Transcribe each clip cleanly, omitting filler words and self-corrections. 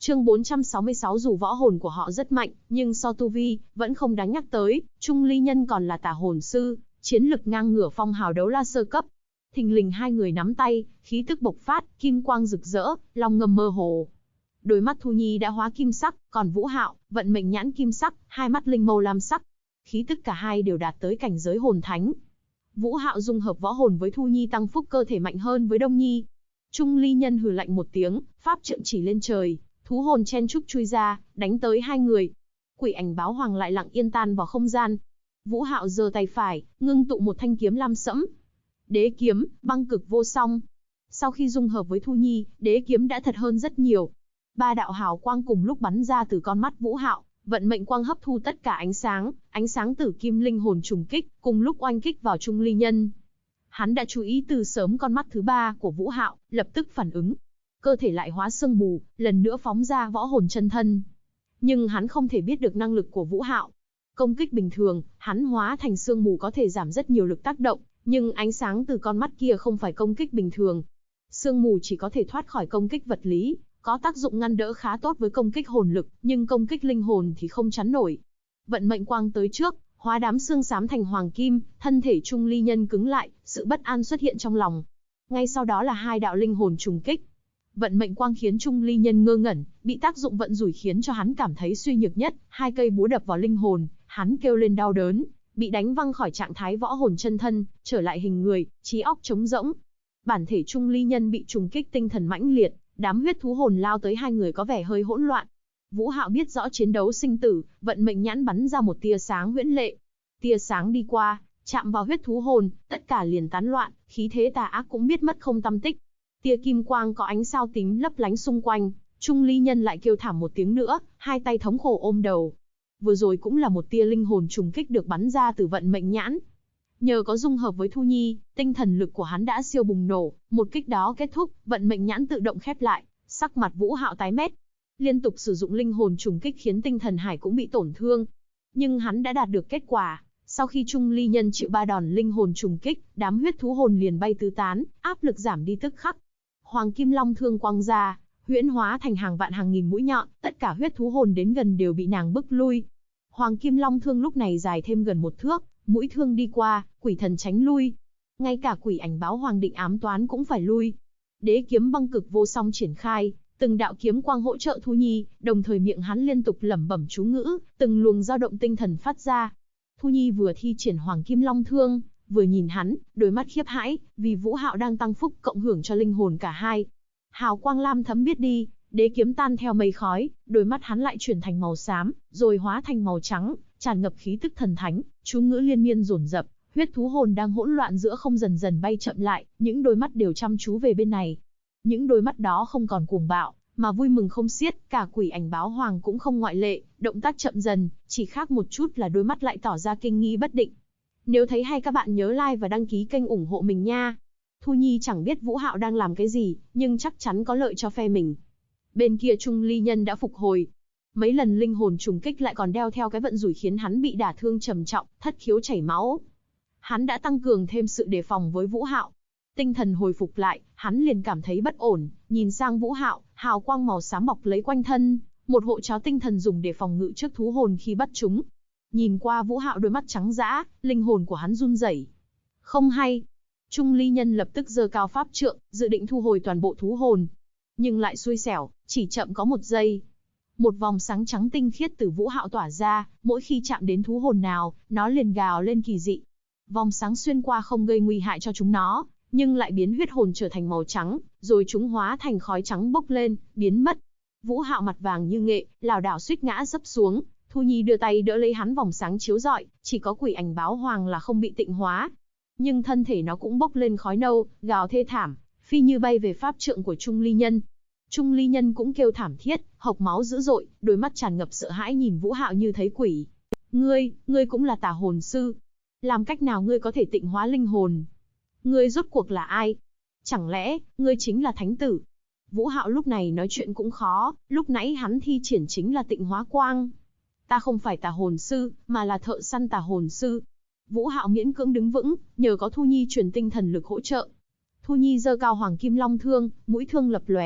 Chương 466 dù võ hồn của họ rất mạnh, nhưng so tu vi, vẫn không đáng nhắc tới, Trung Ly Nhân còn là tà hồn sư, chiến lực ngang ngửa phong hào đấu la sơ cấp. Thình lình hai người nắm tay, khí tức bộc phát, kim quang rực rỡ, long ngâm mơ hồ. Đôi mắt Thu Nhi đã hóa kim sắc, còn Vũ Hạo, vận mệnh nhãn kim sắc, hai mắt linh mâu lam sắc. Khí tức cả hai đều đạt tới cảnh giới hồn thánh. Vũ Hạo dung hợp võ hồn với Thu Nhi tăng phúc cơ thể mạnh hơn với Đông Nhi. Trung Ly Nhân hừ lạnh một tiếng, pháp trượng chỉ lên trời, thú hồn chen chúc chui ra, đánh tới hai người. Quỷ ảnh báo hoàng lại lặng yên tan vào không gian. Vũ Hạo giơ tay phải, ngưng tụ một thanh kiếm lam sẫm. Đế kiếm, băng cực vô song. Sau khi dung hợp với Thu Nhi, đế kiếm đã thật hơn rất nhiều. Ba đạo hào quang cùng lúc bắn ra từ con mắt Vũ Hạo, vận mệnh quang hấp thu tất cả ánh sáng tử kim linh hồn trùng kích, cùng lúc oanh kích vào Trung Ly Nhân. Hắn đã chú ý từ sớm con mắt thứ ba của Vũ Hạo, lập tức phản ứng. Cơ thể lại hóa sương mù, lần nữa phóng ra võ hồn chân thân. Nhưng hắn không thể biết được năng lực của Vũ Hạo. Công kích bình thường, hắn hóa thành sương mù có thể giảm rất nhiều lực tác động, nhưng ánh sáng từ con mắt kia không phải công kích bình thường. Sương mù chỉ có thể thoát khỏi công kích vật lý, có tác dụng ngăn đỡ khá tốt với công kích hồn lực, nhưng công kích linh hồn thì không chắn nổi. Vận mệnh quang tới trước, hóa đám xương xám thành hoàng kim, thân thể Trung Ly Nhân cứng lại, sự bất an xuất hiện trong lòng. Ngay sau đó là hai đạo linh hồn trùng kích. Vận mệnh quang khiến Trung Ly Nhân ngơ ngẩn, bị tác dụng vận rủi khiến cho hắn cảm thấy suy nhược nhất, hai cây búa đập vào linh hồn, hắn kêu lên đau đớn, bị đánh văng khỏi trạng thái võ hồn chân thân, trở lại hình người, trí óc trống rỗng. Bản thể Trung Ly Nhân bị trùng kích tinh thần mãnh liệt, đám huyết thú hồn lao tới hai người có vẻ hơi hỗn loạn. Vũ Hạo biết rõ chiến đấu sinh tử, vận mệnh nhãn bắn ra một tia sáng huyễn lệ. Tia sáng đi qua, chạm vào huyết thú hồn, tất cả liền tán loạn, khí thế tà ác cũng biết mất không tăm tích. Tia kim quang có ánh sao tím lấp lánh xung quanh, Trung Ly Nhân lại kêu thảm một tiếng nữa, hai tay thống khổ ôm đầu. Vừa rồi cũng là một tia linh hồn trùng kích được bắn ra từ vận mệnh nhãn. Nhờ có dung hợp với Thu Nhi, tinh thần lực của hắn đã siêu bùng nổ, một kích đó kết thúc, vận mệnh nhãn tự động khép lại, sắc mặt Vũ Hạo tái mét. Liên tục sử dụng linh hồn trùng kích khiến tinh thần hải cũng bị tổn thương. Nhưng hắn đã đạt được kết quả, sau khi Trung Ly Nhân chịu 3 đòn linh hồn trùng kích, đám huyết thú hồn liền bay tứ tán, áp lực giảm đi tức khắc. Hoàng Kim Long thương quang ra, huyễn hóa thành hàng vạn hàng nghìn mũi nhọn, tất cả huyết thú hồn đến gần đều bị nàng bức lui. Hoàng Kim Long thương lúc này dài thêm gần 1 thước, mũi thương đi qua, quỷ thần tránh lui. Ngay cả quỷ ảnh báo hoàng định ám toán cũng phải lui. Đế kiếm băng cực vô song triển khai, từng đạo kiếm quang hỗ trợ Thu Nhi, đồng thời miệng hắn liên tục lẩm bẩm chú ngữ, từng luồng dao động tinh thần phát ra. Thu Nhi vừa thi triển Hoàng Kim Long thương, vừa nhìn hắn, đôi mắt khiếp hãi, vì Vũ Hạo đang tăng phúc cộng hưởng cho linh hồn cả hai. Hào quang lam thấm biết đi, đế kiếm tan theo mây khói, đôi mắt hắn lại chuyển thành màu xám, rồi hóa thành màu trắng, tràn ngập khí tức thần thánh, chú ngữ liên miên dồn dập, huyết thú hồn đang hỗn loạn giữa không dần dần bay chậm lại, những đôi mắt đều chăm chú về bên này. Những đôi mắt đó không còn cuồng bạo, mà vui mừng không xiết, cả quỷ ảnh báo hoàng cũng không ngoại lệ, động tác chậm dần, chỉ khác một chút là đôi mắt lại tỏ ra kinh nghi bất định. Nếu thấy hay các bạn nhớ like và đăng ký kênh ủng hộ mình nha. Thu Nhi chẳng biết Vũ Hạo đang làm cái gì, nhưng chắc chắn có lợi cho phe mình. Bên kia Trung Ly Nhân đã phục hồi. Mấy lần linh hồn trùng kích lại còn đeo theo cái vận rủi khiến hắn bị đả thương trầm trọng, thất khiếu chảy máu. Hắn đã tăng cường thêm sự đề phòng với Vũ Hạo. Tinh thần hồi phục lại, hắn liền cảm thấy bất ổn, nhìn sang Vũ Hạo, hào quang màu xám bọc lấy quanh thân, một hộ cháo tinh thần dùng để phòng ngự trước thú hồn khi bắt chúng. Nhìn qua Vũ Hạo đôi mắt trắng dã, linh hồn của hắn run rẩy. Không hay. Trung Ly Nhân lập tức giơ cao pháp trượng, dự định thu hồi toàn bộ thú hồn. Nhưng lại xui xẻo, chỉ chậm có 1 giây. Một vòng sáng trắng tinh khiết từ Vũ Hạo tỏa ra, mỗi khi chạm đến thú hồn nào, nó liền gào lên kỳ dị. Vòng sáng xuyên qua không gây nguy hại cho chúng nó, nhưng lại biến huyết hồn trở thành màu trắng, rồi chúng hóa thành khói trắng bốc lên, biến mất. Vũ Hạo mặt vàng như nghệ, lảo đảo suýt ngã sấp xuống. Thu Nhi đưa tay đỡ lấy hắn, vòng sáng chiếu rọi, chỉ có quỷ ảnh báo hoàng là không bị tịnh hóa. Nhưng thân thể nó cũng bốc lên khói nâu, gào thê thảm, phi như bay về pháp trượng của Trung Ly Nhân. Trung Ly Nhân cũng kêu thảm thiết, hộc máu dữ dội, đôi mắt tràn ngập sợ hãi nhìn Vũ Hạo như thấy quỷ. Ngươi cũng là tà hồn sư. Làm cách nào ngươi có thể tịnh hóa linh hồn? Ngươi rốt cuộc là ai? Chẳng lẽ, ngươi chính là thánh tử? Vũ Hạo lúc này nói chuyện cũng khó, lúc nãy hắn thi triển chính là tịnh hóa quang. Ta không phải tà hồn sư, mà là thợ săn tà hồn sư. Vũ Hạo miễn cưỡng đứng vững, nhờ có Thu Nhi truyền tinh thần lực hỗ trợ. Thu Nhi giơ cao Hoàng Kim Long thương, mũi thương lập lòe,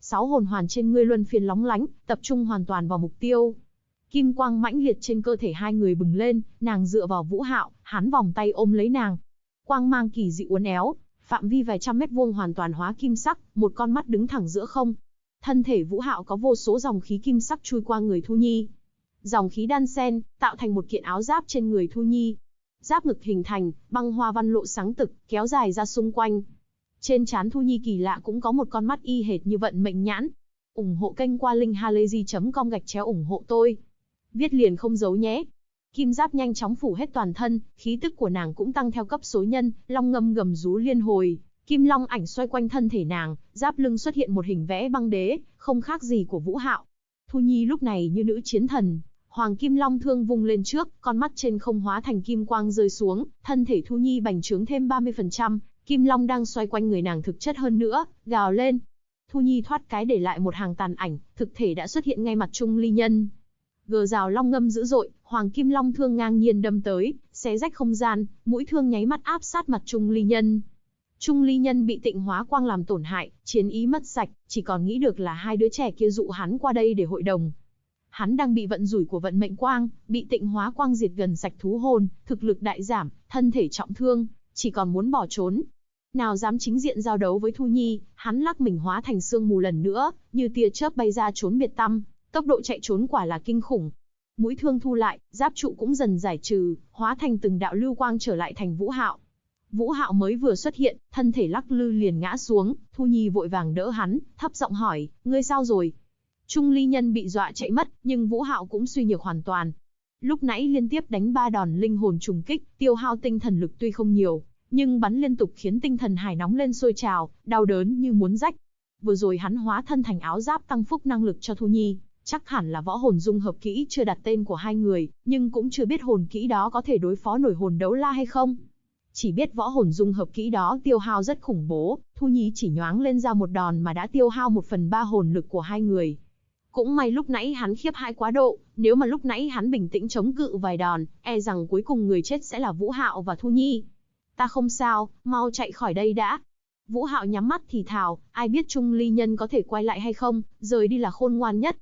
6 hồn hoàn trên ngươi luân phiên lóng lánh, tập trung hoàn toàn vào mục tiêu. Kim quang mãnh liệt trên cơ thể hai người bừng lên, nàng dựa vào Vũ Hạo, hắn vòng tay ôm lấy nàng. Quang mang kỳ dị uốn éo, phạm vi vài trăm mét vuông hoàn toàn hóa kim sắc, một con mắt đứng thẳng giữa không. Thân thể Vũ Hạo có vô số dòng khí kim sắc chui qua người Thu Nhi. Dòng khí đan xen, tạo thành một kiện áo giáp trên người Thu Nhi. Giáp ngực hình thành, băng hoa văn lộ sáng tực, kéo dài ra xung quanh. Trên trán Thu Nhi kỳ lạ cũng có một con mắt y hệt như vận mệnh nhãn. Ủng hộ kênh qua linkhalazy.com/ủng hộ tôi. Viết liền không giấu nhé. Kim giáp nhanh chóng phủ hết toàn thân, khí tức của nàng cũng tăng theo cấp số nhân, long ngâm gầm rú liên hồi. Kim long ảnh xoay quanh thân thể nàng, giáp lưng xuất hiện một hình vẽ băng đế, không khác gì của Vũ Hạo. Thu Nhi lúc này như nữ chiến thần, hoàng kim long thương vung lên trước, con mắt trên không hóa thành kim quang rơi xuống, thân thể Thu Nhi bành trướng thêm 30%, kim long đang xoay quanh người nàng thực chất hơn nữa, gào lên. Thu Nhi thoát cái để lại một hàng tàn ảnh, thực thể đã xuất hiện ngay mặt Trung Ly Nhân. Gờ rào long ngâm dữ dội, hoàng kim long thương ngang nhiên đâm tới, xé rách không gian, mũi thương nháy mắt áp sát mặt Trung Ly Nhân. Trung Ly Nhân bị tịnh hóa quang làm tổn hại, chiến ý mất sạch, chỉ còn nghĩ được là hai đứa trẻ kia dụ hắn qua đây để hội đồng. Hắn đang bị vận rủi của vận mệnh quang, bị tịnh hóa quang diệt gần sạch thú hồn, thực lực đại giảm, thân thể trọng thương, chỉ còn muốn bỏ trốn. Nào dám chính diện giao đấu với Thu Nhi, hắn lắc mình hóa thành sương mù lần nữa, như tia chớp bay ra trốn biệt tăm, tốc độ chạy trốn quả là kinh khủng. Mũi thương thu lại, giáp trụ cũng dần giải trừ, hóa thành từng đạo lưu quang trở lại thành Vũ Hạo. Vũ Hạo mới vừa xuất hiện, thân thể lắc lư liền ngã xuống, Thu Nhi vội vàng đỡ hắn, thấp giọng hỏi, ngươi sao rồi? Trung Ly Nhân bị dọa chạy mất, nhưng Vũ Hạo cũng suy nhược hoàn toàn. Lúc nãy liên tiếp đánh 3 đòn linh hồn trùng kích, tiêu hao tinh thần lực tuy không nhiều, nhưng bắn liên tục khiến tinh thần hải nóng lên sôi trào, đau đớn như muốn rách. Vừa rồi hắn hóa thân thành áo giáp tăng phúc năng lực cho Thu Nhi, chắc hẳn là võ hồn dung hợp kỹ chưa đặt tên của hai người, nhưng cũng chưa biết hồn kỹ đó có thể đối phó nổi hồn đấu la hay không. Chỉ biết võ hồn dung hợp kỹ đó tiêu hao rất khủng bố, Thu Nhi chỉ nhoáng lên ra một đòn mà đã tiêu hao 1/3 hồn lực của hai người. Cũng may lúc nãy hắn khiếp hãi quá độ, nếu mà lúc nãy hắn bình tĩnh chống cự vài đòn, e rằng cuối cùng người chết sẽ là Vũ Hạo và Thu Nhi. Ta không sao, mau chạy khỏi đây đã. Vũ Hạo nhắm mắt thì thào, ai biết Trung Ly Nhân có thể quay lại hay không, rời đi là khôn ngoan nhất.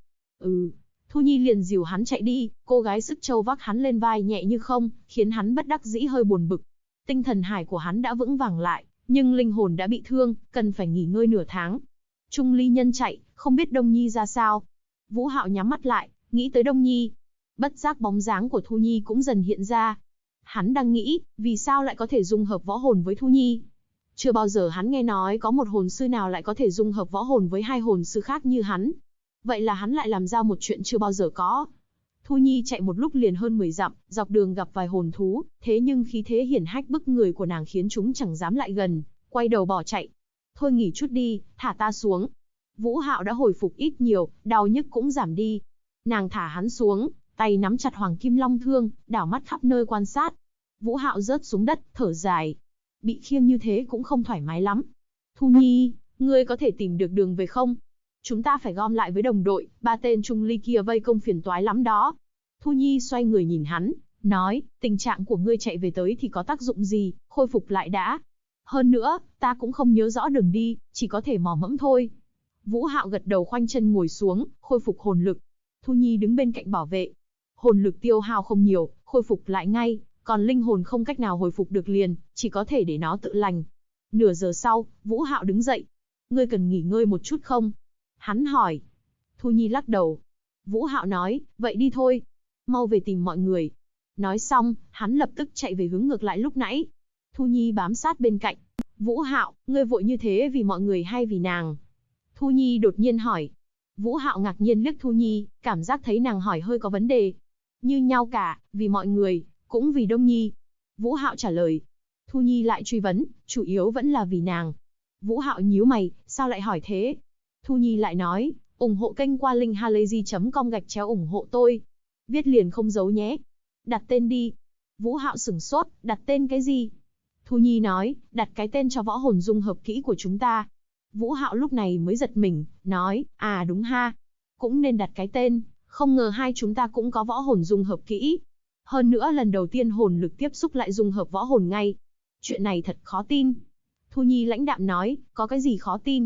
Thu Nhi liền dìu hắn chạy đi, cô gái sức trâu vác hắn lên vai nhẹ như không, khiến hắn bất đắc dĩ hơi buồn bực. Tinh thần hải của hắn đã vững vàng lại, nhưng linh hồn đã bị thương, cần phải nghỉ ngơi nửa tháng. Trung Ly Nhân chạy, không biết Đông Nhi ra sao. Vũ Hạo nhắm mắt lại, nghĩ tới Đông Nhi. Bất giác bóng dáng của Thu Nhi cũng dần hiện ra. Hắn đang nghĩ, vì sao lại có thể dung hợp võ hồn với Thu Nhi? Chưa bao giờ hắn nghe nói có một hồn sư nào lại có thể dung hợp võ hồn với hai hồn sư khác như hắn. Vậy là hắn lại làm ra một chuyện chưa bao giờ có. Thu Nhi chạy một lúc liền hơn 10 dặm, dọc đường gặp vài hồn thú, thế nhưng khí thế hiển hách bức người của nàng khiến chúng chẳng dám lại gần, quay đầu bỏ chạy. Thôi nghỉ chút đi, thả ta xuống. Vũ Hạo đã hồi phục ít nhiều, đau nhức cũng giảm đi. Nàng thả hắn xuống, tay nắm chặt hoàng kim long thương, đảo mắt khắp nơi quan sát. Vũ Hạo rớt xuống đất, thở dài. Bị khiêng như thế cũng không thoải mái lắm. Thu Nhi, ngươi có thể tìm được đường về không? Chúng ta phải gom lại với đồng đội, 3 tên Trung Ly kia vây công phiền toái lắm đó. Thu Nhi xoay người nhìn hắn, nói, tình trạng của ngươi chạy về tới thì có tác dụng gì, khôi phục lại đã. Hơn nữa, ta cũng không nhớ rõ đường đi, chỉ có thể mò mẫm thôi. Vũ Hạo gật đầu khoanh chân ngồi xuống, khôi phục hồn lực. Thu Nhi đứng bên cạnh bảo vệ. Hồn lực tiêu hao không nhiều, khôi phục lại ngay, còn linh hồn không cách nào hồi phục được liền, chỉ có thể để nó tự lành. Nửa giờ sau, Vũ Hạo đứng dậy. Ngươi cần nghỉ ngơi một chút không? Hắn hỏi. Thu Nhi lắc đầu. Vũ Hạo nói, vậy đi thôi. Mau về tìm mọi người. Nói xong, hắn lập tức chạy về hướng ngược lại lúc nãy. Thu Nhi bám sát bên cạnh. Vũ Hạo, ngươi vội như thế vì mọi người hay vì nàng? Thu Nhi đột nhiên hỏi. Vũ Hạo ngạc nhiên liếc Thu Nhi, cảm giác thấy nàng hỏi hơi có vấn đề. Như nhau cả, vì mọi người, cũng vì Đông Nhi. Vũ Hạo trả lời. Thu Nhi lại truy vấn, chủ yếu vẫn là vì nàng. Vũ Hạo nhíu mày, sao lại hỏi thế? Thu Nhi lại nói, ủng hộ kênh qua linkhalazy.com/ủng hộ tôi. Viết liền không giấu nhé. Đặt tên đi. Vũ Hạo sửng sốt, đặt tên cái gì? Thu Nhi nói, đặt cái tên cho võ hồn dung hợp kỹ của chúng ta. Vũ Hạo lúc này mới giật mình, nói, à đúng ha. Cũng nên đặt cái tên, không ngờ hai chúng ta cũng có võ hồn dung hợp kỹ. Hơn nữa lần đầu tiên hồn lực tiếp xúc lại dung hợp võ hồn ngay. Chuyện này thật khó tin. Thu Nhi lãnh đạm nói, có cái gì khó tin?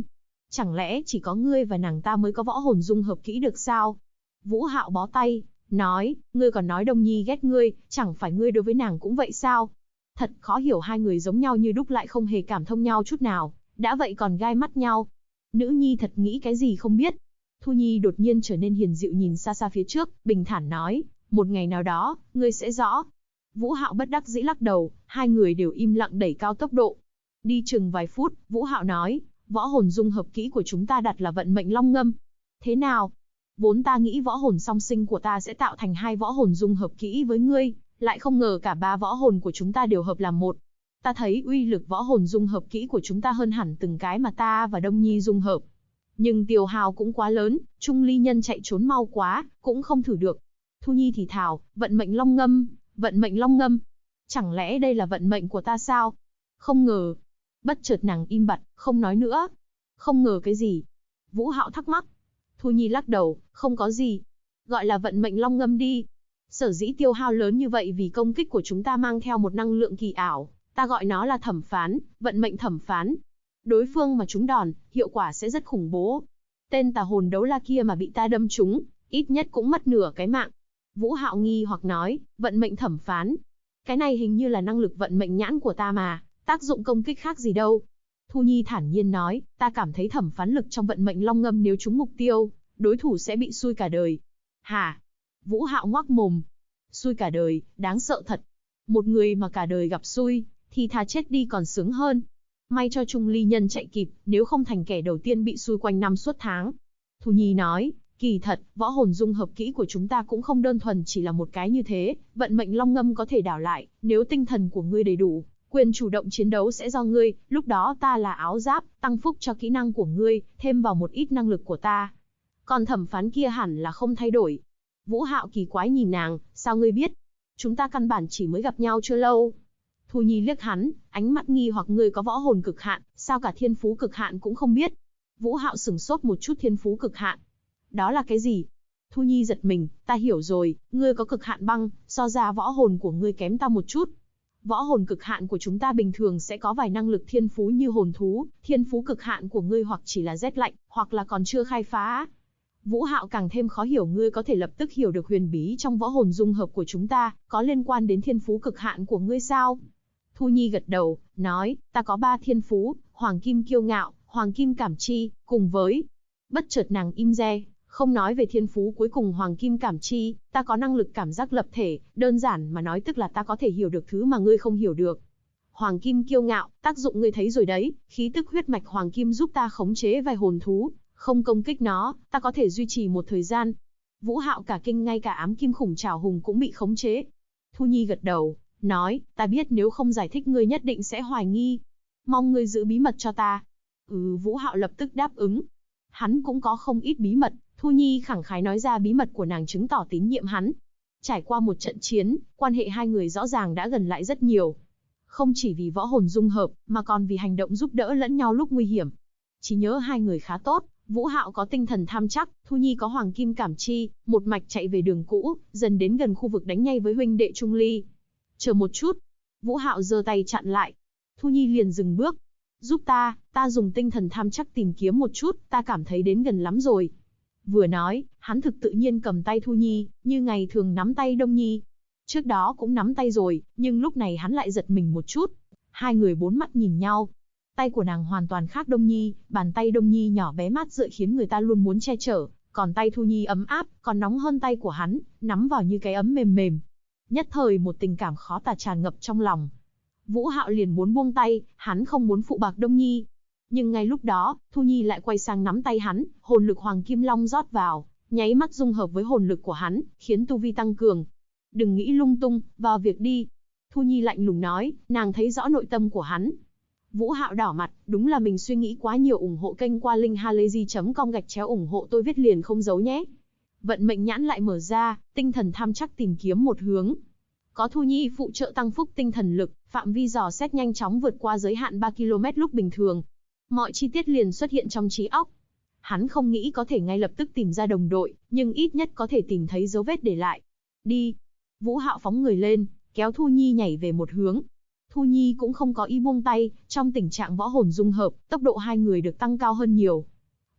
Chẳng lẽ chỉ có ngươi và nàng ta mới có võ hồn dung hợp kỹ được sao? Vũ Hạo bó tay, nói, ngươi còn nói Đông Nhi ghét ngươi, chẳng phải ngươi đối với nàng cũng vậy sao? Thật khó hiểu, hai người giống nhau như đúc lại không hề cảm thông nhau chút nào, đã vậy còn gai mắt nhau. Nữ nhi thật nghĩ cái gì không biết. Thu Nhi đột nhiên trở nên hiền dịu, nhìn xa xa phía trước, bình thản nói, một ngày nào đó, ngươi sẽ rõ. Vũ Hạo bất đắc dĩ lắc đầu, hai người đều im lặng đẩy cao tốc độ. Đi chừng vài phút, Vũ Hạo nói, võ hồn dung hợp kỹ của chúng ta đặt là vận mệnh long ngâm. Thế nào? Vốn ta nghĩ võ hồn song sinh của ta sẽ tạo thành hai võ hồn dung hợp kỹ với ngươi, lại không ngờ cả ba võ hồn của chúng ta đều hợp làm một. Ta thấy uy lực võ hồn dung hợp kỹ của chúng ta hơn hẳn từng cái mà ta và Đông Nhi dung hợp. Nhưng tiêu hao cũng quá lớn, Trung Ly Nhân chạy trốn mau quá, cũng không thử được. Thu Nhi thì thào, vận mệnh long ngâm, vận mệnh long ngâm. Chẳng lẽ đây là vận mệnh của ta sao? Không ngờ. Bất chợt nàng im bặt, không nói nữa. Không ngờ cái gì? Vũ Hạo thắc mắc. Thu Nhi lắc đầu, không có gì. Gọi là vận mệnh long ngâm đi. Sở dĩ tiêu hao lớn như vậy vì công kích của chúng ta mang theo một năng lượng kỳ ảo, ta gọi nó là thẩm phán, vận mệnh thẩm phán. Đối phương mà trúng đòn, hiệu quả sẽ rất khủng bố. Tên tà hồn đấu la kia mà bị ta đâm trúng, ít nhất cũng mất nửa cái mạng. Vũ Hạo nghi hoặc nói, vận mệnh thẩm phán. Cái này hình như là năng lực vận mệnh nhãn của ta mà, tác dụng công kích khác gì đâu. Thu Nhi thản nhiên nói, ta cảm thấy thẩm phán lực trong vận mệnh long ngâm nếu trúng mục tiêu, đối thủ sẽ bị xui cả đời. Hả? Vũ Hạo ngoác mồm. Xui cả đời, đáng sợ thật. Một người mà cả đời gặp xui, thì thà chết đi còn sướng hơn. May cho Trung Ly Nhân chạy kịp, nếu không thành kẻ đầu tiên bị xui quanh năm suốt tháng. Thu Nhi nói, kỳ thật, võ hồn dung hợp kỹ của chúng ta cũng không đơn thuần chỉ là một cái như thế, vận mệnh long ngâm có thể đảo lại, nếu tinh thần của ngươi đầy đủ, quyền chủ động chiến đấu sẽ do ngươi, lúc đó ta là áo giáp, tăng phúc cho kỹ năng của ngươi, thêm vào một ít năng lực của ta. Còn thẩm phán kia hẳn là không thay đổi. Vũ Hạo kỳ quái nhìn nàng, sao ngươi biết? Chúng ta căn bản chỉ mới gặp nhau chưa lâu. Thu Nhi liếc hắn, ánh mắt nghi hoặc, ngươi có võ hồn cực hạn, sao cả thiên phú cực hạn cũng không biết? Vũ Hạo sửng sốt một chút, thiên phú cực hạn. Đó là cái gì? Thu Nhi giật mình, ta hiểu rồi, ngươi có cực hạn băng, so ra võ hồn của ngươi kém ta một chút. Võ hồn cực hạn của chúng ta bình thường sẽ có vài năng lực thiên phú như hồn thú, thiên phú cực hạn của ngươi hoặc chỉ là rét lạnh, hoặc là còn chưa khai phá. Vũ Hạo càng thêm khó hiểu, ngươi có thể lập tức hiểu được huyền bí trong võ hồn dung hợp của chúng ta, có liên quan đến thiên phú cực hạn của ngươi sao? Thu Nhi gật đầu, nói, ta có 3 thiên phú, Hoàng Kim Kiêu Ngạo, Hoàng Kim Cảm Chi, cùng với... Bất chợt nàng im re, không nói về thiên phú cuối cùng Hoàng Kim Cảm Chi, ta có năng lực cảm giác lập thể, đơn giản mà nói tức là ta có thể hiểu được thứ mà ngươi không hiểu được. Hoàng Kim Kiêu Ngạo, tác dụng ngươi thấy rồi đấy, khí tức huyết mạch Hoàng Kim giúp ta khống chế vài hồn thú, không công kích nó, ta có thể duy trì một thời gian. Vũ Hạo cả kinh, ngay cả ám kim khủng trảo hùng cũng bị khống chế. Thu Nhi gật đầu, nói, ta biết nếu không giải thích ngươi nhất định sẽ hoài nghi. Mong ngươi giữ bí mật cho ta. Vũ Hạo lập tức đáp ứng. Hắn cũng có không ít bí mật, Thu Nhi khẳng khái nói ra bí mật của nàng chứng tỏ tín nhiệm hắn. Trải qua một trận chiến, quan hệ hai người rõ ràng đã gần lại rất nhiều. Không chỉ vì võ hồn dung hợp, mà còn vì hành động giúp đỡ lẫn nhau lúc nguy hiểm. Chỉ nhớ hai người khá tốt, Vũ Hạo có tinh thần tham chắc, Thu Nhi có Hoàng Kim Cảm Chi, một mạch chạy về đường cũ, dần đến gần khu vực đánh nhây với huynh đệ Trung Ly. Chờ một chút. Vũ Hạo giơ tay chặn lại. Thu Nhi liền dừng bước. Giúp ta dùng tinh thần tham chắc tìm kiếm một chút, ta cảm thấy đến gần lắm rồi. Vừa nói, hắn thực tự nhiên cầm tay Thu Nhi, như ngày thường nắm tay Đông Nhi. Trước đó cũng nắm tay rồi, nhưng lúc này hắn lại giật mình một chút. Hai người bốn mắt nhìn nhau. Tay của nàng hoàn toàn khác Đông Nhi, bàn tay Đông Nhi nhỏ bé mát rượi khiến người ta luôn muốn che chở, còn tay Thu Nhi ấm áp, còn nóng hơn tay của hắn, nắm vào như cái ấm mềm mềm. Nhất thời một tình cảm khó tả tràn ngập trong lòng. Vũ Hạo liền muốn buông tay, hắn không muốn phụ bạc Đông Nhi. Nhưng ngay lúc đó, Thu Nhi lại quay sang nắm tay hắn, hồn lực Hoàng Kim Long rót vào, nháy mắt dung hợp với hồn lực của hắn, khiến tu vi tăng cường. Đừng nghĩ lung tung, vào việc đi. Thu Nhi lạnh lùng nói, nàng thấy rõ nội tâm của hắn. Vũ Hạo đỏ mặt, đúng là mình suy nghĩ quá nhiều. Ủng hộ kênh qua linkhalazy.com/ủng hộ tôi viết liền không giấu nhé. Vận mệnh nhãn lại mở ra, tinh thần tham chắc tìm kiếm một hướng. Có Thu Nhi phụ trợ tăng phúc tinh thần lực, phạm vi dò xét nhanh chóng vượt qua giới hạn 3 km lúc bình thường. Mọi chi tiết liền xuất hiện trong trí óc. Hắn không nghĩ có thể ngay lập tức tìm ra đồng đội, nhưng ít nhất có thể tìm thấy dấu vết để lại. Đi. Vũ Hạo phóng người lên, kéo Thu Nhi nhảy về một hướng. Thu Nhi cũng không có ý buông tay, trong tình trạng võ hồn dung hợp, tốc độ hai người được tăng cao hơn nhiều.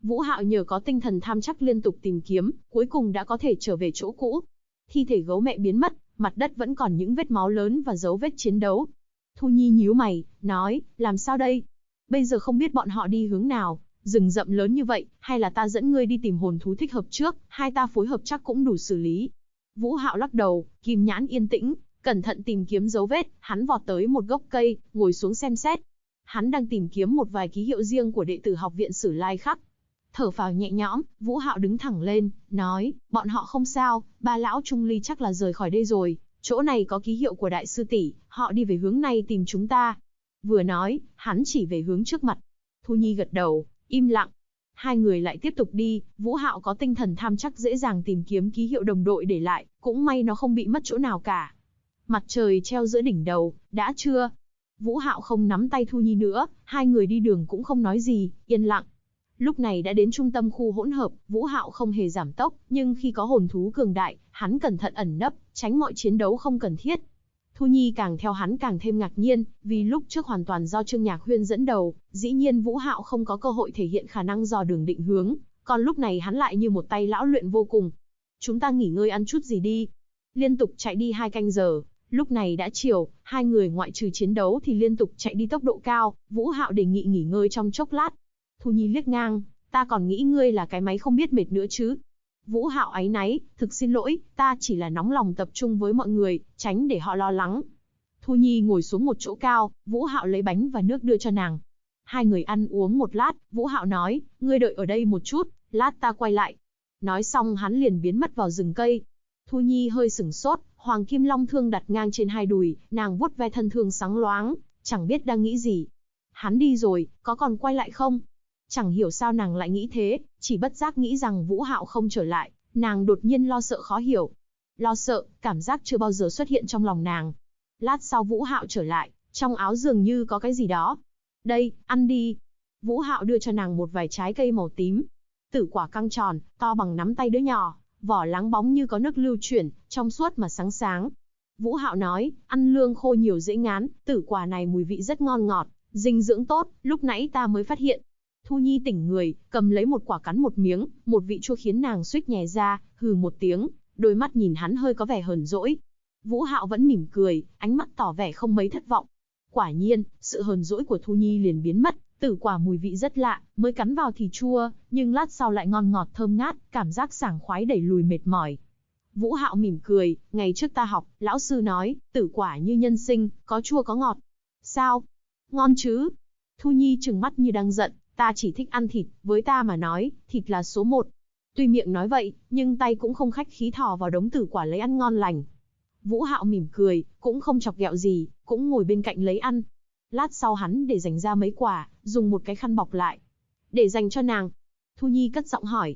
Vũ Hạo nhờ có tinh thần tham chắc liên tục tìm kiếm, cuối cùng đã có thể trở về chỗ cũ. Thi thể gấu mẹ biến mất, mặt đất vẫn còn những vết máu lớn và dấu vết chiến đấu. Thu Nhi nhíu mày, nói, làm sao đây? Bây giờ không biết bọn họ đi hướng nào, rừng rậm lớn như vậy, hay là ta dẫn ngươi đi tìm hồn thú thích hợp trước, hai ta phối hợp chắc cũng đủ xử lý. Vũ Hạo lắc đầu, kim nhãn yên tĩnh, cẩn thận tìm kiếm dấu vết, hắn vọt tới một gốc cây, ngồi xuống xem xét. Hắn đang tìm kiếm một vài ký hiệu riêng của đệ tử học viện Sử Lai Khắc. Thở phào nhẹ nhõm, Vũ Hạo đứng thẳng lên, nói, bọn họ không sao, ba lão Trung Ly chắc là rời khỏi đây rồi, chỗ này có ký hiệu của đại sư tỷ, họ đi về hướng này tìm chúng ta. Vừa nói, hắn chỉ về hướng trước mặt. Thu Nhi gật đầu, im lặng. Hai người lại tiếp tục đi, Vũ Hạo có tinh thần tham chắc dễ dàng tìm kiếm ký hiệu đồng đội để lại, cũng may nó không bị mất chỗ nào cả. Mặt trời treo giữa đỉnh đầu, đã trưa. Vũ Hạo không nắm tay Thu Nhi nữa, hai người đi đường cũng không nói gì, yên lặng. Lúc này đã đến trung tâm khu hỗn hợp, Vũ Hạo không hề giảm tốc, nhưng khi có hồn thú cường đại, hắn cẩn thận ẩn nấp, tránh mọi chiến đấu không cần thiết. Thu Nhi càng theo hắn càng thêm ngạc nhiên, vì lúc trước hoàn toàn do Trương Nhạc Huyên dẫn đầu, dĩ nhiên Vũ Hạo không có cơ hội thể hiện khả năng dò đường định hướng, còn lúc này hắn lại như một tay lão luyện vô cùng. Chúng ta nghỉ ngơi ăn chút gì đi. Liên tục chạy đi 2 canh giờ, lúc này đã chiều, hai người ngoại trừ chiến đấu thì liên tục chạy đi tốc độ cao, Vũ Hạo đề nghị nghỉ ngơi trong chốc lát. Thu Nhi liếc ngang, ta còn nghĩ ngươi là cái máy không biết mệt nữa chứ. Vũ Hạo áy náy, thực xin lỗi, ta chỉ là nóng lòng tập trung với mọi người, tránh để họ lo lắng. Thu Nhi ngồi xuống một chỗ cao, Vũ Hạo lấy bánh và nước đưa cho nàng. Hai người ăn uống một lát, Vũ Hạo nói, ngươi đợi ở đây một chút, lát ta quay lại. Nói xong hắn liền biến mất vào rừng cây. Thu Nhi hơi sửng sốt, Hoàng Kim Long thương đặt ngang trên hai đùi, nàng vuốt ve thân thương sáng loáng, chẳng biết đang nghĩ gì. Hắn đi rồi, có còn quay lại không? Chẳng hiểu sao nàng lại nghĩ thế, chỉ bất giác nghĩ rằng Vũ Hạo không trở lại, nàng đột nhiên lo sợ khó hiểu. Lo sợ, cảm giác chưa bao giờ xuất hiện trong lòng nàng. Lát sau Vũ Hạo trở lại, trong áo dường như có cái gì đó. Đây, ăn đi. Vũ Hạo đưa cho nàng một vài trái cây màu tím. Tử quả căng tròn, to bằng nắm tay đứa nhỏ, vỏ láng bóng như có nước lưu chuyển, trong suốt mà sáng sáng. Vũ Hạo nói, ăn lương khô nhiều dễ ngán, tử quả này mùi vị rất ngon ngọt, dinh dưỡng tốt, lúc nãy ta mới phát hiện. Thu Nhi tỉnh người, cầm lấy một quả cắn một miếng, một vị chua khiến nàng suýt nhè ra, hừ một tiếng, đôi mắt nhìn hắn hơi có vẻ hờn dỗi. Vũ Hạo vẫn mỉm cười, ánh mắt tỏ vẻ không mấy thất vọng. Quả nhiên, sự hờn dỗi của Thu Nhi liền biến mất, tử quả mùi vị rất lạ, mới cắn vào thì chua, nhưng lát sau lại ngon ngọt thơm ngát, cảm giác sảng khoái đẩy lùi mệt mỏi. Vũ Hạo mỉm cười, ngày trước ta học, lão sư nói, tử quả như nhân sinh, có chua có ngọt. Sao? Ngon chứ? Thu Nhi trừng mắt như đang giận, ta chỉ thích ăn thịt, với ta mà nói, thịt là số 1. Tuy miệng nói vậy, nhưng tay cũng không khách khí thò vào đống tử quả lấy ăn ngon lành. Vũ Hạo mỉm cười, cũng không chọc ghẹo gì, cũng ngồi bên cạnh lấy ăn. Lát sau hắn để dành ra mấy quả, dùng một cái khăn bọc lại. Để dành cho nàng. Thu Nhi cất giọng hỏi.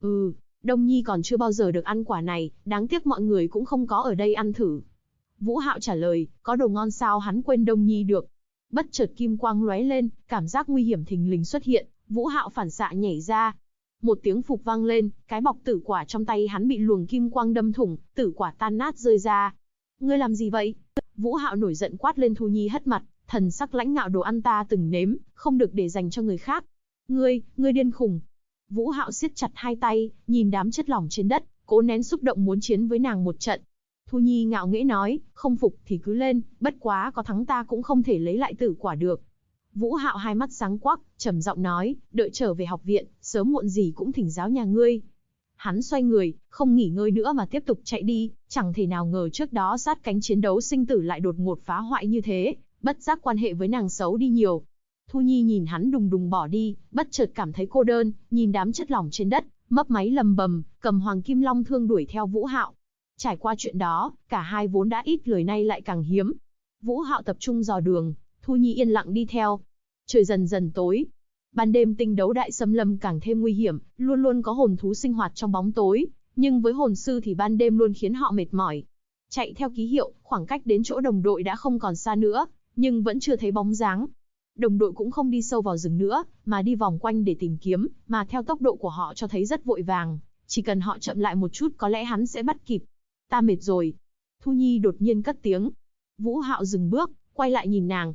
Đông Nhi còn chưa bao giờ được ăn quả này, đáng tiếc mọi người cũng không có ở đây ăn thử. Vũ Hạo trả lời, có đồ ngon sao hắn quên Đông Nhi được. Bất chợt kim quang lóe lên, cảm giác nguy hiểm thình lình xuất hiện, Vũ Hạo phản xạ nhảy ra. Một tiếng phụp vang lên, cái bọc tử quả trong tay hắn bị luồng kim quang đâm thủng, tử quả tan nát rơi ra. Ngươi làm gì vậy? Vũ Hạo nổi giận quát lên. Thu Nhi hất mặt, thần sắc lãnh ngạo, đồ ăn ta từng nếm, không được để dành cho người khác. Ngươi điên khùng. Vũ Hạo siết chặt hai tay, nhìn đám chất lỏng trên đất, cố nén xúc động muốn chiến với nàng một trận. Thu Nhi ngạo nghễ nói, không phục thì cứ lên, bất quá có thắng ta cũng không thể lấy lại tử quả được. Vũ Hạo hai mắt sáng quắc, trầm giọng nói, đợi trở về học viện, sớm muộn gì cũng thỉnh giáo nhà ngươi. Hắn xoay người, không nghỉ ngơi nữa mà tiếp tục chạy đi, chẳng thể nào ngờ trước đó sát cánh chiến đấu sinh tử lại đột ngột phá hoại như thế, bất giác quan hệ với nàng xấu đi nhiều. Thu Nhi nhìn hắn đùng đùng bỏ đi, bất chợt cảm thấy cô đơn, nhìn đám chất lỏng trên đất, mấp máy lầm bầm, cầm Hoàng Kim Long thương đuổi theo Vũ Hạo. Trải qua chuyện đó, cả hai vốn đã ít lời nay lại càng hiếm. Vũ Hạo tập trung dò đường, Thu Nhi yên lặng đi theo. Trời dần dần tối. Ban đêm tinh đấu đại xâm lâm càng thêm nguy hiểm, luôn luôn có hồn thú sinh hoạt trong bóng tối, nhưng với hồn sư thì ban đêm luôn khiến họ mệt mỏi. Chạy theo ký hiệu, khoảng cách đến chỗ đồng đội đã không còn xa nữa, nhưng vẫn chưa thấy bóng dáng. Đồng đội cũng không đi sâu vào rừng nữa, mà đi vòng quanh để tìm kiếm, mà theo tốc độ của họ cho thấy rất vội vàng, chỉ cần họ chậm lại một chút có lẽ hắn sẽ bắt kịp. Ta mệt rồi. Thu Nhi đột nhiên cất tiếng. Vũ Hạo dừng bước, quay lại nhìn nàng.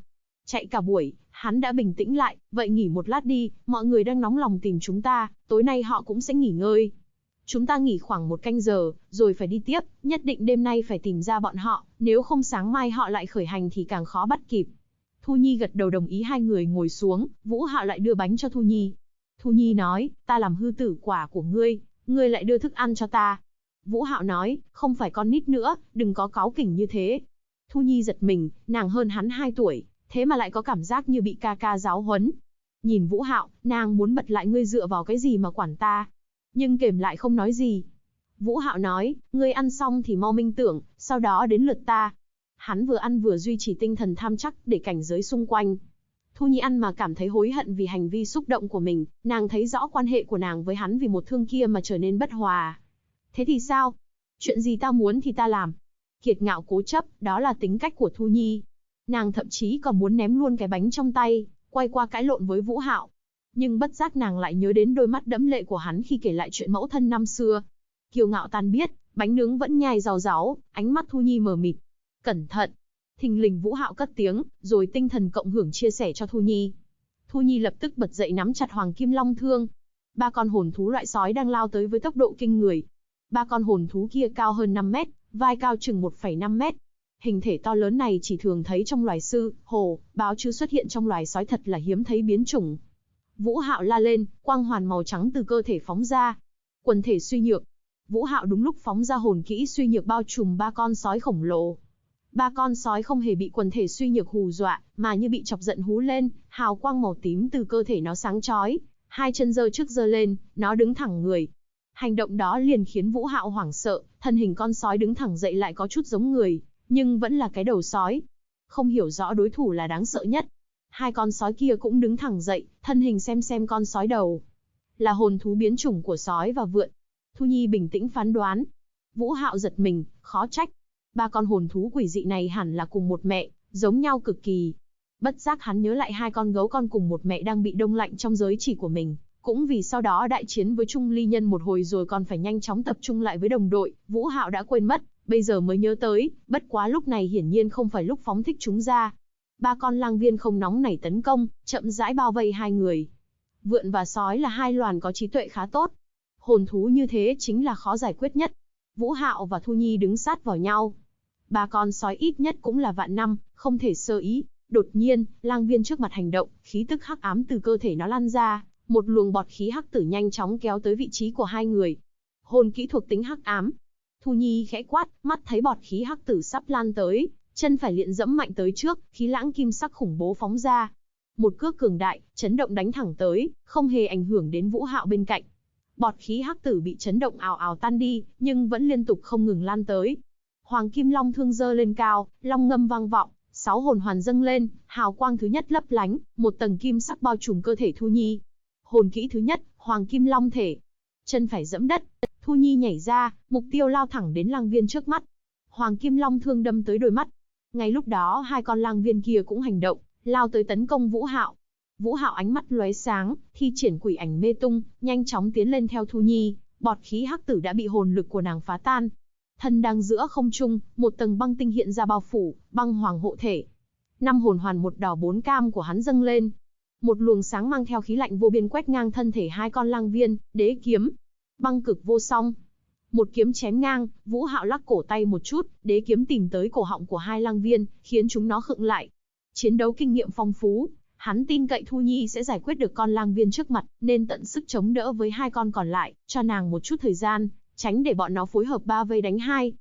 Chạy cả buổi, hắn đã bình tĩnh lại, vậy nghỉ một lát đi, mọi người đang nóng lòng tìm chúng ta, tối nay họ cũng sẽ nghỉ ngơi. Chúng ta nghỉ khoảng 1 canh giờ, rồi phải đi tiếp, nhất định đêm nay phải tìm ra bọn họ, nếu không sáng mai họ lại khởi hành thì càng khó bắt kịp. Thu Nhi gật đầu đồng ý, hai người ngồi xuống, Vũ Hạo lại đưa bánh cho Thu Nhi. Thu Nhi nói, ta làm hư tử quả của ngươi lại đưa thức ăn cho ta. Vũ Hạo nói, không phải con nít nữa, đừng có cáu kỉnh như thế. Thu Nhi giật mình, nàng hơn hắn 2 tuổi, thế mà lại có cảm giác như bị ca ca giáo huấn. Nhìn Vũ Hạo, nàng muốn bật lại, ngươi dựa vào cái gì mà quản ta? Nhưng Kềm lại không nói gì. Vũ Hạo nói, ngươi ăn xong thì mau minh tưởng, sau đó đến lượt ta. Hắn vừa ăn vừa duy trì tinh thần tham chắc để cảnh giới xung quanh. Thu Nhi ăn mà cảm thấy hối hận vì hành vi xúc động của mình, nàng thấy rõ quan hệ của nàng với hắn vì một thương kia mà trở nên bất hòa. Thế thì sao? Chuyện gì ta muốn thì ta làm. Kiệt ngạo cố chấp, đó là tính cách của Thu Nhi. Nàng thậm chí còn muốn ném luôn cái bánh trong tay, quay qua cãi lộn với Vũ Hạo. Nhưng bất giác nàng lại nhớ đến đôi mắt đẫm lệ của hắn khi kể lại chuyện mẫu thân năm xưa. Kiêu ngạo tan biết, bánh nướng vẫn nhai rau ráu, ánh mắt Thu Nhi mờ mịt. Cẩn thận! Thình lình Vũ Hạo cất tiếng, rồi tinh thần cộng hưởng chia sẻ cho Thu Nhi. Thu Nhi lập tức bật dậy nắm chặt Hoàng Kim Long Thương. 3 con hồn thú loại sói đang lao tới với tốc độ kinh người. 3 con hồn thú kia cao hơn 5 mét, vai cao chừng 1,5 mét. Hình thể to lớn này chỉ thường thấy trong loài sư, hổ, báo, chứ xuất hiện trong loài sói thật là hiếm thấy biến chủng. Vũ Hạo la lên, quang hoàn màu trắng từ cơ thể phóng ra. Quần thể suy nhược. Vũ Hạo đúng lúc phóng ra hồn kỹ suy nhược bao trùm 3 con sói khổng lồ. 3 con sói không hề bị quần thể suy nhược hù dọa, mà như bị chọc giận hú lên, hào quang màu tím từ cơ thể nó sáng chói, 2 chân giơ trước giơ lên, nó đứng thẳng người. Hành động đó liền khiến Vũ Hạo hoảng sợ, thân hình con sói đứng thẳng dậy lại có chút giống người, nhưng vẫn là cái đầu sói. Không hiểu rõ đối thủ là đáng sợ nhất. 2 con sói kia cũng đứng thẳng dậy, thân hình xem con sói đầu. Là hồn thú biến chủng của sói và vượn. Thu Nhi bình tĩnh phán đoán. Vũ Hạo giật mình, khó trách. 3 con hồn thú quỷ dị này hẳn là cùng một mẹ, giống nhau cực kỳ. Bất giác hắn nhớ lại 2 con gấu con cùng một mẹ đang bị đông lạnh trong giới chỉ của mình. Cũng vì sau đó đại chiến với Trung Ly Nhân một hồi rồi còn phải nhanh chóng tập trung lại với đồng đội, Vũ Hạo đã quên mất, bây giờ mới nhớ tới, bất quá lúc này hiển nhiên không phải lúc phóng thích chúng ra. 3 con lang viên không nóng nảy tấn công, chậm rãi bao vây hai người. Vượn và sói là 2 loài có trí tuệ khá tốt. Hồn thú như thế chính là khó giải quyết nhất. Vũ Hạo và Thu Nhi đứng sát vào nhau. 3 con sói ít nhất cũng là vạn năm, không thể sơ ý. Đột nhiên, lang viên trước mặt hành động, khí tức hắc ám từ cơ thể nó lan ra, một luồng bọt khí hắc tử nhanh chóng kéo tới vị trí của hai người. Hồn kỹ thuộc tính hắc ám. Thu Nhi khẽ quát, mắt thấy bọt khí hắc tử sắp lan tới, chân phải liệng dẫm mạnh tới trước, khí lãng kim sắc khủng bố phóng ra. Một cước cường đại, chấn động đánh thẳng tới, không hề ảnh hưởng đến Vũ Hạo bên cạnh. Bọt khí hắc tử bị chấn động ào ào tan đi, nhưng vẫn liên tục không ngừng lan tới. Hoàng Kim Long Thương giơ lên cao, long ngâm vang vọng, 6 hồn hoàn dâng lên, hào quang thứ nhất lấp lánh, một tầng kim sắc bao trùm cơ thể Thu Nhi. Hồn kỹ thứ nhất, Hoàng Kim Long Thể. Chân phải dẫm đất, Thu Nhi nhảy ra, mục tiêu lao thẳng đến lang viên trước mắt. Hoàng Kim Long Thương đâm tới đôi mắt. Ngay lúc đó 2 con lang viên kia cũng hành động, lao tới tấn công Vũ Hạo. Vũ Hạo ánh mắt lóe sáng, thi triển quỷ ảnh mê tung, nhanh chóng tiến lên theo Thu Nhi. Bọt khí hắc tử đã bị hồn lực của nàng phá tan. Thân đang giữa không trung, một tầng băng tinh hiện ra bao phủ, băng hoàng hộ thể. 5 hồn hoàn 1 đỏ 4 cam của hắn dâng lên. Một luồng sáng mang theo khí lạnh vô biên quét ngang thân thể 2 con lang viên, đế kiếm. Băng cực vô song. Một kiếm chém ngang, Vũ Hạo lắc cổ tay một chút, đế kiếm tìm tới cổ họng của 2 lang viên, khiến chúng nó khựng lại. Chiến đấu kinh nghiệm phong phú, hắn tin cậy Thu Nhi sẽ giải quyết được con lang viên trước mặt, nên tận sức chống đỡ với 2 con còn lại, cho nàng một chút thời gian, tránh để bọn nó phối hợp ba vây đánh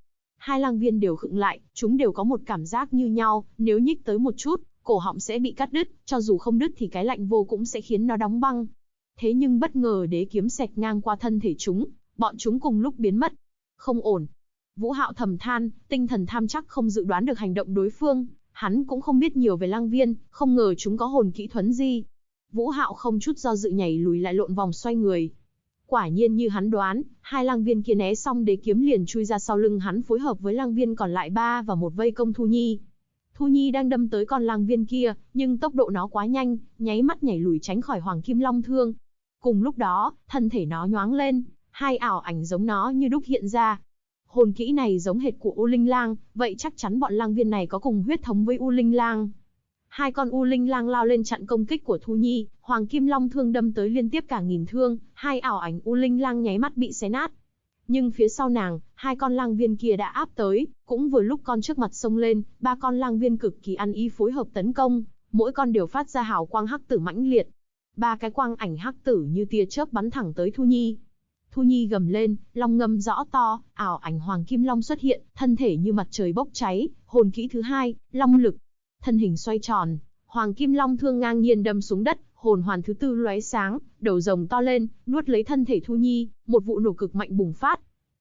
2 lang viên đều khựng lại, chúng đều có một cảm giác như nhau, nếu nhích tới một chút, cổ họng sẽ bị cắt đứt, cho dù không đứt thì cái lạnh vô cũng sẽ khiến nó đóng băng. Thế nhưng bất ngờ đế kiếm xẹt ngang qua thân thể chúng, bọn chúng cùng lúc biến mất. Không ổn. Vũ Hạo thầm than, tinh thần tham chắc không dự đoán được hành động đối phương, hắn cũng không biết nhiều về lang viên, không ngờ chúng có hồn kỹ thuấn di. Vũ Hạo không chút do dự nhảy lùi lại lộn vòng xoay người. Quả nhiên như hắn đoán, 2 lang viên kia né xong đế kiếm liền chui ra sau lưng hắn phối hợp với lang viên còn lại 3 và 1 vây công Thu Nhi. Thu Nhi đang đâm tới con lang viên kia, nhưng tốc độ nó quá nhanh, nháy mắt nhảy lùi tránh khỏi Hoàng Kim Long Thương. Cùng lúc đó, thân thể nó nhoáng lên, 2 ảo ảnh giống nó như đúc hiện ra. Hồn kỹ này giống hệt của U Linh Lang, vậy chắc chắn bọn lang viên này có cùng huyết thống với U Linh Lang. Hai con U Linh Lang lao lên chặn công kích của Thu Nhi, Hoàng Kim Long thương đâm tới liên tiếp cả nghìn thương, hai ảo ảnh U Linh Lang nháy mắt bị xé nát. Nhưng phía sau nàng, hai con lang viên kia đã áp tới, cũng vừa lúc con trước mặt xông lên, ba con lang viên cực kỳ ăn ý phối hợp tấn công, mỗi con đều phát ra hào quang hắc tử mãnh liệt. Ba cái quang ảnh hắc tử như tia chớp bắn thẳng tới Thu Nhi. Thu Nhi gầm lên, long ngâm rõ to, ảo ảnh Hoàng Kim Long xuất hiện, thân thể như mặt trời bốc cháy, hồn kỹ thứ hai, long lực. Thân hình xoay tròn, Hoàng Kim Long thương ngang nhiên đâm xuống đất, hồn hoàn thứ tư lóe sáng, đầu rồng to lên, nuốt lấy thân thể Thu Nhi, một vụ nổ cực mạnh bùng phát.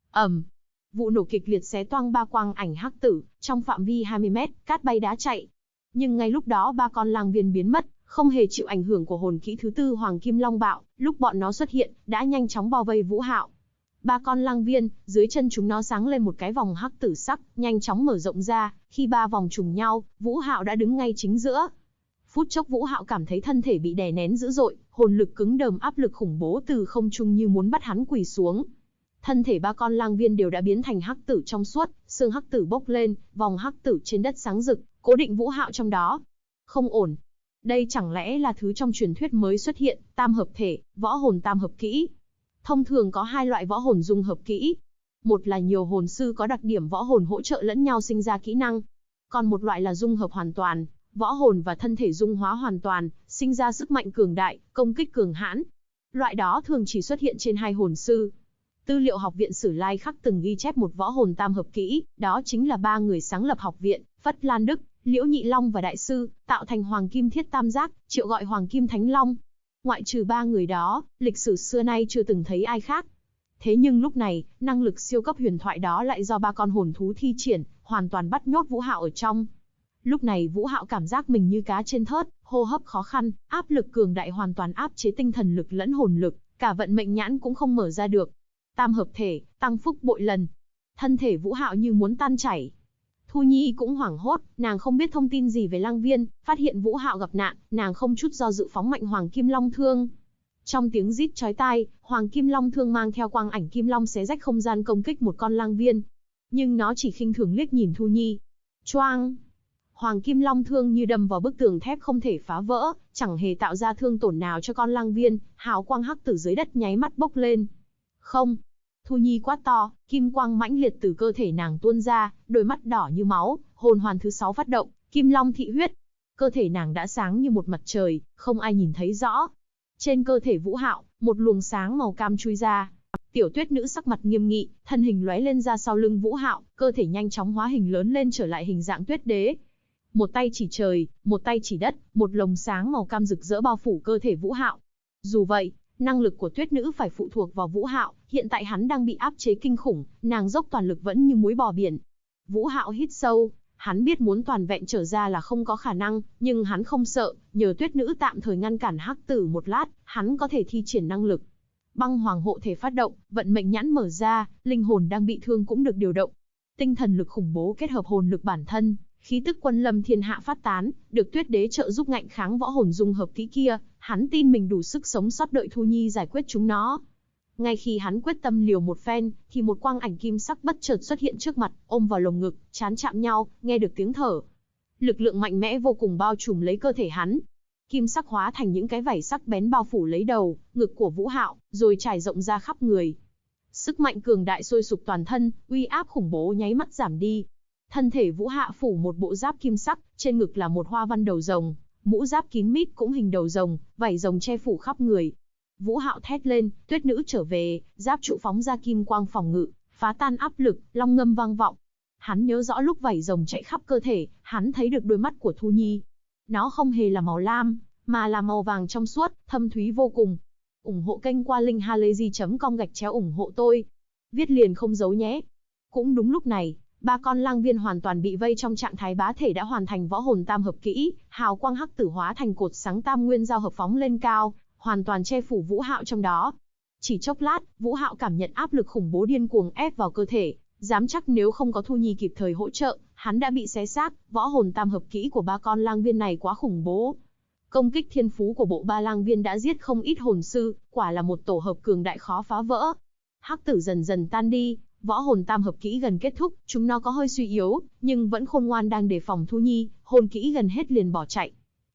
Vụ nổ kịch liệt xé toang ba quang ảnh hắc tử, trong phạm vi 20 mét, cát bay đá chạy. Nhưng ngay lúc đó ba con lang viên biến mất, không hề chịu ảnh hưởng của hồn kỹ thứ tư Hoàng Kim Long bạo, lúc bọn nó xuất hiện, đã nhanh chóng bao vây Vũ Hạo. Ba con lang viên, dưới chân chúng nó sáng lên một cái vòng hắc tử sắc, nhanh chóng mở rộng ra, khi ba vòng trùng nhau, Vũ Hạo đã đứng ngay chính giữa. Phút chốc Vũ Hạo cảm thấy thân thể bị đè nén dữ dội, hồn lực cứng đờm áp lực khủng bố từ không trung như muốn bắt hắn quỳ xuống. Thân thể ba con lang viên đều đã biến thành hắc tử trong suốt, xương hắc tử bốc lên, vòng hắc tử trên đất sáng rực, cố định Vũ Hạo trong đó. Không ổn. Đây chẳng lẽ là thứ trong truyền thuyết mới xuất hiện, tam hợp thể, võ hồn tam hợp kỹ. Thông thường có hai loại võ hồn dung hợp kỹ. Một là nhiều hồn sư có đặc điểm võ hồn hỗ trợ lẫn nhau sinh ra kỹ năng. Còn một loại là dung hợp hoàn toàn, võ hồn và thân thể dung hóa hoàn toàn, sinh ra sức mạnh cường đại, công kích cường hãn. Loại đó thường chỉ xuất hiện trên hai hồn sư. Tư liệu học viện Sử Lai Khắc từng ghi chép một võ hồn tam hợp kỹ, đó chính là ba người sáng lập học viện, Phất Lan Đức, Liễu Nhị Long và Đại Sư, tạo thành Hoàng Kim Thiết Tam Giác, triệu gọi Hoàng Kim Thánh Long. Ngoại trừ ba người đó, lịch sử xưa nay chưa từng thấy ai khác. Thế nhưng lúc này, năng lực siêu cấp huyền thoại đó lại do ba con hồn thú thi triển, hoàn toàn bắt nhốt Vũ Hạo ở trong. Lúc này Vũ Hạo cảm giác mình như cá trên thớt, hô hấp khó khăn, áp lực cường đại hoàn toàn áp chế tinh thần lực lẫn hồn lực, cả vận mệnh nhãn cũng không mở ra được. Tam hợp thể, tăng phúc bội lần. Thân thể Vũ Hạo như muốn tan chảy. Thu Nhi cũng hoảng hốt, nàng không biết thông tin gì về lang viên, phát hiện Vũ Hạo gặp nạn, nàng không chút do dự phóng mạnh Hoàng Kim Long thương. Trong tiếng rít chói tai, Hoàng Kim Long thương mang theo quang ảnh kim long xé rách không gian công kích một con lang viên. Nhưng nó chỉ khinh thường liếc nhìn Thu Nhi. Choang! Hoàng Kim Long thương như đâm vào bức tường thép không thể phá vỡ, chẳng hề tạo ra thương tổn nào cho con lang viên, hào quang hắc tử dưới đất nháy mắt bốc lên. Không! Thu Nhi quát to, kim quang mãnh liệt từ cơ thể nàng tuôn ra, đôi mắt đỏ như máu, hồn hoàn thứ 6 phát động, Kim Long thị huyết. Cơ thể nàng đã sáng như một mặt trời, không ai nhìn thấy rõ. Trên cơ thể Vũ Hạo, một luồng sáng màu cam chui ra. Tiểu Tuyết Nữ sắc mặt nghiêm nghị, thân hình lóe lên ra sau lưng Vũ Hạo, cơ thể nhanh chóng hóa hình lớn lên trở lại hình dạng Tuyết Đế. Một tay chỉ trời, một tay chỉ đất, một lồng sáng màu cam rực rỡ bao phủ cơ thể Vũ Hạo. Dù vậy, năng lực của Tuyết Nữ phải phụ thuộc vào Vũ Hạo, hiện tại hắn đang bị áp chế kinh khủng, nàng dốc toàn lực vẫn như muối bò biển. Vũ Hạo hít sâu, hắn biết muốn toàn vẹn trở ra là không có khả năng, nhưng hắn không sợ, nhờ Tuyết Nữ tạm thời ngăn cản hắc tử một lát, hắn có thể thi triển năng lực. Băng Hoàng hộ thể phát động, vận mệnh nhãn mở ra, linh hồn đang bị thương cũng được điều động. Tinh thần lực khủng bố kết hợp hồn lực bản thân, khí tức quân lâm thiên hạ phát tán, được Tuyết Đế trợ giúp ngạnh kháng võ hồn dung hợp kỹ kia, hắn tin mình đủ sức sống sót đợi Thu Nhi giải quyết chúng nó. Ngay khi hắn quyết tâm liều một phen, thì một quang ảnh kim sắc bất chợt xuất hiện trước mặt, ôm vào lồng ngực, trán chạm nhau, nghe được tiếng thở. Lực lượng mạnh mẽ vô cùng bao trùm lấy cơ thể hắn. Kim sắc hóa thành những cái vảy sắc bén bao phủ lấy đầu, ngực của Vũ Hạo, rồi trải rộng ra khắp người. Sức mạnh cường đại sôi sục toàn thân, uy áp khủng bố nháy mắt giảm đi. Thân thể Vũ Hạo phủ một bộ giáp kim sắc, trên ngực là một hoa văn đầu rồng, mũ giáp kín mít cũng hình đầu rồng, vảy rồng che phủ khắp người. Vũ Hạo thét lên, Tuyết Nữ trở về, giáp trụ phóng ra kim quang phòng ngự, phá tan áp lực, long ngâm vang vọng. Hắn nhớ rõ lúc vảy rồng chạy khắp cơ thể, hắn thấy được đôi mắt của Thu Nhi. Nó không hề là màu lam, mà là màu vàng trong suốt, thâm thúy vô cùng. Ủng hộ kênh qua linkhalazy.com/ủng hộ tôi. Viết liền không giấu nhé. Cũng đúng lúc này, ba con lang viên hoàn toàn bị vây trong trạng thái bá thể đã hoàn thành võ hồn tam hợp kỹ, hào quang hắc tử hóa thành cột sáng tam nguyên giao hợp phóng lên cao, hoàn toàn che phủ Vũ Hạo trong đó. Chỉ chốc lát, Vũ Hạo cảm nhận áp lực khủng bố điên cuồng ép vào cơ thể, dám chắc nếu không có Thu Nhi kịp thời hỗ trợ, hắn đã bị xé xác. Võ hồn tam hợp kỹ của ba con lang viên này quá khủng bố. Công kích thiên phú của bộ ba lang viên đã giết không ít hồn sư, quả là một tổ hợp cường đại khó phá vỡ. Hắc tử dần dần tan đi, võ hồn tam hợp kỹ gần kết thúc, chúng nó có hơi suy yếu, nhưng vẫn khôn ngoan đang đề phòng Thu Nhi, hồn kỹ gần hết liền bỏ chạy.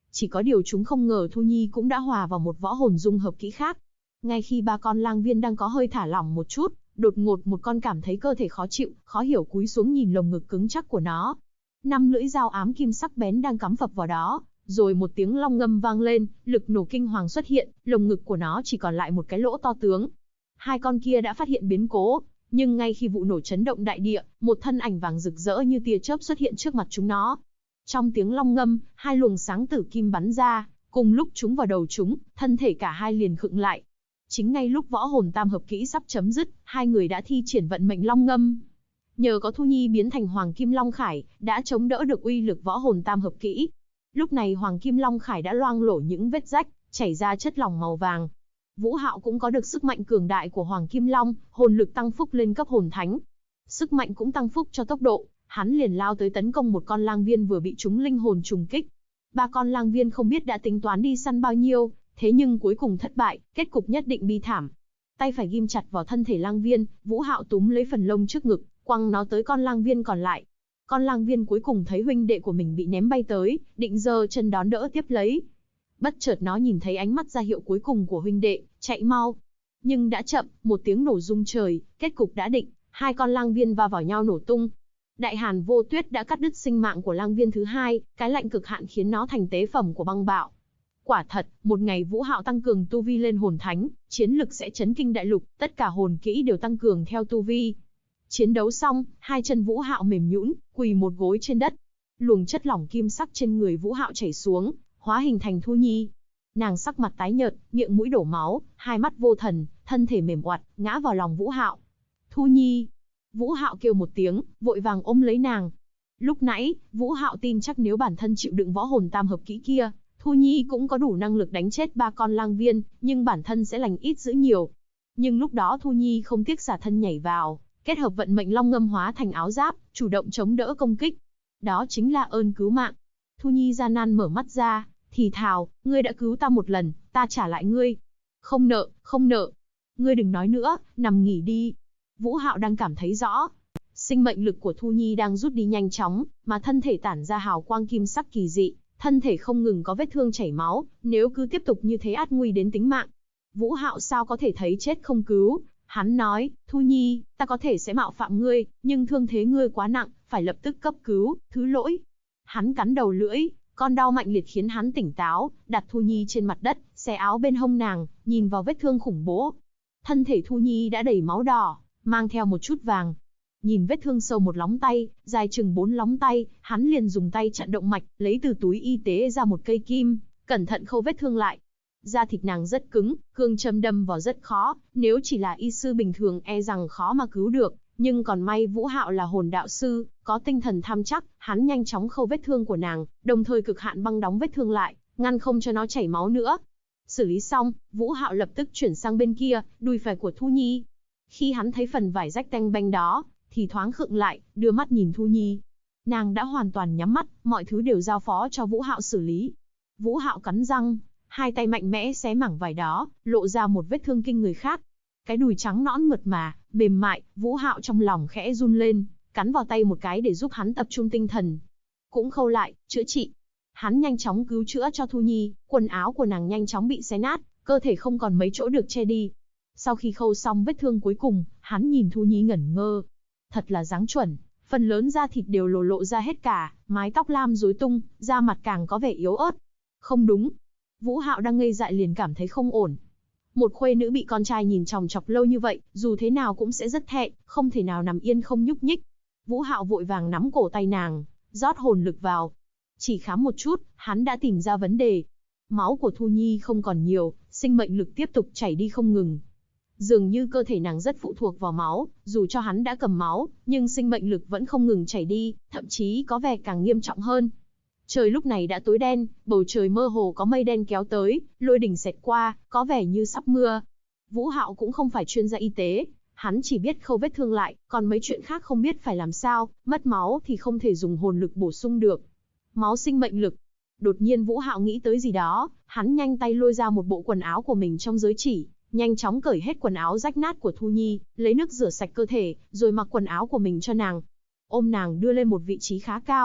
Chỉ có điều chúng không ngờ Thu Nhi cũng đã hòa vào một võ hồn dung hợp kỹ khác. Ngay khi ba con lang viên đang có hơi thả lỏng một chút, đột ngột một con cảm thấy cơ thể khó chịu, khó hiểu cúi xuống nhìn lồng ngực cứng chắc của nó. 5 lưỡi dao ám kim sắc bén đang cắm phập vào đó, rồi một tiếng long ngâm vang lên, lực nổ kinh hoàng xuất hiện, lồng ngực của nó chỉ còn lại một cái lỗ to tướng. Hai con kia đã phát hiện biến cố, nhưng ngay khi vụ nổ chấn động đại địa, một thân ảnh vàng rực rỡ như tia chớp xuất hiện trước mặt chúng nó. Trong tiếng long ngâm, hai luồng sáng tử kim bắn ra, cùng lúc chúng vào đầu chúng, thân thể cả hai liền khựng lại. Chính ngay lúc võ hồn tam hợp kỹ sắp chấm dứt, hai người đã thi triển vận mệnh long ngâm. Nhờ có Thu Nhi biến thành Hoàng Kim Long Khải, đã chống đỡ được uy lực võ hồn tam hợp kỹ. Lúc này Hoàng Kim Long Khải đã loang lổ những vết rách, chảy ra chất lỏng màu vàng. Vũ Hạo cũng có được sức mạnh cường đại của Hoàng Kim Long, hồn lực tăng phúc lên cấp hồn thánh. Sức mạnh cũng tăng phúc cho tốc độ, hắn liền lao tới tấn công một con lang viên vừa bị chúng linh hồn trùng kích. Ba con lang viên không biết đã tính toán đi săn bao nhiêu, thế nhưng cuối cùng thất bại, kết cục nhất định bi thảm. Tay phải ghim chặt vào thân thể lang viên, Vũ Hạo túm lấy phần lông trước ngực, quăng nó tới con lang viên còn lại. Con lang viên cuối cùng thấy huynh đệ của mình bị ném bay tới, định giơ chân đón đỡ tiếp lấy. Bất chợt nó nhìn thấy ánh mắt ra hiệu cuối cùng của huynh đệ, chạy mau. Nhưng đã chậm, một tiếng nổ rung trời, kết cục đã định, hai con lang viên va vào nhau nổ tung. Đại Hàn Vô Tuyết đã cắt đứt sinh mạng của lang viên thứ hai, cái lạnh cực hạn khiến nó thành tế phẩm của băng bạo. Quả thật, một ngày Vũ Hạo tăng cường tu vi lên hồn thánh, chiến lực sẽ chấn kinh đại lục, tất cả hồn kỹ đều tăng cường theo tu vi. Chiến đấu xong, hai chân Vũ Hạo mềm nhũn, quỳ một gối trên đất. Luồng chất lỏng kim sắc trên người Vũ Hạo chảy xuống, hóa hình thành Thu Nhi. Nàng sắc mặt tái nhợt, miệng mũi đổ máu, hai mắt vô thần, thân thể mềm oặt, ngã vào lòng Vũ Hạo. Thu Nhi! Vũ Hạo kêu một tiếng, vội vàng ôm lấy nàng. Lúc nãy, Vũ Hạo tin chắc nếu bản thân chịu đựng võ hồn tam hợp kỹ kia, Thu Nhi cũng có đủ năng lực đánh chết ba con lang viên, nhưng bản thân sẽ lành ít dữ nhiều. Nhưng lúc đó Thu Nhi không tiếc xả thân nhảy vào, kết hợp vận mệnh long ngâm hóa thành áo giáp, chủ động chống đỡ công kích. Đó chính là ơn cứu mạng. Thu Nhi gian nan mở mắt ra, thì thào, ngươi đã cứu ta một lần, ta trả lại ngươi. Không nợ, không nợ. Ngươi đừng nói nữa, nằm nghỉ đi. Vũ Hạo đang cảm thấy rõ. Sinh mệnh lực của Thu Nhi đang rút đi nhanh chóng, mà thân thể tản ra hào quang kim sắc kỳ dị, thân thể không ngừng có vết thương chảy máu, nếu cứ tiếp tục như thế ắt nguy đến tính mạng. Vũ Hạo sao có thể thấy chết không cứu, hắn nói, Thu Nhi, ta có thể sẽ mạo phạm ngươi, nhưng thương thế ngươi quá nặng, phải lập tức cấp cứu, thứ lỗi. Hắn cắn đầu lưỡi, con đau mạnh liệt khiến hắn tỉnh táo, đặt Thu Nhi trên mặt đất, xé áo bên hông nàng, nhìn vào vết thương khủng bố. Thân thể Thu Nhi đã đầy máu đỏ, mang theo một chút vàng. Nhìn vết thương sâu một lóng tay, dài chừng 4 lóng tay, hắn liền dùng tay chặn động mạch, lấy từ túi y tế ra một cây kim, cẩn thận khâu vết thương lại. Da thịt nàng rất cứng, cương châm đâm vào rất khó, nếu chỉ là y sư bình thường e rằng khó mà cứu được, nhưng còn may Vũ Hạo là hồn đạo sư, có tinh thần tham chắc, hắn nhanh chóng khâu vết thương của nàng, đồng thời cực hạn băng đóng vết thương lại, ngăn không cho nó chảy máu nữa. Xử lý xong, Vũ Hạo lập tức chuyển sang bên kia, đùi phải của Thu Nhi. Khi hắn thấy phần vải rách tanh banh đó, thì thoáng khựng lại, đưa mắt nhìn Thu Nhi. Nàng đã hoàn toàn nhắm mắt, mọi thứ đều giao phó cho Vũ Hạo xử lý. Vũ Hạo cắn răng, hai tay mạnh mẽ xé mảng vải đó, lộ ra một vết thương kinh người khác. Cái đùi trắng nõn mượt mà, mềm mại, Vũ Hạo trong lòng khẽ run lên, cắn vào tay một cái để giúp hắn tập trung tinh thần. Cũng khâu lại, chữa trị. Hắn nhanh chóng cứu chữa cho Thu Nhi, quần áo của nàng nhanh chóng bị xé nát, cơ thể không còn mấy chỗ được che đi. Sau khi khâu xong vết thương cuối cùng, hắn nhìn Thu Nhi ngẩn ngơ. Thật là dáng chuẩn, phần lớn da thịt đều lộ ra hết cả, mái tóc lam rối tung, da mặt càng có vẻ yếu ớt. Không đúng. Vũ Hạo đang ngây dại liền cảm thấy không ổn. Một khuê nữ bị con trai nhìn chòng chọc lâu như vậy, dù thế nào cũng sẽ rất thẹn, không thể nào nằm yên không nhúc nhích. Vũ Hạo vội vàng nắm cổ tay nàng, rót hồn lực vào. Chỉ khám một chút, hắn đã tìm ra vấn đề. Máu của Thu Nhi không còn nhiều, sinh mệnh lực tiếp tục chảy đi không ngừng. Dường như cơ thể nàng rất phụ thuộc vào máu, dù cho hắn đã cầm máu, nhưng sinh mệnh lực vẫn không ngừng chảy đi, thậm chí có vẻ càng nghiêm trọng hơn. Trời lúc này đã tối đen, bầu trời mơ hồ có mây đen kéo tới, lôi đỉnh xẹt qua, có vẻ như sắp mưa. Vũ Hạo cũng không phải chuyên gia y tế, hắn chỉ biết khâu vết thương lại, còn mấy chuyện khác không biết phải làm sao, mất máu thì không thể dùng hồn lực bổ sung được. Máu sinh mệnh lực. Đột nhiên Vũ Hạo nghĩ tới gì đó, hắn nhanh tay lôi ra một bộ quần áo của mình trong giới chỉ, nhanh chóng cởi hết quần áo rách nát của Thu Nhi, lấy nước rửa sạch cơ thể, rồi mặc quần áo của mình cho nàng. Ôm nàng đưa lên một vị trí khá cao,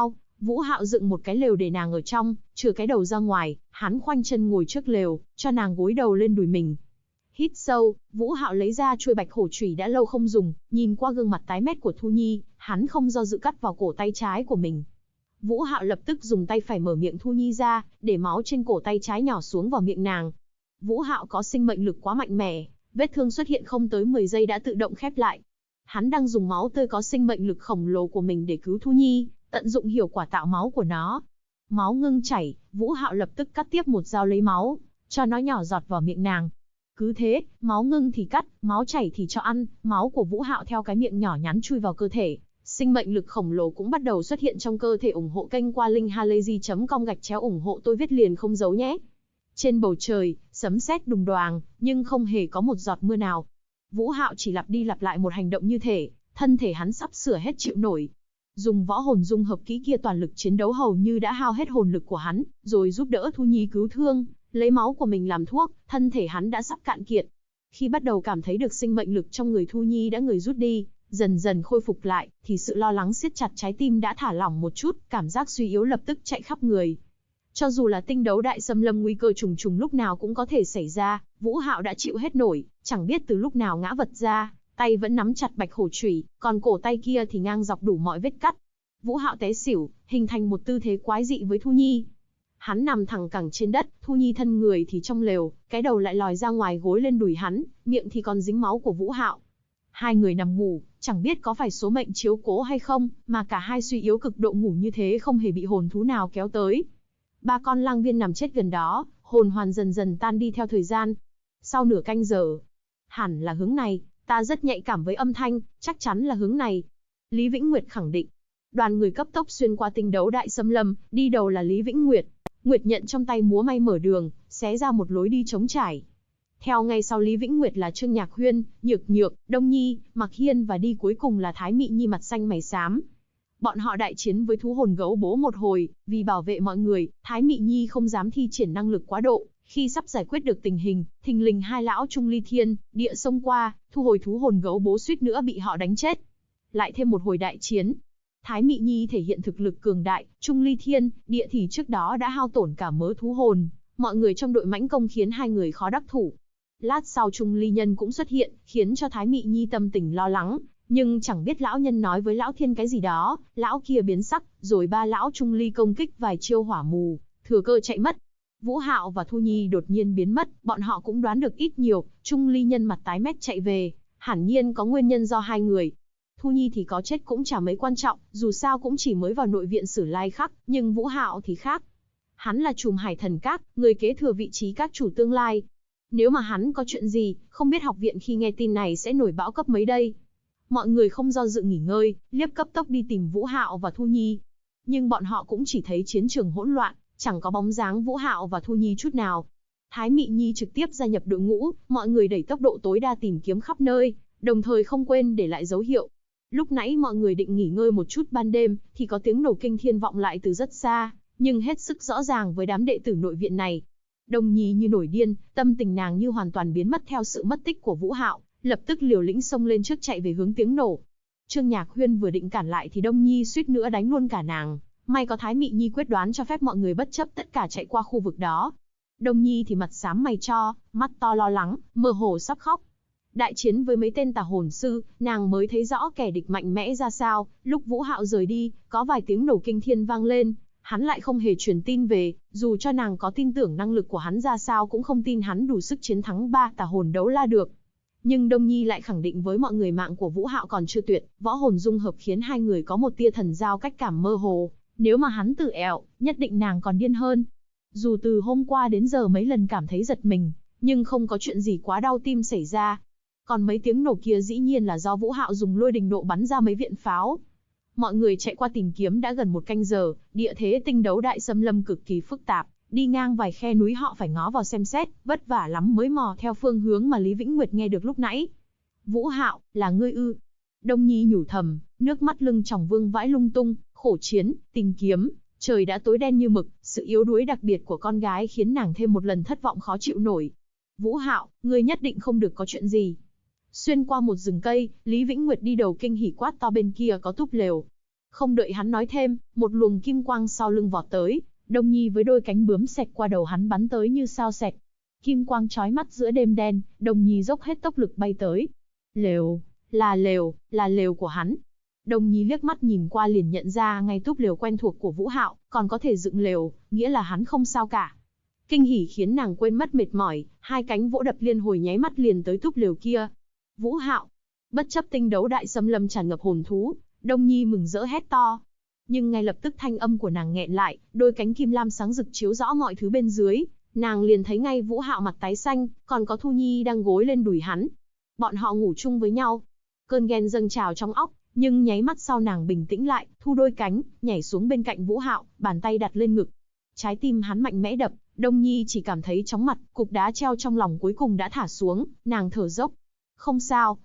Vũ Hạo dựng một cái lều để nàng ở trong, trừ cái đầu ra ngoài, hắn khoanh chân ngồi trước lều, cho nàng gối đầu lên đùi mình. Hít sâu, Vũ Hạo lấy ra chuôi bạch hổ chủy đã lâu không dùng, nhìn qua gương mặt tái mét của Thu Nhi, hắn không do dự cắt vào cổ tay trái của mình. Vũ Hạo lập tức dùng tay phải mở miệng Thu Nhi ra, để máu trên cổ tay trái nhỏ xuống vào miệng nàng. Vũ Hạo có sinh mệnh lực quá mạnh mẽ, vết thương xuất hiện không tới 10 giây đã tự động khép lại. Hắn đang dùng máu tươi có sinh mệnh lực khổng lồ của mình để cứu Thu Nhi, tận dụng hiệu quả tạo máu của nó. Máu ngưng chảy, Vũ Hạo lập tức cắt tiếp một dao lấy máu, cho nó nhỏ giọt vào miệng nàng. Cứ thế, máu ngưng thì cắt, máu chảy thì cho ăn, máu của Vũ Hạo theo cái miệng nhỏ nhắn chui vào cơ thể. Sinh mệnh lực khổng lồ cũng bắt đầu xuất hiện trong cơ thể. Ủng hộ kênh qua linkhalazy.com/ủng hộ tôi viết liền không giấu nhé. Trên bầu trời, sấm sét đùng đoàng, nhưng không hề có một giọt mưa nào. Vũ Hạo chỉ lặp đi lặp lại một hành động như thể, thân thể hắn sắp sửa hết chịu nổi. Dùng võ hồn dung hợp kỹ kia toàn lực chiến đấu hầu như đã hao hết hồn lực của hắn, rồi giúp đỡ Thu Nhi cứu thương, lấy máu của mình làm thuốc, thân thể hắn đã sắp cạn kiệt. Khi bắt đầu cảm thấy được sinh mệnh lực trong người Thu Nhi đã người rút đi, dần dần khôi phục lại, thì sự lo lắng siết chặt trái tim đã thả lỏng một chút, cảm giác suy yếu lập tức chạy khắp người. Cho dù là tinh đấu đại xâm lâm nguy cơ trùng trùng lúc nào cũng có thể xảy ra, Vũ Hạo đã chịu hết nổi, chẳng biết từ lúc nào ngã vật ra, tay vẫn nắm chặt bạch hổ chủy, còn cổ tay kia thì ngang dọc đủ mọi vết cắt. Vũ Hạo té xỉu, hình thành một tư thế quái dị với Thu Nhi. Hắn nằm thẳng cẳng trên đất, Thu Nhi thân người thì trong lều, cái đầu lại lòi ra ngoài gối lên đùi hắn, miệng thì còn dính máu của Vũ Hạo. Hai người nằm ngủ, chẳng biết có phải số mệnh chiếu cố hay không, mà cả hai suy yếu cực độ ngủ như thế không hề bị hồn thú nào kéo tới. Ba con lang viên nằm chết gần đó, hồn hoàn dần dần tan đi theo thời gian. Sau nửa canh giờ, hẳn là hướng này, ta rất nhạy cảm với âm thanh, chắc chắn là hướng này. Lý Vĩnh Nguyệt khẳng định. Đoàn người cấp tốc xuyên qua tinh đấu đại xâm lâm, đi đầu là Lý Vĩnh Nguyệt. Nguyệt nhận trong tay múa may mở đường, xé ra một lối đi trống trải. Theo ngay sau Lý Vĩnh Nguyệt là Trương Nhạc Huyên, Nhược Nhược, Đông Nhi, Mặc Hiên và đi cuối cùng là Thái Mị Nhi mặt xanh mày xám. Bọn họ đại chiến với thú hồn gấu bố một hồi, vì bảo vệ mọi người, Thái Mị Nhi không dám thi triển năng lực quá độ. Khi sắp giải quyết được tình hình, thình lình hai lão Trung Ly Thiên, Địa xông qua, thu hồi thú hồn gấu bố suýt nữa bị họ đánh chết. Lại thêm một hồi đại chiến. Thái Mị Nhi thể hiện thực lực cường đại, Trung Ly Thiên, Địa thì trước đó đã hao tổn cả mớ thú hồn. Mọi người trong đội mãnh công khiến hai người khó đắc thủ. Lát sau Trung Ly Nhân cũng xuất hiện, khiến cho Thái Mị Nhi tâm tình lo lắng. Nhưng chẳng biết lão nhân nói với lão Thiên cái gì đó, lão kia biến sắc, rồi ba lão Trung Ly công kích vài chiêu hỏa mù, thừa cơ chạy mất. Vũ Hạo và Thu Nhi đột nhiên biến mất, bọn họ cũng đoán được ít nhiều, Trung Ly Nhân mặt tái mét chạy về, hẳn nhiên có nguyên nhân do hai người. Thu Nhi thì có chết cũng chả mấy quan trọng, dù sao cũng chỉ mới vào nội viện Sử Lai Khắc, nhưng Vũ Hạo thì khác. Hắn là trùm Hải Thần Các, người kế thừa vị trí các chủ tương lai. Nếu mà hắn có chuyện gì, không biết học viện khi nghe tin này sẽ nổi bão cấp mấy đây. Mọi người không do dự nghỉ ngơi, liếc cấp tốc đi tìm Vũ Hạo và Thu Nhi. Nhưng bọn họ cũng chỉ thấy chiến trường hỗn loạn, chẳng có bóng dáng Vũ Hạo và Thu Nhi chút nào. Thái Mị Nhi trực tiếp gia nhập đội ngũ, mọi người đẩy tốc độ tối đa tìm kiếm khắp nơi, đồng thời không quên để lại dấu hiệu. Lúc nãy mọi người định nghỉ ngơi một chút ban đêm, thì có tiếng nổ kinh thiên vọng lại từ rất xa, nhưng hết sức rõ ràng với đám đệ tử nội viện này. Đông Nhi như nổi điên, tâm tình nàng như hoàn toàn biến mất theo sự mất tích của Vũ Hạo, lập tức liều lĩnh xông lên trước chạy về hướng tiếng nổ. Trương Nhạc Huyên vừa định cản lại thì Đông Nhi suýt nữa đánh luôn cả nàng. May có Thái Mị Nhi quyết đoán cho phép mọi người bất chấp tất cả chạy qua khu vực đó. Đông Nhi thì mặt xám mày cho, mắt to lo lắng, mơ hồ sắp khóc. Đại chiến với mấy tên tà hồn sư, nàng mới thấy rõ kẻ địch mạnh mẽ ra sao. Lúc Vũ Hạo rời đi, có vài tiếng nổ kinh thiên vang lên, hắn lại không hề truyền tin về, dù cho nàng có tin tưởng năng lực của hắn ra sao cũng không tin hắn đủ sức chiến thắng ba tà hồn đấu la được. Nhưng Đông Nhi lại khẳng định với mọi người mạng của Vũ Hạo còn chưa tuyệt, võ hồn dung hợp khiến hai người có một tia thần giao cách cảm mơ hồ. Nếu mà hắn tự ẹo, nhất định nàng còn điên hơn. Dù từ hôm qua đến giờ mấy lần cảm thấy giật mình, nhưng không có chuyện gì quá đau tim xảy ra. Còn mấy tiếng nổ kia dĩ nhiên là do Vũ Hạo dùng lôi đình nộ bắn ra mấy viện pháo. Mọi người chạy qua tìm kiếm đã gần một canh giờ, địa thế tinh đấu đại xâm lâm cực kỳ phức tạp, đi ngang vài khe núi họ phải ngó vào xem xét, vất vả lắm mới mò theo phương hướng mà Lý Vĩnh Nguyệt nghe được lúc nãy. Vũ Hạo, là ngươi ư? Đông Nhi nhủ thầm, nước mắt lưng tròng vương vãi lung tung, khổ chiến, tìm kiếm, trời đã tối đen như mực, sự yếu đuối đặc biệt của con gái khiến nàng thêm một lần thất vọng khó chịu nổi. Vũ Hạo, ngươi nhất định không được có chuyện gì. Xuyên qua một rừng cây, Lý Vĩnh Nguyệt đi đầu kinh hỉ quát to bên kia có túp lều. Không đợi hắn nói thêm, một luồng kim quang sau lưng vọt tới, Đông Nhi với đôi cánh bướm xẹt qua đầu hắn bắn tới như sao xẹt. Kim quang chói mắt giữa đêm đen, Đông Nhi dốc hết tốc lực bay tới. Lều, là lều của hắn. Đông Nhi liếc mắt nhìn qua liền nhận ra ngay túp lều quen thuộc của Vũ Hạo, còn có thể dựng lều, nghĩa là hắn không sao cả. Kinh hỉ khiến nàng quên mất mệt mỏi, hai cánh vỗ đập liên hồi nháy mắt liền tới túp lều kia. Vũ Hạo, bất chấp tinh đấu đại xâm lâm tràn ngập hồn thú, Đông Nhi mừng rỡ hét to. Nhưng ngay lập tức thanh âm của nàng nghẹn lại, đôi cánh kim lam sáng rực chiếu rõ mọi thứ bên dưới, nàng liền thấy ngay Vũ Hạo mặt tái xanh, còn có Thu Nhi đang gối lên đùi hắn. Bọn họ ngủ chung với nhau. Cơn ghen dâng trào trong óc, nhưng nháy mắt sau nàng bình tĩnh lại, thu đôi cánh, nhảy xuống bên cạnh Vũ Hạo, bàn tay đặt lên ngực. Trái tim hắn mạnh mẽ đập, Đông Nhi chỉ cảm thấy chóng mặt, cục đá treo trong lòng cuối cùng đã thả xuống, nàng thở dốc. Không sao,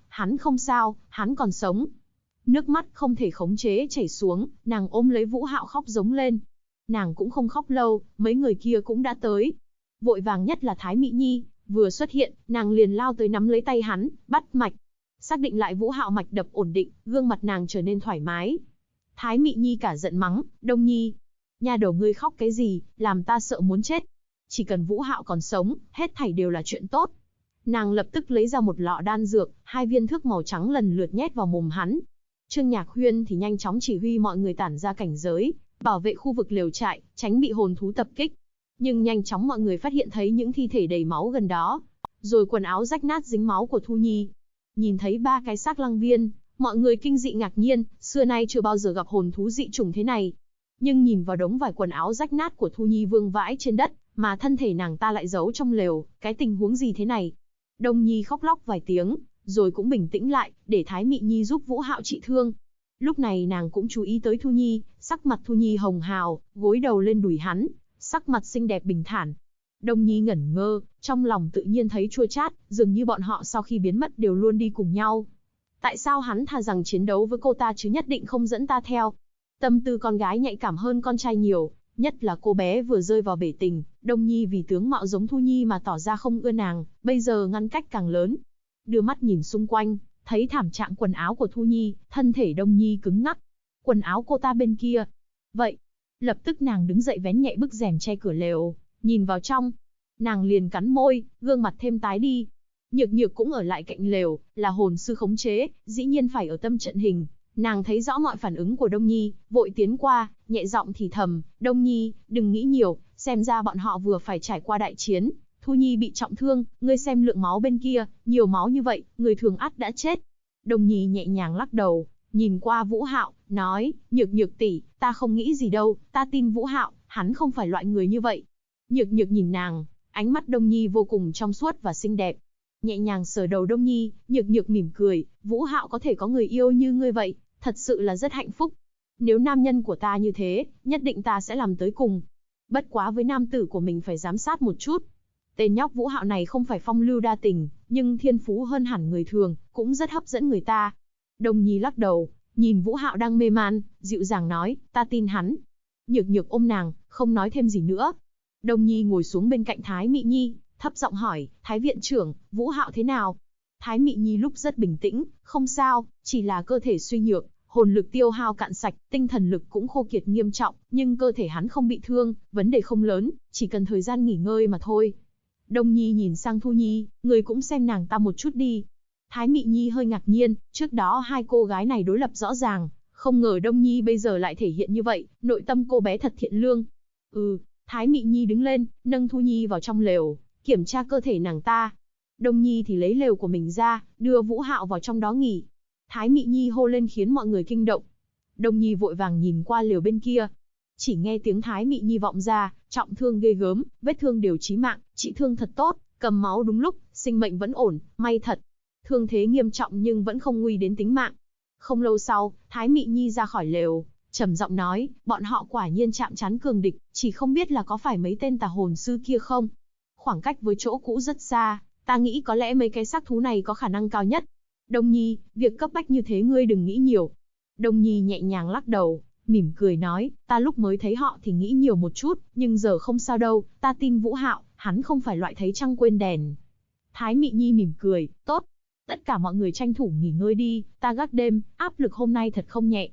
hắn còn sống. Nước mắt không thể khống chế chảy xuống, nàng ôm lấy Vũ Hạo khóc giống lên. Nàng cũng không khóc lâu, mấy người kia cũng đã tới. Vội vàng nhất là Thái Mị Nhi, vừa xuất hiện, nàng liền lao tới nắm lấy tay hắn, bắt mạch. Xác định lại Vũ Hạo mạch đập ổn định, gương mặt nàng trở nên thoải mái. Thái Mị Nhi cả giận mắng, Đông Nhi, nha đầu ngươi khóc cái gì, làm ta sợ muốn chết. Chỉ cần Vũ Hạo còn sống, hết thảy đều là chuyện tốt. Nàng lập tức lấy ra một lọ đan dược, 2 viên thước màu trắng lần lượt nhét vào mồm hắn. Trương Nhạc Huyên thì nhanh chóng chỉ huy mọi người tản ra cảnh giới, bảo vệ khu vực lều trại, tránh bị hồn thú tập kích. Nhưng nhanh chóng mọi người phát hiện thấy những thi thể đầy máu gần đó, rồi quần áo rách nát dính máu của Thu Nhi. Nhìn thấy 3 cái xác lăng viên, mọi người kinh dị ngạc nhiên, xưa nay chưa bao giờ gặp hồn thú dị chủng thế này. Nhưng nhìn vào đống vải quần áo rách nát của Thu Nhi vương vãi trên đất, mà thân thể nàng ta lại giấu trong lều, cái tình huống gì thế này? Đông Nhi khóc lóc vài tiếng, rồi cũng bình tĩnh lại, để Thái Mị Nhi giúp Vũ Hạo trị thương. Lúc này nàng cũng chú ý tới Thu Nhi, sắc mặt Thu Nhi hồng hào, gối đầu lên đùi hắn, sắc mặt xinh đẹp bình thản. Đông Nhi ngẩn ngơ, trong lòng tự nhiên thấy chua chát, dường như bọn họ sau khi biến mất đều luôn đi cùng nhau. Tại sao hắn thà rằng chiến đấu với cô ta chứ nhất định không dẫn ta theo? Tâm tư con gái nhạy cảm hơn con trai nhiều, nhất là cô bé vừa rơi vào bể tình, Đông Nhi vì tướng mạo giống Thu Nhi mà tỏ ra không ưa nàng, bây giờ ngăn cách càng lớn. Đưa mắt nhìn xung quanh, thấy thảm trạng quần áo của Thu Nhi, thân thể Đông Nhi cứng ngắc. Quần áo cô ta bên kia. Vậy, lập tức nàng đứng dậy vén nhẹ bức rèm che cửa lều, nhìn vào trong. Nàng liền cắn môi, gương mặt thêm tái đi. Nhược Nhược cũng ở lại cạnh lều, là hồn sư khống chế, dĩ nhiên phải ở tâm trận hình. Nàng thấy rõ mọi phản ứng của Đông Nhi, vội tiến qua, nhẹ giọng thì thầm, Đông Nhi, đừng nghĩ nhiều, xem ra bọn họ vừa phải trải qua đại chiến. Thu Nhi bị trọng thương, ngươi xem lượng máu bên kia, nhiều máu như vậy, người thường ắt đã chết. Đông Nhi nhẹ nhàng lắc đầu, nhìn qua Vũ Hạo, nói, Nhược Nhược tỷ, ta không nghĩ gì đâu, ta tin Vũ Hạo, hắn không phải loại người như vậy. Nhược Nhược nhìn nàng, ánh mắt Đông Nhi vô cùng trong suốt và xinh đẹp. Nhẹ nhàng sờ đầu Đông Nhi, Nhược Nhược mỉm cười, Vũ Hạo có thể có người yêu như ngươi vậy, thật sự là rất hạnh phúc. Nếu nam nhân của ta như thế, nhất định ta sẽ làm tới cùng. Bất quá với nam tử của mình phải giám sát một chút. Tên nhóc Vũ Hạo này không phải phong lưu đa tình, nhưng thiên phú hơn hẳn người thường, cũng rất hấp dẫn người ta. Đông Nhi lắc đầu, nhìn Vũ Hạo đang mê man, dịu dàng nói, ta tin hắn. Nhược Nhược ôm nàng, không nói thêm gì nữa. Đông Nhi ngồi xuống bên cạnh Thái Mị Nhi, thấp giọng hỏi, Thái viện trưởng, Vũ Hạo thế nào? Thái Mị Nhi lúc rất bình tĩnh, không sao, chỉ là cơ thể suy nhược, hồn lực tiêu hao cạn sạch, tinh thần lực cũng khô kiệt nghiêm trọng, nhưng cơ thể hắn không bị thương, vấn đề không lớn, chỉ cần thời gian nghỉ ngơi mà thôi. Đông Nhi nhìn sang Thu Nhi, người cũng xem nàng ta một chút đi. Thái Mị Nhi hơi ngạc nhiên, trước đó hai cô gái này đối lập rõ ràng, không ngờ Đông Nhi bây giờ lại thể hiện như vậy, nội tâm cô bé thật thiện lương. Thái Mị Nhi đứng lên, nâng Thu Nhi vào trong lều, kiểm tra cơ thể nàng ta. Đông Nhi thì lấy lều của mình ra, đưa Vũ Hạo vào trong đó nghỉ. Thái Mị Nhi hô lên khiến mọi người kinh động. Đông Nhi vội vàng nhìn qua lều bên kia. Chỉ nghe tiếng Thái Mị Nhi vọng ra, trọng thương ghê gớm, vết thương đều chí mạng, trị thương thật tốt, cầm máu đúng lúc, sinh mệnh vẫn ổn, may thật. Thương thế nghiêm trọng nhưng vẫn không nguy đến tính mạng. Không lâu sau, Thái Mị Nhi ra khỏi lều, trầm giọng nói, bọn họ quả nhiên chạm trán cường địch, chỉ không biết là có phải mấy tên tà hồn sư kia không. Khoảng cách với chỗ cũ rất xa, ta nghĩ có lẽ mấy cái xác thú này có khả năng cao nhất. Đông Nhi, việc cấp bách như thế ngươi đừng nghĩ nhiều. Đông Nhi nhẹ nhàng lắc đầu, mỉm cười nói, ta lúc mới thấy họ thì nghĩ nhiều một chút, nhưng giờ không sao đâu, ta tin Vũ Hạo, hắn không phải loại thấy trăng quên đèn. Thái Mị Nhi mỉm cười, tốt. Tất cả mọi người tranh thủ nghỉ ngơi đi, ta gác đêm, áp lực hôm nay thật không nhẹ.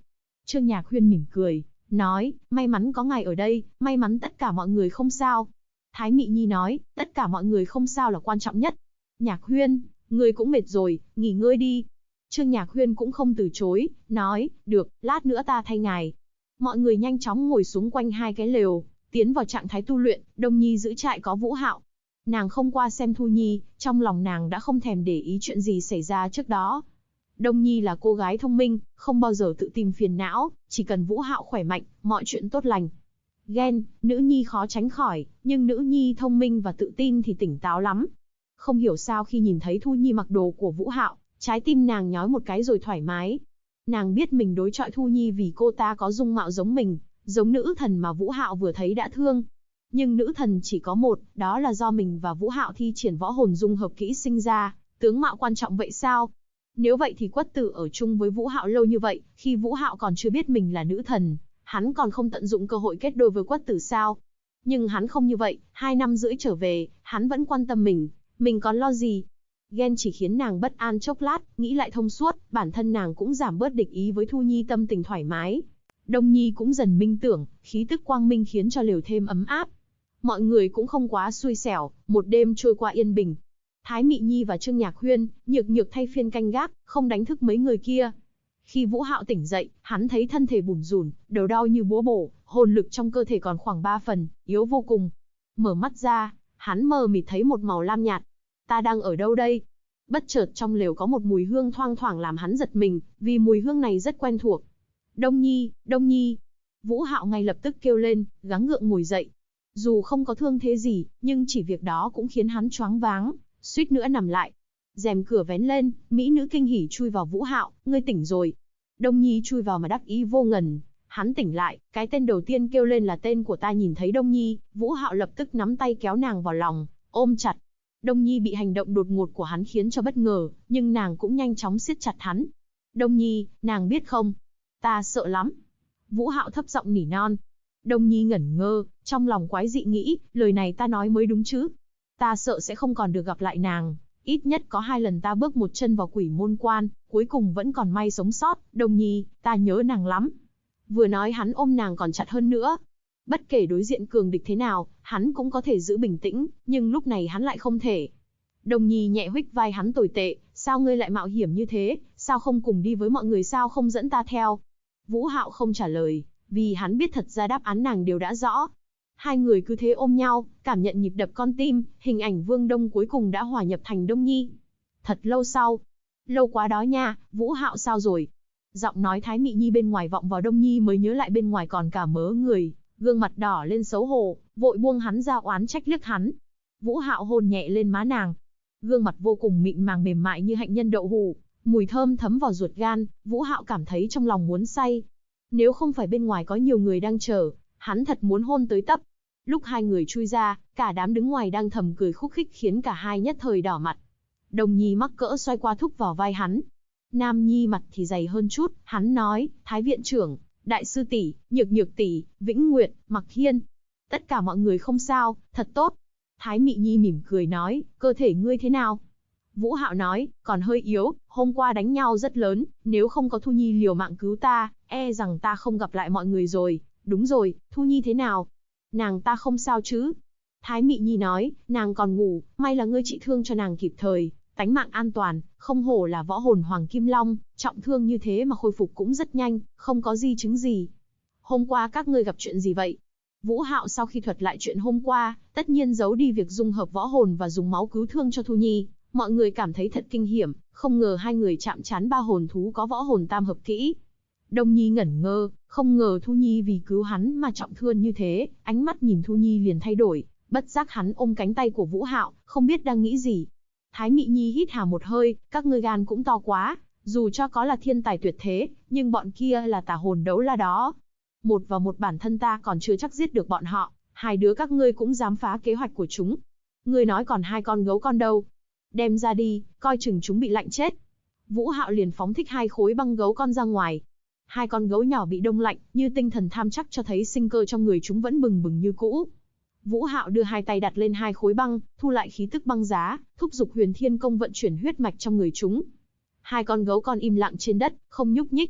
Trương Nhạc Huyên mỉm cười, nói, may mắn có ngài ở đây, may mắn tất cả mọi người không sao. Thái Mị Nhi nói, tất cả mọi người không sao là quan trọng nhất. Nhạc Huyên, người cũng mệt rồi, nghỉ ngơi đi. Trương Nhạc Huyên cũng không từ chối, nói, được, lát nữa ta thay ngài. Mọi người nhanh chóng ngồi xuống quanh hai cái lều, tiến vào trạng thái tu luyện. Đông Nhi giữ trại có Vũ Hạo. Nàng không qua xem Thu Nhi, trong lòng nàng đã không thèm để ý chuyện gì xảy ra trước đó. Đông Nhi là cô gái thông minh, không bao giờ tự tìm phiền não, chỉ cần Vũ Hạo khỏe mạnh, mọi chuyện tốt lành. Ghen, nữ nhi khó tránh khỏi, nhưng nữ nhi thông minh và tự tin thì tỉnh táo lắm. Không hiểu sao khi nhìn thấy Thu Nhi mặc đồ của Vũ Hạo, trái tim nàng nhói một cái rồi thoải mái. Nàng biết mình đối chọi Thu Nhi vì cô ta có dung mạo giống mình, giống nữ thần mà Vũ Hạo vừa thấy đã thương. Nhưng nữ thần chỉ có một, đó là do mình và Vũ Hạo thi triển võ hồn dung hợp kỹ sinh ra, tướng mạo quan trọng vậy sao? Nếu vậy thì Quất Tử ở chung với Vũ Hạo lâu như vậy, khi Vũ Hạo còn chưa biết mình là nữ thần, hắn còn không tận dụng cơ hội kết đôi với Quất Tử sao? Nhưng hắn không như vậy, 2 năm rưỡi trở về, hắn vẫn quan tâm mình còn lo gì? Ghen chỉ khiến nàng bất an chốc lát, nghĩ lại thông suốt, bản thân nàng cũng giảm bớt địch ý với Thu Nhi, tâm tình thoải mái. Đông Nhi cũng dần minh tưởng, khí tức quang minh khiến cho lều thêm ấm áp. Mọi người cũng không quá xui xẻo, một đêm trôi qua yên bình. Thái Mị Nhi và Trương Nhạc Huyên, nhược nhược thay phiên canh gác, không đánh thức mấy người kia. Khi Vũ Hạo tỉnh dậy, hắn thấy thân thể bủn rủn, đầu đau như búa bổ, hồn lực trong cơ thể còn khoảng 3 phần, yếu vô cùng. Mở mắt ra, hắn mờ mịt thấy một màu lam nhạt. Ta đang ở đâu đây? Bất chợt trong lều có một mùi hương thoang thoảng làm hắn giật mình, vì mùi hương này rất quen thuộc. Đông Nhi, Đông Nhi. Vũ Hạo ngay lập tức kêu lên, gắng gượng ngồi dậy. Dù không có thương thế gì, nhưng chỉ việc đó cũng khiến hắn choáng váng, suýt nữa nằm lại. Rèm cửa vén lên, mỹ nữ kinh hỉ chui vào. Vũ Hạo, ngươi tỉnh rồi. Đông Nhi chui vào mà đắc ý vô ngần. Hắn tỉnh lại, cái tên đầu tiên kêu lên là tên của ta. Nhìn thấy Đông Nhi, Vũ Hạo lập tức nắm tay kéo nàng vào lòng, ôm chặt. Đông Nhi bị hành động đột ngột của hắn khiến cho bất ngờ, nhưng nàng cũng nhanh chóng siết chặt hắn. Đông Nhi, nàng biết không? Ta sợ lắm. Vũ Hạo thấp giọng nỉ non. Đông Nhi ngẩn ngơ, trong lòng quái dị nghĩ, lời này ta nói mới đúng chứ. Ta sợ sẽ không còn được gặp lại nàng. Ít nhất có 2 lần ta bước một chân vào Quỷ Môn Quan, cuối cùng vẫn còn may sống sót. Đông Nhi, ta nhớ nàng lắm. Vừa nói hắn ôm nàng còn chặt hơn nữa. Bất kể đối diện cường địch thế nào, hắn cũng có thể giữ bình tĩnh, nhưng lúc này hắn lại không thể. Đông Nhi nhẹ huých vai hắn, tồi tệ, sao ngươi lại mạo hiểm như thế, sao không cùng đi với mọi người, sao không dẫn ta theo? Vũ Hạo không trả lời, vì hắn biết thật ra đáp án nàng đều đã rõ. Hai người cứ thế ôm nhau, cảm nhận nhịp đập con tim, hình ảnh Vương Đông cuối cùng đã hòa nhập thành Đông Nhi. Thật lâu sau, lâu quá đó nha, Vũ Hạo sao rồi? Giọng nói Thái Mị Nhi bên ngoài vọng vào. Đông Nhi mới nhớ lại bên ngoài còn cả mớ người, gương mặt đỏ lên xấu hổ, vội buông hắn ra, oán trách liếc hắn. Vũ Hạo hôn nhẹ lên má nàng, gương mặt vô cùng mịn màng mềm mại như hạnh nhân đậu hũ, mùi thơm thấm vào ruột gan. Vũ Hạo cảm thấy trong lòng muốn say. Nếu không phải bên ngoài có nhiều người đang chờ, hắn thật muốn hôn tới tấp. Lúc hai người chui ra, cả đám đứng ngoài đang thầm cười khúc khích khiến cả hai nhất thời đỏ mặt. Đồng Nhi mắc cỡ xoay qua thúc vào vai hắn. Nam Nhi mặt thì dày hơn chút, hắn nói, Thái viện trưởng, Đại sư tỷ, Nhược Nhược tỷ, Vĩnh Nguyệt, Mặc Hiên. Tất cả mọi người không sao, thật tốt. Thái Mị Nhi mỉm cười nói, cơ thể ngươi thế nào? Vũ Hạo nói, còn hơi yếu, hôm qua đánh nhau rất lớn, nếu không có Thu Nhi liều mạng cứu ta, e rằng ta không gặp lại mọi người rồi. Đúng rồi, Thu Nhi thế nào? Nàng ta không sao chứ? Thái Mị Nhi nói, nàng còn ngủ, may là ngươi trị thương cho nàng kịp thời, tánh mạng an toàn, không hổ là võ hồn Hoàng Kim Long, trọng thương như thế mà khôi phục cũng rất nhanh, không có di chứng gì. Hôm qua các ngươi gặp chuyện gì vậy? Vũ Hạo sau khi thuật lại chuyện hôm qua, tất nhiên giấu đi việc dung hợp võ hồn và dùng máu cứu thương cho Thu Nhi. Mọi người cảm thấy thật kinh hiểm, không ngờ hai người chạm trán 3 hồn thú có võ hồn tam hợp kỹ. Đông Nhi ngẩn ngơ, không ngờ Thu Nhi vì cứu hắn mà trọng thương như thế, ánh mắt nhìn Thu Nhi liền thay đổi, bất giác hắn ôm cánh tay của Vũ Hạo, không biết đang nghĩ gì. Thái Mị Nhi hít hà một hơi, các ngươi gan cũng to quá, dù cho có là thiên tài tuyệt thế, nhưng bọn kia là tà hồn đấu la đó. Một và một bản thân ta còn chưa chắc giết được bọn họ, 2 đứa các ngươi cũng dám phá kế hoạch của chúng. Ngươi nói còn 2 con gấu con đâu? Đem ra đi, coi chừng chúng bị lạnh chết. Vũ Hạo liền phóng thích 2 khối băng gấu con ra ngoài. 2 con gấu nhỏ bị đông lạnh, như tinh thần tham chắc cho thấy sinh cơ trong người chúng vẫn bừng bừng như cũ. Vũ Hạo đưa 2 tay đặt lên 2 khối băng, thu lại khí tức băng giá, thúc giục Huyền Thiên Công vận chuyển huyết mạch trong người chúng. 2 con gấu con im lặng trên đất, không nhúc nhích.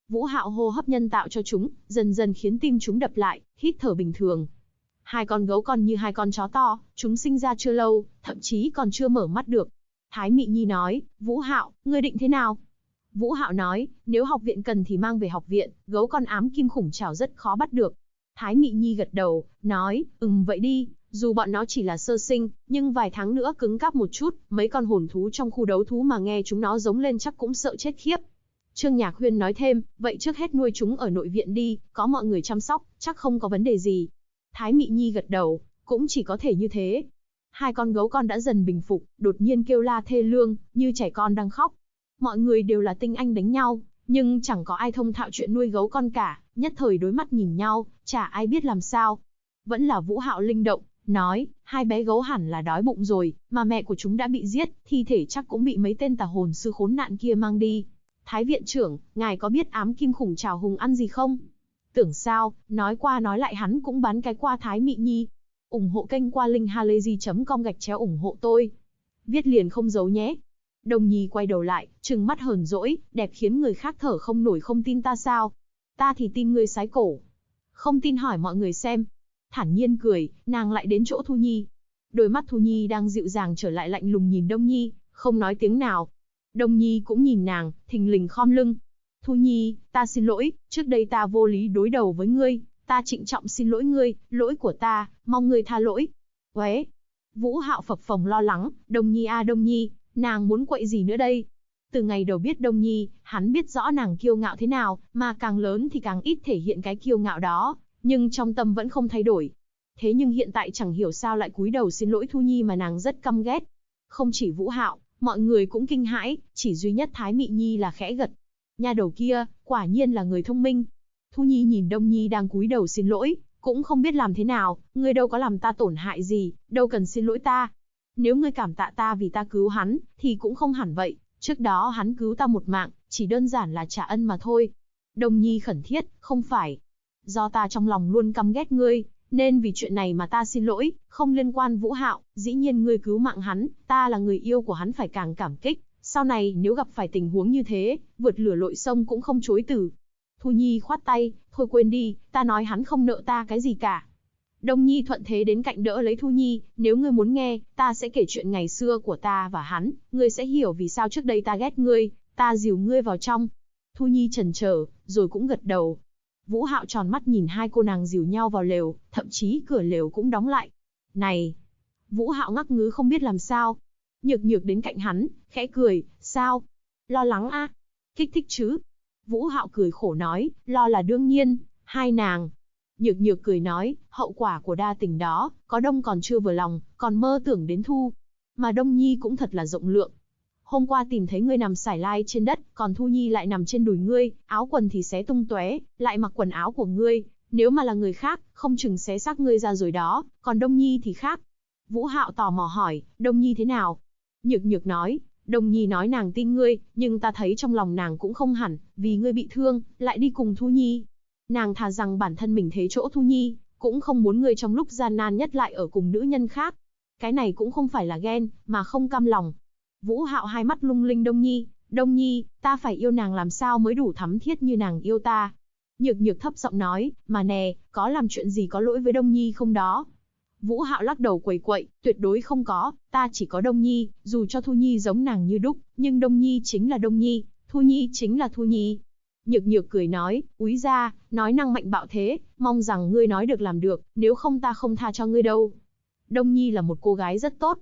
Vũ Hạo hô hấp nhân tạo cho chúng, dần dần khiến tim chúng đập lại, hít thở bình thường. Hai con gấu con như hai con chó to, chúng sinh ra chưa lâu, thậm chí còn chưa mở mắt được. Thái Mị Nhi nói, Vũ Hạo, ngươi định thế nào? Vũ Hạo nói, nếu học viện cần thì mang về học viện, gấu con ám kim khủng trảo rất khó bắt được. Thái Mị Nhi gật đầu, nói, vậy đi, dù bọn nó chỉ là sơ sinh, nhưng vài tháng nữa cứng cáp một chút, mấy con hồn thú trong khu đấu thú mà nghe chúng nó giống lên chắc cũng sợ chết khiếp. Trương Nhạc Huyên nói thêm, vậy trước hết nuôi chúng ở nội viện đi, có mọi người chăm sóc, chắc không có vấn đề gì. Thái Mị Nhi gật đầu, cũng chỉ có thể như thế. Hai con gấu con đã dần bình phục, đột nhiên kêu la thê lương, như trẻ con đang khóc. Mọi người đều là tinh anh đánh nhau, nhưng chẳng có ai thông thạo chuyện nuôi gấu con cả, nhất thời đối mắt nhìn nhau, chả ai biết làm sao. Vẫn là Vũ Hạo linh động, nói, hai bé gấu hẳn là đói bụng rồi, mà mẹ của chúng đã bị giết, thi thể chắc cũng bị mấy tên tà hồn sư khốn nạn kia mang đi. Thái viện trưởng, ngài có biết ám kim khủng trảo hùng ăn gì không? Tưởng sao, nói qua nói lại hắn cũng bán cái qua Thái Mị Nhi. Ủng hộ kênh qua linkhalazy.com/ủng hộ tôi. Viết liền không giấu nhé. Đồng Nhi quay đầu lại, trừng mắt hờn dỗi, đẹp khiến người khác thở không nổi. Không tin ta sao? Ta thì tin ngươi sái cổ. Không tin hỏi mọi người xem. Thản nhiên cười, nàng lại đến chỗ Thu Nhi. Đôi mắt Thu Nhi đang dịu dàng trở lại lạnh lùng nhìn Đông Nhi, không nói tiếng nào. Đông Nhi cũng nhìn nàng, thình lình khom lưng. Thu Nhi, ta xin lỗi, trước đây ta vô lý đối đầu với ngươi, ta trịnh trọng xin lỗi ngươi, lỗi của ta, mong ngươi tha lỗi. Uế. Vũ Hạo phập phồng lo lắng, Đông Nhi à Đông Nhi, nàng muốn quậy gì nữa đây? Từ ngày đầu biết Đông Nhi, hắn biết rõ nàng kiêu ngạo thế nào, mà càng lớn thì càng ít thể hiện cái kiêu ngạo đó, nhưng trong tâm vẫn không thay đổi. Thế nhưng hiện tại chẳng hiểu sao lại cúi đầu xin lỗi Thu Nhi mà nàng rất căm ghét. Không chỉ Vũ Hạo, mọi người cũng kinh hãi, chỉ duy nhất Thái Mị Nhi là khẽ gật. Nha đầu kia, quả nhiên là người thông minh. Thu Nhi nhìn Đông Nhi đang cúi đầu xin lỗi, cũng không biết làm thế nào, ngươi đâu có làm ta tổn hại gì, đâu cần xin lỗi ta. Nếu ngươi cảm tạ ta vì ta cứu hắn, thì cũng không hẳn vậy, trước đó hắn cứu ta một mạng, chỉ đơn giản là trả ân mà thôi. Đông Nhi khẩn thiết, không phải. Do ta trong lòng luôn căm ghét ngươi, nên vì chuyện này mà ta xin lỗi, không liên quan Vũ Hạo, dĩ nhiên ngươi cứu mạng hắn, ta là người yêu của hắn phải càng cảm kích. Sau này nếu gặp phải tình huống như thế, vượt lửa lội sông cũng không chối từ. Thu Nhi khoát tay, thôi quên đi, ta nói hắn không nợ ta cái gì cả. Đông Nhi thuận thế đến cạnh đỡ lấy Thu Nhi, nếu ngươi muốn nghe, ta sẽ kể chuyện ngày xưa của ta và hắn, ngươi sẽ hiểu vì sao trước đây ta ghét ngươi, ta dìu ngươi vào trong. Thu Nhi chần chờ, rồi cũng gật đầu. Vũ Hạo tròn mắt nhìn hai cô nàng dìu nhau vào lều, thậm chí cửa lều cũng đóng lại. Này! Vũ Hạo ngắc ngứ không biết làm sao. Nhược Nhược đến cạnh hắn, khẽ cười, sao? Lo lắng à? Kích thích chứ? Vũ Hạo cười khổ nói, lo là đương nhiên, hai nàng. Nhược Nhược cười nói, hậu quả của đa tình đó, có Đông còn chưa vừa lòng, còn mơ tưởng đến Thu. Mà Đông Nhi cũng thật là rộng lượng. Hôm qua tìm thấy ngươi nằm sải lai trên đất, còn Thu Nhi lại nằm trên đùi ngươi, áo quần thì xé tung tóe, lại mặc quần áo của ngươi. Nếu mà là người khác, không chừng xé xác ngươi ra rồi đó, còn Đông Nhi thì khác. Vũ Hạo tò mò hỏi, Đông Nhi thế nào? Nhược Nhược nói, Đông Nhi nói nàng tin ngươi, nhưng ta thấy trong lòng nàng cũng không hẳn, vì ngươi bị thương, lại đi cùng Thu Nhi. Nàng thà rằng bản thân mình thế chỗ Thu Nhi, cũng không muốn ngươi trong lúc gian nan nhất lại ở cùng nữ nhân khác. Cái này cũng không phải là ghen, mà không cam lòng. Vũ Hạo hai mắt lung linh Đông Nhi, ta phải yêu nàng làm sao mới đủ thắm thiết như nàng yêu ta. Nhược Nhược thấp giọng nói, mà nè, có làm chuyện gì có lỗi với Đông Nhi không đó? Vũ Hạo lắc đầu quẩy quậy, tuyệt đối không có, ta chỉ có Đông Nhi, dù cho Thu Nhi giống nàng như đúc, nhưng Đông Nhi chính là Đông Nhi, Thu Nhi chính là Thu Nhi. Nhược Nhược cười nói, úi ra, nói năng mạnh bạo thế, mong rằng ngươi nói được làm được, nếu không ta không tha cho ngươi đâu. Đông Nhi là một cô gái rất tốt.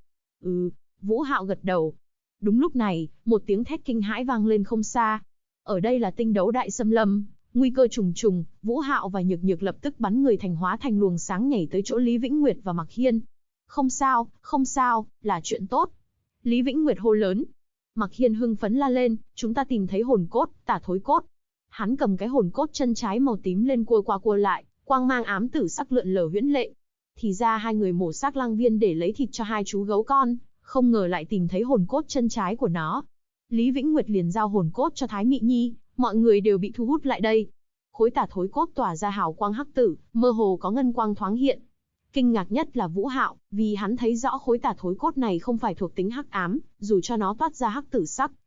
Vũ Hạo gật đầu. Đúng lúc này, một tiếng thét kinh hãi vang lên không xa. Ở đây là tinh đấu đại xâm lâm, nguy cơ trùng trùng, Vũ Hạo và Nhược Nhược lập tức bắn người thành hóa thành luồng sáng nhảy tới chỗ Lý Vĩnh Nguyệt và Mạc Hiên. Không sao, là chuyện tốt. Lý Vĩnh Nguyệt hô lớn. Mạc Hiên hưng phấn la lên, chúng ta tìm thấy hồn cốt, tả thối cốt. Hắn cầm cái hồn cốt chân trái màu tím lên cua qua cua lại, quang mang ám tử sắc lượn lờ huyễn lệ. Thì ra hai người mổ xác lang viên để lấy thịt cho hai chú gấu con, không ngờ lại tìm thấy hồn cốt chân trái của nó. Lý Vĩnh Nguyệt liền giao hồn cốt cho Thái Mị Nhi, mọi người đều bị thu hút lại đây. Khối tả thối cốt tỏa ra hào quang hắc tử, mơ hồ có ngân quang thoáng hiện. Kinh ngạc nhất là Vũ Hạo, vì hắn thấy rõ khối tả thối cốt này không phải thuộc tính hắc ám, dù cho nó toát ra hắc tử sắc,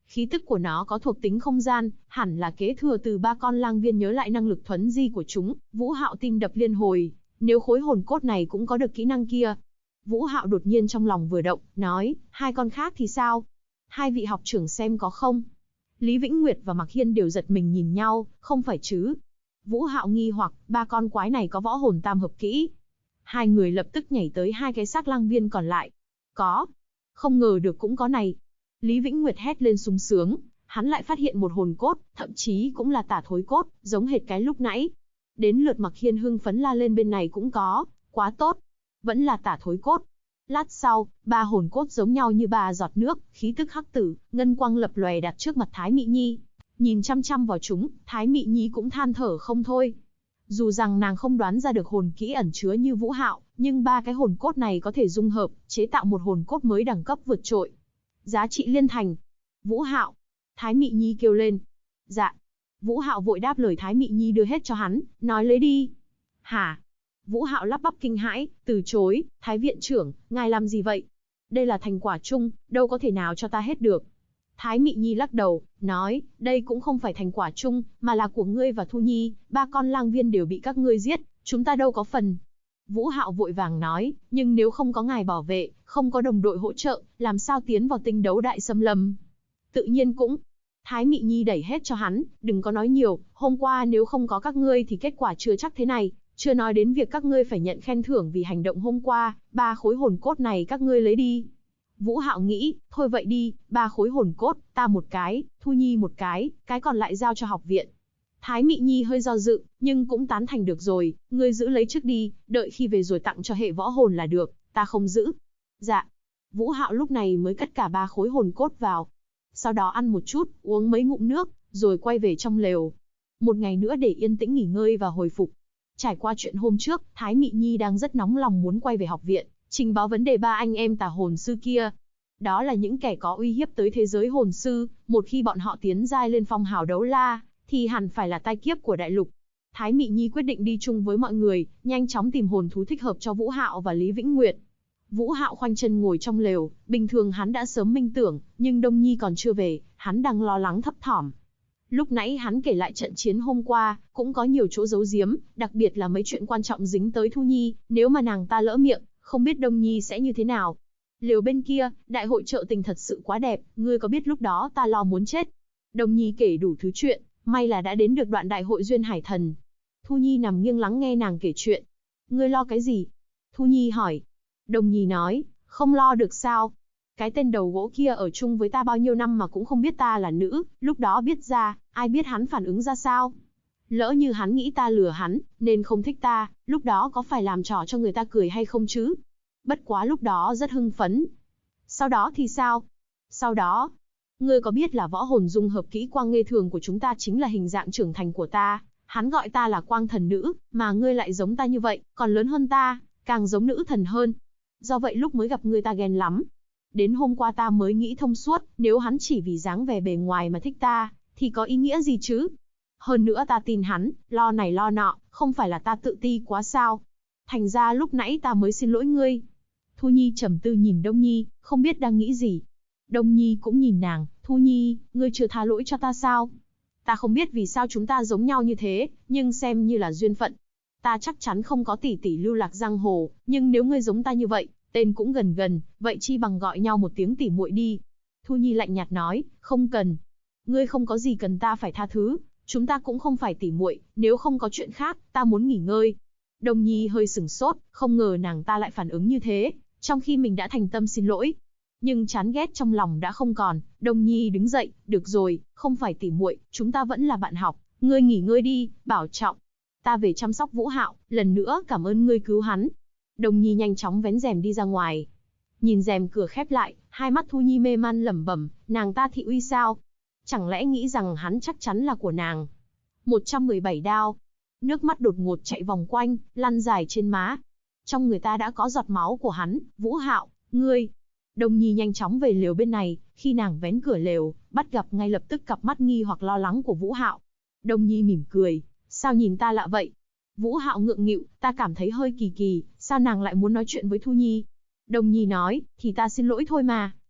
Khí tức của nó có thuộc tính không gian, hẳn là kế thừa từ ba con lang viên nhớ lại năng lực thuấn di của chúng. Vũ Hạo tim đập liên hồi, nếu khối hồn cốt này cũng có được kỹ năng kia. Vũ Hạo đột nhiên trong lòng vừa động, nói, hai con khác thì sao? Hai vị học trưởng xem có không? Lý Vĩnh Nguyệt và Mạc Hiên đều giật mình nhìn nhau, không phải chứ? Vũ Hạo nghi hoặc, ba con quái này có võ hồn tam hợp kỹ. Hai người lập tức nhảy tới hai cái xác lang viên còn lại. Có. Không ngờ được cũng có này. Lý Vĩnh Nguyệt hét lên sung sướng, hắn lại phát hiện một hồn cốt, thậm chí cũng là tả thối cốt, giống hệt cái lúc nãy. Đến lượt Mạc Hiên hưng phấn la lên bên này cũng có, quá tốt. Vẫn là tả thối cốt. Lát sau, ba hồn cốt giống nhau như ba giọt nước, khí tức hắc tử, ngân quang lập lòe đặt trước mặt Thái Mị Nhi. Nhìn chăm chăm vào chúng, Thái Mị Nhi cũng than thở không thôi. Dù rằng nàng không đoán ra được hồn kỹ ẩn chứa như Vũ Hạo, nhưng ba cái hồn cốt này có thể dung hợp, chế tạo một hồn cốt mới đẳng cấp vượt trội. Giá trị liên thành. Vũ Hạo. Thái Mị Nhi kêu lên. Dạ. Vũ Hạo vội đáp lời Thái Mị Nhi đưa hết cho hắn, nói lấy đi. Hả? Vũ Hạo lắp bắp kinh hãi, từ chối, Thái viện trưởng, ngài làm gì vậy? Đây là thành quả chung, đâu có thể nào cho ta hết được. Thái Mị Nhi lắc đầu, nói, đây cũng không phải thành quả chung, mà là của ngươi và Thu Nhi, ba con lang viên đều bị các ngươi giết, chúng ta đâu có phần. Vũ Hạo vội vàng nói, nhưng nếu không có ngài bảo vệ, không có đồng đội hỗ trợ, làm sao tiến vào tinh đấu đại xâm lâm? Tự nhiên cũng. Thái Mị Nhi đẩy hết cho hắn, đừng có nói nhiều, hôm qua nếu không có các ngươi thì kết quả chưa chắc thế này, chưa nói đến việc các ngươi phải nhận khen thưởng vì hành động hôm qua, ba khối hồn cốt này các ngươi lấy đi. Vũ Hạo nghĩ, thôi vậy đi, ba khối hồn cốt, ta một cái, Thu Nhi một cái còn lại giao cho học viện. Thái Mị Nhi hơi do dự, nhưng cũng tán thành được rồi, ngươi giữ lấy trước đi, đợi khi về rồi tặng cho hệ võ hồn là được, ta không giữ. Dạ. Vũ Hạo lúc này mới cất cả ba khối hồn cốt vào. Sau đó ăn một chút, uống mấy ngụm nước, rồi quay về trong lều. Một ngày nữa để yên tĩnh nghỉ ngơi và hồi phục. Trải qua chuyện hôm trước, Thái Mị Nhi đang rất nóng lòng muốn quay về học viện, trình báo vấn đề ba anh em tà hồn sư kia. Đó là những kẻ có uy hiếp tới thế giới hồn sư, một khi bọn họ tiến giai lên phong hào đấu la, thì hẳn phải là tai kiếp của đại lục. Thái Mị Nhi quyết định đi chung với mọi người, nhanh chóng tìm hồn thú thích hợp cho Vũ Hạo và Lý Vĩnh Nguyệt. Vũ Hạo khoanh chân ngồi trong lều, bình thường hắn đã sớm minh tưởng, nhưng Đông Nhi còn chưa về, hắn đang lo lắng thấp thỏm. Lúc nãy hắn kể lại trận chiến hôm qua, cũng có nhiều chỗ giấu giếm, đặc biệt là mấy chuyện quan trọng dính tới Thu Nhi, nếu mà nàng ta lỡ miệng, không biết Đông Nhi sẽ như thế nào. Lều bên kia, đại hội chợ tình thật sự quá đẹp, ngươi có biết lúc đó ta lo muốn chết. Đông Nhi kể đủ thứ chuyện, may là đã đến được đoạn đại hội duyên hải thần. Thu Nhi nằm nghiêng lắng nghe nàng kể chuyện. Ngươi lo cái gì? Thu Nhi hỏi. Đông Nhi nói, không lo được sao? Cái tên đầu gỗ kia ở chung với ta bao nhiêu năm mà cũng không biết ta là nữ, lúc đó biết ra, ai biết hắn phản ứng ra sao? Lỡ như hắn nghĩ ta lừa hắn, nên không thích ta, lúc đó có phải làm trò cho người ta cười hay không chứ? Bất quá lúc đó rất hưng phấn. Sau đó thì sao? Sau đó, ngươi có biết là võ hồn dung hợp kỹ quang nghê thường của chúng ta chính là hình dạng trưởng thành của ta, hắn gọi ta là quang thần nữ, mà ngươi lại giống ta như vậy, còn lớn hơn ta, càng giống nữ thần hơn. Do vậy lúc mới gặp ngươi ta ghen lắm. Đến hôm qua ta mới nghĩ thông suốt, nếu hắn chỉ vì dáng vẻ bề ngoài mà thích ta, thì có ý nghĩa gì chứ? Hơn nữa ta tin hắn, lo này lo nọ, không phải là ta tự ti quá sao? Thành ra lúc nãy ta mới xin lỗi ngươi. Thu Nhi trầm tư nhìn Đông Nhi, không biết đang nghĩ gì. Đông Nhi cũng nhìn nàng, Thu Nhi, ngươi chưa tha lỗi cho ta sao? Ta không biết vì sao chúng ta giống nhau như thế, nhưng xem như là duyên phận. Ta chắc chắn không có tỷ tỷ lưu lạc giang hồ, nhưng nếu ngươi giống ta như vậy, tên cũng gần gần, vậy chi bằng gọi nhau một tiếng tỷ muội đi. Thu Nhi lạnh nhạt nói, không cần. Ngươi không có gì cần ta phải tha thứ, chúng ta cũng không phải tỷ muội, nếu không có chuyện khác, ta muốn nghỉ ngơi. Đông Nhi hơi sửng sốt, không ngờ nàng ta lại phản ứng như thế, trong khi mình đã thành tâm xin lỗi. Nhưng chán ghét trong lòng đã không còn, Đông Nhi đứng dậy, được rồi, không phải tỷ muội, chúng ta vẫn là bạn học, ngươi nghỉ ngơi đi, bảo trọng. Ta về chăm sóc Vũ Hạo, lần nữa cảm ơn ngươi cứu hắn. Đông Nhi nhanh chóng vén rèm đi ra ngoài. Nhìn rèm cửa khép lại, hai mắt Thu Nhi mê man lẩm bẩm, nàng ta thị uy sao? Chẳng lẽ nghĩ rằng hắn chắc chắn là của nàng? 117 đao. Nước mắt đột ngột chạy vòng quanh, lăn dài trên má. Trong người ta đã có giọt máu của hắn, Vũ Hạo, ngươi. Đông Nhi nhanh chóng về lều bên này, khi nàng vén cửa lều, bắt gặp ngay lập tức cặp mắt nghi hoặc lo lắng của Vũ Hạo. Đông Nhi mỉm cười, sao nhìn ta lạ vậy? Vũ Hạo ngượng nghịu, ta cảm thấy hơi kỳ kỳ, sao nàng lại muốn nói chuyện với Thu Nhi? Đông Nhi nói, thì ta xin lỗi thôi mà,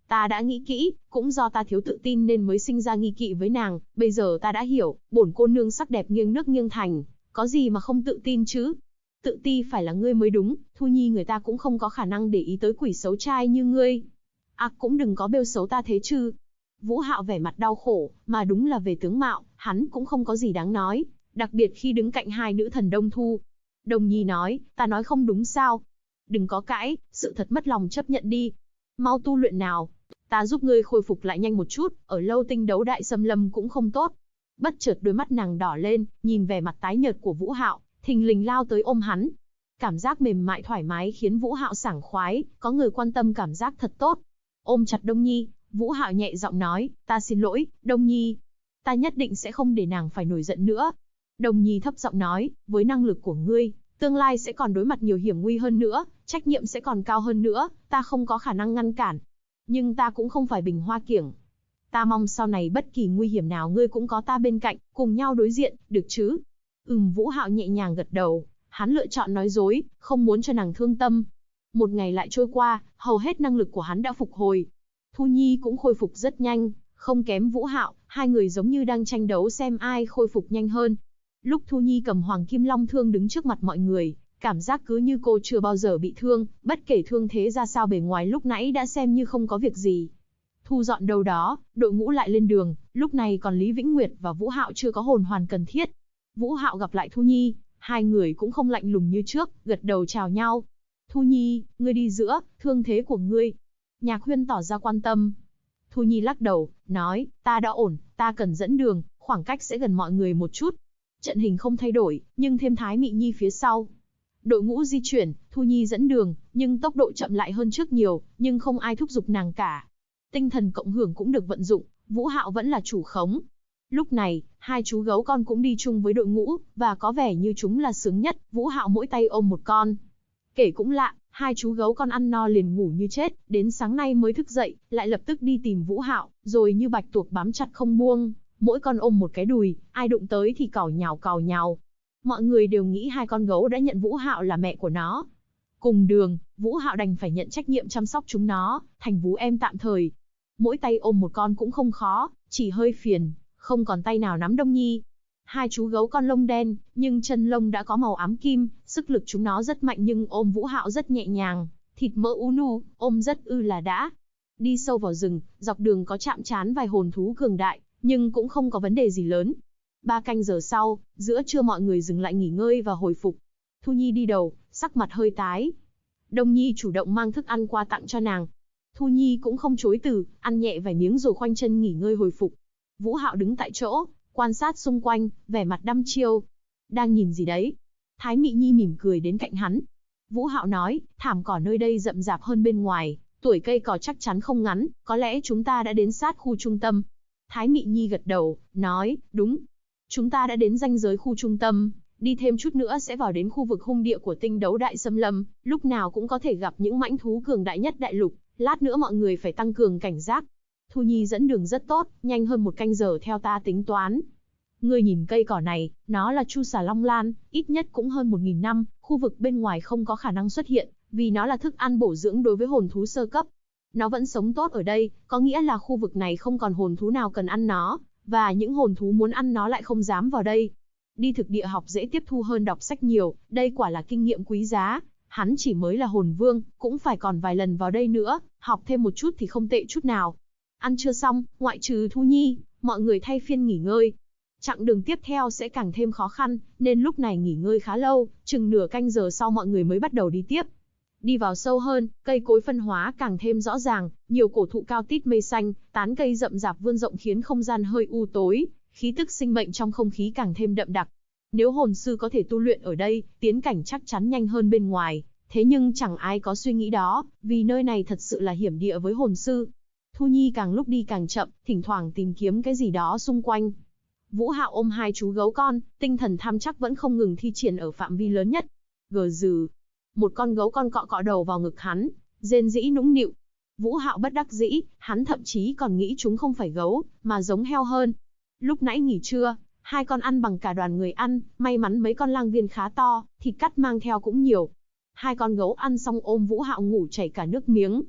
Ta đã nghĩ kỹ, cũng do ta thiếu tự tin nên mới sinh ra nghi kỵ với nàng, bây giờ ta đã hiểu, bổn cô nương sắc đẹp nghiêng nước nghiêng thành, có gì mà không tự tin chứ? Tự ti phải là ngươi mới đúng, Thu Nhi người ta cũng không có khả năng để ý tới quỷ xấu trai như ngươi. Cũng đừng có bêu xấu ta thế chứ. Vũ Hạo vẻ mặt đau khổ, mà đúng là về tướng mạo, hắn cũng không có gì đáng nói, đặc biệt khi đứng cạnh hai nữ thần Đông Thu. Đồng Nhi nói, ta nói không đúng sao? Đừng có cãi, sự thật mất lòng chấp nhận đi. Mau tu luyện nào, ta giúp ngươi khôi phục lại nhanh một chút, ở lâu tinh đấu đại xâm lâm cũng không tốt. Bất chợt đôi mắt nàng đỏ lên, nhìn vẻ mặt tái nhợt của Vũ Hạo, thình lình lao tới ôm hắn. Cảm giác mềm mại thoải mái khiến Vũ Hạo sảng khoái, có người quan tâm cảm giác thật tốt. Ôm chặt Đông Nhi, Vũ Hạo nhẹ giọng nói, ta xin lỗi, Đông Nhi. Ta nhất định sẽ không để nàng phải nổi giận nữa. Đông Nhi thấp giọng nói, với năng lực của ngươi, tương lai sẽ còn đối mặt nhiều hiểm nguy hơn nữa, trách nhiệm sẽ còn cao hơn nữa, ta không có khả năng ngăn cản. Nhưng ta cũng không phải Bình Hoa Kiểng. Ta mong sau này bất kỳ nguy hiểm nào ngươi cũng có ta bên cạnh, cùng nhau đối diện, được chứ? Vũ Hạo nhẹ nhàng gật đầu, hắn lựa chọn nói dối, không muốn cho nàng thương tâm. Một ngày lại trôi qua, hầu hết năng lực của hắn đã phục hồi. Thu Nhi cũng khôi phục rất nhanh, không kém Vũ Hạo, hai người giống như đang tranh đấu xem ai khôi phục nhanh hơn. Lúc Thu Nhi cầm Hoàng Kim Long thương đứng trước mặt mọi người, cảm giác cứ như cô chưa bao giờ bị thương, bất kể thương thế ra sao bề ngoài lúc nãy đã xem như không có việc gì. Thu dọn đâu đó, đội ngũ lại lên đường, lúc này còn Lý Vĩnh Nguyệt và Vũ Hạo chưa có hồn hoàn cần thiết. Vũ Hạo gặp lại Thu Nhi, hai người cũng không lạnh lùng như trước, gật đầu chào nhau. Thu Nhi, ngươi đi giữa, thương thế của ngươi. Nhạc Huyên tỏ ra quan tâm. Thu Nhi lắc đầu, nói, ta đã ổn, ta cần dẫn đường, khoảng cách sẽ gần mọi người một chút. Trận hình không thay đổi, nhưng thêm Thái Mị Nhi phía sau. Đội ngũ di chuyển, Thu Nhi dẫn đường, nhưng tốc độ chậm lại hơn trước nhiều, nhưng không ai thúc giục nàng cả. Tinh thần cộng hưởng cũng được vận dụng, Vũ Hạo vẫn là chủ khống. Lúc này, hai chú gấu con cũng đi chung với đội ngũ, và có vẻ như chúng là sướng nhất, Vũ Hạo mỗi tay ôm một con. Kể cũng lạ, hai chú gấu con ăn no liền ngủ như chết, đến sáng nay mới thức dậy, lại lập tức đi tìm Vũ Hạo, rồi như bạch tuộc bám chặt không buông, mỗi con ôm một cái đùi, ai đụng tới thì cào nhào cào nhào. Mọi người đều nghĩ hai con gấu đã nhận Vũ Hạo là mẹ của nó. Cùng đường, Vũ Hạo đành phải nhận trách nhiệm chăm sóc chúng nó, thành vú em tạm thời. Mỗi tay ôm một con cũng không khó, chỉ hơi phiền, không còn tay nào nắm Đông Nhi. Hai chú gấu con lông đen, nhưng chân lông đã có màu ám kim, sức lực chúng nó rất mạnh nhưng ôm Vũ Hạo rất nhẹ nhàng, thịt mỡ ú nu, ôm rất là đã. Đi sâu vào rừng, dọc đường có chạm trán vài hồn thú cường đại, nhưng cũng không có vấn đề gì lớn. 3 canh giờ sau, giữa trưa mọi người dừng lại nghỉ ngơi và hồi phục. Thu Nhi đi đầu, sắc mặt hơi tái. Đông Nhi chủ động mang thức ăn qua tặng cho nàng. Thu Nhi cũng không chối từ, ăn nhẹ vài miếng rồi khoanh chân nghỉ ngơi hồi phục. Vũ Hạo đứng tại chỗ, quan sát xung quanh, vẻ mặt đăm chiêu. Đang nhìn gì đấy? Thái Mị Nhi mỉm cười đến cạnh hắn. Vũ Hạo nói, thảm cỏ nơi đây rậm rạp hơn bên ngoài, tuổi cây cỏ chắc chắn không ngắn, có lẽ chúng ta đã đến sát khu trung tâm. Thái Mị Nhi gật đầu, nói, đúng. Chúng ta đã đến ranh giới khu trung tâm, đi thêm chút nữa sẽ vào đến khu vực hung địa của tinh đấu đại xâm lâm, lúc nào cũng có thể gặp những mãnh thú cường đại nhất đại lục, lát nữa mọi người phải tăng cường cảnh giác. Thu Nhi dẫn đường rất tốt, nhanh hơn 1 canh giờ theo ta tính toán. Ngươi nhìn cây cỏ này, nó là Chu Xà Long Lan, ít nhất cũng hơn 1000 năm, khu vực bên ngoài không có khả năng xuất hiện, vì nó là thức ăn bổ dưỡng đối với hồn thú sơ cấp. Nó vẫn sống tốt ở đây, có nghĩa là khu vực này không còn hồn thú nào cần ăn nó, và những hồn thú muốn ăn nó lại không dám vào đây. Đi thực địa học dễ tiếp thu hơn đọc sách nhiều, đây quả là kinh nghiệm quý giá. Hắn chỉ mới là hồn vương, cũng phải còn vài lần vào đây nữa, học thêm một chút thì không tệ chút nào. Ăn trưa xong, ngoại trừ Thu Nhi, mọi người thay phiên nghỉ ngơi. Chặng đường tiếp theo sẽ càng thêm khó khăn, nên lúc này nghỉ ngơi khá lâu, chừng nửa canh giờ sau mọi người mới bắt đầu đi tiếp. Đi vào sâu hơn, cây cối phân hóa càng thêm rõ ràng, nhiều cổ thụ cao tít mây xanh, tán cây rậm rạp vươn rộng khiến không gian hơi u tối, khí tức sinh mệnh trong không khí càng thêm đậm đặc. Nếu hồn sư có thể tu luyện ở đây, tiến cảnh chắc chắn nhanh hơn bên ngoài, thế nhưng chẳng ai có suy nghĩ đó, vì nơi này thật sự là hiểm địa với hồn sư. Thu Nhi càng lúc đi càng chậm, thỉnh thoảng tìm kiếm cái gì đó xung quanh. Vũ Hạo ôm hai chú gấu con, tinh thần tham chắc vẫn không ngừng thi triển ở phạm vi lớn nhất. Gừ rừ, một con gấu con cọ cọ đầu vào ngực hắn, rên rĩ nũng nịu. Vũ Hạo bất đắc dĩ, hắn thậm chí còn nghĩ chúng không phải gấu, mà giống heo hơn. Lúc nãy nghỉ trưa, hai con ăn bằng cả đoàn người ăn, may mắn mấy con lang viên khá to, thịt cắt mang theo cũng nhiều. Hai con gấu ăn xong ôm Vũ Hạo ngủ chảy cả nước miếng.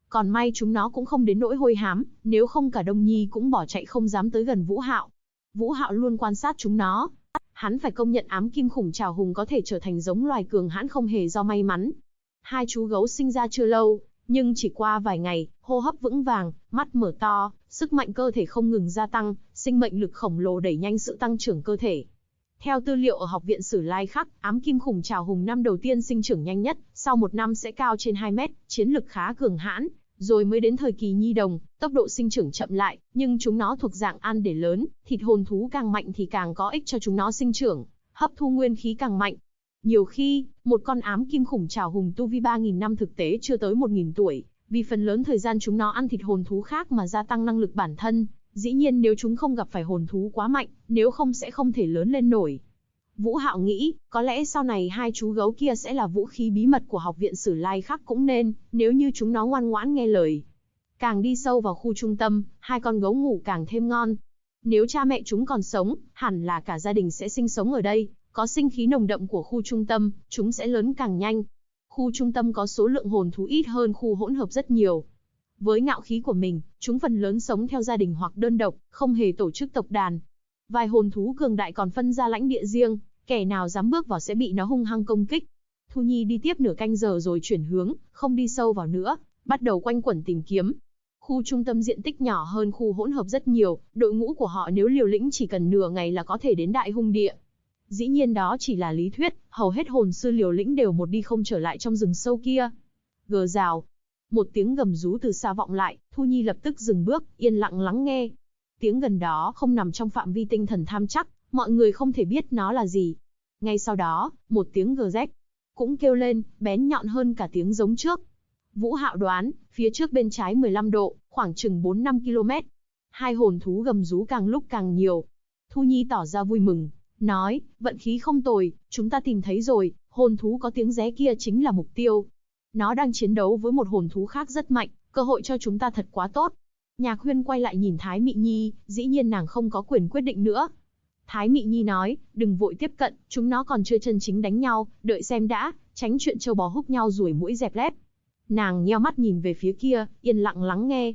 Còn may chúng nó cũng không đến nỗi hôi hám, nếu không cả Đông Nhi cũng bỏ chạy không dám tới gần Vũ Hạo. Vũ Hạo luôn quan sát chúng nó. Hắn phải công nhận ám kim khủng trảo hùng có thể trở thành giống loài cường hãn không hề do may mắn. Hai chú gấu sinh ra chưa lâu, nhưng chỉ qua vài ngày, hô hấp vững vàng, mắt mở to, sức mạnh cơ thể không ngừng gia tăng, sinh mệnh lực khổng lồ đẩy nhanh sự tăng trưởng cơ thể. Theo tư liệu ở Học viện Sử Lai Khắc, ám kim khủng trảo hùng năm đầu tiên sinh trưởng nhanh nhất, sau 1 năm sẽ cao trên 2 mét, chiến lực khá cường hãn, rồi mới đến thời kỳ nhi đồng, tốc độ sinh trưởng chậm lại, nhưng chúng nó thuộc dạng ăn để lớn, thịt hồn thú càng mạnh thì càng có ích cho chúng nó sinh trưởng, hấp thu nguyên khí càng mạnh. Nhiều khi, một con ám kim khủng trảo hùng tu vi 3.000 năm thực tế chưa tới 1.000 tuổi, vì phần lớn thời gian chúng nó ăn thịt hồn thú khác mà gia tăng năng lực bản thân. Dĩ nhiên nếu chúng không gặp phải hồn thú quá mạnh, nếu không sẽ không thể lớn lên nổi. Vũ Hạo nghĩ, có lẽ sau này hai chú gấu kia sẽ là vũ khí bí mật của Học viện Sử Lai Khắc cũng nên, nếu như chúng nó ngoan ngoãn nghe lời. Càng đi sâu vào khu trung tâm, hai con gấu ngủ càng thêm ngon. Nếu cha mẹ chúng còn sống, hẳn là cả gia đình sẽ sinh sống ở đây, có sinh khí nồng đậm của khu trung tâm, chúng sẽ lớn càng nhanh. Khu trung tâm có số lượng hồn thú ít hơn khu hỗn hợp rất nhiều. Với ngạo khí của mình, chúng phần lớn sống theo gia đình hoặc đơn độc, không hề tổ chức tộc đàn. Vài hồn thú cường đại còn phân ra lãnh địa riêng, kẻ nào dám bước vào sẽ bị nó hung hăng công kích. Thu Nhi đi tiếp nửa canh giờ rồi chuyển hướng, không đi sâu vào nữa, bắt đầu quanh quẩn tìm kiếm. Khu trung tâm diện tích nhỏ hơn khu hỗn hợp rất nhiều, đội ngũ của họ nếu liều lĩnh chỉ cần nửa ngày là có thể đến Đại Hung Địa. Dĩ nhiên đó chỉ là lý thuyết, hầu hết hồn sư liều lĩnh đều một đi không trở lại trong rừng sâu kia. Gờ rào. Một tiếng gầm rú từ xa vọng lại, Thu Nhi lập tức dừng bước, yên lặng lắng nghe. Tiếng gần đó không nằm trong phạm vi tinh thần tham chắc, mọi người không thể biết nó là gì. Ngay sau đó, một tiếng gờ rách cũng kêu lên, bén nhọn hơn cả tiếng giống trước. Vũ Hạo đoán, phía trước bên trái 15 độ, khoảng chừng 4-5 km. Hai hồn thú gầm rú càng lúc càng nhiều. Thu Nhi tỏ ra vui mừng, nói, vận khí không tồi, chúng ta tìm thấy rồi, hồn thú có tiếng ré kia chính là mục tiêu. Nó đang chiến đấu với một hồn thú khác rất mạnh, cơ hội cho chúng ta thật quá tốt. Nhạc Huyên quay lại nhìn Thái Mị Nhi, dĩ nhiên nàng không có quyền quyết định nữa. Thái Mị Nhi nói, đừng vội tiếp cận, chúng nó còn chưa chân chính đánh nhau, đợi xem đã, tránh chuyện trâu bò húc nhau ruồi muỗi dẹp lép. Nàng nheo mắt nhìn về phía kia, yên lặng lắng nghe.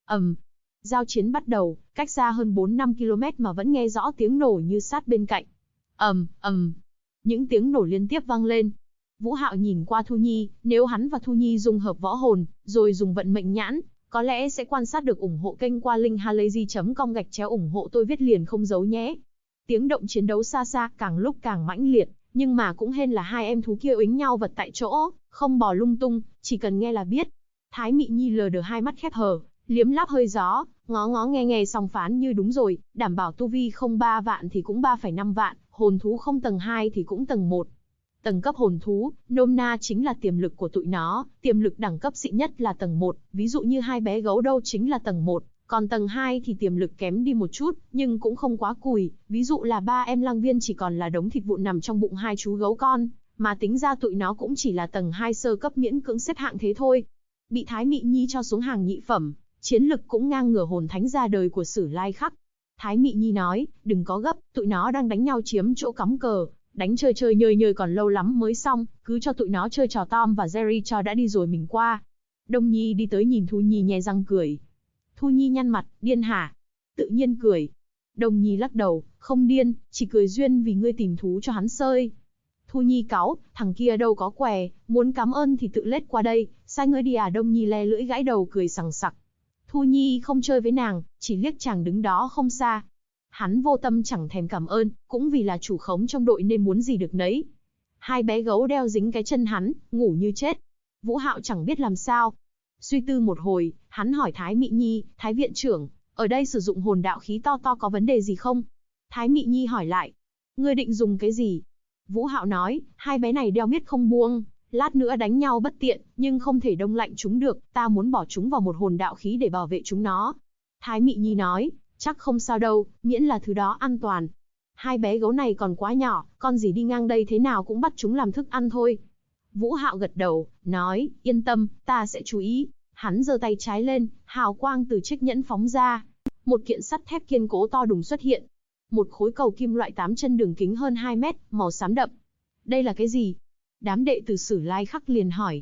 Giao chiến bắt đầu, cách xa hơn 4-5 km mà vẫn nghe rõ tiếng nổ như sát bên cạnh. Những tiếng nổ liên tiếp vang lên. Vũ Hạo nhìn qua Thu Nhi, nếu hắn và Thu Nhi dùng hợp võ hồn, rồi dùng vận mệnh nhãn, có lẽ sẽ quan sát được. Ủng hộ kênh qua link halayzi.com/ủng hộ tôi viết liền không giấu nhé. Tiếng động chiến đấu xa xa, càng lúc càng mãnh liệt, nhưng mà cũng hên là hai em thú kia uýnh nhau vật tại chỗ, không bò lung tung, chỉ cần nghe là biết. Thái Mị Nhi lờ đờ hai mắt khép hờ, liếm láp hơi gió, ngó ngó nghe xong phán như đúng rồi, đảm bảo tu vi không 3 vạn thì cũng 3,5 vạn, hồn thú không tầng 2 thì cũng tầng 1. Tầng cấp hồn thú, nôm na chính là tiềm lực của tụi nó, tiềm lực đẳng cấp xịn nhất là tầng 1, ví dụ như hai bé gấu đâu chính là tầng 1, còn tầng 2 thì tiềm lực kém đi một chút, nhưng cũng không quá cùi, ví dụ là ba em lang viên chỉ còn là đống thịt vụn nằm trong bụng hai chú gấu con, mà tính ra tụi nó cũng chỉ là tầng 2 sơ cấp miễn cưỡng xếp hạng thế thôi. Bị Thái Mị Nhi cho xuống hàng nhị phẩm, chiến lực cũng ngang ngửa hồn thánh ra đời của Sử Lai Khắc. Thái Mị Nhi nói, đừng có gấp, tụi nó đang đánh nhau chiếm chỗ cắm cờ, đánh chơi chơi nhơi nhơi còn lâu lắm mới xong, cứ cho tụi nó chơi trò Tom và Jerry cho đã đi rồi mình qua. Đông Nhi đi tới nhìn Thu Nhi nhe răng cười. Thu Nhi nhăn mặt, điên hả? Tự nhiên cười. Đông Nhi lắc đầu, không điên, chỉ cười duyên vì ngươi tìm thú cho hắn sơi. Thu Nhi cáu, thằng kia đâu có què, muốn cảm ơn thì tự lết qua đây, sai ngươi đi à? Đông Nhi le lưỡi gãi đầu cười sằng sặc. Thu Nhi không chơi với nàng, chỉ liếc chàng đứng đó không xa. Hắn vô tâm chẳng thèm cảm ơn, cũng vì là chủ khống trong đội nên muốn gì được nấy. Hai bé gấu đeo dính cái chân hắn, ngủ như chết. Vũ Hạo chẳng biết làm sao. Suy tư một hồi, hắn hỏi Thái Mị Nhi, Thái viện trưởng, ở đây sử dụng hồn đạo khí to to có vấn đề gì không? Thái Mị Nhi hỏi lại, ngươi định dùng cái gì? Vũ Hạo nói, hai bé này đeo miết không buông, lát nữa đánh nhau bất tiện, nhưng không thể đông lạnh chúng được, ta muốn bỏ chúng vào một hồn đạo khí để bảo vệ chúng nó. Thái Mị Nhi nói, chắc không sao đâu, miễn là thứ đó an toàn. Hai bé gấu này còn quá nhỏ, con gì đi ngang đây thế nào cũng bắt chúng làm thức ăn thôi. Vũ Hạo gật đầu, nói, yên tâm, ta sẽ chú ý. Hắn giơ tay trái lên, hào quang từ chiếc nhẫn phóng ra. Một kiện sắt thép kiên cố to đùng xuất hiện. Một khối cầu kim loại 8 chân đường kính hơn 2 mét, màu xám đậm. Đây là cái gì? Đám đệ tử Sử Lai Khắc liền hỏi.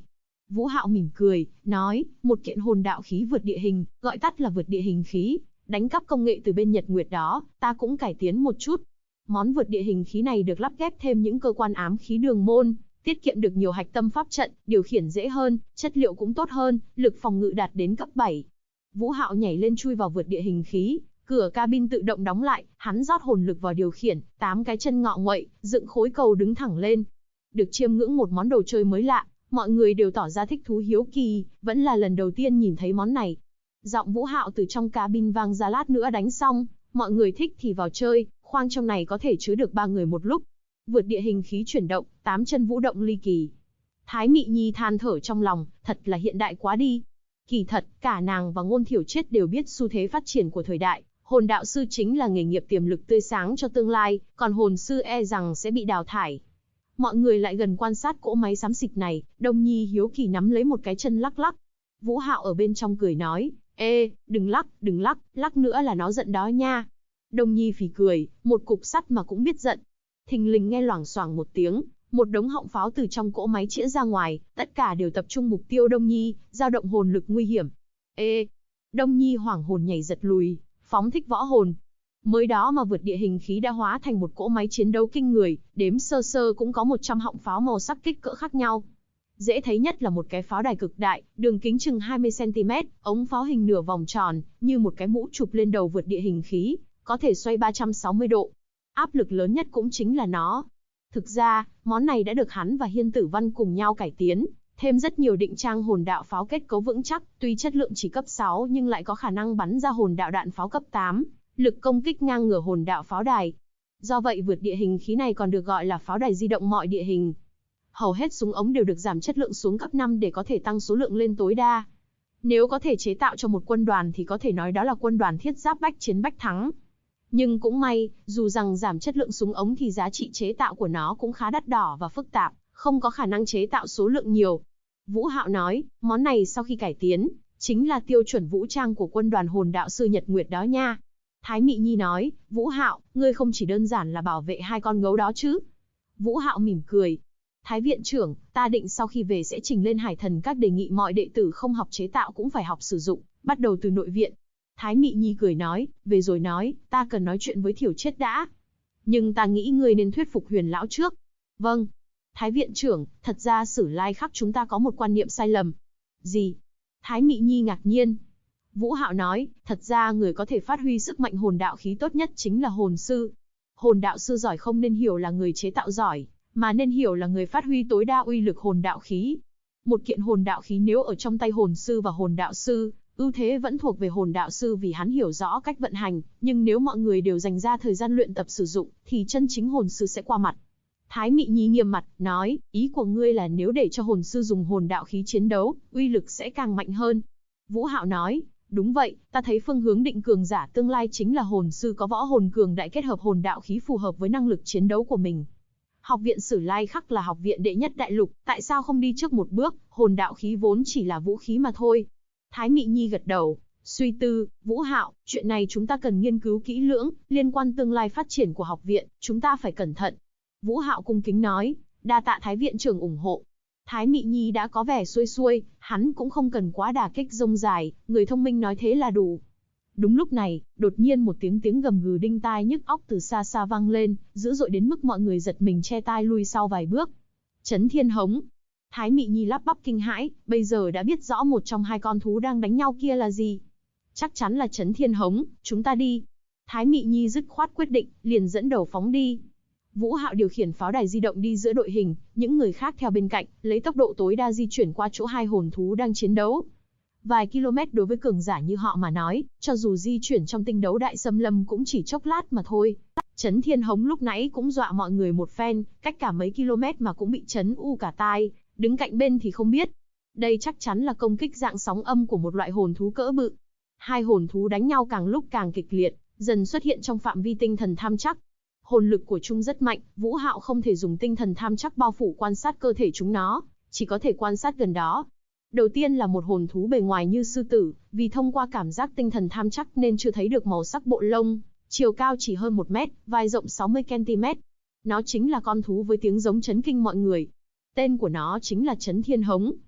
Vũ Hạo mỉm cười, nói, một kiện hồn đạo khí vượt địa hình, gọi tắt là vượt địa hình khí, đánh cắp công nghệ từ bên Nhật Nguyệt đó, ta cũng cải tiến một chút. Món vượt địa hình khí này được lắp ghép thêm những cơ quan ám khí đường môn, tiết kiệm được nhiều hạch tâm pháp trận, điều khiển dễ hơn, chất liệu cũng tốt hơn, lực phòng ngự đạt đến cấp 7. Vũ Hạo nhảy lên chui vào vượt địa hình khí, cửa cabin tự động đóng lại, hắn rót hồn lực vào điều khiển, 8 cái chân ngọ nguậy, dựng khối cầu đứng thẳng lên. Được chiêm ngưỡng một món đồ chơi mới lạ, mọi người đều tỏ ra thích thú hiếu kỳ, vẫn là lần đầu tiên nhìn thấy món này. Giọng Vũ Hạo từ trong cabin vang ra, lát nữa đánh xong, mọi người thích thì vào chơi, khoang trong này có thể chứa được 3 người một lúc. Vượt địa hình khí chuyển động, 8 chân vũ động ly kỳ. Thái Mị Nhi than thở trong lòng, thật là hiện đại quá đi. Kỳ thật, cả nàng và Ngôn Thiểu Triết đều biết xu thế phát triển của thời đại, hồn đạo sư chính là nghề nghiệp tiềm lực tươi sáng cho tương lai, còn hồn sư e rằng sẽ bị đào thải. Mọi người lại gần quan sát cỗ máy xám xịt này, Đông Nhi hiếu kỳ nắm lấy một cái chân lắc lắc. Vũ Hạo ở bên trong cười nói, ê, đừng lắc, lắc nữa là nó giận đó nha. Đông Nhi phì cười, một cục sắt mà cũng biết giận. Thình lình nghe loảng xoảng một tiếng, một đống họng pháo từ trong cỗ máy chĩa ra ngoài, tất cả đều tập trung mục tiêu Đông Nhi, dao động hồn lực nguy hiểm. Ê! Đông Nhi hoảng hồn nhảy giật lùi, phóng thích võ hồn. Mới đó mà vượt địa hình khí đã hóa thành một cỗ máy chiến đấu kinh người, đếm sơ sơ cũng có 100 họng pháo màu sắc kích cỡ khác nhau. Dễ thấy nhất là một cái pháo đài cực đại, đường kính chừng 20cm, ống pháo hình nửa vòng tròn, như một cái mũ chụp lên đầu vượt địa hình khí, có thể xoay 360 độ. Áp lực lớn nhất cũng chính là nó. Thực ra, món này đã được hắn và Hiên Tử Văn cùng nhau cải tiến, thêm rất nhiều định trang hồn đạo pháo kết cấu vững chắc, tuy chất lượng chỉ cấp 6 nhưng lại có khả năng bắn ra hồn đạo đạn pháo cấp 8, lực công kích ngang ngửa hồn đạo pháo đài. Do vậy vượt địa hình khí này còn được gọi là pháo đài di động mọi địa hình. Hầu hết súng ống đều được giảm chất lượng xuống cấp 5 để có thể tăng số lượng lên tối đa. Nếu có thể chế tạo cho một quân đoàn thì có thể nói đó là quân đoàn thiết giáp bách chiến bách thắng. Nhưng cũng may, dù rằng giảm chất lượng súng ống thì giá trị chế tạo của nó cũng khá đắt đỏ và phức tạp, không có khả năng chế tạo số lượng nhiều. Vũ Hạo nói, món này sau khi cải tiến, chính là tiêu chuẩn vũ trang của quân đoàn hồn đạo sư Nhật Nguyệt đó nha. Thái Mị Nhi nói, Vũ Hạo, ngươi không chỉ đơn giản là bảo vệ 2 con gấu đó chứ. Vũ Hạo mỉm cười. Thái viện trưởng, ta định sau khi về sẽ trình lên Hải Thần Các đề nghị mọi đệ tử không học chế tạo cũng phải học sử dụng, bắt đầu từ nội viện. Thái Mị Nhi cười nói, về rồi nói, ta cần nói chuyện với Thiểu Triết đã. Nhưng ta nghĩ ngươi nên thuyết phục Huyền lão trước. Vâng. Thái viện trưởng, thật ra Sử Lai Khắc chúng ta có một quan niệm sai lầm. Gì? Thái Mị Nhi ngạc nhiên. Vũ Hạo nói, thật ra người có thể phát huy sức mạnh hồn đạo khí tốt nhất chính là hồn sư. Hồn đạo sư giỏi không nên hiểu là người chế tạo giỏi, mà nên hiểu là người phát huy tối đa uy lực hồn đạo khí. Một kiện hồn đạo khí nếu ở trong tay hồn sư và hồn đạo sư, ưu thế vẫn thuộc về hồn đạo sư vì hắn hiểu rõ cách vận hành, nhưng nếu mọi người đều dành ra thời gian luyện tập sử dụng, thì chân chính hồn sư sẽ qua mặt. Thái Mị Nhi nghiêm mặt, nói, ý của ngươi là nếu để cho hồn sư dùng hồn đạo khí chiến đấu, uy lực sẽ càng mạnh hơn. Vũ Hạo nói, đúng vậy, ta thấy phương hướng định cường giả tương lai chính là hồn sư có võ hồn cường đại kết hợp hồn đạo khí phù hợp với năng lực chiến đấu của mình. Học viện Sử Lai Khắc là học viện đệ nhất đại lục, tại sao không đi trước một bước, hồn đạo khí vốn chỉ là vũ khí mà thôi. Thái Mị Nhi gật đầu, suy tư, Vũ Hạo, chuyện này chúng ta cần nghiên cứu kỹ lưỡng, liên quan tương lai phát triển của học viện, chúng ta phải cẩn thận. Vũ Hạo cung kính nói, đa tạ Thái viện trưởng ủng hộ. Thái Mị Nhi đã có vẻ xuôi xuôi, hắn cũng không cần quá đả kích rông dài, người thông minh nói thế là đủ. Đúng lúc này, đột nhiên một tiếng gầm gừ đinh tai nhức óc từ xa xa vang lên, dữ dội đến mức mọi người giật mình che tai lui sau vài bước. Chấn Thiên Hống. Thái Mị Nhi lắp bắp kinh hãi, bây giờ đã biết rõ một trong 2 con thú đang đánh nhau kia là gì. Chắc chắn là Chấn Thiên Hống, chúng ta đi. Thái Mị Nhi dứt khoát quyết định, liền dẫn đầu phóng đi. Vũ Hạo điều khiển pháo đài di động đi giữa đội hình, những người khác theo bên cạnh, lấy tốc độ tối đa di chuyển qua chỗ 2 hồn thú đang chiến đấu. Vài km đối với cường giả như họ mà nói, cho dù di chuyển trong tinh đấu đại xâm lâm cũng chỉ chốc lát mà thôi. Chấn Thiên Hống lúc nãy cũng dọa mọi người một phen, cách cả mấy km mà cũng bị chấn u cả tai, đứng cạnh bên thì không biết. Đây chắc chắn là công kích dạng sóng âm của một loại hồn thú cỡ bự. 2 hồn thú đánh nhau càng lúc càng kịch liệt, dần xuất hiện trong phạm vi tinh thần tham chắc. Hồn lực của chúng rất mạnh, Vũ Hạo không thể dùng tinh thần tham chắc bao phủ quan sát cơ thể chúng nó, chỉ có thể quan sát gần đó. Đầu tiên là một hồn thú bề ngoài như sư tử, vì thông qua cảm giác tinh thần tham chắc nên chưa thấy được màu sắc bộ lông, chiều cao chỉ hơn 1 mét, vai rộng 60 cm. Nó chính là con thú với tiếng giống chấn kinh mọi người. Tên của nó chính là Chấn Thiên Hống.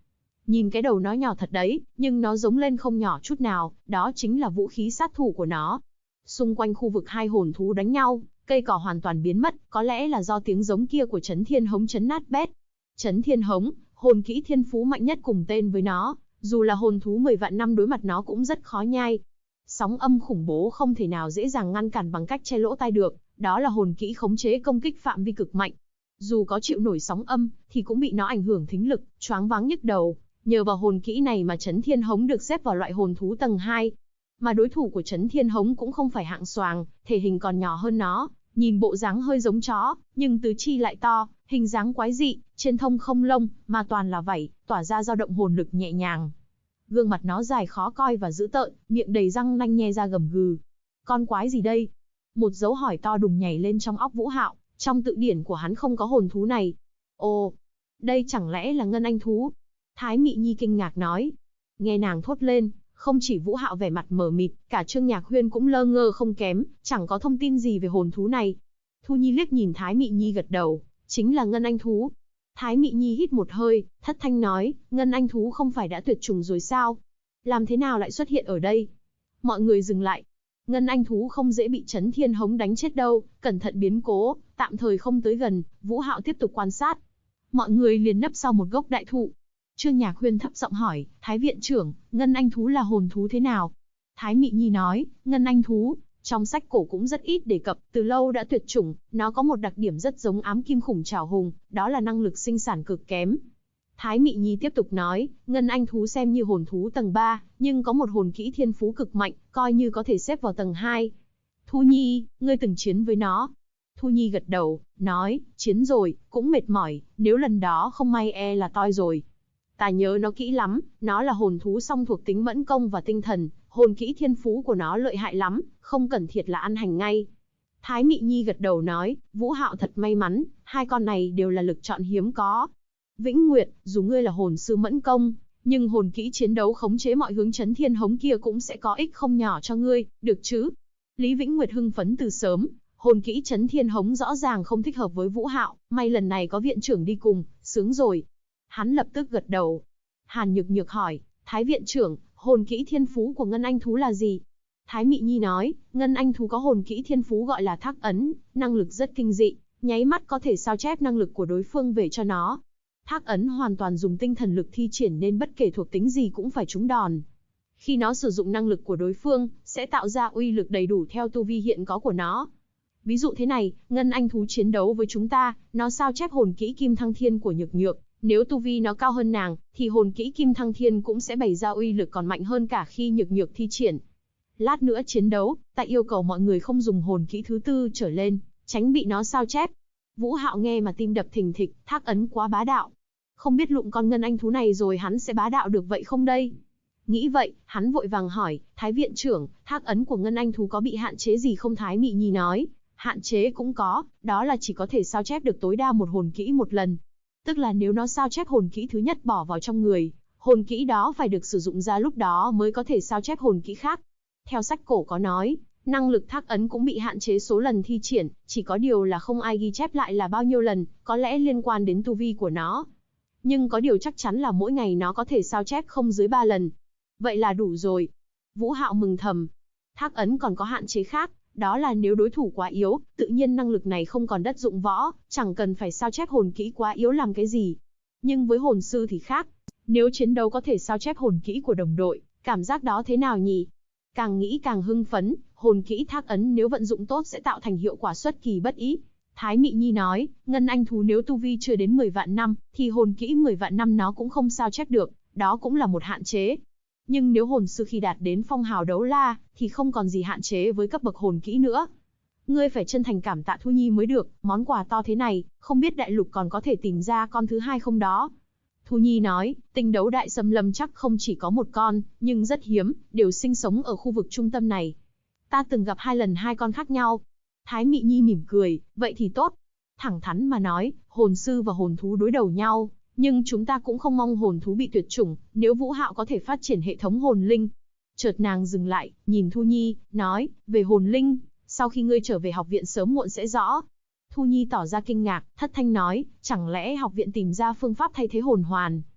Nhìn cái đầu nó nhỏ thật đấy, nhưng nó giống lên không nhỏ chút nào, đó chính là vũ khí sát thủ của nó. Xung quanh khu vực hai hồn thú đánh nhau, cây cỏ hoàn toàn biến mất, có lẽ là do tiếng giống kia của Chấn Thiên Hống chấn nát bét. Chấn Thiên Hống, hồn kỹ thiên phú mạnh nhất cùng tên với nó, dù là hồn thú 10 vạn năm đối mặt nó cũng rất khó nhai. Sóng âm khủng bố không thể nào dễ dàng ngăn cản bằng cách che lỗ tai được, đó là hồn kỹ khống chế công kích phạm vi cực mạnh. Dù có chịu nổi sóng âm, thì cũng bị nó ảnh hưởng thính lực, choáng váng nhức đầu. Nhờ vào hồn kỹ này mà Chấn Thiên Hống được xếp vào loại hồn thú tầng 2. Mà đối thủ của Chấn Thiên Hống cũng không phải hạng xoàng, thể hình còn nhỏ hơn nó, nhìn bộ dáng hơi giống chó, nhưng tứ chi lại to, hình dáng quái dị, trên thông không lông, mà toàn là vảy, tỏa ra dao động hồn lực nhẹ nhàng. Gương mặt nó dài khó coi và dữ tợn, miệng đầy răng nanh nhe ra gầm gừ. Con quái gì đây? Một dấu hỏi to đùng nhảy lên trong óc Vũ Hạo, trong tự điển của hắn không có hồn thú này. Ồ, đây chẳng lẽ là ngân anh thú? Thái Mị Nhi kinh ngạc nói. Nghe nàng thốt lên, không chỉ Vũ Hạo vẻ mặt mờ mịt, cả Trương Nhạc Huyên cũng lơ ngơ không kém, chẳng có thông tin gì về hồn thú này. Thu Nhi liếc nhìn Thái Mị Nhi gật đầu, chính là ngân anh thú. Thái Mị Nhi hít một hơi, thất thanh nói, ngân anh thú không phải đã tuyệt chủng rồi sao? Làm thế nào lại xuất hiện ở đây? Mọi người dừng lại. Ngân anh thú không dễ bị Chấn Thiên Hống đánh chết đâu, cẩn thận biến cố, tạm thời không tới gần. Vũ Hạo tiếp tục quan sát. Mọi người liền nấp sau một gốc đại thụ. Trương Nhạc Huyên thấp giọng hỏi, Thái viện trưởng, ngân anh thú là hồn thú thế nào? Thái Mị Nhi nói, ngân anh thú, trong sách cổ cũng rất ít đề cập, từ lâu đã tuyệt chủng, nó có một đặc điểm rất giống ám kim khủng trảo hùng, đó là năng lực sinh sản cực kém. Thái Mị Nhi tiếp tục nói, ngân anh thú xem như hồn thú tầng 3, nhưng có một hồn kỹ thiên phú cực mạnh, coi như có thể xếp vào tầng 2. Thu Nhi, ngươi từng chiến với nó. Thu Nhi gật đầu, nói, chiến rồi, cũng mệt mỏi, nếu lần đó không may e là toi rồi. Ta nhớ nó kỹ lắm, nó là hồn thú song thuộc tính mẫn công và tinh thần, hồn kỹ thiên phú của nó lợi hại lắm, không cần thiệt là ăn hành ngay. Thái Mị Nhi gật đầu nói, Vũ Hạo thật may mắn, hai con này đều là lực chọn hiếm có. Vĩnh Nguyệt, dù ngươi là hồn sư mẫn công, nhưng hồn kỹ chiến đấu khống chế mọi hướng Chấn Thiên Hống kia cũng sẽ có ích không nhỏ cho ngươi, được chứ? Lý Vĩnh Nguyệt hưng phấn từ sớm, hồn kỹ Chấn Thiên Hống rõ ràng không thích hợp với Vũ Hạo, may lần này có viện trưởng đi cùng, sướng rồi. Hắn lập tức gật đầu. Hàn Nhược Nhược hỏi, Thái viện trưởng, hồn kỹ thiên phú của ngân anh thú là gì? Thái Mị Nhi nói, ngân anh thú có hồn kỹ thiên phú gọi là thác ấn, năng lực rất kinh dị, nháy mắt có thể sao chép năng lực của đối phương về cho nó. Thác ấn hoàn toàn dùng tinh thần lực thi triển nên bất kể thuộc tính gì cũng phải trúng đòn. Khi nó sử dụng năng lực của đối phương, sẽ tạo ra uy lực đầy đủ theo tu vi hiện có của nó. Ví dụ thế này, ngân anh thú chiến đấu với chúng ta, nó sao chép hồn kỹ Kim Thăng Thiên của Nhược Nhược. Nếu tu vi nó cao hơn nàng, thì hồn kỹ Kim Thăng Thiên cũng sẽ bày ra uy lực còn mạnh hơn cả khi Nhược Nhược thi triển. Lát nữa chiến đấu, ta yêu cầu mọi người không dùng hồn kỹ thứ 4 trở lên, tránh bị nó sao chép. Vũ Hạo nghe mà tim đập thình thịch, thác ấn quá bá đạo. Không biết lụng con ngân anh thú này rồi hắn sẽ bá đạo được vậy không đây? Nghĩ vậy, hắn vội vàng hỏi, Thái viện trưởng, thác ấn của ngân anh thú có bị hạn chế gì không? Thái Mị Nhi nói, hạn chế cũng có, đó là chỉ có thể sao chép được tối đa một hồn kỹ một lần. Tức là nếu nó sao chép hồn kỹ thứ nhất bỏ vào trong người, hồn kỹ đó phải được sử dụng ra lúc đó mới có thể sao chép hồn kỹ khác. Theo sách cổ có nói, năng lực thác ấn cũng bị hạn chế số lần thi triển, chỉ có điều là không ai ghi chép lại là bao nhiêu lần, có lẽ liên quan đến tu vi của nó. Nhưng có điều chắc chắn là mỗi ngày nó có thể sao chép không dưới 3 lần. Vậy là đủ rồi. Vũ Hạo mừng thầm. Thác ấn còn có hạn chế khác, đó là nếu đối thủ quá yếu, tự nhiên năng lực này không còn đất dụng võ, chẳng cần phải sao chép hồn kỹ quá yếu làm cái gì. Nhưng với hồn sư thì khác, nếu chiến đấu có thể sao chép hồn kỹ của đồng đội, cảm giác đó thế nào nhỉ? Càng nghĩ càng hưng phấn, hồn kỹ thác ấn nếu vận dụng tốt sẽ tạo thành hiệu quả xuất kỳ bất ý. Thái Mị Nhi nói, ngân anh thú nếu tu vi chưa đến 10 vạn năm, thì hồn kỹ 10 vạn năm nó cũng không sao chép được, đó cũng là một hạn chế. Nhưng nếu hồn sư khi đạt đến phong hào đấu la, thì không còn gì hạn chế với cấp bậc hồn kỹ nữa. Ngươi phải chân thành cảm tạ Thu Nhi mới được, món quà to thế này, không biết đại lục còn có thể tìm ra con thứ hai không đó. Thu Nhi nói, tinh đấu đại xâm lâm chắc không chỉ có một con, nhưng rất hiếm, đều sinh sống ở khu vực trung tâm này. Ta từng gặp 2 lần 2 con khác nhau. Thái Mị Nhi mỉm cười, vậy thì tốt. Thẳng thắn mà nói, hồn sư và hồn thú đối đầu nhau, nhưng chúng ta cũng không mong hồn thú bị tuyệt chủng, nếu Vũ Hạo có thể phát triển hệ thống hồn linh. Chợt nàng dừng lại, nhìn Thu Nhi, nói, về hồn linh, sau khi ngươi trở về học viện sớm muộn sẽ rõ. Thu Nhi tỏ ra kinh ngạc, thất thanh nói, chẳng lẽ học viện tìm ra phương pháp thay thế hồn hoàn?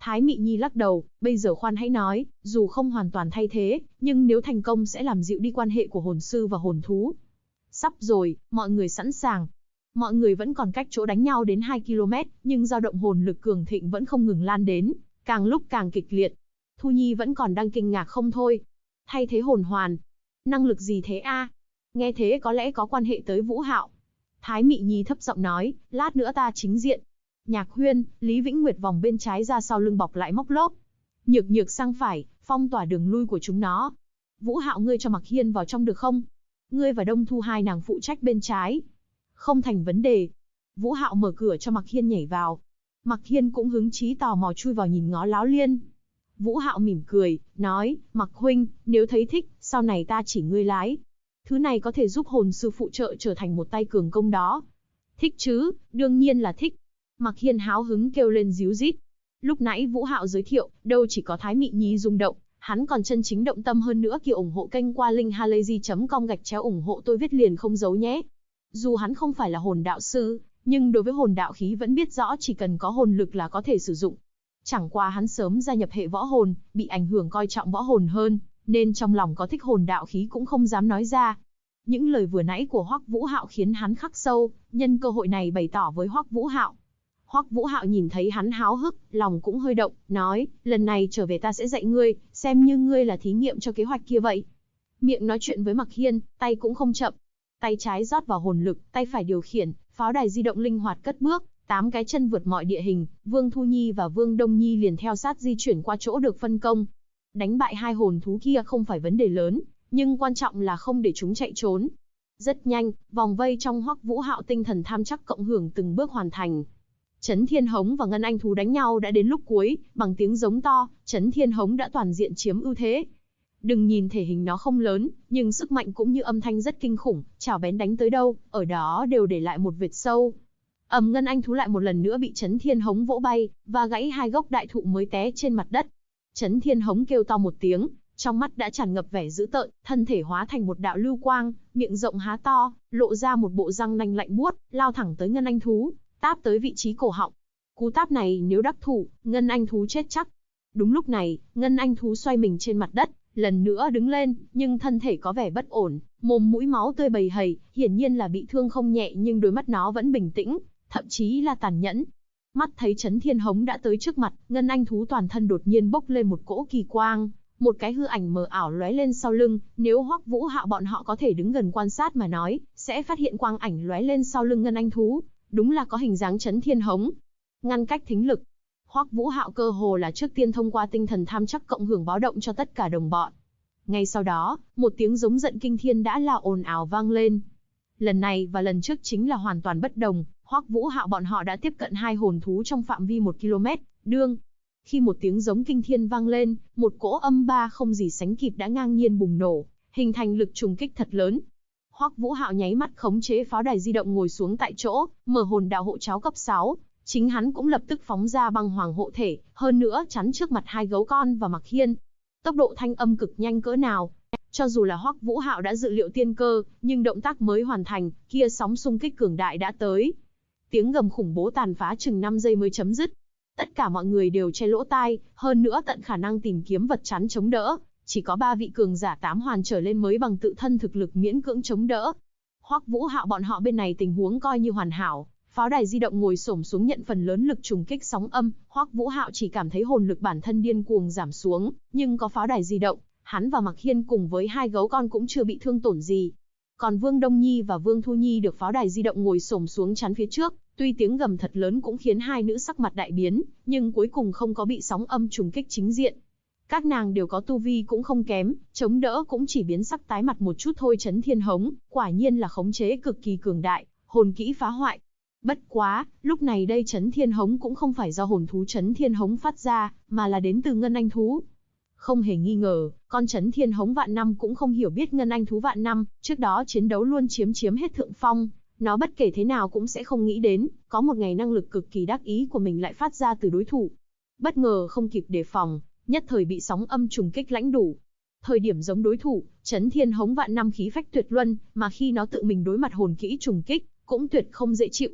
Thái Mị Nhi lắc đầu, bây giờ khoan hãy nói, dù không hoàn toàn thay thế, nhưng nếu thành công sẽ làm dịu đi quan hệ của hồn sư và hồn thú. Sắp rồi, mọi người sẵn sàng. Mọi người vẫn còn cách chỗ đánh nhau đến 2 km, nhưng dao động hồn lực cường thịnh vẫn không ngừng lan đến, càng lúc càng kịch liệt. Thu Nhi vẫn còn đang kinh ngạc không thôi. Thay thế hồn hoàn. Năng lực gì thế a? Nghe thế có lẽ có quan hệ tới Vũ Hạo. Thái Mị Nhi thấp giọng nói, lát nữa ta chính diện. Nhạc Huyên, Lý Vĩnh Nguyệt vòng bên trái ra sau lưng bọc lại móc lốp. Nhược Nhược sang phải, phong tỏa đường lui của chúng nó. Vũ Hạo, ngươi cho Mặc Hiên vào trong được không? Ngươi và Đông Thu hai nàng phụ trách bên trái. Không thành vấn đề. Vũ Hạo mở cửa cho Mặc Hiên nhảy vào. Mặc Hiên cũng hứng chí tò mò chui vào nhìn ngó Láo Liên. Vũ Hạo mỉm cười, nói, Mặc huynh, nếu thấy thích, sau này ta chỉ ngươi lái. Thứ này có thể giúp hồn sư phụ trợ trở thành một tay cường công đó. Thích chứ, đương nhiên là thích. Mặc Hiên háo hứng kêu lên díu dít. Lúc nãy Vũ Hạo giới thiệu, đâu chỉ có Thái Mị Nhi rung động, hắn còn chân chính động tâm hơn nữa. Kìa, ủng hộ kênh qua linkhalazy.com/ủng hộ tôi viết liền không giấu nhé. Dù hắn không phải là hồn đạo sư, nhưng đối với hồn đạo khí vẫn biết rõ chỉ cần có hồn lực là có thể sử dụng. Chẳng qua hắn sớm gia nhập hệ võ hồn, bị ảnh hưởng coi trọng võ hồn hơn, nên trong lòng có thích hồn đạo khí cũng không dám nói ra. Những lời vừa nãy của Hoắc Vũ Hạo khiến hắn khắc sâu, nhân cơ hội này bày tỏ với Hoắc Vũ Hạo. Hoắc Vũ Hạo nhìn thấy hắn háo hức, lòng cũng hơi động, nói, lần này trở về ta sẽ dạy ngươi, xem như ngươi là thí nghiệm cho kế hoạch kia vậy. Miệng nói chuyện với Mặc Hiên, tay cũng không chậm. Tay trái rót vào hồn lực, tay phải điều khiển, pháo đài di động linh hoạt cất bước, 8 cái chân vượt mọi địa hình, Vương Thu Nhi và Vương Đông Nhi liền theo sát di chuyển qua chỗ được phân công. Đánh bại hai hồn thú kia không phải vấn đề lớn, nhưng quan trọng là không để chúng chạy trốn. Rất nhanh, vòng vây trong Hoắc Vũ Hạo tinh thần tham chắc cộng hưởng từng bước hoàn thành. Chấn Thiên Hống và Ngân Anh thú đánh nhau đã đến lúc cuối, bằng tiếng giống to, Chấn Thiên Hống đã toàn diện chiếm ưu thế. Đừng nhìn thể hình nó không lớn, nhưng sức mạnh cũng như âm thanh rất kinh khủng, chảo bén đánh tới đâu, ở đó đều để lại một vệt sâu. Ngân Anh thú lại một lần nữa bị Chấn Thiên Hống vỗ bay, và gãy hai gốc đại thụ mới té trên mặt đất. Chấn Thiên Hống kêu to một tiếng, trong mắt đã tràn ngập vẻ dữ tợn, thân thể hóa thành một đạo lưu quang, miệng rộng há to, lộ ra một bộ răng nanh lạnh buốt, lao thẳng tới Ngân Anh thú, táp tới vị trí cổ họng. Cú táp này nếu đắc thủ, Ngân Anh thú chết chắc. Đúng lúc này, Ngân Anh thú xoay mình trên mặt đất, lần nữa đứng lên, nhưng thân thể có vẻ bất ổn, mồm mũi máu tươi bầy hầy, hiển nhiên là bị thương không nhẹ, nhưng đôi mắt nó vẫn bình tĩnh, thậm chí là tàn nhẫn. Mắt thấy Chấn Thiên Hống đã tới trước mặt, Ngân Anh thú toàn thân đột nhiên bốc lên một cỗ kỳ quang, một cái hư ảnh mờ ảo lóe lên sau lưng. Nếu Hoắc Vũ Hạo bọn họ có thể đứng gần quan sát mà nói, sẽ phát hiện quang ảnh lóe lên sau lưng Ngân Anh thú, đúng là có hình dáng Chấn Thiên Hống. Ngăn cách thính lực. Hoắc Vũ Hạo cơ hồ là trước tiên thông qua tinh thần tham chắc cộng hưởng báo động cho tất cả đồng bọn. Ngay sau đó, một tiếng giống giận kinh thiên đã là ồn ào vang lên. Lần này và lần trước chính là hoàn toàn bất đồng, Hoắc Vũ Hạo bọn họ đã tiếp cận hai hồn thú trong phạm vi 1 km, đương. Khi một tiếng giống kinh thiên vang lên, một cỗ âm ba không gì sánh kịp đã ngang nhiên bùng nổ, hình thành lực trùng kích thật lớn. Hoắc Vũ Hạo nháy mắt khống chế pháo đài di động ngồi xuống tại chỗ, mở hồn đạo hộ cháo cấp 6. Chính hắn cũng lập tức phóng ra băng hoàng hộ thể, hơn nữa chắn trước mặt hai gấu con và Mặc Hiên. Tốc độ thanh âm cực nhanh cỡ nào. Cho dù là Hoắc Vũ Hạo đã dự liệu tiên cơ, nhưng động tác mới hoàn thành, kia sóng xung kích cường đại đã tới. Tiếng gầm khủng bố tàn phá chừng 5 giây mới chấm dứt. Tất cả mọi người đều che lỗ tai, hơn nữa tận khả năng tìm kiếm vật chắn chống đỡ. Chỉ có 3 vị cường giả 8 hoàn trở lên mới bằng tự thân thực lực miễn cưỡng chống đỡ. Hoắc Vũ Hạo bọn họ bên này tình huống coi như hoàn hảo. Pháo đài di động ngồi xổm xuống nhận phần lớn lực trùng kích sóng âm, Hoắc Vũ Hạo chỉ cảm thấy hồn lực bản thân điên cuồng giảm xuống, nhưng có pháo đài di động, hắn và Mặc Hiên cùng với hai gấu con cũng chưa bị thương tổn gì. Còn Vương Đông Nhi và Vương Thu Nhi được pháo đài di động ngồi xổm xuống chắn phía trước, tuy tiếng gầm thật lớn cũng khiến hai nữ sắc mặt đại biến, nhưng cuối cùng không có bị sóng âm trùng kích chính diện. Các nàng đều có tu vi cũng không kém, chống đỡ cũng chỉ biến sắc tái mặt một chút thôi. Chấn Thiên Hống, quả nhiên là khống chế cực kỳ cường đại, hồn kỹ phá hoại. Bất quá, lúc này đây Chấn Thiên Hống cũng không phải do hồn thú Chấn Thiên Hống phát ra, mà là đến từ Ngân Anh thú. Không hề nghi ngờ, con Chấn Thiên Hống vạn năm cũng không hiểu biết Ngân Anh thú vạn năm, trước đó chiến đấu luôn chiếm hết thượng phong, nó bất kể thế nào cũng sẽ không nghĩ đến, có một ngày năng lực cực kỳ đắc ý của mình lại phát ra từ đối thủ. Bất ngờ không kịp đề phòng, nhất thời bị sóng âm trùng kích lãnh đủ. Thời điểm giống đối thủ, Chấn Thiên Hống vạn năm khí phách tuyệt luân, mà khi nó tự mình đối mặt hồn kỹ trùng kích, cũng tuyệt không dễ chịu.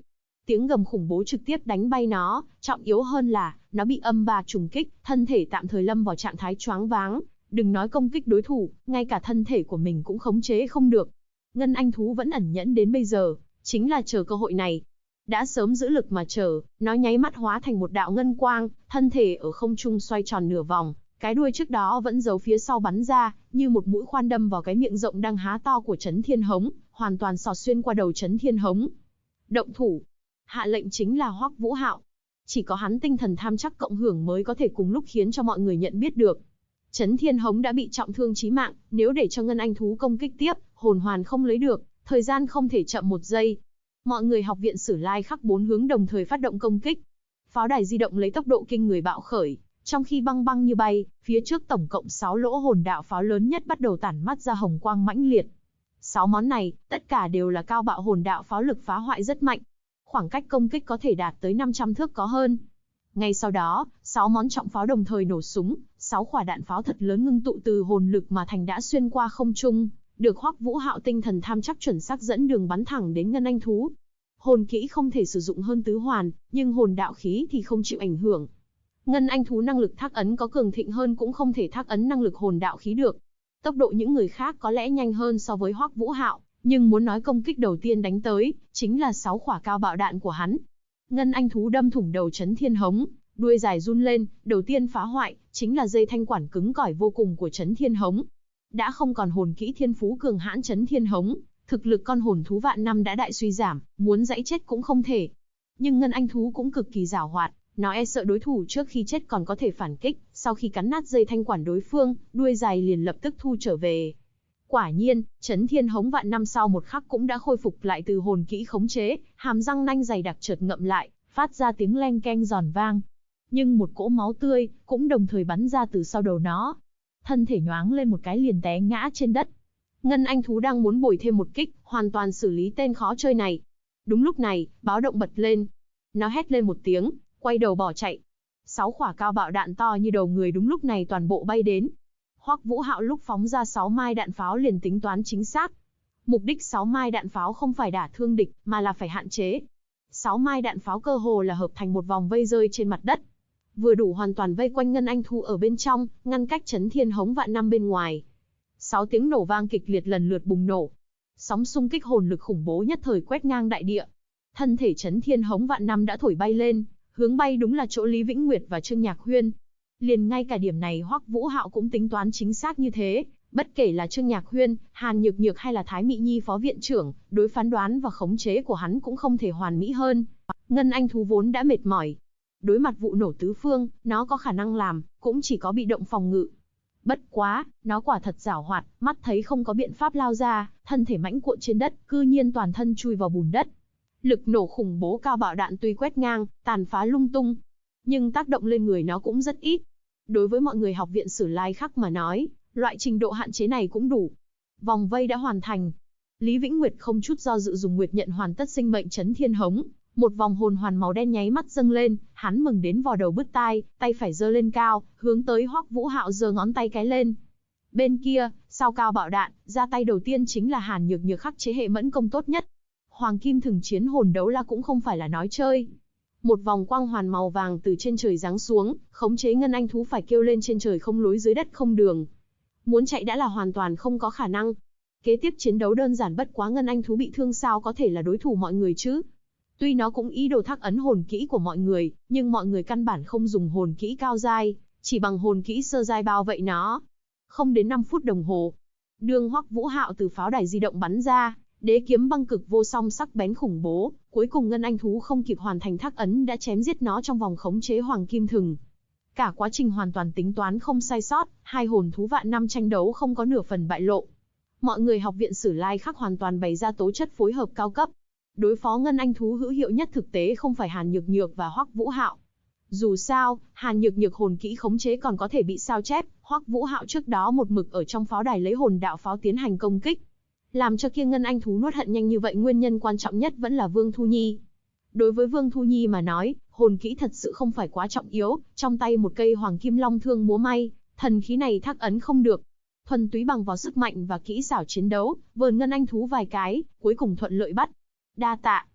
Tiếng gầm khủng bố trực tiếp đánh bay nó, trọng yếu hơn là, nó bị âm ba trùng kích, thân thể tạm thời lâm vào trạng thái choáng váng. Đừng nói công kích đối thủ, ngay cả thân thể của mình cũng khống chế không được. Ngân Anh thú vẫn ẩn nhẫn đến bây giờ, chính là chờ cơ hội này. Đã sớm giữ lực mà chờ, nó nháy mắt hóa thành một đạo ngân quang, thân thể ở không trung xoay tròn nửa vòng, cái đuôi trước đó vẫn giấu phía sau bắn ra, như một mũi khoan đâm vào cái miệng rộng đang há to của Chấn Thiên Hống, hoàn toàn xọt xuyên qua đầu Chấn Thiên Hống. Động thủ. Hạ lệnh chính là Hoắc Vũ Hạo. Chỉ có hắn tinh thần tham chắc cộng hưởng mới có thể cùng lúc khiến cho mọi người nhận biết được. Chấn Thiên Hống đã bị trọng thương chí mạng, nếu để cho Ngân Anh thú công kích tiếp, hồn hoàn không lấy được, thời gian không thể chậm một giây. Mọi người học viện Sử Lai Khắc 4 hướng đồng thời phát động công kích. Pháo đài di động lấy tốc độ kinh người bạo khởi, trong khi băng băng như bay, phía trước tổng cộng 6 lỗ hồn đạo pháo lớn nhất bắt đầu tản mắt ra hồng quang mãnh liệt. 6 món này, tất cả đều là cao bạo hồn đạo pháo lực phá hoại rất mạnh. Khoảng cách công kích có thể đạt tới 500 thước có hơn. Ngay sau đó, 6 món trọng pháo đồng thời nổ súng, 6 quả đạn pháo thật lớn ngưng tụ từ hồn lực mà thành đã xuyên qua không trung, được Hoắc Vũ Hạo tinh thần tham chắc chuẩn xác dẫn đường bắn thẳng đến Ngân Anh thú. Hồn kỹ không thể sử dụng hơn tứ hoàn, nhưng hồn đạo khí thì không chịu ảnh hưởng. Ngân Anh thú năng lực thác ấn có cường thịnh hơn cũng không thể thác ấn năng lực hồn đạo khí được. Tốc độ những người khác có lẽ nhanh hơn so với Hoắc Vũ Hạo, nhưng muốn nói công kích đầu tiên đánh tới, chính là 6 quả cao bạo đạn của hắn. Ngân Anh thú đâm thủng đầu Chấn Thiên Hống, đuôi dài run lên, đầu tiên phá hoại, chính là dây thanh quản cứng cỏi vô cùng của Chấn Thiên Hống. Đã không còn hồn kỹ thiên phú cường hãn Chấn Thiên Hống, thực lực con hồn thú vạn năm đã đại suy giảm, muốn giãy chết cũng không thể. Nhưng Ngân Anh thú cũng cực kỳ giảo hoạt, nó e sợ đối thủ trước khi chết còn có thể phản kích, sau khi cắn nát dây thanh quản đối phương, đuôi dài liền lập tức thu trở về. Quả nhiên, Chấn Thiên Hống vạn năm sau một khắc cũng đã khôi phục lại từ hồn kỹ khống chế, hàm răng nanh dày đặc chợt ngậm lại, phát ra tiếng leng keng giòn vang. Nhưng một cỗ máu tươi cũng đồng thời bắn ra từ sau đầu nó. Thân thể nhoáng lên một cái liền té ngã trên đất. Ngân Anh thú đang muốn bồi thêm một kích, hoàn toàn xử lý tên khó chơi này. Đúng lúc này, báo động bật lên. Nó hét lên một tiếng, quay đầu bỏ chạy. 6 quả cao bạo đạn to như đầu người đúng lúc này toàn bộ bay đến. Hoắc Vũ Hạo lúc phóng ra 6 mai đạn pháo liền tính toán chính xác. Mục đích 6 mai đạn pháo không phải đả thương địch, mà là phải hạn chế. 6 mai đạn pháo cơ hồ là hợp thành một vòng vây rơi trên mặt đất. Vừa đủ hoàn toàn vây quanh Ngân Anh thú ở bên trong, ngăn cách Chấn Thiên Hống vạn năm bên ngoài. 6 tiếng nổ vang kịch liệt lần lượt bùng nổ. Sóng xung kích hồn lực khủng bố nhất thời quét ngang đại địa. Thân thể Chấn Thiên Hống vạn năm đã thổi bay lên, hướng bay đúng là chỗ Lý Vĩnh Nguyệt và Trương Nhạc Huyên. Liền ngay cả điểm này Hoắc Vũ Hạo cũng tính toán chính xác như thế, bất kể là Trương Nhạc Huyên, Hàn Nhược Nhược hay là Thái Mị Nhi phó viện trưởng, đối phán đoán và khống chế của hắn cũng không thể hoàn mỹ hơn. Ngân Anh thú vốn đã mệt mỏi. Đối mặt vụ nổ tứ phương, nó có khả năng làm, cũng chỉ có bị động phòng ngự. Bất quá, nó quả thật giảo hoạt, mắt thấy không có biện pháp lao ra, thân thể mãnh cuộn trên đất, cư nhiên toàn thân chui vào bùn đất. Lực nổ khủng bố cao bạo đạn tuy quét ngang, tàn phá lung tung, nhưng tác động lên người nó cũng rất ít. Đối với mọi người học viện Sử Lai Khắc mà nói, loại trình độ hạn chế này cũng đủ. Vòng vây đã hoàn thành. Lý Vĩnh Nguyệt không chút do dự dùng Nguyệt nhận hoàn tất sinh mệnh Chấn Thiên Hống. Một vòng hồn hoàn màu đen nháy mắt dâng lên, hắn mừng đến vò đầu bứt tai, tay phải giơ lên cao, hướng tới Hoắc Vũ Hạo giơ ngón tay cái lên. Bên kia, sau cao bạo đạn, ra tay đầu tiên chính là Hàn Nhược Nhược khắc chế hệ mẫn công tốt nhất. Hoàng Kim Thừng Chiến Hồn Đấu La cũng không phải là nói chơi. Một vòng quang hoàn màu vàng từ trên trời giáng xuống, khống chế Ngân Anh thú phải kêu lên trên trời không lối dưới đất không đường. Muốn chạy đã là hoàn toàn không có khả năng. Kế tiếp chiến đấu đơn giản bất quá Ngân Anh thú bị thương sao có thể là đối thủ mọi người chứ. Tuy nó cũng ý đồ thác ấn hồn kỹ của mọi người, nhưng mọi người căn bản không dùng hồn kỹ cao giai, chỉ bằng hồn kỹ sơ giai bao vậy nó. Không đến 5 phút đồng hồ, đương Hoắc Vũ Hạo từ pháo đài di động bắn ra, đế kiếm băng cực vô song sắc bén khủng bố, cuối cùng Ngân Anh thú không kịp hoàn thành thác ấn đã chém giết nó trong vòng khống chế Hoàng Kim Thừng. Cả quá trình hoàn toàn tính toán không sai sót, hai hồn thú vạn năm tranh đấu không có nửa phần bại lộ. Mọi người học viện Sử Lai Khắc hoàn toàn bày ra tố chất phối hợp cao cấp. Đối phó Ngân Anh thú hữu hiệu nhất thực tế không phải Hàn Nhược Nhược và Hoắc Vũ Hạo. Dù sao, Hàn Nhược Nhược hồn kỹ khống chế còn có thể bị sao chép, Hoắc Vũ Hạo trước đó một mực ở trong pháo đài lấy hồn đạo pháo tiến hành công kích. Làm cho kia Ngân Anh thú nuốt hận nhanh như vậy nguyên nhân quan trọng nhất vẫn là Vương Thu Nhi. Đối với Vương Thu Nhi mà nói, hồn kỹ thật sự không phải quá trọng yếu, trong tay một cây Hoàng Kim Long thương múa may, thần khí này thác ấn không được. Thuần túy bằng vào sức mạnh và kỹ xảo chiến đấu, vờn Ngân Anh thú vài cái, cuối cùng thuận lợi bắt. Đa tạ.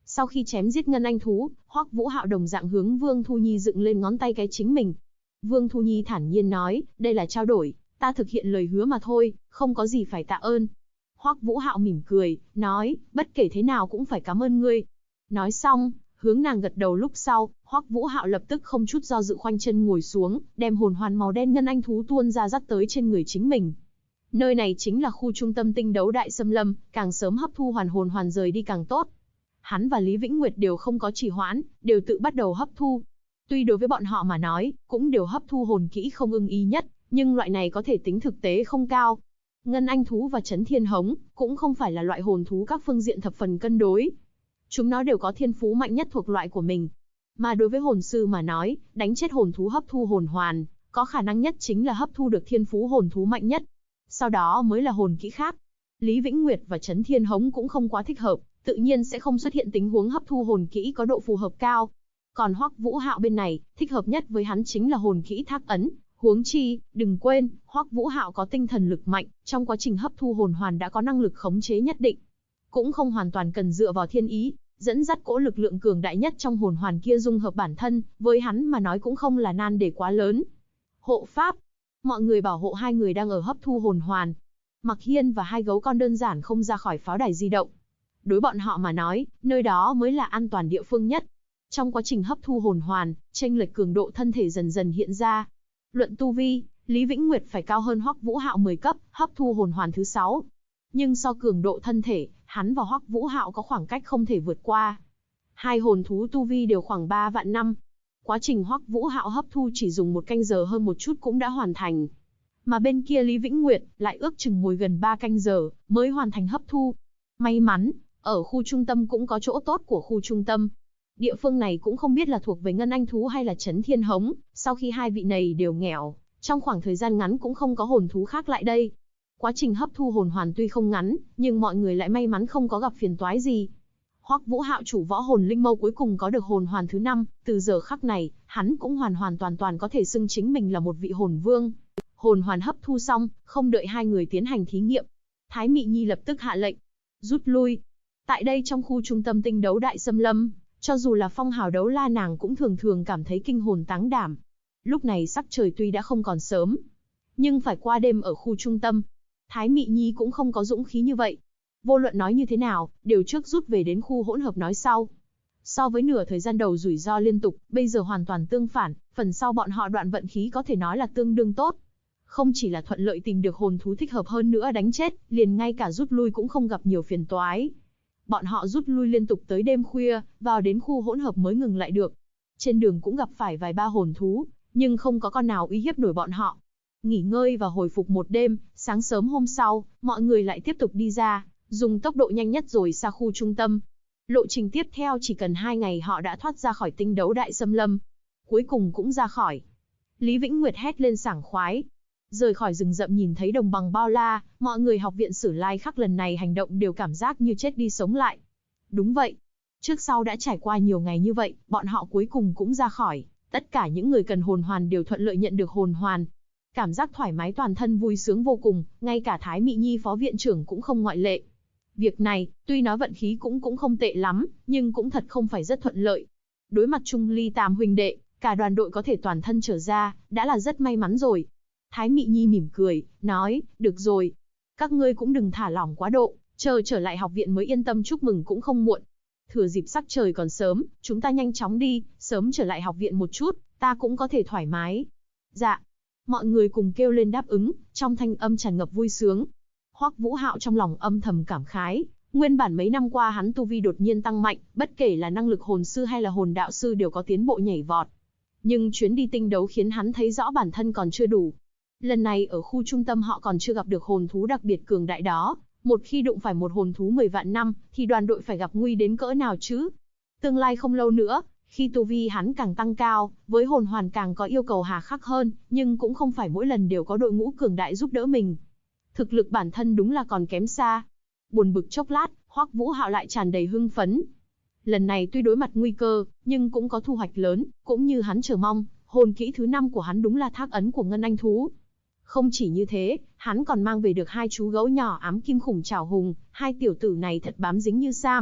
Sau khi chém giết Ngân Anh thú, Hoắc Vũ Hạo đồng dạng hướng Vương Thu Nhi dựng lên ngón tay cái chính mình. Vương Thu Nhi thản nhiên nói, đây là trao đổi, ta thực hiện lời hứa mà thôi, không có gì phải tạ ơn. Hoắc Vũ Hạo mỉm cười, nói, bất kể thế nào cũng phải cảm ơn ngươi. Nói xong, hướng nàng gật đầu lúc sau, Hoắc Vũ Hạo lập tức không chút do dự khoanh chân ngồi xuống, đem hồn hoàn màu đen Ngân Anh thú tuôn ra dắt tới trên người chính mình. Nơi này chính là khu trung tâm tinh đấu đại xâm lâm, càng sớm hấp thu hoàn hồn hoàn rời đi càng tốt. Hắn và Lý Vĩnh Nguyệt đều không có trì hoãn, đều tự bắt đầu hấp thu. Tuy đối với bọn họ mà nói, cũng đều hấp thu hồn kỹ không ưng ý nhất, nhưng loại này có thể tính thực tế không cao. Ngân Anh thú và Chấn Thiên Hống cũng không phải là loại hồn thú các phương diện thập phần cân đối. Chúng nó đều có thiên phú mạnh nhất thuộc loại của mình. Mà đối với hồn sư mà nói, đánh chết hồn thú hấp thu hồn hoàn, có khả năng nhất chính là hấp thu được thiên phú hồn thú mạnh nhất. Sau đó mới là hồn kỹ khác. Lý Vĩnh Nguyệt và Chấn Thiên Hống cũng không quá thích hợp, tự nhiên sẽ không xuất hiện tình huống hấp thu hồn kỹ có độ phù hợp cao. Còn Hoắc Vũ Hạo bên này, thích hợp nhất với hắn chính là hồn kỹ Thác Ấn. Huống chi, đừng quên, Hoắc Vũ Hạo có tinh thần lực mạnh, trong quá trình hấp thu hồn hoàn đã có năng lực khống chế nhất định. Cũng không hoàn toàn cần dựa vào thiên ý, dẫn dắt cỗ lực lượng cường đại nhất trong hồn hoàn kia dung hợp bản thân, với hắn mà nói cũng không là nan đề quá lớn. Hộ pháp. Mọi người bảo hộ hai người đang ở hấp thu hồn hoàn. Mặc Hiên và hai gấu con đơn giản không ra khỏi pháo đài di động. Đối bọn họ mà nói, nơi đó mới là an toàn địa phương nhất. Trong quá trình hấp thu hồn hoàn, chênh lệch cường độ thân thể dần dần hiện ra. Luận tu vi, Lý Vĩnh Nguyệt phải cao hơn Hoắc Vũ Hạo 10 cấp, hấp thu hồn hoàn thứ 6. Nhưng so cường độ thân thể, hắn và Hoắc Vũ Hạo có khoảng cách không thể vượt qua. Hai hồn thú tu vi đều khoảng 3 vạn năm. Quá trình Hoắc Vũ Hạo hấp thu chỉ dùng 1 canh giờ hơn một chút cũng đã hoàn thành. Mà bên kia Lý Vĩnh Nguyệt lại ước chừng ngồi gần 3 canh giờ mới hoàn thành hấp thu. May mắn, ở khu trung tâm cũng có chỗ tốt của khu trung tâm. Địa phương này cũng không biết là thuộc về Ngân Anh thú hay là Chấn Thiên Hống, sau khi hai vị này đều nghèo, trong khoảng thời gian ngắn cũng không có hồn thú khác lại đây. Quá trình hấp thu hồn hoàn tuy không ngắn, nhưng mọi người lại may mắn không có gặp phiền toái gì. Hoắc Vũ Hạo chủ võ hồn linh mâu cuối cùng có được hồn hoàn thứ 5, từ giờ khắc này, hắn cũng hoàn toàn có thể xưng chính mình là một vị hồn vương. Hồn hoàn hấp thu xong, không đợi hai người tiến hành thí nghiệm, Thái Mị Nhi lập tức hạ lệnh, rút lui. Tại đây trong khu trung tâm tinh đấu đại xâm lâm, cho dù là phong hào đấu la nàng cũng thường cảm thấy kinh hồn táng đảm. Lúc này sắc trời tuy đã không còn sớm, nhưng phải qua đêm ở khu trung tâm. Thái Mị Nhi cũng không có dũng khí như vậy. Vô luận nói như thế nào, đều trước rút về đến khu hỗn hợp nói sau. So với nửa thời gian đầu rủi ro liên tục, bây giờ hoàn toàn tương phản, phần sau bọn họ đoạn vận khí có thể nói là tương đương tốt. Không chỉ là thuận lợi tìm được hồn thú thích hợp hơn nữa đánh chết, liền ngay cả rút lui cũng không gặp nhiều phiền toái. Bọn họ rút lui liên tục tới đêm khuya, vào đến khu hỗn hợp mới ngừng lại được. Trên đường cũng gặp phải vài ba hồn thú, nhưng không có con nào uy hiếp nổi bọn họ. Nghỉ ngơi và hồi phục một đêm, sáng sớm hôm sau, mọi người lại tiếp tục đi ra, dùng tốc độ nhanh nhất rồi xa khu trung tâm. Lộ trình tiếp theo chỉ cần 2 ngày họ đã thoát ra khỏi tinh đấu đại xâm lâm. Cuối cùng cũng ra khỏi. Lý Vĩnh Nguyệt hét lên sảng khoái. Rời khỏi rừng rậm nhìn thấy đồng bằng bao la, mọi người học viện Sử Lai Khắc lần này hành động đều cảm giác như chết đi sống lại. Đúng vậy. Trước sau đã trải qua nhiều ngày như vậy, bọn họ cuối cùng cũng ra khỏi. Tất cả những người cần hồn hoàn đều thuận lợi nhận được hồn hoàn. Cảm giác thoải mái toàn thân vui sướng vô cùng, ngay cả Thái Mị Nhi phó viện trưởng cũng không ngoại lệ. Việc này, tuy nói vận khí cũng không tệ lắm, nhưng cũng thật không phải rất thuận lợi. Đối mặt Trung Ly Tam huynh đệ, cả đoàn đội có thể toàn thân trở ra, đã là rất may mắn rồi. Thái Mị Nhi mỉm cười, nói, được rồi. Các ngươi cũng đừng thả lỏng quá độ, chờ trở lại học viện mới yên tâm chúc mừng cũng không muộn. Thừa dịp sắc trời còn sớm, chúng ta nhanh chóng đi, sớm trở lại học viện một chút, ta cũng có thể thoải mái. Dạ. Mọi người cùng kêu lên đáp ứng, trong thanh âm tràn ngập vui sướng. Hoắc Vũ Hạo trong lòng âm thầm cảm khái, nguyên bản mấy năm qua hắn tu vi đột nhiên tăng mạnh, bất kể là năng lực hồn sư hay là hồn đạo sư đều có tiến bộ nhảy vọt. Nhưng chuyến đi tinh đấu khiến hắn thấy rõ bản thân còn chưa đủ. Lần này ở khu trung tâm họ còn chưa gặp được hồn thú đặc biệt cường đại đó, một khi đụng phải một hồn thú 10 vạn năm, thì đoàn đội phải gặp nguy đến cỡ nào chứ? Tương lai không lâu nữa, khi tu vi hắn càng tăng cao, với hồn hoàn càng có yêu cầu hà khắc hơn, nhưng cũng không phải mỗi lần đều có đội ngũ cường đại giúp đỡ mình. Thực lực bản thân đúng là còn kém xa. Buồn bực chốc lát, Hoắc Vũ Hạo lại tràn đầy hưng phấn. Lần này tuy đối mặt nguy cơ, nhưng cũng có thu hoạch lớn, cũng như hắn chờ mong, hồn kỹ thứ 5 của hắn đúng là Thác Ấn của Ngân Anh thú. Không chỉ như thế, hắn còn mang về được 2 chú gấu nhỏ ám kim khủng trảo hùng, 2 tiểu tử này thật bám dính như sam,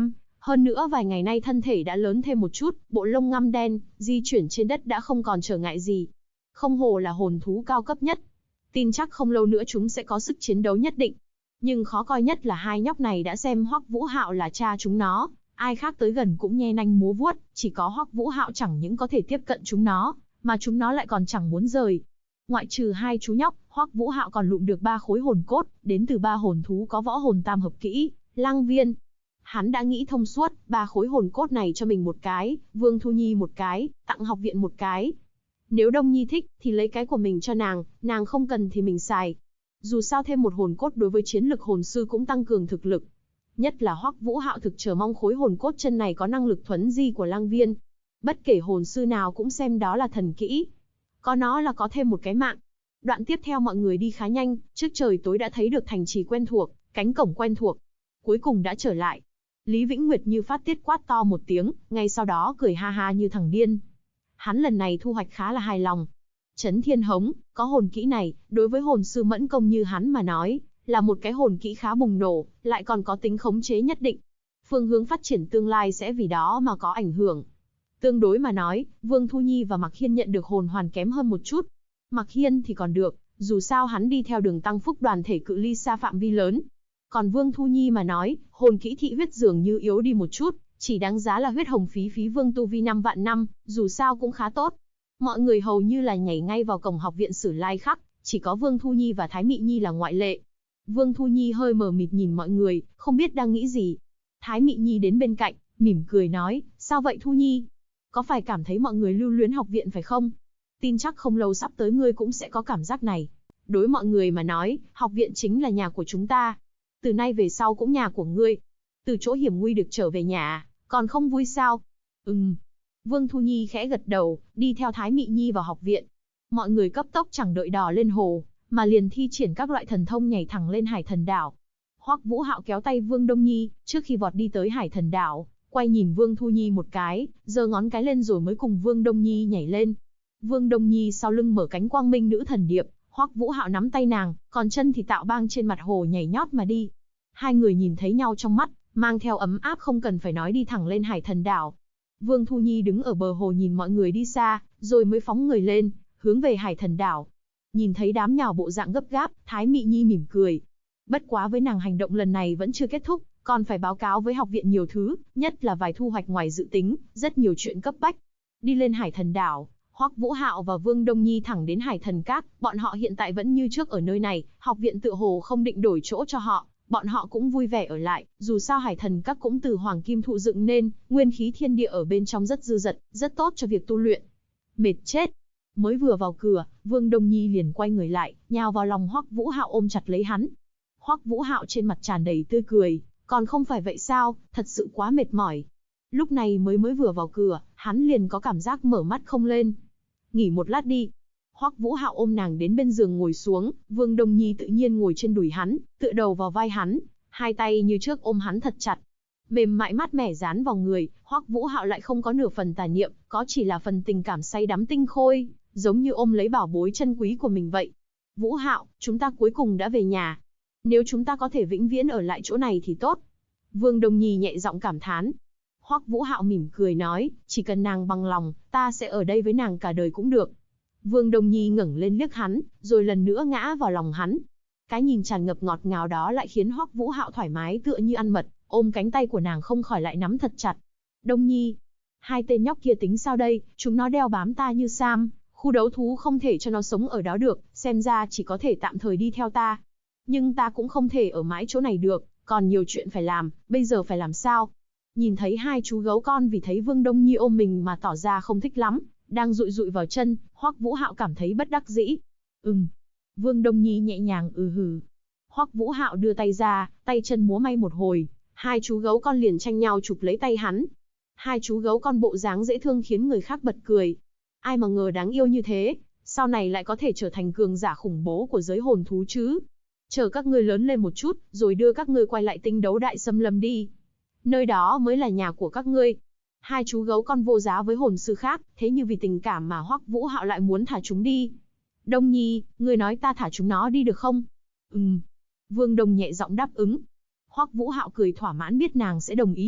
Hơn nữa vài ngày nay thân thể đã lớn thêm một chút, bộ lông ngăm đen, di chuyển trên đất đã không còn trở ngại gì. Không hổ là hồn thú cao cấp nhất. Tin chắc không lâu nữa chúng sẽ có sức chiến đấu nhất định. Nhưng khó coi nhất là hai nhóc này đã xem Hoắc Vũ Hạo là cha chúng nó, ai khác tới gần cũng nhe nanh múa vuốt, chỉ có Hoắc Vũ Hạo chẳng những có thể tiếp cận chúng nó, mà chúng nó lại còn chẳng muốn rời. Ngoại trừ hai chú nhóc, Hoắc Vũ Hạo còn lụm được 3 khối hồn cốt, đến từ 3 hồn thú có võ hồn tam hợp kỹ, Lăng Viên. Hắn đã nghĩ thông suốt, 3 khối hồn cốt này cho mình một cái, Vương Thu Nhi một cái, tặng học viện một cái. Nếu Đông Nhi thích, thì lấy cái của mình cho nàng không cần thì mình xài. Dù sao thêm một hồn cốt đối với chiến lực hồn sư cũng tăng cường thực lực. Nhất là Hoắc Vũ Hạo thực chờ mong khối hồn cốt chân này có năng lực thuấn di của Lăng Viên. Bất kể hồn sư nào cũng xem đó là thần kỹ. Có nó là có thêm một cái mạng. Đoạn tiếp theo mọi người đi khá nhanh, trước trời tối đã thấy được thành trì quen thuộc, cánh cổng quen thuộc. Cuối cùng đã trở lại. Lý Vĩnh Nguyệt như phát tiết quát to một tiếng, ngay sau đó cười ha ha như thằng điên. Hắn lần này thu hoạch khá là hài lòng. Chấn Thiên Hống, có hồn kỹ này, đối với hồn sư mẫn công như hắn mà nói, là một cái hồn kỹ khá bùng nổ, lại còn có tính khống chế nhất định. Phương hướng phát triển tương lai sẽ vì đó mà có ảnh hưởng. Tương đối mà nói, Vương Thu Nhi và Mạc Hiên nhận được hồn hoàn kém hơn một chút. Mạc Hiên thì còn được, dù sao hắn đi theo đường tăng phúc đoàn thể cự ly xa phạm vi lớn. Còn Vương Thu Nhi mà nói, hồn kỹ thị huyết dường như yếu đi một chút, chỉ đáng giá là huyết hồng phí vương tu vi 5 vạn năm, dù sao cũng khá tốt. Mọi người hầu như là nhảy ngay vào cổng học viện Sử Lai Khắc, chỉ có Vương Thu Nhi và Thái Mị Nhi là ngoại lệ. Vương Thu Nhi hơi mờ mịt nhìn mọi người, không biết đang nghĩ gì. Thái Mị Nhi đến bên cạnh, mỉm cười nói, sao vậy Thu Nhi? Có phải cảm thấy mọi người lưu luyến học viện phải không? Tin chắc không lâu sắp tới ngươi cũng sẽ có cảm giác này. Đối mọi người mà nói, học viện chính là nhà của chúng ta. Từ nay về sau cũng nhà của ngươi. Từ chỗ hiểm nguy được trở về nhà, còn không vui sao? Vương Thu Nhi khẽ gật đầu, đi theo Thái Mị Nhi vào học viện. Mọi người cấp tốc chẳng đợi đò lên hồ, mà liền thi triển các loại thần thông nhảy thẳng lên Hải Thần Đảo. Hoắc Vũ Hạo kéo tay Vương Đông Nhi, trước khi vọt đi tới Hải Thần Đảo, quay nhìn Vương Thu Nhi một cái, giơ ngón cái lên rồi mới cùng Vương Đông Nhi nhảy lên. Vương Đông Nhi sau lưng mở cánh quang minh nữ thần điệp, Hoắc Vũ Hạo nắm tay nàng, còn chân thì tạo bang trên mặt hồ nhảy nhót mà đi. Hai người nhìn thấy nhau trong mắt, mang theo ấm áp không cần phải nói đi thẳng lên Hải Thần Đảo. Vương Thu Nhi đứng ở bờ hồ nhìn mọi người đi xa, rồi mới phóng người lên, hướng về Hải Thần Đảo. Nhìn thấy đám nhào bộ dạng gấp gáp, Thái Mị Nhi mỉm cười. Bất quá với nàng hành động lần này vẫn chưa kết thúc, còn phải báo cáo với học viện nhiều thứ, nhất là vài thu hoạch ngoài dự tính, rất nhiều chuyện cấp bách. Đi lên Hải Thần Đảo, Hoắc Vũ Hạo và Vương Đông Nhi thẳng đến Hải Thần Các, bọn họ hiện tại vẫn như trước ở nơi này, học viện tựa hồ không định đổi chỗ cho họ, bọn họ cũng vui vẻ ở lại, dù sao Hải Thần Các cũng từ hoàng kim thụ dựng nên, nguyên khí thiên địa ở bên trong rất dư dật, rất tốt cho việc tu luyện. Mệt chết. Mới vừa vào cửa, Vương Đông Nhi liền quay người lại, nhào vào lòng Hoắc Vũ Hạo ôm chặt lấy hắn. Hoắc Vũ Hạo trên mặt tràn đầy tươi cười, còn không phải vậy sao, thật sự quá mệt mỏi. Lúc này mới vừa vào cửa, hắn liền có cảm giác mở mắt không lên. Nghỉ một lát đi. Hoắc Vũ Hạo ôm nàng đến bên giường ngồi xuống, Vương Đông Nhi tự nhiên ngồi trên đùi hắn, tựa đầu vào vai hắn, hai tay như trước ôm hắn thật chặt. Mềm mại mát mẻ dán vào người, Hoắc Vũ Hạo lại không có nửa phần tà niệm, có chỉ là phần tình cảm say đắm tinh khôi, giống như ôm lấy bảo bối chân quý của mình vậy. Vũ Hạo, chúng ta cuối cùng đã về nhà. Nếu chúng ta có thể vĩnh viễn ở lại chỗ này thì tốt. Vương Đông Nhi nhẹ giọng cảm thán. Hoắc Vũ Hạo mỉm cười nói, chỉ cần nàng bằng lòng, ta sẽ ở đây với nàng cả đời cũng được. Vương Đông Nhi ngẩng lên liếc hắn, rồi lần nữa ngã vào lòng hắn. Cái nhìn tràn ngập ngọt ngào đó lại khiến Hoắc Vũ Hạo thoải mái tựa như ăn mật, ôm cánh tay của nàng không khỏi lại nắm thật chặt. Đông Nhi, hai tên nhóc kia tính sao đây, chúng nó đeo bám ta như sam, khu đấu thú không thể cho nó sống ở đó được, xem ra chỉ có thể tạm thời đi theo ta. Nhưng ta cũng không thể ở mãi chỗ này được, còn nhiều chuyện phải làm, bây giờ phải làm sao? Nhìn thấy hai chú gấu con vì thấy Vương Đông Nhi ôm mình mà tỏ ra không thích lắm, đang dụi dụi vào chân, Hoắc Vũ Hạo cảm thấy bất đắc dĩ. Vương Đông Nhi nhẹ nhàng hừ. Hoắc Vũ Hạo đưa tay ra, tay chân múa may một hồi, hai chú gấu con liền tranh nhau chụp lấy tay hắn. Hai chú gấu con bộ dáng dễ thương khiến người khác bật cười. Ai mà ngờ đáng yêu như thế, sau này lại có thể trở thành cường giả khủng bố của giới hồn thú chứ. Chờ các ngươi lớn lên một chút, rồi đưa các ngươi quay lại Tinh Đấu Đại Xâm Lâm đi. Nơi đó mới là nhà của các ngươi. Hai chú gấu con vô giá với hồn sư khác, thế nhưng vì tình cảm mà Hoắc Vũ Hạo lại muốn thả chúng đi. Đông Nhi, ngươi nói ta thả chúng nó đi được không? Vương Đông nhẹ giọng đáp ứng. Hoắc Vũ Hạo cười thỏa mãn biết nàng sẽ đồng ý,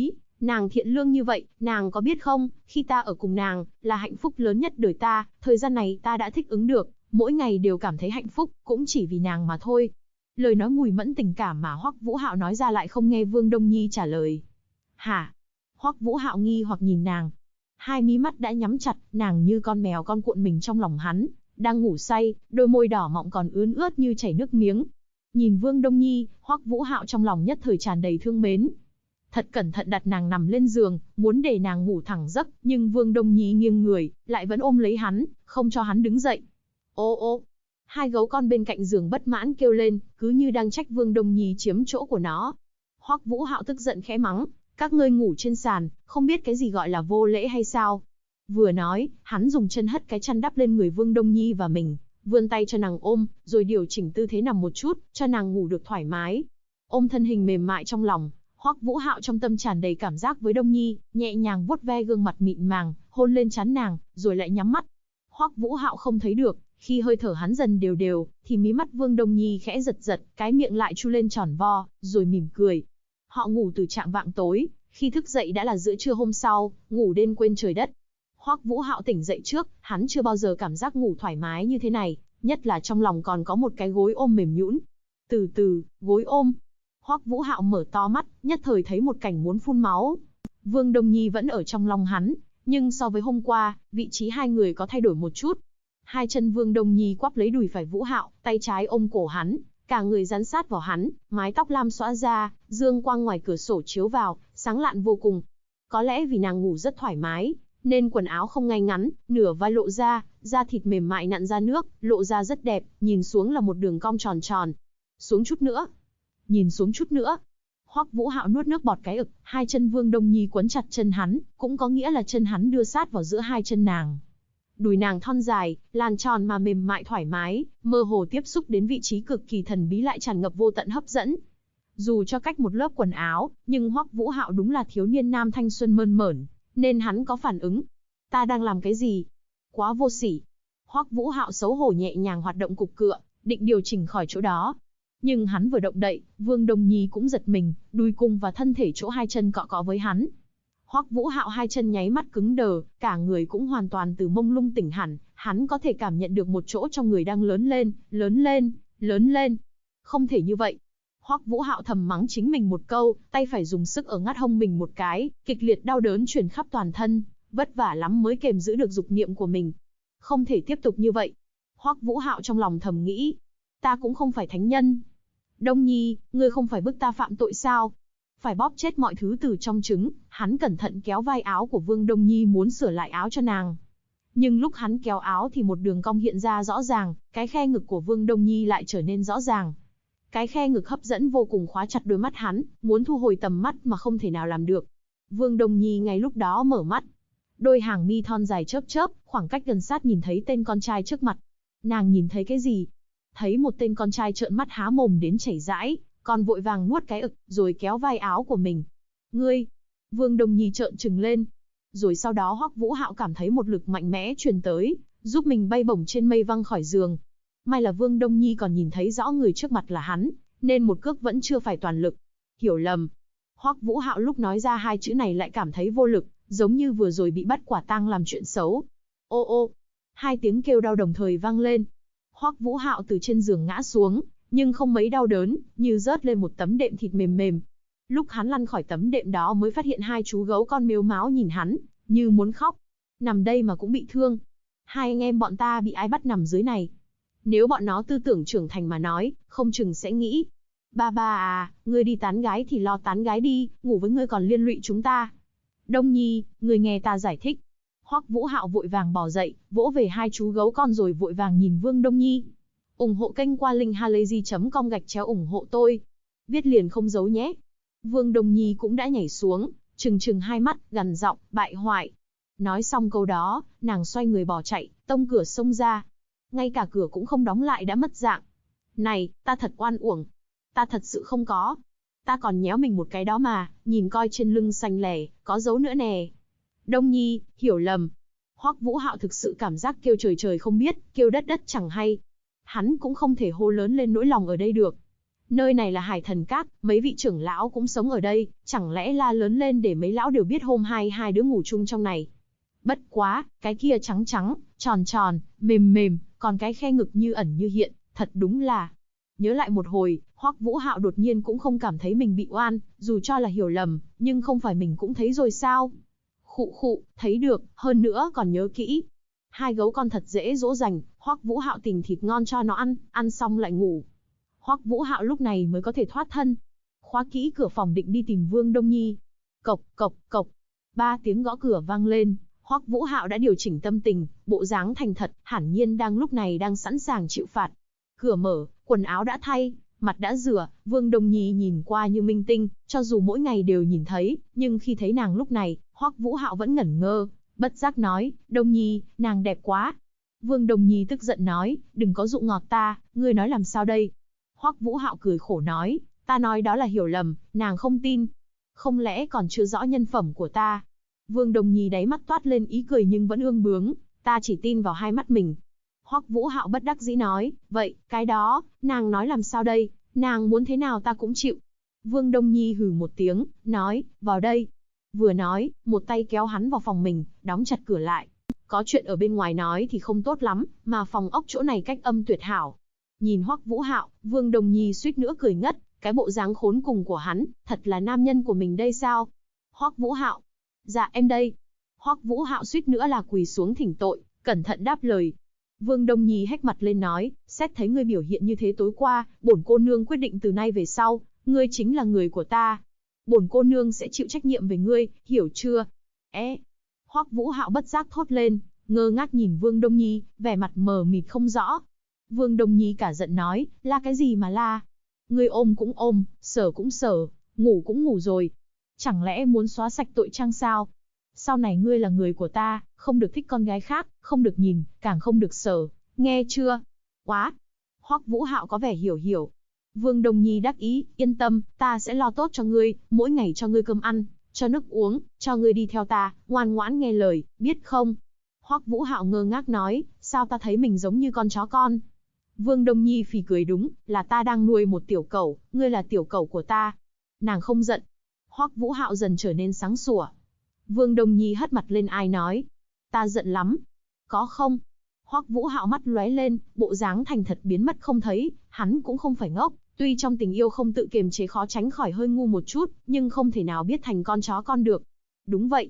Nàng thiện lương như vậy, nàng có biết không, khi ta ở cùng nàng, là hạnh phúc lớn nhất đời ta, thời gian này ta đã thích ứng được, mỗi ngày đều cảm thấy hạnh phúc, cũng chỉ vì nàng mà thôi. Lời nói mùi mẫn tình cảm mà Hoắc Vũ Hạo nói ra lại không nghe Vương Đông Nhi trả lời. Hả? Hoắc Vũ Hạo nghi hoặc nhìn nàng. Hai mí mắt đã nhắm chặt, nàng như con mèo con cuộn mình trong lòng hắn, đang ngủ say, đôi môi đỏ mọng còn ướn ướt như chảy nước miếng. Nhìn Vương Đông Nhi, Hoắc Vũ Hạo trong lòng nhất thời tràn đầy thương mến. Thật cẩn thận đặt nàng nằm lên giường, muốn để nàng ngủ thẳng giấc, nhưng Vương Đông Nhi nghiêng người, lại vẫn ôm lấy hắn, không cho hắn đứng dậy. Ô ô, hai gấu con bên cạnh giường bất mãn kêu lên, cứ như đang trách Vương Đông Nhi chiếm chỗ của nó. Hoắc Vũ Hạo tức giận khẽ mắng, các ngươi ngủ trên sàn, không biết cái gì gọi là vô lễ hay sao? Vừa nói, hắn dùng chân hất cái chăn đắp lên người Vương Đông Nhi và mình, vươn tay cho nàng ôm, rồi điều chỉnh tư thế nằm một chút, cho nàng ngủ được thoải mái. Ôm thân hình mềm mại trong lòng, Hoắc Vũ Hạo trong tâm tràn đầy cảm giác với Đông Nhi, nhẹ nhàng vuốt ve gương mặt mịn màng, hôn lên trán nàng, rồi lại nhắm mắt. Hoắc Vũ Hạo không thấy được, khi hơi thở hắn dần đều đều, thì mí mắt Vương Đông Nhi khẽ giật giật, cái miệng lại chu lên tròn vo, rồi mỉm cười. Họ ngủ từ chạng vạng tối, khi thức dậy đã là giữa trưa hôm sau, ngủ đêm quên trời đất. Hoắc Vũ Hạo tỉnh dậy trước, hắn chưa bao giờ cảm giác ngủ thoải mái như thế này, nhất là trong lòng còn có một cái gối ôm mềm nhũn. Từ từ, gối ôm. Hoắc Vũ Hạo mở to mắt, nhất thời thấy một cảnh muốn phun máu. Vương Đông Nhi vẫn ở trong lòng hắn, nhưng so với hôm qua, vị trí hai người có thay đổi một chút. Hai chân Vương Đông Nhi quắp lấy đùi phải Vũ Hạo, tay trái ôm cổ hắn, cả người dán sát vào hắn, mái tóc lam xõa ra, dương quang ngoài cửa sổ chiếu vào, sáng lạn vô cùng. Có lẽ vì nàng ngủ rất thoải mái, nên quần áo không ngay ngắn, nửa vai lộ ra, da thịt mềm mại nặn ra nước, lộ ra rất đẹp, nhìn xuống là một đường cong tròn tròn. Xuống chút nữa. Nhìn xuống chút nữa. Hoắc Vũ Hạo nuốt nước bọt cái ực, hai chân Vương Đông Nhi quấn chặt chân hắn, cũng có nghĩa là chân hắn đưa sát vào giữa hai chân nàng. Đùi nàng thon dài, làn tròn mà mềm mại thoải mái, mơ hồ tiếp xúc đến vị trí cực kỳ thần bí lại tràn ngập vô tận hấp dẫn. Dù cho cách một lớp quần áo, nhưng Hoắc Vũ Hạo đúng là thiếu niên nam thanh xuân mơn mởn, nên hắn có phản ứng. Ta đang làm cái gì? Quá vô sỉ. Hoắc Vũ Hạo xấu hổ nhẹ nhàng hoạt động cục cựa, định điều chỉnh khỏi chỗ đó. Nhưng hắn vừa động đậy, Vương Đông Nhi cũng giật mình, đùi cung và thân thể chỗ hai chân cọ cọ với hắn. Hoắc Vũ Hạo hai chân nháy mắt cứng đờ, cả người cũng hoàn toàn từ mông lung tỉnh hẳn, hắn có thể cảm nhận được một chỗ trong người đang lớn lên, lớn lên, lớn lên. Không thể như vậy. Hoắc Vũ Hạo thầm mắng chính mình một câu, tay phải dùng sức ở ngắt hông mình một cái, kịch liệt đau đớn truyền khắp toàn thân, vất vả lắm mới kềm giữ được dục niệm của mình. Không thể tiếp tục như vậy. Hoắc Vũ Hạo trong lòng thầm nghĩ, ta cũng không phải thánh nhân. Đông Nhi, ngươi không phải bức ta phạm tội sao? Phải bóp chết mọi thứ từ trong trứng, hắn cẩn thận kéo vai áo của Vương Đông Nhi muốn sửa lại áo cho nàng. Nhưng lúc hắn kéo áo thì một đường cong hiện ra rõ ràng, cái khe ngực của Vương Đông Nhi lại trở nên rõ ràng. Cái khe ngực hấp dẫn vô cùng khóa chặt đôi mắt hắn, muốn thu hồi tầm mắt mà không thể nào làm được. Vương Đông Nhi ngay lúc đó mở mắt. Đôi hàng mi thon dài chớp chớp, khoảng cách gần sát nhìn thấy tên con trai trước mặt. Nàng nhìn thấy cái gì? Thấy một tên con trai trợn mắt há mồm đến chảy rãi, còn vội vàng nuốt cái ực, rồi kéo vai áo của mình. Ngươi! Vương Đông Nhi trợn trừng lên. Rồi sau đó Hoắc Vũ Hạo cảm thấy một lực mạnh mẽ truyền tới, giúp mình bay bổng trên mây văng khỏi giường. May là Vương Đông Nhi còn nhìn thấy rõ người trước mặt là hắn, nên một cước vẫn chưa phải toàn lực. Hiểu lầm. Hoắc Vũ Hạo lúc nói ra hai chữ này lại cảm thấy vô lực, giống như vừa rồi bị bắt quả tang làm chuyện xấu. Ô ô! Hai tiếng kêu đau đồng thời vang lên. Hoắc Vũ Hạo từ trên giường ngã xuống, nhưng không mấy đau đớn, như rớt lên một tấm đệm thịt mềm mềm. Lúc hắn lăn khỏi tấm đệm đó mới phát hiện hai chú gấu con mếu máo nhìn hắn, như muốn khóc. Nằm đây mà cũng bị thương. Hai anh em bọn ta bị ai bắt nằm dưới này? Nếu bọn nó tư tưởng trưởng thành mà nói, không chừng sẽ nghĩ. Ba ba à, ngươi đi tán gái thì lo tán gái đi, ngủ với ngươi còn liên lụy chúng ta. Đông Nhi, ngươi nghe ta giải thích. Hoắc Vũ Hạo vội vàng bò dậy, vỗ về hai chú gấu con rồi vội vàng nhìn Vương Đông Nhi. Ủng hộ kênh qua linkhalazy.com/ủng hộ tôi. Viết liền không giấu nhé. Vương Đông Nhi cũng đã nhảy xuống, trừng trừng hai mắt, gằn giọng, bại hoại. Nói xong câu đó, nàng xoay người bỏ chạy, tông cửa xông ra. Ngay cả cửa cũng không đóng lại đã mất dạng. Này, ta thật oan uổng. Ta thật sự không có. Ta còn nhéo mình một cái đó mà, nhìn coi trên lưng xanh lẻ, có dấu nữa nè. Đông Nhi, hiểu lầm. Hoắc Vũ Hạo thực sự cảm giác kêu trời trời không biết, kêu đất đất chẳng hay. Hắn cũng không thể hô lớn lên nỗi lòng ở đây được. Nơi này là Hải Thần Các, mấy vị trưởng lão cũng sống ở đây, chẳng lẽ la lớn lên để mấy lão đều biết hôm hai đứa ngủ chung trong này. Bất quá, cái kia trắng trắng, tròn tròn, mềm mềm, còn cái khe ngực như ẩn như hiện, thật đúng là. Nhớ lại một hồi, Hoắc Vũ Hạo đột nhiên cũng không cảm thấy mình bị oan, dù cho là hiểu lầm, nhưng không phải mình cũng thấy rồi sao? Khụ khụ, thấy được, hơn nữa còn nhớ kỹ. Hai gấu con thật dễ dỗ dành, Hoắc Vũ Hạo tìm thịt ngon cho nó ăn xong lại ngủ. Hoắc Vũ Hạo lúc này mới có thể thoát thân. Khóa kỹ cửa phòng định đi tìm Vương Đông Nhi. Cộc cộc cộc, 3 tiếng gõ cửa vang lên. Hoắc Vũ Hạo đã điều chỉnh tâm tình, bộ dáng thành thật, hẳn nhiên lúc này đang sẵn sàng chịu phạt. Cửa mở, quần áo đã thay, mặt đã rửa, Vương Đông Nhi nhìn qua như minh tinh, cho dù mỗi ngày đều nhìn thấy, nhưng khi thấy nàng lúc này, Hoắc Vũ Hạo vẫn ngẩn ngơ, bất giác nói, Đông Nhi, nàng đẹp quá. Vương Đông Nhi tức giận nói, đừng có dụ ngọt ta, ngươi nói làm sao đây? Hoắc Vũ Hạo cười khổ nói, ta nói đó là hiểu lầm, nàng không tin. Không lẽ còn chưa rõ nhân phẩm của ta? Vương Đông Nhi đáy mắt toát lên ý cười nhưng vẫn ương bướng, ta chỉ tin vào hai mắt mình. Hoắc Vũ Hạo bất đắc dĩ nói, vậy, cái đó, nàng nói làm sao đây, nàng muốn thế nào ta cũng chịu. Vương Đông Nhi hừ một tiếng, nói, vào đây. Vừa nói, một tay kéo hắn vào phòng mình, đóng chặt cửa lại. Có chuyện ở bên ngoài nói thì không tốt lắm, mà phòng ốc chỗ này cách âm tuyệt hảo. Nhìn Hoắc Vũ Hạo, Vương Đông Nhi suýt nữa cười ngất, cái bộ dáng khốn cùng của hắn, thật là nam nhân của mình đây sao? Hoắc Vũ Hạo, dạ em đây. Hoắc Vũ Hạo suýt nữa là quỳ xuống thỉnh tội, cẩn thận đáp lời. Vương Đông Nhi hét mặt lên nói, xét thấy ngươi biểu hiện như thế tối qua, bổn cô nương quyết định từ nay về sau, ngươi chính là người của ta. Bổn cô nương sẽ chịu trách nhiệm về ngươi, hiểu chưa? Hoắc Vũ Hạo bất giác thốt lên, ngơ ngác nhìn Vương Đông Nhi, vẻ mặt mờ mịt không rõ. Vương Đông Nhi cả giận nói, la cái gì mà la? Ngươi ôm cũng ôm, sờ cũng sờ, ngủ cũng ngủ rồi. Chẳng lẽ muốn xóa sạch tội chăng sao? Sau này ngươi là người của ta, không được thích con gái khác, không được nhìn, càng không được sờ, nghe chưa? Quá! Hoắc Vũ Hạo có vẻ hiểu. Vương Đông Nhi đắc ý, yên tâm, ta sẽ lo tốt cho ngươi, mỗi ngày cho ngươi cơm ăn, cho nước uống, cho ngươi đi theo ta, ngoan ngoãn nghe lời, biết không? Hoắc Vũ Hạo ngơ ngác nói, sao ta thấy mình giống như con chó con? Vương Đông Nhi phì cười, đúng, là ta đang nuôi một tiểu cẩu, ngươi là tiểu cẩu của ta. Nàng không giận. Hoắc Vũ Hạo dần trở nên sáng sủa. Vương Đông Nhi hất mặt lên ai nói, ta giận lắm. Có không? Hoắc Vũ Hạo mắt lóe lên, bộ dáng thành thật biến mất không thấy, hắn cũng không phải ngốc, tuy trong tình yêu không tự kiềm chế khó tránh khỏi hơi ngu một chút, nhưng không thể nào biết thành con chó con được. Đúng vậy.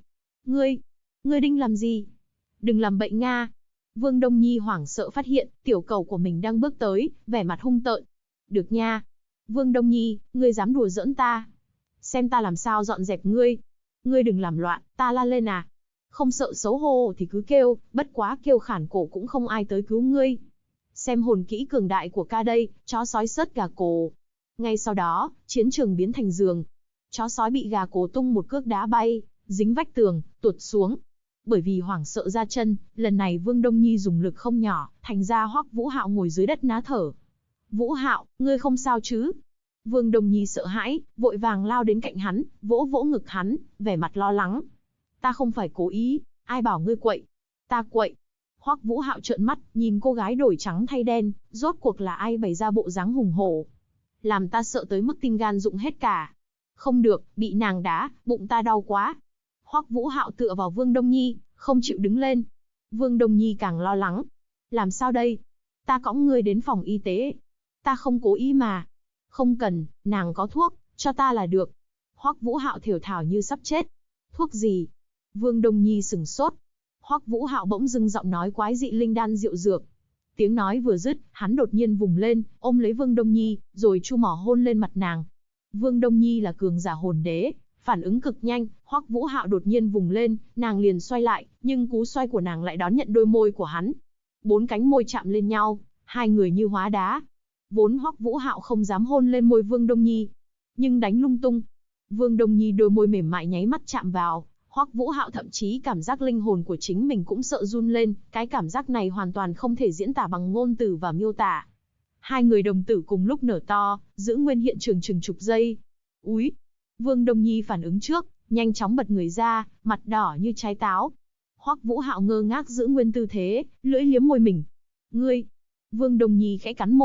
Ngươi định làm gì? Đừng làm bậy nga. Vương Đông Nhi hoảng sợ phát hiện, tiểu cẩu của mình đang bước tới, vẻ mặt hung tợn. Được nha. Vương Đông Nhi, ngươi dám đùa giỡn ta? Xem ta làm sao dọn dẹp ngươi. Ngươi đừng làm loạn, ta la lên à? Không sợ xấu hổ thì cứ kêu, bất quá kêu khản cổ cũng không ai tới cứu ngươi. Xem hồn kỹ cường đại của ca đây, chó sói sớt gà cổ. Ngay sau đó, chiến trường biến thành giường. Chó sói bị gà cổ tung một cước đá bay, dính vách tường, tuột xuống. Bởi vì hoảng sợ ra chân, lần này Vương Đông Nhi dùng lực không nhỏ, thành ra Hoắc Vũ Hạo ngồi dưới đất ná thở. Vũ Hạo, ngươi không sao chứ? Vương Đông Nhi sợ hãi, vội vàng lao đến cạnh hắn, vỗ vỗ ngực hắn, vẻ mặt lo lắng. Ta không phải cố ý, ai bảo ngươi quậy? Ta quậy. Hoắc Vũ Hạo trợn mắt, nhìn cô gái đổi trắng thay đen, rốt cuộc là ai bày ra bộ dáng hùng hổ. Làm ta sợ tới mức tim gan rụng hết cả. Không được, bị nàng đá, bụng ta đau quá. Hoắc Vũ Hạo tựa vào Vương Đông Nhi, không chịu đứng lên. Vương Đông Nhi càng lo lắng. Làm sao đây? Ta cõng ngươi đến phòng y tế. Ta không cố ý mà. Không cần, nàng có thuốc, cho ta là được. Hoắc Vũ Hạo thều thào như sắp chết. Thuốc gì? Vương Đông Nhi sừng sốt. Hoắc Vũ Hạo bỗng dưng giọng nói quái dị linh đan rượu dược. Tiếng nói vừa dứt, hắn đột nhiên vùng lên, ôm lấy Vương Đông Nhi, rồi chu mỏ hôn lên mặt nàng. Vương Đông Nhi là cường giả hồn đế, phản ứng cực nhanh, Hoắc Vũ Hạo đột nhiên vùng lên, nàng liền xoay lại, nhưng cú xoay của nàng lại đón nhận đôi môi của hắn. 4 cánh môi chạm lên nhau, hai người như hóa đá. Vốn Hoắc Vũ Hạo không dám hôn lên môi Vương Đông Nhi, nhưng đánh lung tung. Vương Đông Nhi đôi môi mềm mại nháy mắt chạm vào, Hoắc Vũ Hạo thậm chí cảm giác linh hồn của chính mình cũng sợ run lên, cái cảm giác này hoàn toàn không thể diễn tả bằng ngôn từ và miêu tả. Hai người đồng tử cùng lúc nở to, giữ nguyên hiện trường chừng chục giây. Úi! Vương Đông Nhi phản ứng trước, nhanh chóng bật người ra, mặt đỏ như trái táo. Hoắc Vũ Hạo ngơ ngác giữ nguyên tư thế, lưỡi liếm môi mình. Ngươi! Vương Đông Nhi khẽ cắn môi,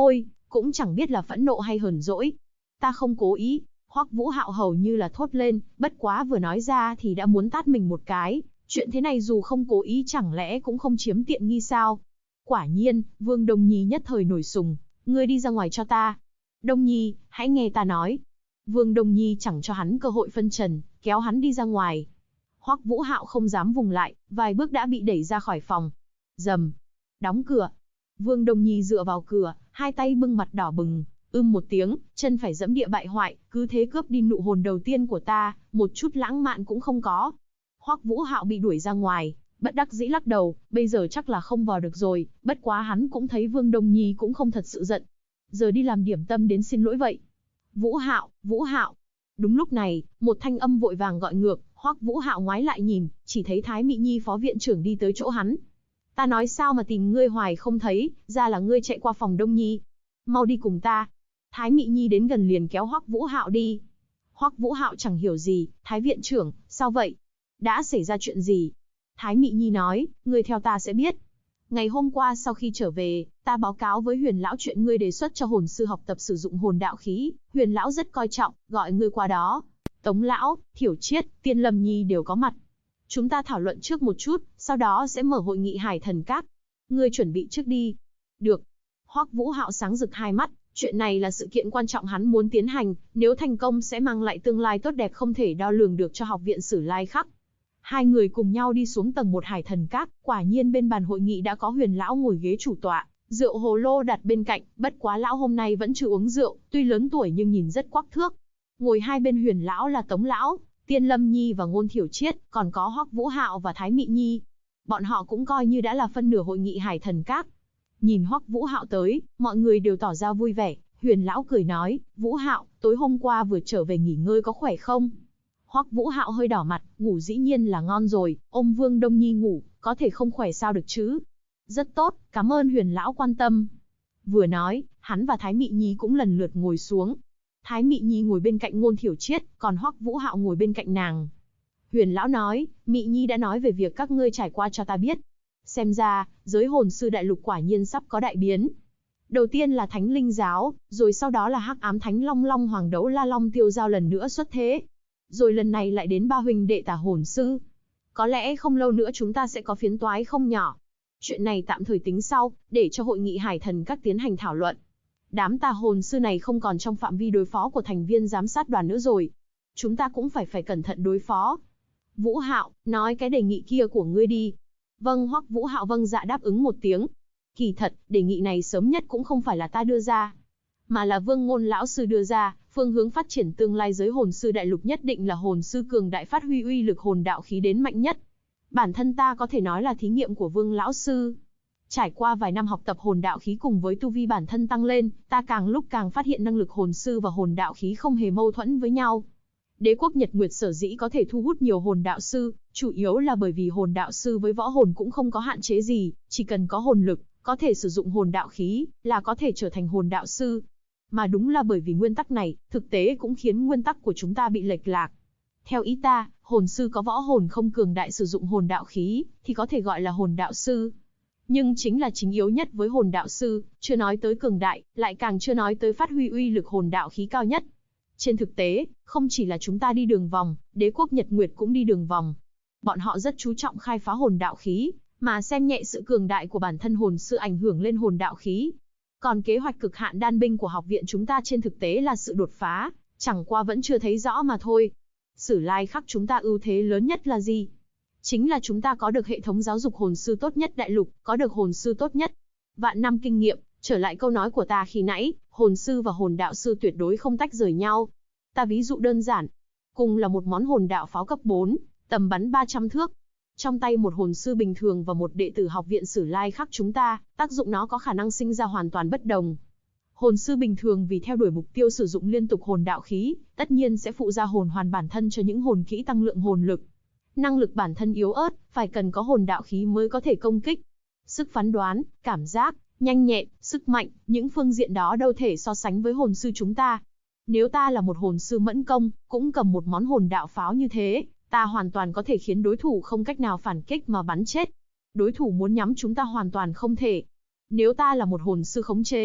cũng chẳng biết là phẫn nộ hay hờn dỗi. Ta không cố ý. Hoắc Vũ Hạo hầu như là thốt lên, bất quá vừa nói ra thì đã muốn tát mình một cái. Chuyện thế này dù không cố ý chẳng lẽ cũng không chiếm tiện nghi sao? Quả nhiên, Vương Đông Nhi nhất thời nổi sùng. Ngươi đi ra ngoài cho ta. Đông Nhi, hãy nghe ta nói. Vương Đông Nhi chẳng cho hắn cơ hội phân trần, kéo hắn đi ra ngoài. Hoắc Vũ Hạo không dám vùng lại, vài bước đã bị đẩy ra khỏi phòng. Rầm, đóng cửa. Vương Đông Nhi dựa vào cửa, hai tay bưng mặt đỏ bừng, một tiếng, chân phải dẫm địa bại hoại, cứ thế cướp đi nụ hồn đầu tiên của ta, một chút lãng mạn cũng không có. Hoắc Vũ Hạo bị đuổi ra ngoài, bất đắc dĩ lắc đầu, bây giờ chắc là không vào được rồi, bất quá hắn cũng thấy Vương Đông Nhi cũng không thật sự giận. Giờ đi làm điểm tâm đến xin lỗi vậy. Vũ Hạo, Vũ Hạo. Đúng lúc này, một thanh âm vội vàng gọi ngược, Hoắc Vũ Hạo ngoái lại nhìn, chỉ thấy Thái Mị Nhi phó viện trưởng đi tới chỗ hắn. Ta nói sao mà tìm ngươi hoài không thấy, ra là ngươi chạy qua phòng Đông Nhi. Mau đi cùng ta. Thái Mị Nhi đến gần liền kéo Hoắc Vũ Hạo đi. Hoắc Vũ Hạo chẳng hiểu gì, Thái viện trưởng, sao vậy? Đã xảy ra chuyện gì? Thái Mị Nhi nói, ngươi theo ta sẽ biết. Ngày hôm qua sau khi trở về, ta báo cáo với Huyền lão chuyện ngươi đề xuất cho hồn sư học tập sử dụng hồn đạo khí, Huyền lão rất coi trọng, gọi ngươi qua đó. Tống lão, Thiểu Chiết, Tiên Lâm Nhi đều có mặt. Chúng ta thảo luận trước một chút, sau đó sẽ mở hội nghị Hải Thần Các. Ngươi chuẩn bị trước đi. Được. Hoắc Vũ Hạo sáng rực hai mắt, chuyện này là sự kiện quan trọng hắn muốn tiến hành, nếu thành công sẽ mang lại tương lai tốt đẹp không thể đo lường được cho học viện Sử Lai Khắc. Hai người cùng nhau đi xuống tầng 1 Hải Thần Các, quả nhiên bên bàn hội nghị đã có Huyền lão ngồi ghế chủ tọa, rượu hồ lô đặt bên cạnh, bất quá lão hôm nay vẫn chưa uống rượu, tuy lớn tuổi nhưng nhìn rất quắc thước. Ngồi hai bên Huyền lão là Tống lão, Tiên Lâm Nhi và Ngôn Thiểu Chiết, còn có Hoắc Vũ Hạo và Thái Mị Nhi. Bọn họ cũng coi như đã là phân nửa hội nghị Hải Thần Các. Nhìn Hoắc Vũ Hạo tới, mọi người đều tỏ ra vui vẻ, Huyền lão cười nói, Vũ Hạo, tối hôm qua vừa trở về nghỉ ngơi có khỏe không? Hoắc Vũ Hạo hơi đỏ mặt, ngủ dĩ nhiên là ngon rồi, ôm Vương Đông Nhi ngủ, có thể không khỏe sao được chứ? Rất tốt, cảm ơn Huyền lão quan tâm. Vừa nói, hắn và Thái Mị Nhi cũng lần lượt ngồi xuống. Thái Mị Nhi ngồi bên cạnh Ngôn Thiểu Chiết, còn Hoắc Vũ Hạo ngồi bên cạnh nàng. Huyền lão nói, Mị Nhi đã nói về việc các ngươi trải qua cho ta biết. Xem ra, giới hồn sư đại lục quả nhiên sắp có đại biến. Đầu tiên là Thánh Linh giáo, rồi sau đó là Hắc Ám Thánh Long Long Hoàng Đấu La Long Tiêu Giao lần nữa xuất thế. Rồi lần này lại đến ba huynh đệ tà hồn sư. Có lẽ không lâu nữa chúng ta sẽ có phiến toái không nhỏ. Chuyện này tạm thời tính sau, để cho hội nghị Hải Thần Các tiến hành thảo luận. Đám tà hồn sư này không còn trong phạm vi đối phó của thành viên giám sát đoàn nữa rồi. Chúng ta cũng phải cẩn thận đối phó. Vũ Hạo, nói cái đề nghị kia của ngươi đi. Vâng, Hoắc Vũ Hạo vâng dạ đáp ứng một tiếng. Kỳ thật, đề nghị này sớm nhất cũng không phải là ta đưa ra, mà là Vương Ngôn lão sư đưa ra, phương hướng phát triển tương lai giới hồn sư đại lục nhất định là hồn sư cường đại phát huy uy lực hồn đạo khí đến mạnh nhất. Bản thân ta có thể nói là thí nghiệm của Vương lão sư. Trải qua vài năm học tập hồn đạo khí cùng với tu vi bản thân tăng lên, ta càng lúc càng phát hiện năng lực hồn sư và hồn đạo khí không hề mâu thuẫn với nhau. Đế quốc Nhật Nguyệt sở dĩ có thể thu hút nhiều hồn đạo sư, chủ yếu là bởi vì hồn đạo sư với võ hồn cũng không có hạn chế gì, chỉ cần có hồn lực, có thể sử dụng hồn đạo khí, là có thể trở thành hồn đạo sư. Mà đúng là bởi vì nguyên tắc này, thực tế cũng khiến nguyên tắc của chúng ta bị lệch lạc. Theo ý ta, hồn sư có võ hồn không cường đại sử dụng hồn đạo khí, thì có thể gọi là hồn đạo sư. Nhưng chính là chính yếu nhất với hồn đạo sư, chưa nói tới cường đại, lại càng chưa nói tới phát huy uy lực hồn đạo khí cao nhất. Trên thực tế, không chỉ là chúng ta đi đường vòng, đế quốc Nhật Nguyệt cũng đi đường vòng. Bọn họ rất chú trọng khai phá hồn đạo khí, mà xem nhẹ sự cường đại của bản thân hồn sư ảnh hưởng lên hồn đạo khí. Còn kế hoạch cực hạn đan binh của học viện chúng ta trên thực tế là sự đột phá, chẳng qua vẫn chưa thấy rõ mà thôi. Sử Lai Khắc chúng ta ưu thế lớn nhất là gì? Chính là chúng ta có được hệ thống giáo dục hồn sư tốt nhất đại lục, có được hồn sư tốt nhất. Vạn năm kinh nghiệm, trở lại câu nói của ta khi nãy, hồn sư và hồn đạo sư tuyệt đối không tách rời nhau. Ta ví dụ đơn giản, cùng là một món hồn đạo pháo cấp 4, tầm bắn 300 thước. Trong tay một hồn sư bình thường và một đệ tử học viện Sử Lai Khắc chúng ta, tác dụng nó có khả năng sinh ra hoàn toàn bất đồng. Hồn sư bình thường vì theo đuổi mục tiêu sử dụng liên tục hồn đạo khí, tất nhiên sẽ phụ ra hồn hoàn bản thân cho những hồn kỹ tăng lượng hồn lực. Năng lực bản thân yếu ớt, phải cần có hồn đạo khí mới có thể công kích. Sức phán đoán, cảm giác, nhanh nhẹn, sức mạnh, những phương diện đó đâu thể so sánh với hồn sư chúng ta. Nếu ta là một hồn sư mẫn công, cũng cầm một món hồn đạo pháo như thế, ta hoàn toàn có thể khiến đối thủ không cách nào phản kích mà bắn chết. Đối thủ muốn nhắm chúng ta hoàn toàn không thể. Nếu ta là một hồn sư khống chế,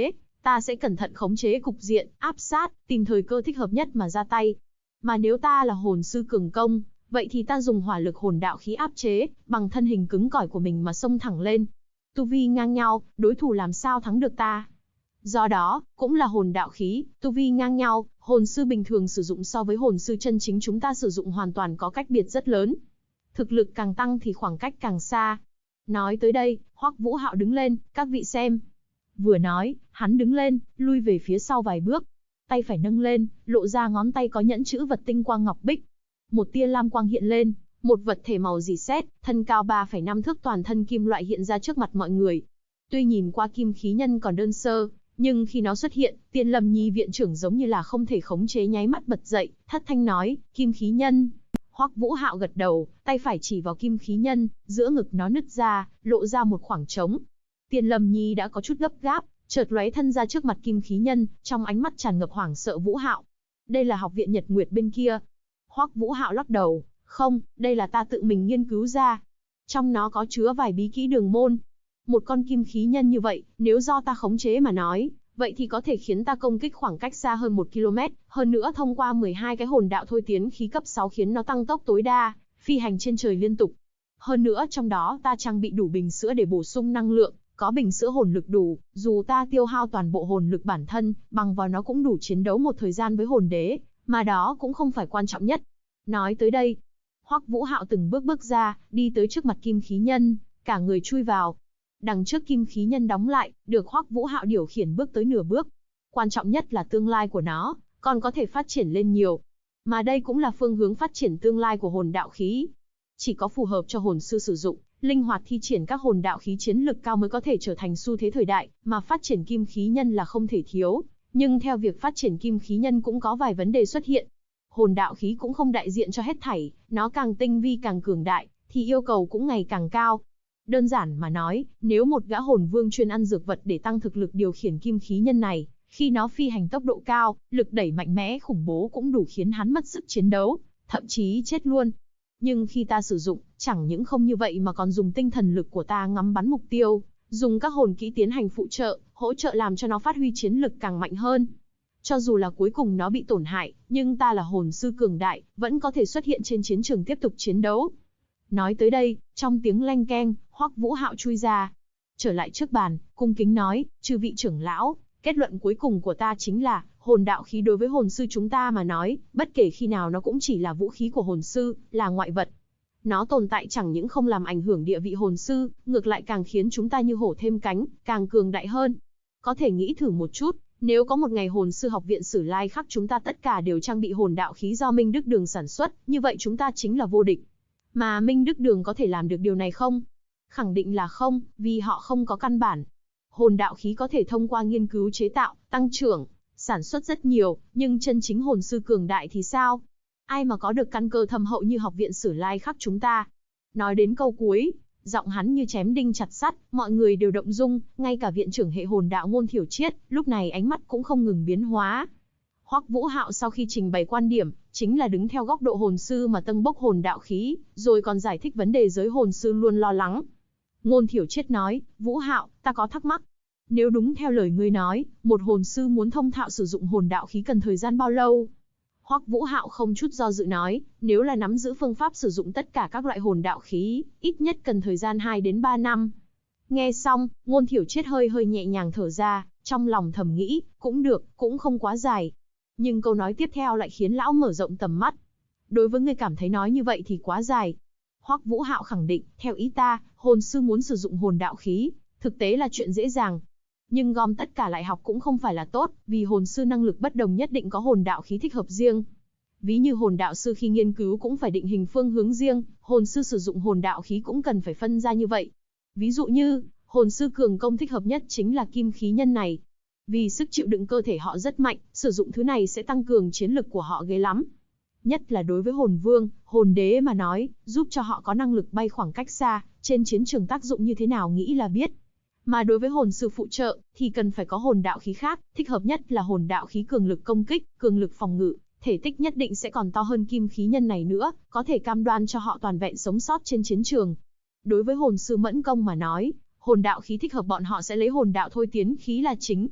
ta sẽ cẩn thận khống chế cục diện, áp sát, tìm thời cơ thích hợp nhất mà ra tay. Mà nếu ta là hồn sư cường công, vậy thì ta dùng hỏa lực hồn đạo khí áp chế, bằng thân hình cứng cỏi của mình mà xông thẳng lên. Tu vi ngang nhau, đối thủ làm sao thắng được ta? Do đó, cũng là hồn đạo khí, tu vi ngang nhau, hồn sư bình thường sử dụng so với hồn sư chân chính chúng ta sử dụng hoàn toàn có cách biệt rất lớn. Thực lực càng tăng thì khoảng cách càng xa. Nói tới đây, Hoắc Vũ Hạo đứng lên, các vị xem. Vừa nói, hắn đứng lên, lui về phía sau vài bước. Tay phải nâng lên, lộ ra ngón tay có nhẫn chữ vật tinh quang ngọc bích. Một tia lam quang hiện lên, một vật thể màu rỉ sét, thân cao 3,5 thước toàn thân kim loại hiện ra trước mặt mọi người. Tuy nhìn qua kim khí nhân còn đơn sơ, nhưng khi nó xuất hiện, Tiên Lâm Nhi viện trưởng giống như là không thể khống chế nháy mắt bật dậy, thất thanh nói, kim khí nhân. Hoắc Vũ Hạo gật đầu, tay phải chỉ vào kim khí nhân, giữa ngực nó nứt ra, lộ ra một khoảng trống. Tiên Lâm Nhi đã có chút gấp gáp, chợt lóe thân ra trước mặt kim khí nhân, trong ánh mắt tràn ngập hoảng sợ. Vũ Hạo, đây là học viện Nhật Nguyệt bên kia. Hoắc Vũ Hạo lắc đầu, không, đây là ta tự mình nghiên cứu ra. Trong nó có chứa vài bí kỹ đường môn. Một con kim khí nhân như vậy, nếu do ta khống chế mà nói, vậy thì có thể khiến ta công kích khoảng cách xa hơn 1 km, hơn nữa thông qua 12 cái hồn đạo thôi tiến khí cấp 6 khiến nó tăng tốc tối đa, phi hành trên trời liên tục. Hơn nữa trong đó ta trang bị đủ bình sữa để bổ sung năng lượng, có bình sữa hồn lực đủ, dù ta tiêu hao toàn bộ hồn lực bản thân, bằng vào nó cũng đủ chiến đấu một thời gian với hồn đế, mà đó cũng không phải quan trọng nhất. Nói tới đây, Hoắc Vũ Hạo từng bước bước ra, đi tới trước mặt kim khí nhân, cả người chui vào. Đằng trước kim khí nhân đóng lại, được Hoắc Vũ Hạo điều khiển bước tới nửa bước. Quan trọng nhất là tương lai của nó, còn có thể phát triển lên nhiều. Mà đây cũng là phương hướng phát triển tương lai của hồn đạo khí. Chỉ có phù hợp cho hồn sư sử dụng, linh hoạt thi triển các hồn đạo khí chiến lực cao mới có thể trở thành xu thế thời đại, mà phát triển kim khí nhân là không thể thiếu. Nhưng theo việc phát triển kim khí nhân cũng có vài vấn đề xuất hiện. Hồn đạo khí cũng không đại diện cho hết thảy, nó càng tinh vi càng cường đại, thì yêu cầu cũng ngày càng cao. Đơn giản mà nói, nếu một gã hồn vương chuyên ăn dược vật để tăng thực lực điều khiển kim khí nhân này, khi nó phi hành tốc độ cao, lực đẩy mạnh mẽ khủng bố cũng đủ khiến hắn mất sức chiến đấu, thậm chí chết luôn. Nhưng khi ta sử dụng, chẳng những không như vậy mà còn dùng tinh thần lực của ta ngắm bắn mục tiêu, dùng các hồn kỹ tiến hành phụ trợ, hỗ trợ làm cho nó phát huy chiến lực càng mạnh hơn. Cho dù là cuối cùng nó bị tổn hại, nhưng ta là hồn sư cường đại, vẫn có thể xuất hiện trên chiến trường tiếp tục chiến đấu. Nói tới đây, trong tiếng leng keng, Hoắc Vũ Hạo chui ra. Trở lại trước bàn, cung kính nói, chư vị trưởng lão, kết luận cuối cùng của ta chính là, hồn đạo khí đối với hồn sư chúng ta mà nói, bất kể khi nào nó cũng chỉ là vũ khí của hồn sư, là ngoại vật. Nó tồn tại chẳng những không làm ảnh hưởng địa vị hồn sư, ngược lại càng khiến chúng ta như hổ thêm cánh, càng cường đại hơn. Có thể nghĩ thử một chút, nếu có một ngày hồn sư học viện Sử Lai Khắc chúng ta tất cả đều trang bị hồn đạo khí do Minh Đức Đường sản xuất, như vậy chúng ta chính là vô địch. Mà Minh Đức Đường có thể làm được điều này không? Khẳng định là không, vì họ không có căn bản. Hồn đạo khí có thể thông qua nghiên cứu chế tạo, tăng trưởng, sản xuất rất nhiều, nhưng chân chính hồn sư cường đại thì sao? Ai mà có được căn cơ thâm hậu như học viện Sử Lai Khắc chúng ta? Nói đến câu cuối, giọng hắn như chém đinh chặt sắt, mọi người đều động dung, ngay cả viện trưởng hệ hồn đạo Ngôn Thiểu Triết, lúc này ánh mắt cũng không ngừng biến hóa. Hoắc Vũ Hạo sau khi trình bày quan điểm, chính là đứng theo góc độ hồn sư mà tâng bốc hồn đạo khí, rồi còn giải thích vấn đề giới hồn sư luôn lo lắng. Ngôn Thiểu Triết nói, Vũ Hạo, ta có thắc mắc. Nếu đúng theo lời ngươi nói, một hồn sư muốn thông thạo sử dụng hồn đạo khí cần thời gian bao lâu? Hoắc Vũ Hạo không chút do dự nói, nếu là nắm giữ phương pháp sử dụng tất cả các loại hồn đạo khí, ít nhất cần thời gian 2 đến 3 năm. Nghe xong, Ngôn Thiểu Triết hơi nhẹ nhàng thở ra, trong lòng thầm nghĩ, cũng được, cũng không quá dài. Nhưng câu nói tiếp theo lại khiến lão mở rộng tầm mắt. Đối với người cảm thấy nói như vậy thì quá dài. Hoắc Vũ Hạo khẳng định, theo ý ta, hồn sư muốn sử dụng hồn đạo khí, thực tế là chuyện dễ dàng. Nhưng gom tất cả lại học cũng không phải là tốt, vì hồn sư năng lực bất đồng nhất định có hồn đạo khí thích hợp riêng. Ví như hồn đạo sư khi nghiên cứu cũng phải định hình phương hướng riêng, hồn sư sử dụng hồn đạo khí cũng cần phải phân ra như vậy. Ví dụ như, hồn sư cường công thích hợp nhất chính là kim khí nhân này. Vì sức chịu đựng cơ thể họ rất mạnh, sử dụng thứ này sẽ tăng cường chiến lực của họ ghê lắm. Nhất là đối với hồn vương, hồn đế mà nói, giúp cho họ có năng lực bay khoảng cách xa, trên chiến trường tác dụng như thế nào nghĩ là biết. Mà đối với hồn sư phụ trợ, thì cần phải có hồn đạo khí khác, thích hợp nhất là hồn đạo khí cường lực công kích, cường lực phòng ngự, thể tích nhất định sẽ còn to hơn kim khí nhân này nữa, có thể cam đoan cho họ toàn vẹn sống sót trên chiến trường. Đối với hồn sư mẫn công mà nói, hồn đạo khí thích hợp bọn họ sẽ lấy hồn đạo thôi tiến khí là chính.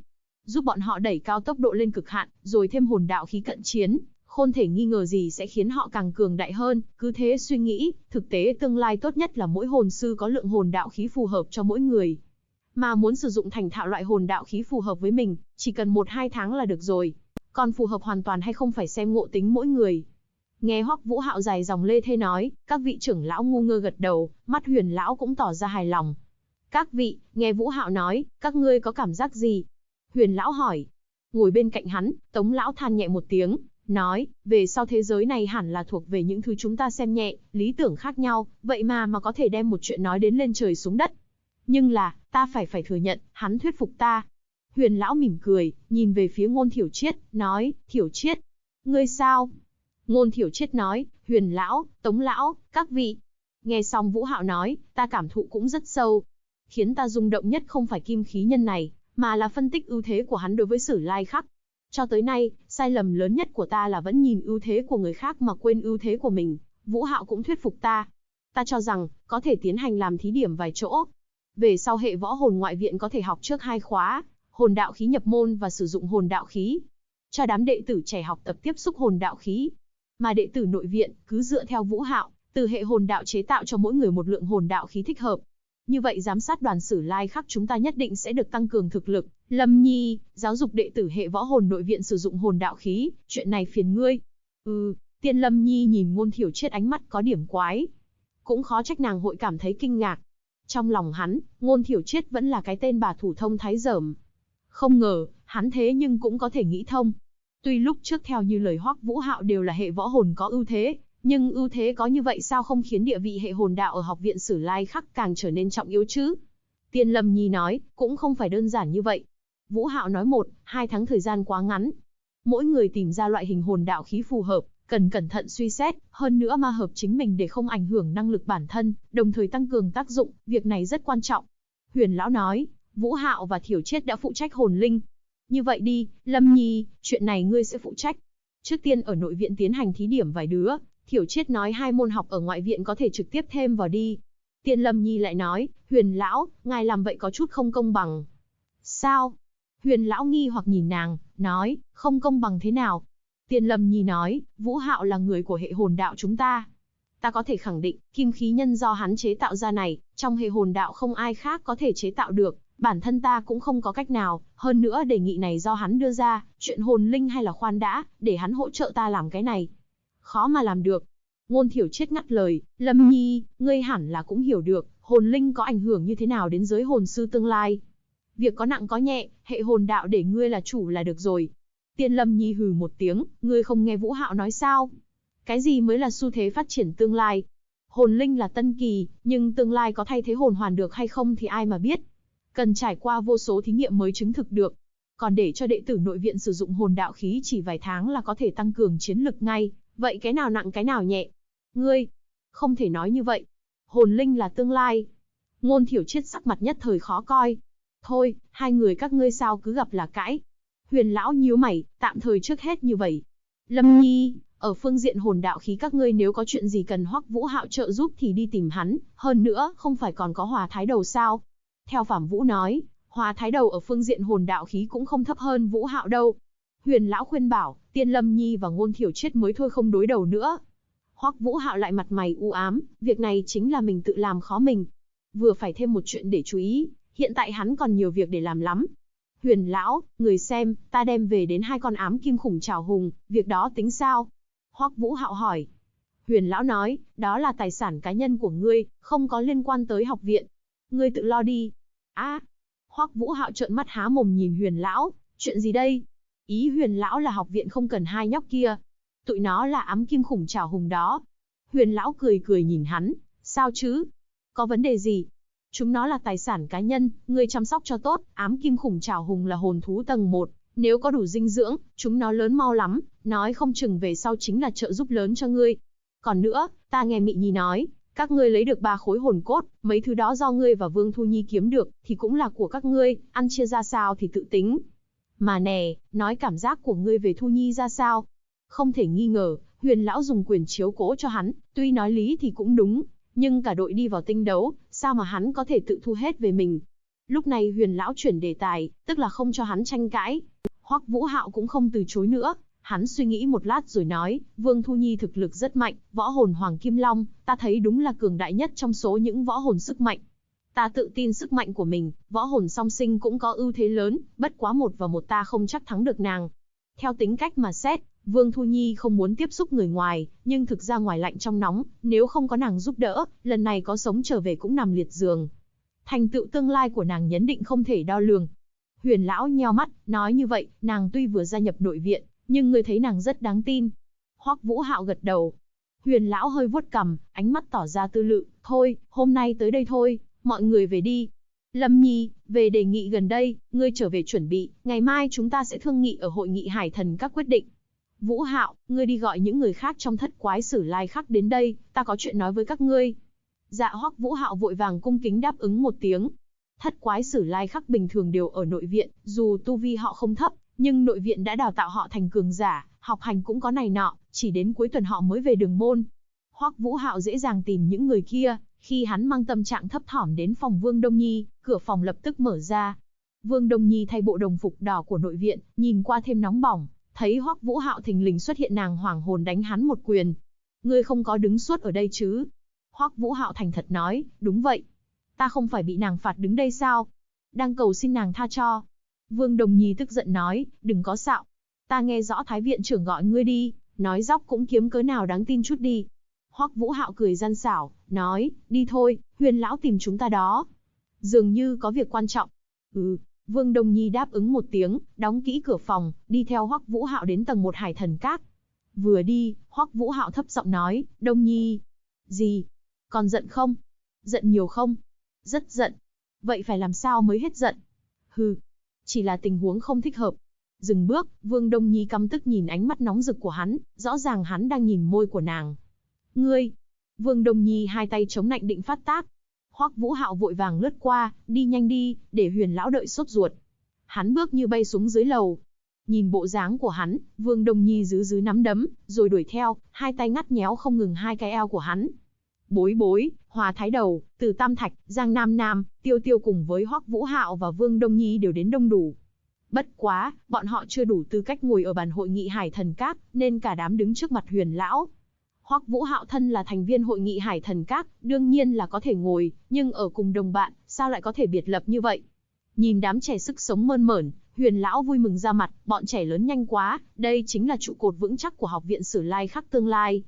giúp bọn họ đẩy cao tốc độ lên cực hạn, rồi thêm hồn đạo khí cận chiến, không thể nghi ngờ gì sẽ khiến họ càng cường đại hơn. Cứ thế suy nghĩ, thực tế tương lai tốt nhất là mỗi hồn sư có lượng hồn đạo khí phù hợp cho mỗi người. Mà muốn sử dụng thành thạo loại hồn đạo khí phù hợp với mình, chỉ cần 1-2 tháng là được rồi. Còn phù hợp hoàn toàn hay không phải xem ngộ tính mỗi người. Nghe Hoắc Vũ Hạo dài dòng lê thê nói, các vị trưởng lão ngu ngơ gật đầu, mắt Huyền lão cũng tỏ ra hài lòng. Các vị, nghe Vũ Hạo nói, các ngươi có cảm giác gì? Huyền lão hỏi. Ngồi bên cạnh hắn, Tống lão than nhẹ một tiếng, nói, về sau thế giới này hẳn là thuộc về những thứ chúng ta xem nhẹ, lý tưởng khác nhau, vậy mà có thể đem một chuyện nói đến lên trời xuống đất. Nhưng là, ta phải thừa nhận, hắn thuyết phục ta. Huyền lão mỉm cười, nhìn về phía Ngôn Thiểu Triết, nói, Thiểu Triết, ngươi sao? Ngôn Thiểu Triết nói, Huyền lão, Tống lão, các vị. Nghe xong Vũ Hạo nói, ta cảm thụ cũng rất sâu. Khiến ta rung động nhất không phải kim khí nhân này, mà là phân tích ưu thế của hắn đối với Sử Lai Khắc. Cho tới nay, sai lầm lớn nhất của ta là vẫn nhìn ưu thế của người khác mà quên ưu thế của mình. Vũ Hạo cũng thuyết phục ta. Ta cho rằng, có thể tiến hành làm thí điểm vài chỗ. Về sau hệ võ hồn ngoại viện có thể học trước 2 khóa, hồn đạo khí nhập môn và sử dụng hồn đạo khí. Cho đám đệ tử trẻ học tập tiếp xúc hồn đạo khí. Mà đệ tử nội viện, cứ dựa theo Vũ Hạo, từ hệ hồn đạo chế tạo cho mỗi người một lượng hồn đạo khí thích hợp. Như vậy giám sát đoàn Sử Lai Khắc chúng ta nhất định sẽ được tăng cường thực lực. Lâm Nhi, giáo dục đệ tử hệ võ hồn nội viện sử dụng hồn đạo khí, chuyện này phiền ngươi. Tiên Lâm Nhi nhìn Ngôn Thiểu Triết ánh mắt có điểm quái. Cũng khó trách nàng hội cảm thấy kinh ngạc. Trong lòng hắn, Ngôn Thiểu Triết vẫn là cái tên bà thủ thông thái dởm. Không ngờ, hắn thế nhưng cũng có thể nghĩ thông. Tuy lúc trước theo như lời Hoắc Vũ Hạo đều là hệ võ hồn có ưu thế, nhưng ưu thế có như vậy sao không khiến địa vị hệ hồn đạo ở học viện Sử Lai Khắc càng trở nên trọng yếu chứ? Tiên Lâm Nhi nói, cũng không phải đơn giản như vậy. Vũ Hạo nói 1-2 tháng thời gian quá ngắn. Mỗi người tìm ra loại hình hồn đạo khí phù hợp, cần cẩn thận suy xét, hơn nữa ma hợp chính mình để không ảnh hưởng năng lực bản thân, đồng thời tăng cường tác dụng, việc này rất quan trọng. Huyền lão nói, Vũ Hạo và Thiểu Triết đã phụ trách hồn linh. Như vậy đi, Lâm Nhi, chuyện này ngươi sẽ phụ trách. Trước tiên ở nội viện tiến hành thí điểm vài đứa, Thiểu Triết nói 2 môn học ở ngoại viện có thể trực tiếp thêm vào đi. Tiên Lâm Nhi lại nói, Huyền lão, ngài làm vậy có chút không công bằng. Sao? Huyền lão nghi hoặc nhìn nàng, nói, không công bằng thế nào? Tiên Lâm Nhi nói, Vũ Hạo là người của hệ hồn đạo chúng ta. Ta có thể khẳng định, kim khí nhân do hắn chế tạo ra này, trong hệ hồn đạo không ai khác có thể chế tạo được, bản thân ta cũng không có cách nào, hơn nữa đề nghị này do hắn đưa ra, chuyện hồn linh hay là khoan đã, để hắn hỗ trợ ta làm cái này. Khó mà làm được. Ngôn Thiểu Triết ngắt lời, Lâm Nhi, ngươi hẳn là cũng hiểu được, hồn linh có ảnh hưởng như thế nào đến giới hồn sư tương lai. Việc có nặng có nhẹ, hệ hồn đạo để ngươi là chủ là được rồi. Tiên Lâm Nhi hừ một tiếng, ngươi không nghe Vũ Hạo nói sao? Cái gì mới là xu thế phát triển tương lai? Hồn linh là tân kỳ, nhưng tương lai có thay thế hồn hoàn được hay không thì ai mà biết. Cần trải qua vô số thí nghiệm mới chứng thực được. Còn để cho đệ tử nội viện sử dụng hồn đạo khí chỉ vài tháng là có thể tăng cường chiến lực ngay, vậy cái nào nặng cái nào nhẹ? Ngươi, không thể nói như vậy. Hồn linh là tương lai. Ngôn Thiểu Triết sắc mặt nhất thời khó coi. Thôi, 2 người các ngươi sao cứ gặp là cãi? Huyền lão nhíu mày, tạm thời trước hết như vậy. Lâm Nhi, ở phương diện hồn đạo khí các ngươi nếu có chuyện gì cần Hoắc Vũ Hạo trợ giúp thì đi tìm hắn, hơn nữa, không phải còn có Hòa Thái Đầu sao? Theo Phạm Vũ nói, Hòa Thái Đầu ở phương diện hồn đạo khí cũng không thấp hơn Vũ Hạo đâu. Huyền lão khuyên bảo, Tiên Lâm Nhi và Ngôn Thiểu Triết mới thôi không đối đầu nữa. Hoắc Vũ Hạo lại mặt mày u ám, việc này chính là mình tự làm khó mình. Vừa phải thêm một chuyện để chú ý, hiện tại hắn còn nhiều việc để làm lắm. Huyền lão, người xem, ta đem về đến 2 con ám kim khủng trảo hùng, việc đó tính sao? Hoắc Vũ Hạo hỏi. Huyền lão nói, đó là tài sản cá nhân của ngươi, không có liên quan tới học viện. Ngươi tự lo đi. Hoắc Vũ Hạo trợn mắt há mồm nhìn Huyền lão, chuyện gì đây? Ý Huyền lão là học viện không cần 2 nhóc kia. Tụi nó là ám kim khủng trảo hùng đó. Huyền lão cười cười nhìn hắn, sao chứ? Có vấn đề gì? Chúng nó là tài sản cá nhân, ngươi chăm sóc cho tốt, ám kim khủng trảo hùng là hồn thú tầng 1, nếu có đủ dinh dưỡng, chúng nó lớn mau lắm, nói không chừng về sau chính là trợ giúp lớn cho ngươi. Còn nữa, ta nghe Mị Nhi nói, các ngươi lấy được 3 khối hồn cốt, mấy thứ đó do ngươi và Vương Thu Nhi kiếm được, thì cũng là của các ngươi, ăn chia ra sao thì tự tính. Mà nè, nói cảm giác của ngươi về Thu Nhi ra sao? Không thể nghi ngờ, Huyền lão dùng quyền chiếu cố cho hắn, tuy nói lý thì cũng đúng, nhưng cả đội đi vào tinh đấu, sao mà hắn có thể tự thu hết về mình? Lúc này Huyền lão chuyển đề tài, tức là không cho hắn tranh cãi. Hoắc Vũ Hạo cũng không từ chối nữa, hắn suy nghĩ một lát rồi nói, Vương Thu Nhi thực lực rất mạnh, võ hồn Hoàng Kim Long, ta thấy đúng là cường đại nhất trong số những võ hồn sức mạnh. Ta tự tin sức mạnh của mình, võ hồn song sinh cũng có ưu thế lớn, bất quá 1 và 1 ta không chắc thắng được nàng. Theo tính cách mà xét, Vương Thu Nhi không muốn tiếp xúc người ngoài, nhưng thực ra ngoài lạnh trong nóng, nếu không có nàng giúp đỡ, lần này có sống trở về cũng nằm liệt giường. Thành tựu tương lai của nàng nhấn định không thể đo lường. Huyền lão nheo mắt, nói như vậy, nàng tuy vừa gia nhập nội viện, nhưng ngươi thấy nàng rất đáng tin. Hoắc Vũ Hạo gật đầu. Huyền lão hơi vuốt cằm, ánh mắt tỏ ra tư lự, thôi, hôm nay tới đây thôi, mọi người về đi. Lâm Nhi, về đề nghị gần đây, ngươi trở về chuẩn bị, ngày mai chúng ta sẽ thương nghị ở hội nghị Hải Thần các quyết định. Vũ Hạo, ngươi đi gọi những người khác trong Thất Quái Sử Lai Khắc đến đây, ta có chuyện nói với các ngươi. Dạ. Hoắc Vũ Hạo vội vàng cung kính đáp ứng một tiếng. Thất Quái Sử Lai Khắc bình thường đều ở nội viện, dù tu vi họ không thấp, nhưng nội viện đã đào tạo họ thành cường giả, học hành cũng có này nọ, chỉ đến cuối tuần họ mới về đường môn. Hoắc Vũ Hạo dễ dàng tìm những người kia, khi hắn mang tâm trạng thấp thỏm đến phòng Vương Đông Nhi, cửa phòng lập tức mở ra. Vương Đông Nhi thay bộ đồng phục đỏ của nội viện, nhìn qua thêm nóng bỏng, thấy Hoắc Vũ Hạo thình lình xuất hiện, nàng hoảng hồn đánh hắn một quyền. Ngươi không có đứng suốt ở đây chứ? Hoắc Vũ Hạo thành thật nói, đúng vậy. Ta không phải bị nàng phạt đứng đây sao? Đang cầu xin nàng tha cho. Vương Đồng Nhi tức giận nói, đừng có xạo. Ta nghe rõ Thái viện trưởng gọi ngươi đi, nói dóc cũng kiếm cớ nào đáng tin chút đi. Hoắc Vũ Hạo cười gian xảo, nói, đi thôi, Huyền lão tìm chúng ta đó. Dường như có việc quan trọng. Vương Đồng Nhi đáp ứng một tiếng, đóng kỹ cửa phòng, đi theo Hoắc Vũ Hạo đến tầng 1 Hải Thần Các. Vừa đi, Hoắc Vũ Hạo thấp giọng nói, Đông Nhi. Gì? Còn giận không? Giận nhiều không? Rất giận. Vậy phải làm sao mới hết giận? Chỉ là tình huống không thích hợp. Dừng bước, Vương Đông Nhi căm tức nhìn ánh mắt nóng rực của hắn, rõ ràng hắn đang nhìn môi của nàng. Ngươi! Vương Đông Nhi hai tay chống nạnh định phát tác. Hoắc Vũ Hạo vội vàng lướt qua, đi nhanh đi, để Huyền lão đợi sốt ruột. Hắn bước như bay xuống dưới lầu. Nhìn bộ dáng của hắn, Vương Đông Nhi giữ nắm đấm, rồi đuổi theo, hai tay ngắt nhéo không ngừng hai cái eo của hắn. Bối Bối, Hòa Thái Đầu, Từ Tam Thạch, Giang Nam Nam, Tiêu Tiêu cùng với Hoắc Vũ Hạo và Vương Đông Nhi đều đến đông đủ. Bất quá, bọn họ chưa đủ tư cách ngồi ở bàn hội nghị Hải Thần Các, nên cả đám đứng trước mặt Huyền lão. Hoắc Vũ Hạo thân là thành viên hội nghị Hải Thần Các, đương nhiên là có thể ngồi, nhưng ở cùng đồng bạn, sao lại có thể biệt lập như vậy? Nhìn đám trẻ sức sống mơn mởn, Huyền lão vui mừng ra mặt, bọn trẻ lớn nhanh quá, đây chính là trụ cột vững chắc của học viện Sử Lai Khắc tương lai.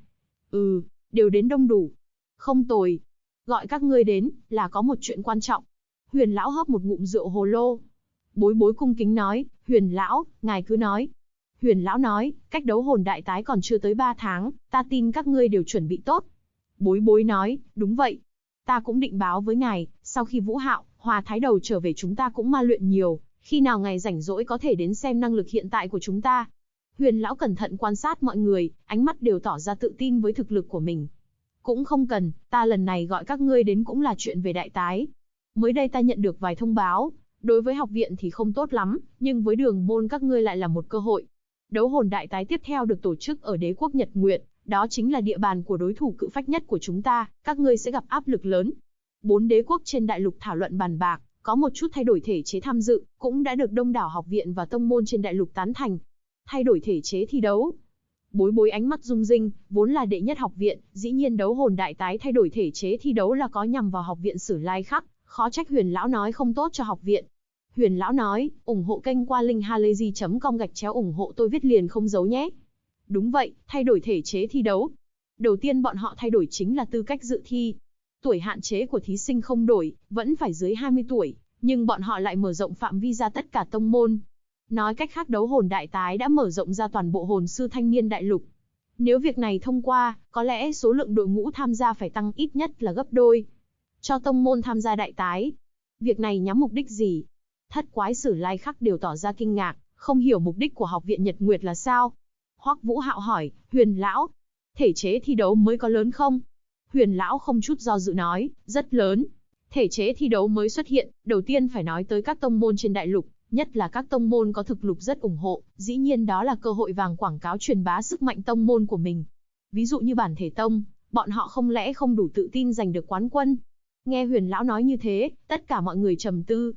Đều đến đông đủ. Không tồi. Gọi các ngươi đến, là có một chuyện quan trọng. Huyền lão hớp một ngụm rượu hồ lô. Bối Bối cung kính nói, Huyền lão, ngài cứ nói. Huyền lão nói, cách đấu hồn đại tái còn chưa tới 3 tháng, ta tin các ngươi đều chuẩn bị tốt. Bối Bối nói, đúng vậy. Ta cũng định báo với ngài, sau khi Vũ Hạo, Hòa Thái Đầu trở về chúng ta cũng ma luyện nhiều, khi nào ngài rảnh rỗi có thể đến xem năng lực hiện tại của chúng ta. Huyền lão cẩn thận quan sát mọi người, ánh mắt đều tỏ ra tự tin với thực lực của mình. Cũng không cần, ta lần này gọi các ngươi đến cũng là chuyện về đại tái. Mới đây ta nhận được vài thông báo, đối với học viện thì không tốt lắm, nhưng với đường môn các ngươi lại là một cơ hội. Đấu hồn đại tái tiếp theo được tổ chức ở đế quốc Nhật Nguyệt, đó chính là địa bàn của đối thủ cự phách nhất của chúng ta, các ngươi sẽ gặp áp lực lớn. 4 đế quốc trên đại lục thảo luận bàn bạc, có một chút thay đổi thể chế tham dự, cũng đã được đông đảo học viện và tông môn trên đại lục tán thành. Thay đổi thể chế thi đấu. Bối Bối ánh mắt rung rinh, vốn là đệ nhất học viện, dĩ nhiên đấu hồn đại tái thay đổi thể chế thi đấu là có nhằm vào học viện Sử Lai Khắc, khó trách Huyền lão nói không tốt cho học viện. Huyền lão nói, ủng hộ kênh qua link halayzi.com ủng hộ tôi viết liền không giấu nhé. Đúng vậy, thay đổi thể chế thi đấu. Đầu tiên bọn họ thay đổi chính là tư cách dự thi. Tuổi hạn chế của thí sinh không đổi, vẫn phải dưới 20 tuổi, nhưng bọn họ lại mở rộng phạm vi ra tất cả tông môn. Nói cách khác đấu hồn đại tái đã mở rộng ra toàn bộ hồn sư thanh niên đại lục. Nếu việc này thông qua, có lẽ số lượng đội ngũ tham gia phải tăng ít nhất là gấp đôi. Cho tông môn tham gia đại tái. Việc này nhắm mục đích gì? Thất Quái Sử Lai Khắc đều tỏ ra kinh ngạc, không hiểu mục đích của học viện Nhật Nguyệt là sao. Hoắc Vũ Hạo hỏi, Huyền lão, thể chế thi đấu mới có lớn không? Huyền lão không chút do dự nói, rất lớn. Thể chế thi đấu mới xuất hiện, đầu tiên phải nói tới các tông môn trên đại lục, nhất là các tông môn có thực lực rất ủng hộ, dĩ nhiên đó là cơ hội vàng quảng cáo truyền bá sức mạnh tông môn của mình. Ví dụ như Bản Thể Tông, bọn họ không lẽ không đủ tự tin giành được quán quân? Nghe Huyền lão nói như thế, tất cả mọi người trầm tư.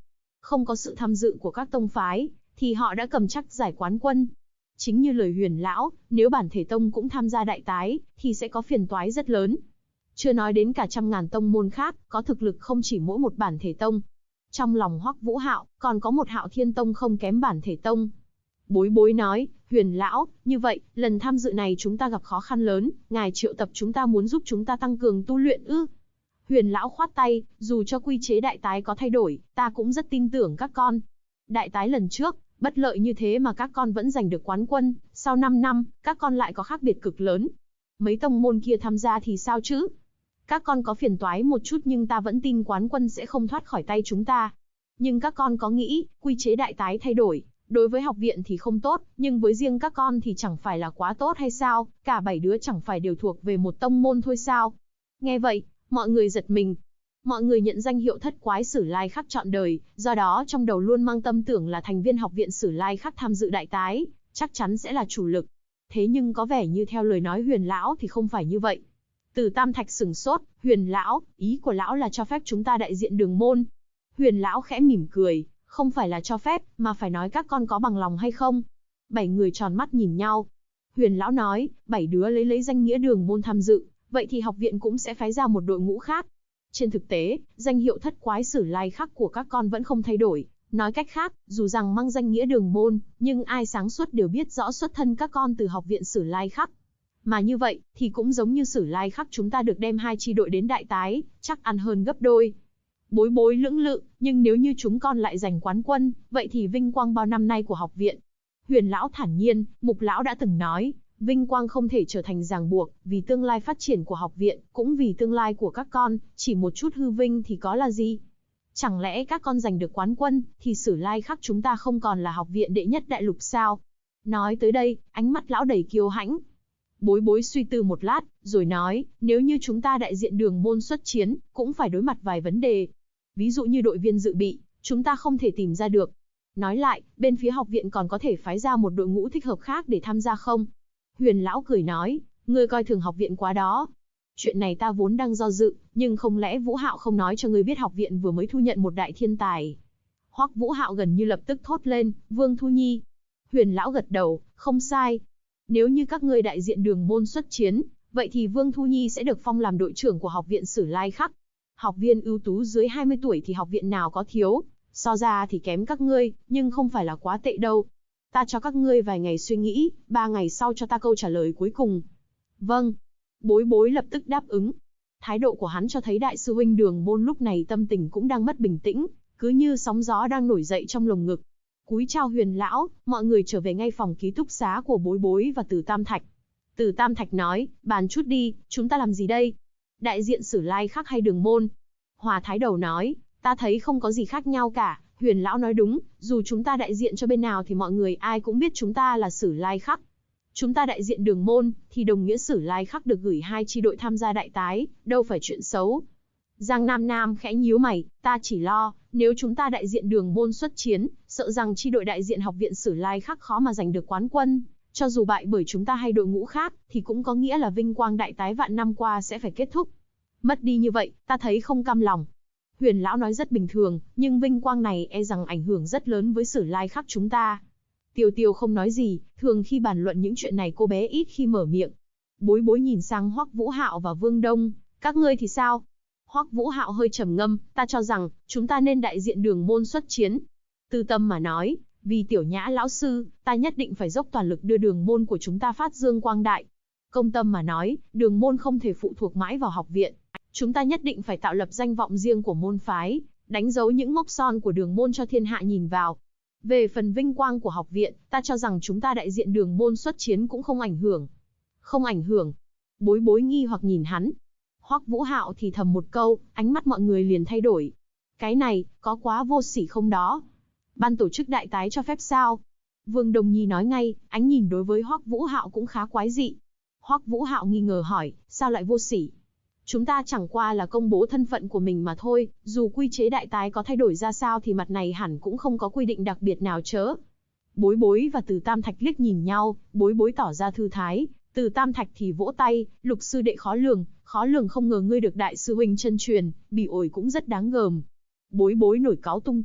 không có sự tham dự của các tông phái, thì họ đã cầm chắc giải quán quân. Chính như lời Huyền lão, nếu bản thể tông cũng tham gia đại tái, thì sẽ có phiền toái rất lớn. Chưa nói đến cả trăm ngàn tông môn khác, có thực lực không chỉ mỗi một bản thể tông. Trong lòng Hoắc Vũ Hạo, còn có một Hạo Thiên Tông không kém bản thể tông. Bối bối nói, Huyền lão, như vậy, lần tham dự này chúng ta gặp khó khăn lớn, ngài triệu tập chúng ta muốn giúp chúng ta tăng cường tu luyện ư? Huyền lão khoát tay, dù cho quy chế đại tái có thay đổi, ta cũng rất tin tưởng các con. Đại tái lần trước, bất lợi như thế mà các con vẫn giành được quán quân, sau 5 năm, các con lại có khác biệt cực lớn. Mấy tông môn kia tham gia thì sao chứ? Các con có phiền toái một chút nhưng ta vẫn tin quán quân sẽ không thoát khỏi tay chúng ta. Nhưng các con có nghĩ, quy chế đại tái thay đổi, đối với học viện thì không tốt, nhưng với riêng các con thì chẳng phải là quá tốt hay sao, cả 7 đứa chẳng phải đều thuộc về một tông môn thôi sao? Nghe vậy, mọi người giật mình. Mọi người nhận danh hiệu thất quái Sử Lai Khắc trọn đời, do đó trong đầu luôn mang tâm tưởng là thành viên học viện Sử Lai Khắc tham dự đại tái, chắc chắn sẽ là chủ lực. Thế nhưng có vẻ như theo lời nói Huyền lão thì không phải như vậy. Từ Tam Thạch sửng sốt, Huyền lão, ý của lão là cho phép chúng ta đại diện đường môn. Huyền lão khẽ mỉm cười, không phải là cho phép, mà phải nói các con có bằng lòng hay không. 7 người tròn mắt nhìn nhau. Huyền lão nói, 7 đứa lấy danh nghĩa đường môn tham dự, vậy thì học viện cũng sẽ phái ra một đội ngũ khác. Trên thực tế, danh hiệu thất quái Sử Lai Khắc của các con vẫn không thay đổi. Nói cách khác, dù rằng mang danh nghĩa đường môn, nhưng ai sáng suốt đều biết rõ xuất thân các con từ học viện Sử Lai Khắc. Mà như vậy, thì cũng giống như Sử Lai Khắc chúng ta được đem 2 chi đội đến đại tái, chắc ăn hơn gấp đôi. Bối bối lưỡng lự, nhưng nếu như chúng con lại giành quán quân, vậy thì vinh quang bao năm nay của học viện. Huyền lão thản nhiên, Mục lão đã từng nói, vinh quang không thể trở thành ràng buộc, vì tương lai phát triển của học viện, cũng vì tương lai của các con, chỉ một chút hư vinh thì có là gì? Chẳng lẽ các con giành được quán quân, thì Sử Lai Khắc chúng ta không còn là học viện đệ nhất đại lục sao? Nói tới đây, ánh mắt lão đầy kiêu hãnh. Bối bối suy tư một lát, rồi nói, nếu như chúng ta đại diện đường môn xuất chiến, cũng phải đối mặt vài vấn đề. Ví dụ như đội viên dự bị, chúng ta không thể tìm ra được. Nói lại, bên phía học viện còn có thể phái ra một đội ngũ thích hợp khác để tham gia không? Huyền lão cười nói, ngươi coi thường học viện quá đó. Chuyện này ta vốn đang do dự, nhưng không lẽ Vũ Hạo không nói cho ngươi biết học viện vừa mới thu nhận một đại thiên tài? Hoắc Vũ Hạo gần như lập tức thốt lên, Vương Thu Nhi. Huyền lão gật đầu, không sai. Nếu như các ngươi đại diện đường môn xuất chiến, vậy thì Vương Thu Nhi sẽ được phong làm đội trưởng của học viện Sử Lai Khắc. Học viên ưu tú dưới 20 tuổi thì học viện nào có thiếu, so ra thì kém các ngươi, nhưng không phải là quá tệ đâu. Ta cho các ngươi vài ngày suy nghĩ, 3 ngày sau cho ta câu trả lời cuối cùng. Vâng. Bối bối lập tức đáp ứng. Thái độ của hắn cho thấy đại sư huynh đường môn lúc này tâm tình cũng đang mất bình tĩnh, cứ như sóng gió đang nổi dậy trong lồng ngực. Cúi chào Huyền lão, mọi người trở về ngay phòng ký túc xá của bối bối và Từ Tam Thạch. Từ Tam Thạch nói, bàn chút đi, chúng ta làm gì đây? Đại diện Sử Lai Khắc hay đường môn? Hòa Thái Đầu nói, ta thấy không có gì khác nhau cả, Huyền lão nói đúng, dù chúng ta đại diện cho bên nào thì mọi người ai cũng biết chúng ta là Sử Lai Khắc. Chúng ta đại diện đường môn, thì đồng nghĩa Sử Lai Khắc được gửi 2 chi đội tham gia đại tái, đâu phải chuyện xấu. Giang Nam Nam khẽ nhíu mày, ta chỉ lo, nếu chúng ta đại diện đường môn xuất chiến, sợ rằng chi đội đại diện học viện Sử Lai Khắc khó mà giành được quán quân. Cho dù bại bởi chúng ta hay đội ngũ khác, thì cũng có nghĩa là vinh quang đại tái vạn năm qua sẽ phải kết thúc. Mất đi như vậy, ta thấy không cam lòng. Huyền lão nói rất bình thường, nhưng vinh quang này e rằng ảnh hưởng rất lớn với Sử Lai Khắc chúng ta. Tiêu Tiêu không nói gì, thường khi bàn luận những chuyện này cô bé ít khi mở miệng. Bối bối nhìn sang Hoắc Vũ Hạo và Vương Đông, các ngươi thì sao? Hoắc Vũ Hạo hơi trầm ngâm, ta cho rằng, chúng ta nên đại diện đường môn xuất chiến. Tư Tâm mà nói, vì Tiểu Nhã lão sư, ta nhất định phải dốc toàn lực đưa đường môn của chúng ta phát dương quang đại. Công Tâm mà nói, đường môn không thể phụ thuộc mãi vào học viện. Chúng ta nhất định phải tạo lập danh vọng riêng của môn phái, đánh dấu những mốc son của đường môn cho thiên hạ nhìn vào. Về phần vinh quang của học viện, ta cho rằng chúng ta đại diện đường môn xuất chiến cũng không ảnh hưởng. Không ảnh hưởng. Bối bối nghi hoặc nhìn hắn. Hoắc Vũ Hạo thì thầm một câu, ánh mắt mọi người liền thay đổi. Cái này, có quá vô sỉ không đó? Ban tổ chức đại tái cho phép sao? Vương Đồng Nhi nói ngay, ánh nhìn đối với Hoắc Vũ Hạo cũng khá quái dị. Hoắc Vũ Hạo nghi ngờ hỏi, sao lại vô sỉ? Chúng ta chẳng qua là công bố thân phận của mình mà thôi, dù quy chế đại tái có thay đổi ra sao thì mặt này hẳn cũng không có quy định đặc biệt nào chớ. Bối bối và Từ Tam Thạch liếc nhìn nhau, bối bối tỏ ra thư thái, Từ Tam Thạch thì vỗ tay, Lục sư đệ khó lường không ngờ ngươi được đại sư huynh chân truyền, bị ổi cũng rất đáng gờm. Bối bối nổi cáu tung cước,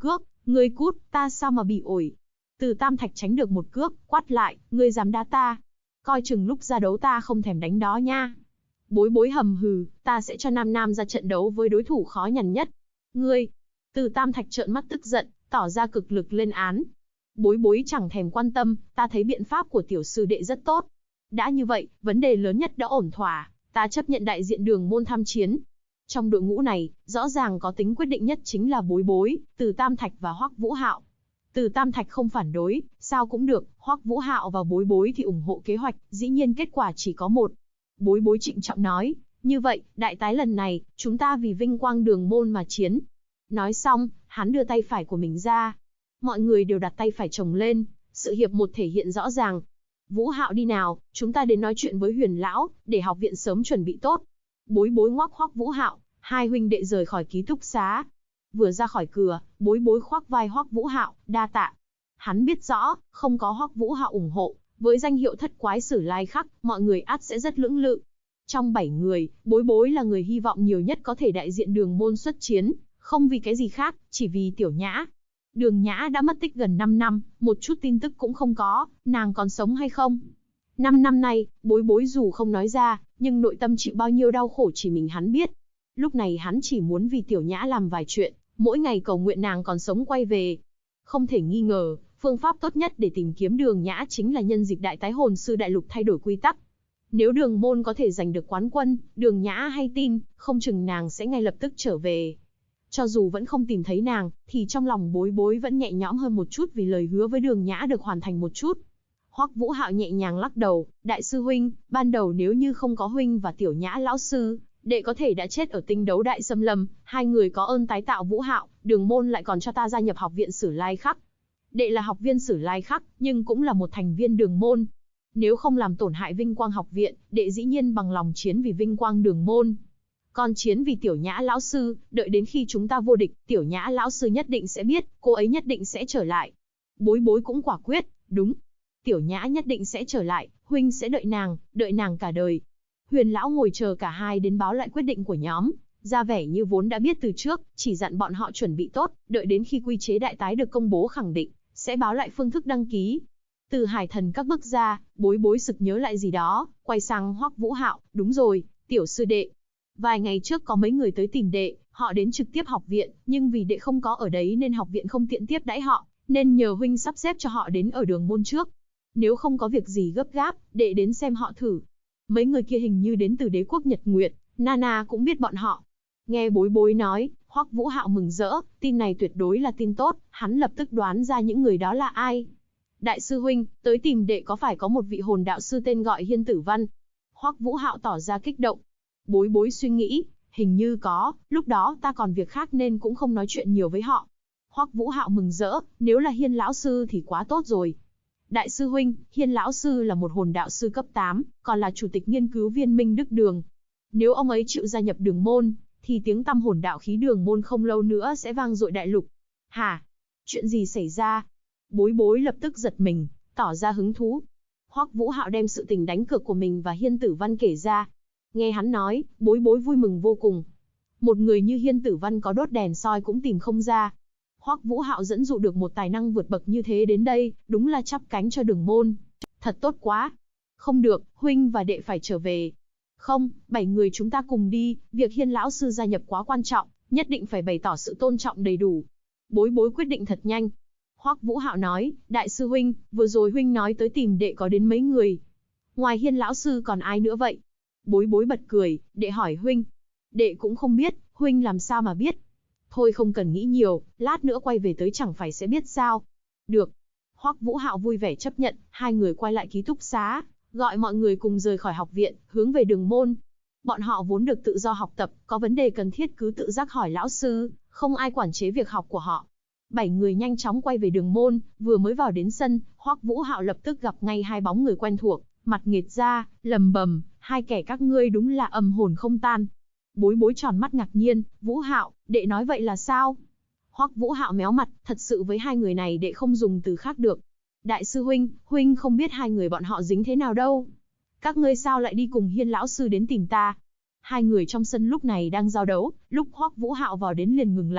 Ngươi cút, ta sao mà bị ổi. Từ Tam Thạch tránh được một cước, quát lại, ngươi dám đá ta. Coi chừng lúc ra đấu ta không thèm đánh đó nha. Bối Bối hầm hừ, ta sẽ cho Nam Nam ra trận đấu với đối thủ khó nhằn nhất. Ngươi, Từ Tam Thạch trợn mắt tức giận, tỏ ra cực lực lên án. Bối Bối chẳng thèm quan tâm, ta thấy biện pháp của tiểu sư đệ rất tốt. Đã như vậy, vấn đề lớn nhất đã ổn thỏa, ta chấp nhận đại diện Đường môn tham chiến. Trong đội ngũ này, rõ ràng có tính quyết định nhất chính là Bối Bối, Từ Tam Thạch và Hoắc Vũ Hạo. Từ Tam Thạch không phản đối, sao cũng được, Hoắc Vũ Hạo và Bối Bối thì ủng hộ kế hoạch, dĩ nhiên kết quả chỉ có một. Bối Bối trịnh trọng nói, như vậy, đại tái lần này, chúng ta vì vinh quang Đường môn mà chiến. Nói xong, hắn đưa tay phải của mình ra. Mọi người đều đặt tay phải chồng lên, sự hiệp một thể hiện rõ ràng. Vũ Hạo đi nào, chúng ta đến nói chuyện với Huyền lão, để học viện sớm chuẩn bị tốt. Bối Bối ngoắc Hoắc Vũ Hạo, hai huynh đệ rời khỏi ký túc xá. Vừa ra khỏi cửa, Bối Bối khoác vai Hoắc Vũ Hạo, đa tạ. Hắn biết rõ, không có Hoắc Vũ Hạo ủng hộ, với danh hiệu thất quái Sử Lai Khắc, mọi người ắt sẽ rất lưỡng lự. Trong 7 người, Bối Bối là người hy vọng nhiều nhất có thể đại diện Đường môn xuất chiến, không vì cái gì khác, chỉ vì Tiểu Nhã. Đường Nhã đã mất tích gần 5 năm, một chút tin tức cũng không có, nàng còn sống hay không? 5 năm nay, Bối Bối dù không nói ra, nhưng nội tâm chịu bao nhiêu đau khổ chỉ mình hắn biết. Lúc này hắn chỉ muốn vì Tiểu Nhã làm vài chuyện, mỗi ngày cầu nguyện nàng còn sống quay về. Không thể nghi ngờ, phương pháp tốt nhất để tìm kiếm Đường Nhã chính là nhân dịp đại tái hồn sư đại lục thay đổi quy tắc. Nếu Đường môn có thể giành được quán quân, Đường Nhã hay tin, không chừng nàng sẽ ngay lập tức trở về. Cho dù vẫn không tìm thấy nàng, thì trong lòng Bối Bối vẫn nhẹ nhõm hơn một chút vì lời hứa với Đường Nhã được hoàn thành một chút. Hoắc Vũ Hạo nhẹ nhàng lắc đầu, đại sư huynh, ban đầu nếu như không có huynh và Tiểu Nhã lão sư, đệ có thể đã chết ở tinh đấu đại xâm lâm, hai người có ơn tái tạo Vũ Hạo, Đường môn lại còn cho ta gia nhập học viện Sử Lai Khắc. Đệ là học viên Sử Lai Khắc, nhưng cũng là một thành viên Đường môn. Nếu không làm tổn hại vinh quang học viện, đệ dĩ nhiên bằng lòng chiến vì vinh quang Đường môn. Còn chiến vì Tiểu Nhã lão sư, đợi đến khi chúng ta vô địch, Tiểu Nhã lão sư nhất định sẽ biết, cô ấy nhất định sẽ trở lại. Bối Bối cũng quả quyết, đúng. Tiểu Nhã nhất định sẽ trở lại, huynh sẽ đợi nàng cả đời. Huyền lão ngồi chờ cả hai đến báo lại quyết định của nhóm, ra vẻ như vốn đã biết từ trước, chỉ dặn bọn họ chuẩn bị tốt, đợi đến khi quy chế đại tái được công bố khẳng định, sẽ báo lại phương thức đăng ký. Từ Hải Thần các bước ra, Bối Bối sực nhớ lại gì đó, quay sang Hoắc Vũ Hạo, đúng rồi, tiểu sư đệ. Vài ngày trước có mấy người tới tìm đệ, họ đến trực tiếp học viện, nhưng vì đệ không có ở đấy nên học viện không tiện tiếp đãi họ, nên nhờ huynh sắp xếp cho họ đến ở Đường môn trước. Nếu không có việc gì gấp gáp, đệ đến xem họ thử. Mấy người kia hình như đến từ đế quốc Nhật Nguyệt, Nana cũng biết bọn họ. Nghe Bối Bối nói, Hoắc Vũ Hạo mừng rỡ, tin này tuyệt đối là tin tốt, hắn lập tức đoán ra những người đó là ai. Đại sư huynh, tới tìm đệ có phải có một vị hồn đạo sư tên gọi Hiên Tử Văn? Hoắc Vũ Hạo tỏ ra kích động. Bối Bối suy nghĩ, hình như có, lúc đó ta còn việc khác nên cũng không nói chuyện nhiều với họ. Hoắc Vũ Hạo mừng rỡ, nếu là Hiên lão sư thì quá tốt rồi. Đại sư huynh, Hiên lão sư là một hồn đạo sư cấp 8, còn là chủ tịch nghiên cứu viên Minh Đức Đường. Nếu ông ấy chịu gia nhập Đường môn, thì tiếng tăm hồn đạo khí Đường môn không lâu nữa sẽ vang dội đại lục. Hả? Chuyện gì xảy ra? Bối Bối lập tức giật mình, tỏ ra hứng thú. Hoắc Vũ Hạo đem sự tình đánh cược của mình và Hiên Tử Văn kể ra. Nghe hắn nói, Bối Bối vui mừng vô cùng. Một người như Hiên Tử Văn có đốt đèn soi cũng tìm không ra. Hoắc Vũ Hạo dẫn dụ được một tài năng vượt bậc như thế đến đây, đúng là chắp cánh cho Đường môn. Thật tốt quá. Không được, huynh và đệ phải trở về. Không, 7 người chúng ta cùng đi, việc Hiên lão sư gia nhập quá quan trọng, nhất định phải bày tỏ sự tôn trọng đầy đủ. Bối Bối quyết định thật nhanh. Hoắc Vũ Hạo nói, đại sư huynh, vừa rồi huynh nói tới tìm đệ có đến mấy người. Ngoài Hiên lão sư còn ai nữa vậy? Bối Bối bật cười, đệ hỏi huynh. Đệ cũng không biết, huynh làm sao mà biết. Thôi không cần nghĩ nhiều, lát nữa quay về tới chẳng phải sẽ biết sao. Được. Hoắc Vũ Hạo vui vẻ chấp nhận, hai người quay lại ký túc xá, gọi mọi người cùng rời khỏi học viện, hướng về Đường môn. Bọn họ vốn được tự do học tập, có vấn đề cần thiết cứ tự giác hỏi lão sư, không ai quản chế việc học của họ. 7 người nhanh chóng quay về Đường môn, vừa mới vào đến sân, Hoắc Vũ Hạo lập tức gặp ngay hai bóng người quen thuộc, mặt nghệt ra, lầm bầm, hai kẻ các ngươi đúng là âm hồn không tan. Bối Bối tròn mắt ngạc nhiên, Vũ Hạo, đệ nói vậy là sao? Hoắc Vũ Hạo méo mặt, thật sự với hai người này đệ không dùng từ khác được. Đại sư huynh, huynh không biết hai người bọn họ dính thế nào đâu. Các ngươi sao lại đi cùng Hiên lão sư đến tìm ta? Hai người trong sân lúc này đang giao đấu, lúc Hoắc Vũ Hạo vào đến liền ngừng lại,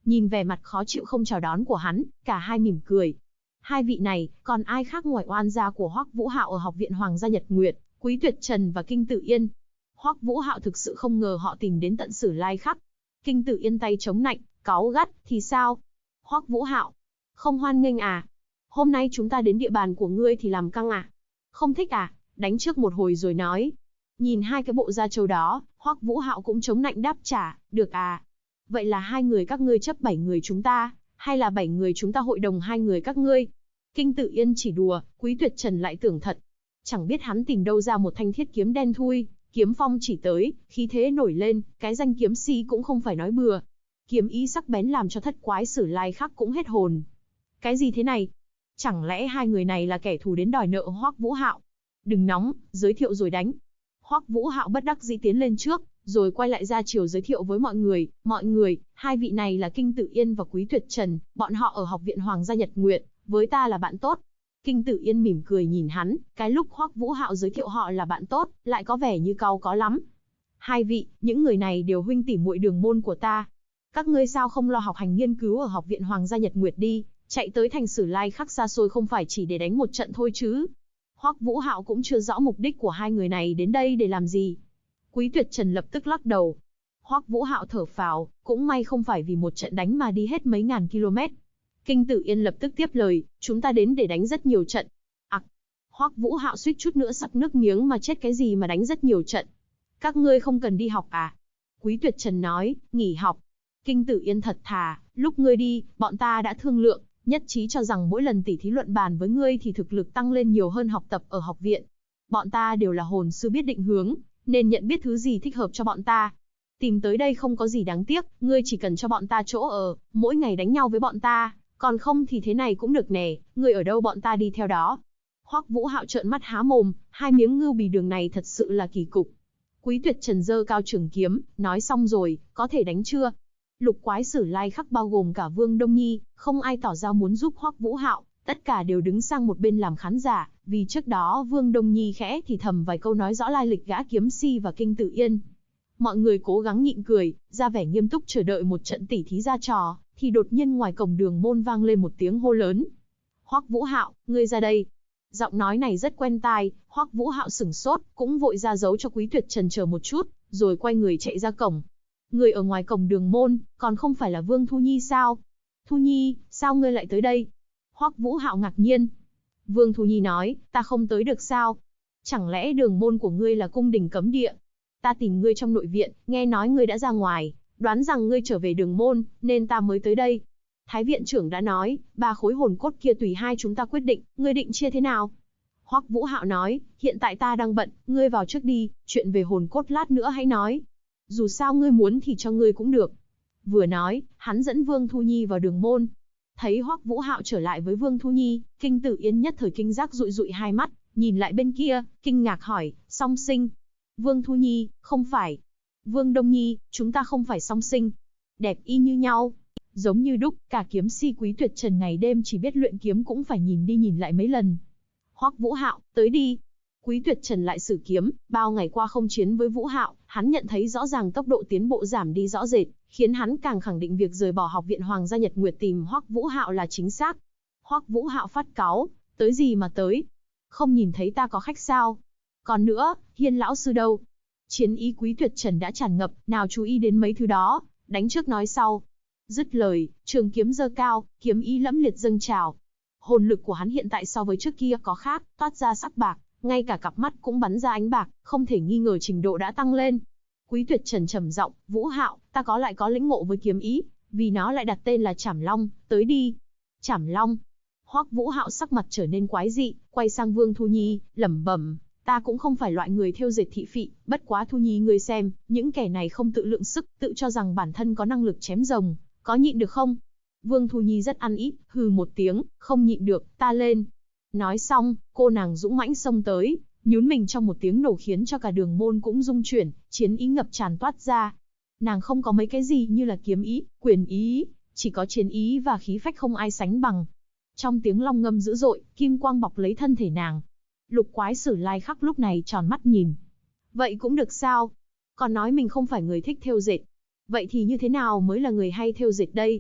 Nhìn vẻ mặt khó chịu không chào đón của hắn, cả hai mỉm cười. Hai vị này, còn ai khác ngoài oan gia của Hoắc Vũ Hạo ở Học viện Hoàng gia Nhật Nguyệt, Quý Tuyệt Trần và Kinh Tử Yên. Hoắc Vũ Hạo thực sự không ngờ họ tìm đến tận Sử Lai Khắc. Kinh Tử Yên tay chống nạnh, cáu gắt, thì sao? Hoắc Vũ Hạo, không hoan nghênh à? Hôm nay chúng ta đến địa bàn của ngươi thì làm căng à? Không thích à? Đánh trước một hồi rồi nói. Nhìn hai cái bộ da trâu đó, Hoắc Vũ Hạo cũng chống nạnh đáp trả, được à? Vậy là hai người các ngươi chấp 7 người chúng ta, hay là 7 người chúng ta hội đồng hai người các ngươi? Kinh Tự Yên chỉ đùa, Quý Tuyệt Trần lại tưởng thật. Chẳng biết hắn tìm đâu ra một thanh thiết kiếm đen thui, kiếm phong chỉ tới, khí thế nổi lên, cái danh kiếm si cũng không phải nói bừa. Kiếm ý sắc bén làm cho Thất Quái Sử Lai Khắc cũng hết hồn. Cái gì thế này? Chẳng lẽ hai người này là kẻ thù đến đòi nợ Hoắc Vũ Hạo? Đừng nóng, giới thiệu rồi đánh. Hoắc Vũ Hạo bất đắc dĩ tiến lên trước, rồi quay lại ra chiều giới thiệu với mọi người, hai vị này là Kinh Tự Yên và Quý Tuyệt Trần, bọn họ ở Học viện Hoàng gia Nhật Nguyệt, với ta là bạn tốt. Kinh Tự Yên mỉm cười nhìn hắn, cái lúc Hoắc Vũ Hạo giới thiệu họ là bạn tốt, lại có vẻ như cau có lắm. Hai vị, những người này đều huynh tỷ muội đường môn của ta. Các ngươi sao không lo học hành nghiên cứu ở Học viện Hoàng gia Nhật Nguyệt đi, chạy tới thành Sử Lai Khắc xa xôi không phải chỉ để đánh một trận thôi chứ? Hoắc Vũ Hạo cũng chưa rõ mục đích của hai người này đến đây để làm gì. Quý Tuyệt Trần lập tức lắc đầu. Hoắc Vũ Hạo thở phào, cũng may không phải vì một trận đánh mà đi hết mấy ngàn km. Kinh Tử Yên lập tức tiếp lời, chúng ta đến để đánh rất nhiều trận. Hoắc Vũ Hạo suýt chút nữa sặc nước miếng mà chết, cái gì mà đánh rất nhiều trận. Các ngươi không cần đi học à? Quý Tuyệt Trần nói, nghỉ học. Kinh Tử Yên thật thà, lúc ngươi đi, bọn ta đã thương lượng, nhất trí cho rằng mỗi lần tỉ thí luận bàn với ngươi thì thực lực tăng lên nhiều hơn học tập ở học viện. Bọn ta đều là hồn sư biết định hướng, nên nhận biết thứ gì thích hợp cho bọn ta. Tìm tới đây không có gì đáng tiếc, ngươi chỉ cần cho bọn ta chỗ ở, mỗi ngày đánh nhau với bọn ta, còn không thì thế này cũng được nè, ngươi ở đâu bọn ta đi theo đó. Hoắc Vũ Hạo trợn mắt há mồm, hai miếng ngưu bì đường này thật sự là kỳ cục. Quý Tuyệt Trần giơ cao trường kiếm, nói xong rồi, có thể đánh chưa? Lục Quái Sử Lai Khắc bao gồm cả Vương Đông Nhi, không ai tỏ ra muốn giúp Hoắc Vũ Hạo, tất cả đều đứng sang một bên làm khán giả, vì trước đó Vương Đông Nhi khẽ thì thầm vài câu nói rõ lai lịch gã kiếm si và Kinh Tự Yên. Mọi người cố gắng nhịn cười, ra vẻ nghiêm túc chờ đợi một trận tỉ thí ra trò, thì đột nhiên ngoài cổng đường môn vang lên một tiếng hô lớn. Hoắc Vũ Hạo, ngươi ra đây. Giọng nói này rất quen tai, Hoắc Vũ Hạo sửng sốt, cũng vội ra dấu cho Quý Tuyệt Trần chờ một chút, rồi quay người chạy ra cổng. Người ở ngoài cổng đường môn, còn không phải là Vương Thu Nhi sao? Thu Nhi, sao ngươi lại tới đây? Hoắc Vũ Hạo ngạc nhiên. Vương Thu Nhi nói, ta không tới được sao? Chẳng lẽ đường môn của ngươi là cung đình cấm địa? Ta tìm ngươi trong nội viện, nghe nói ngươi đã ra ngoài, đoán rằng ngươi trở về đường môn, nên ta mới tới đây. Thái viện trưởng đã nói, 3 khối hồn cốt kia tùy hai chúng ta quyết định, ngươi định chia thế nào? Hoắc Vũ Hạo nói, hiện tại ta đang bận, ngươi vào trước đi, chuyện về hồn cốt lát nữa hãy nói. Dù sao ngươi muốn thì cho ngươi cũng được. Vừa nói, hắn dẫn Vương Thu Nhi vào đường môn. Thấy Hoắc Vũ Hạo trở lại với Vương Thu Nhi, Kinh Tử Yên nhất thời kinh giác dụi dụi hai mắt, nhìn lại bên kia, kinh ngạc hỏi, song sinh? Vương Thu Nhi, không phải. Vương Đông Nhi, chúng ta không phải song sinh. Đẹp y như nhau. Giống như đúc, cả kiếm si Quý Tuyệt Trần ngày đêm chỉ biết luyện kiếm cũng phải nhìn đi nhìn lại mấy lần. Hoắc Vũ Hạo, tới đi. Quý Tuyệt Trần lại sử kiếm, bao ngày qua không chiến với Vũ Hạo, hắn nhận thấy rõ ràng tốc độ tiến bộ giảm đi rõ rệt, khiến hắn càng khẳng định việc rời bỏ Học viện Hoàng gia Nhật Nguyệt tìm Hoắc Vũ Hạo là chính xác. Hoắc Vũ Hạo phát cáu, tới gì mà tới? Không nhìn thấy ta có khách sao? Còn nữa, Hiên lão sư đâu? Chiến ý Quý Tuyệt Trần đã tràn ngập, nào chú ý đến mấy thứ đó, đánh trước nói sau. Dứt lời, trường kiếm giơ cao, kiếm ý lẫm liệt dâng trào. Hồn lực của hắn hiện tại so với trước kia có khác, toát ra sắc bạc, ngay cả cặp mắt cũng bắn ra ánh bạc, không thể nghi ngờ trình độ đã tăng lên. Quý Tuyệt Trần trầm giọng, Vũ Hạo, ta lại có lĩnh ngộ với kiếm ý, vì nó lại đặt tên là Trảm Long, tới đi. Trảm Long. Hoắc Vũ Hạo sắc mặt trở nên quái dị, quay sang Vương Thu Nhi, lẩm bẩm, ta cũng không phải loại người thêu dệt thị phị, bất quá Thu Nhi ngươi xem, những kẻ này không tự lượng sức, tự cho rằng bản thân có năng lực chém rồng, có nhịn được không? Vương Thu Nhi rất ăn ý, hừ một tiếng, không nhịn được, ta lên. Nói xong, cô nàng dũng mãnh xông tới, nhún mình trong một tiếng nổ khiến cho cả đường môn cũng rung chuyển, chiến ý ngập tràn toát ra. Nàng không có mấy cái gì như là kiếm ý, quyền ý, chỉ có chiến ý và khí phách không ai sánh bằng. Trong tiếng long ngâm dữ dội, kim quang bọc lấy thân thể nàng. Lục Quái Sử Lai Khắc lúc này tròn mắt nhìn. Vậy cũng được sao? Còn nói mình không phải người thích thêu dệt. Vậy thì như thế nào mới là người hay thêu dệt đây?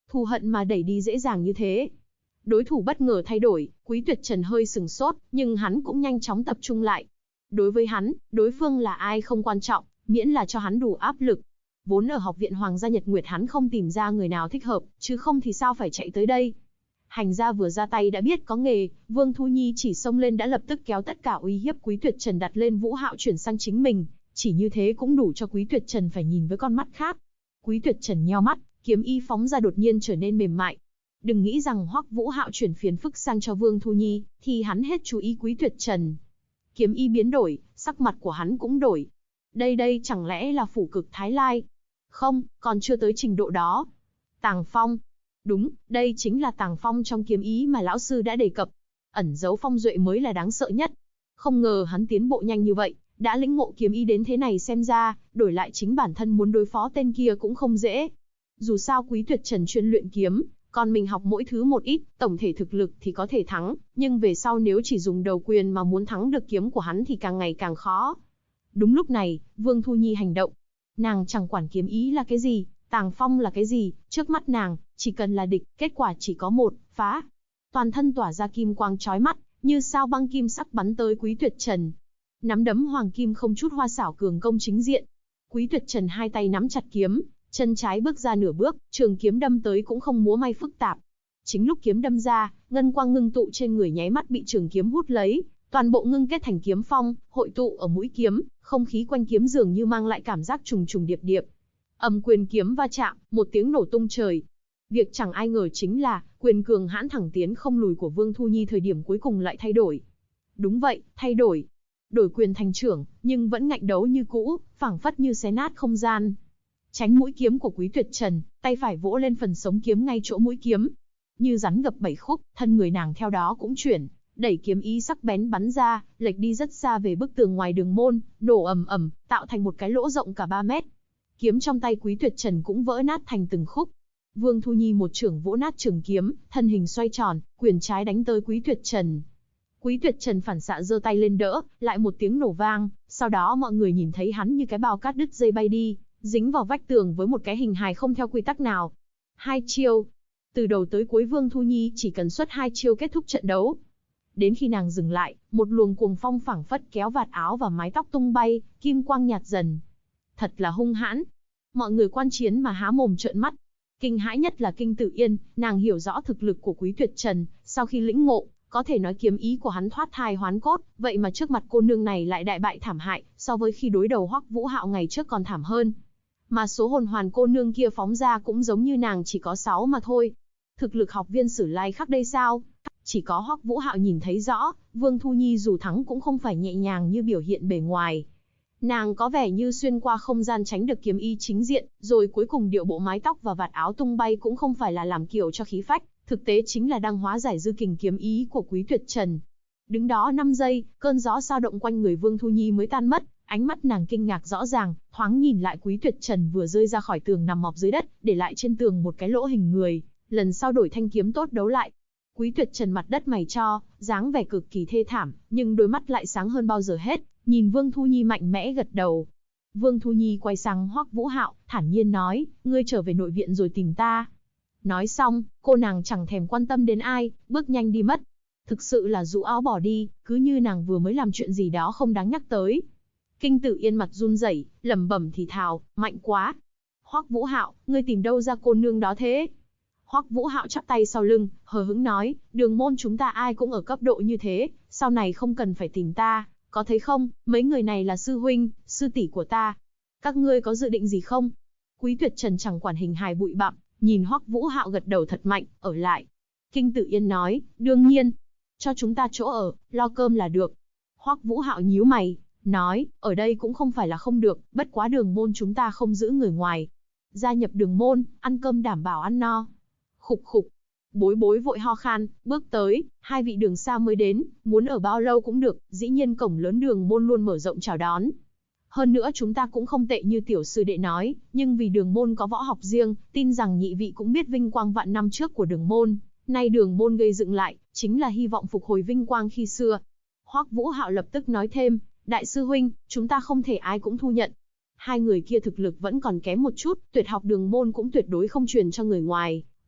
thù hận mà đẩy đi dễ dàng như thế. Đối thủ bất ngờ thay đổi, Quý Tuyệt Trần hơi sừng sốt, nhưng hắn cũng nhanh chóng tập trung lại. Đối với hắn, đối phương là ai không quan trọng, miễn là cho hắn đủ áp lực. Vốn ở Học viện Hoàng gia Nhật Nguyệt hắn không tìm ra người nào thích hợp, chứ không thì sao phải chạy tới đây. Hành gia vừa ra tay đã biết có nghề, Vương Thu Nhi chỉ xông lên đã lập tức kéo tất cả uy hiếp Quý Tuyệt Trần đặt lên Vũ Hạo chuyển sang chính mình, chỉ như thế cũng đủ cho Quý Tuyệt Trần phải nhìn với con mắt khác. Quý Tuyệt Trần nheo mắt, kiếm ý phóng ra đột nhiên trở nên mềm mại. Đừng nghĩ rằng Hoắc Vũ Hạo chuyển phiền phức sang cho Vương Thu Nhi, thì hắn hết chú ý Quý Tuyệt Trần. Kiếm ý biến đổi, sắc mặt của hắn cũng đổi. Đây chẳng lẽ là phủ cực Thái Lai? Không, còn chưa tới trình độ đó. Tàng phong. Đúng, đây chính là tàng phong trong kiếm ý mà lão sư đã đề cập. Ẩn giấu phong duệ mới là đáng sợ nhất. Không ngờ hắn tiến bộ nhanh như vậy, đã lĩnh ngộ kiếm ý đến thế này, xem ra, đổi lại chính bản thân muốn đối phó tên kia cũng không dễ. Dù sao Quý Tuyệt Trần chuyên luyện kiếm, còn mình học mỗi thứ một ít, tổng thể thực lực thì có thể thắng, nhưng về sau nếu chỉ dùng đầu quyền mà muốn thắng được kiếm của hắn thì càng ngày càng khó. Đúng lúc này, Vương Thu Nhi hành động. Nàng chẳng quản kiếm ý là cái gì, tàng phong là cái gì, trước mắt nàng, chỉ cần là địch, kết quả chỉ có một, phá. Toàn thân tỏa ra kim quang chói mắt, như sao băng kim sắc bắn tới Quý Tuyệt Trần. Nắm đấm hoàng kim không chút hoa xảo cường công chính diện. Quý Tuyệt Trần hai tay nắm chặt kiếm, chân trái bước ra nửa bước, trường kiếm đâm tới cũng không múa may phức tạp. Chính lúc kiếm đâm ra, ngân quang ngưng tụ trên người nháy mắt bị trường kiếm hút lấy, toàn bộ ngưng kết thành kiếm phong, hội tụ ở mũi kiếm, không khí quanh kiếm dường như mang lại cảm giác trùng trùng điệp điệp. Ầm quyền kiếm va chạm, một tiếng nổ tung trời. Việc chẳng ai ngờ chính là, quyền cường hãn thẳng tiến không lùi của Vương Thu Nhi thời điểm cuối cùng lại thay đổi. Đúng vậy, thay đổi. Đổi quyền thành trưởng, nhưng vẫn ngạnh đấu như cũ, phảng phất như xé nát không gian. Tránh mũi kiếm của Quý Tuyệt Trần, tay phải vỗ lên phần sống kiếm ngay chỗ mũi kiếm. Như rắn gập bảy khúc, thân người nàng theo đó cũng chuyển, đẩy kiếm ý sắc bén bắn ra, lệch đi rất xa về bức tường ngoài đường môn, nổ ầm ầm, tạo thành một cái lỗ rộng cả 3 mét. Kiếm trong tay Quý Tuyệt Trần cũng vỡ nát thành từng khúc. Vương Thu Nhi một chưởng vỗ nát trường kiếm, thân hình xoay tròn, quyền trái đánh tới Quý Tuyệt Trần. Quý Tuyệt Trần phản xạ giơ tay lên đỡ, lại một tiếng nổ vang, sau đó mọi người nhìn thấy hắn như cái bao cát đứt dây bay đi, dính vào vách tường với một cái hình hài không theo quy tắc nào. 2 chiêu. Từ đầu tới cuối Vương Thu Nhi chỉ cần xuất 2 chiêu kết thúc trận đấu. Đến khi nàng dừng lại, một luồng cuồng phong phảng phất kéo vạt áo và mái tóc tung bay, kim quang nhạt dần. Thật là hung hãn. Mọi người quan chiến mà há mồm trợn mắt. Kinh hãi nhất là Kinh Tử Yên, nàng hiểu rõ thực lực của Quý Tuyệt Trần, sau khi lĩnh ngộ, có thể nói kiếm ý của hắn thoát thai hoán cốt, vậy mà trước mặt cô nương này lại đại bại thảm hại, so với khi đối đầu Hoắc Vũ Hạo ngày trước còn thảm hơn. Mà số hồn hoàn cô nương kia phóng ra cũng giống như nàng chỉ có 6 mà thôi. Thực lực học viên Sử Lai khác đây sao? Chỉ có Hoắc Vũ Hạo nhìn thấy rõ, Vương Thu Nhi dù thắng cũng không phải nhẹ nhàng như biểu hiện bề ngoài. Nàng có vẻ như xuyên qua không gian tránh được kiếm ý chính diện, rồi cuối cùng điệu bộ mái tóc và vạt áo tung bay cũng không phải là làm kiểu cho khí phách, thực tế chính là đang hóa giải dư kình kiếm ý của Quý Tuyệt Trần. Đứng đó 5 giây, cơn gió sao động quanh người Vương Thu Nhi mới tan mất, ánh mắt nàng kinh ngạc rõ ràng, thoáng nhìn lại Quý Tuyệt Trần vừa rơi ra khỏi tường nằm mọc dưới đất, để lại trên tường một cái lỗ hình người, lần sau đổi thanh kiếm tốt đấu lại. Quý Tuyệt Trần mặt đất mày cho, dáng vẻ cực kỳ thê thảm, nhưng đôi mắt lại sáng hơn bao giờ hết, nhìn Vương Thu Nhi mạnh mẽ gật đầu. Vương Thu Nhi quay sang Hoắc Vũ Hạo, thản nhiên nói, ngươi trở về nội viện rồi tìm ta. Nói xong, cô nàng chẳng thèm quan tâm đến ai, bước nhanh đi mất. Thực sự là rũ áo bỏ đi, cứ như nàng vừa mới làm chuyện gì đó không đáng nhắc tới. Kinh Tử Yên mặt run rẩy, lẩm bẩm thì thào, mạnh quá. Hoắc Vũ Hạo, ngươi tìm đâu ra cô nương đó thế? Hoắc Vũ Hạo chắp tay sau lưng, hờ hững nói, đường môn chúng ta ai cũng ở cấp độ như thế, sau này không cần phải tìm ta, có thấy không, mấy người này là sư huynh, sư tỷ của ta. Các ngươi có dự định gì không? Quý Tuyệt Trần chẳng quản hình hài bụi bặm, nhìn Hoắc Vũ Hạo gật đầu thật mạnh, ở lại. Kinh Tử Yên nói, đương nhiên, cho chúng ta chỗ ở, lo cơm là được. Hoắc Vũ Hạo nhíu mày, nói, ở đây cũng không phải là không được, bất quá đường môn chúng ta không giữ người ngoài. Gia nhập đường môn, ăn cơm đảm bảo ăn no. Khục khục. Bối bối vội ho khan, bước tới, hai vị đường xa mới đến, muốn ở bao lâu cũng được, dĩ nhiên cổng lớn đường môn luôn mở rộng chào đón. Hơn nữa chúng ta cũng không tệ như tiểu sư đệ nói, nhưng vì đường môn có võ học riêng, tin rằng nhị vị cũng biết vinh quang vạn năm trước của đường môn, nay đường môn gây dựng lại, chính là hy vọng phục hồi vinh quang khi xưa. Hoắc Vũ Hạo lập tức nói thêm, đại sư huynh, chúng ta không thể ai cũng thu nhận. Hai người kia thực lực vẫn còn kém một chút, tuyệt học đường môn cũng tuyệt đối không truyền cho người ngoài.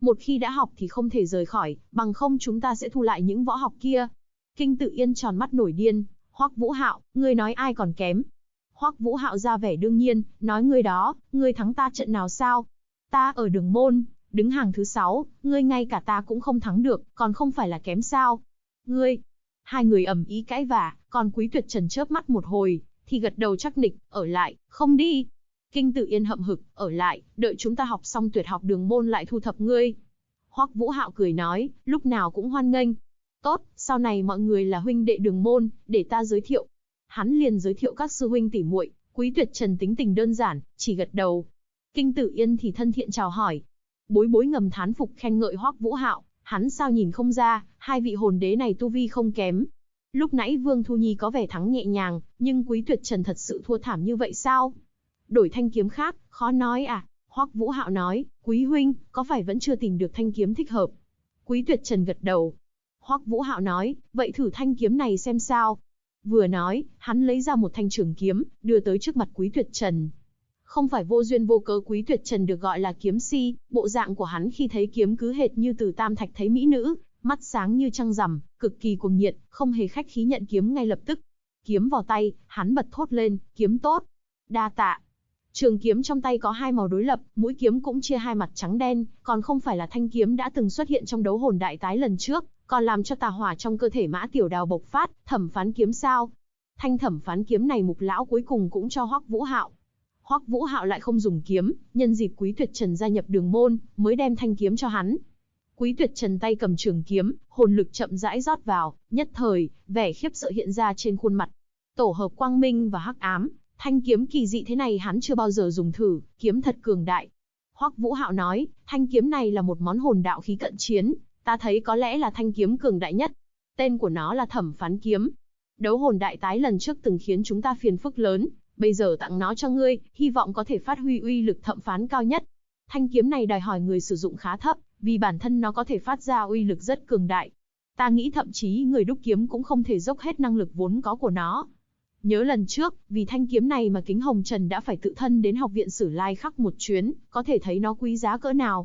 Một khi đã học thì không thể rời khỏi, bằng không chúng ta sẽ thu lại những võ học kia. Kinh Tự Yên tròn mắt nổi điên, Hoắc Vũ Hạo, ngươi nói ai còn kém? Hoắc Vũ Hạo ra vẻ đương nhiên, nói ngươi đó, ngươi thắng ta trận nào sao? Ta ở Đường Môn, đứng hàng thứ 6, ngươi ngay cả ta cũng không thắng được, còn không phải là kém sao? Ngươi! Hai người ầm ĩ cãi vả, còn Quý Tuyệt Trần chớp mắt một hồi, thì gật đầu chắc nịch, ở lại, không đi. Kinh Tự Yên hậm hực, ở lại, đợi chúng ta học xong tuyệt học Đường Môn lại thu thập ngươi. Hoắc Vũ Hạo cười nói, lúc nào cũng hoan nghênh. Tốt, sau này mọi người là huynh đệ Đường Môn, để ta giới thiệu. Hắn liền giới thiệu các sư huynh tỷ muội. Quý Tuyệt Trần tính tình đơn giản, chỉ gật đầu. Kinh Tự Yên thì thân thiện chào hỏi. Bối Bối ngầm thán phục khen ngợi Hoắc Vũ Hạo, hắn sao nhìn không ra, hai vị hồn đế này tu vi không kém. Lúc nãy Vương Thu Nhi có vẻ thắng nhẹ nhàng, nhưng Quý Tuyệt Trần thật sự thua thảm như vậy sao? Đổi thanh kiếm khác, khó nói à? Hoắc Vũ Hạo nói, Quý huynh, có phải vẫn chưa tìm được thanh kiếm thích hợp? Quý Tuyệt Trần gật đầu. Hoắc Vũ Hạo nói, vậy thử thanh kiếm này xem sao. Vừa nói, hắn lấy ra một thanh trường kiếm, đưa tới trước mặt Quý Tuyệt Trần. Không phải vô duyên vô cớ Quý Tuyệt Trần được gọi là kiếm si, bộ dạng của hắn khi thấy kiếm cứ hệt như Từ Tam Thạch thấy mỹ nữ, mắt sáng như trăng rằm, cực kỳ cuồng nhiệt, không hề khách khí nhận kiếm ngay lập tức. Kiếm vào tay, hắn bật thốt lên, kiếm tốt. Đa tạ. Trường kiếm trong tay có hai màu đối lập, mũi kiếm cũng chia hai mặt trắng đen, còn không phải là thanh kiếm đã từng xuất hiện trong đấu hồn đại tái lần trước, còn làm cho tà hỏa trong cơ thể Mã Tiểu Đào bộc phát, thẩm phán kiếm sao? Thanh thẩm phán kiếm này Mục lão cuối cùng cũng cho Hoắc Vũ Hạo. Hoắc Vũ Hạo lại không dùng kiếm, nhân dịp Quý Tuyệt Trần gia nhập Đường Môn, mới đem thanh kiếm cho hắn. Quý Tuyệt Trần tay cầm trường kiếm, hồn lực chậm rãi rót vào, nhất thời, vẻ khiếp sợ hiện ra trên khuôn mặt. Tổ hợp quang minh và hắc ám, thanh kiếm kỳ dị thế này hắn chưa bao giờ dùng thử, kiếm thật cường đại. Hoắc Vũ Hạo nói, thanh kiếm này là một món hồn đạo khí cận chiến, ta thấy có lẽ là thanh kiếm cường đại nhất. Tên của nó là Thẩm Phán Kiếm. Đấu hồn đại tái lần trước từng khiến chúng ta phiền phức lớn, bây giờ tặng nó cho ngươi, hy vọng có thể phát huy uy lực thẩm phán cao nhất. Thanh kiếm này đòi hỏi người sử dụng khá thấp, vì bản thân nó có thể phát ra uy lực rất cường đại. Ta nghĩ thậm chí người đúc kiếm cũng không thể dốc hết năng lực vốn có của nó. Nhớ lần trước, vì thanh kiếm này mà Kính Hồng Trần đã phải tự thân đến học viện Sử Lai Khắc một chuyến, có thể thấy nó quý giá cỡ nào.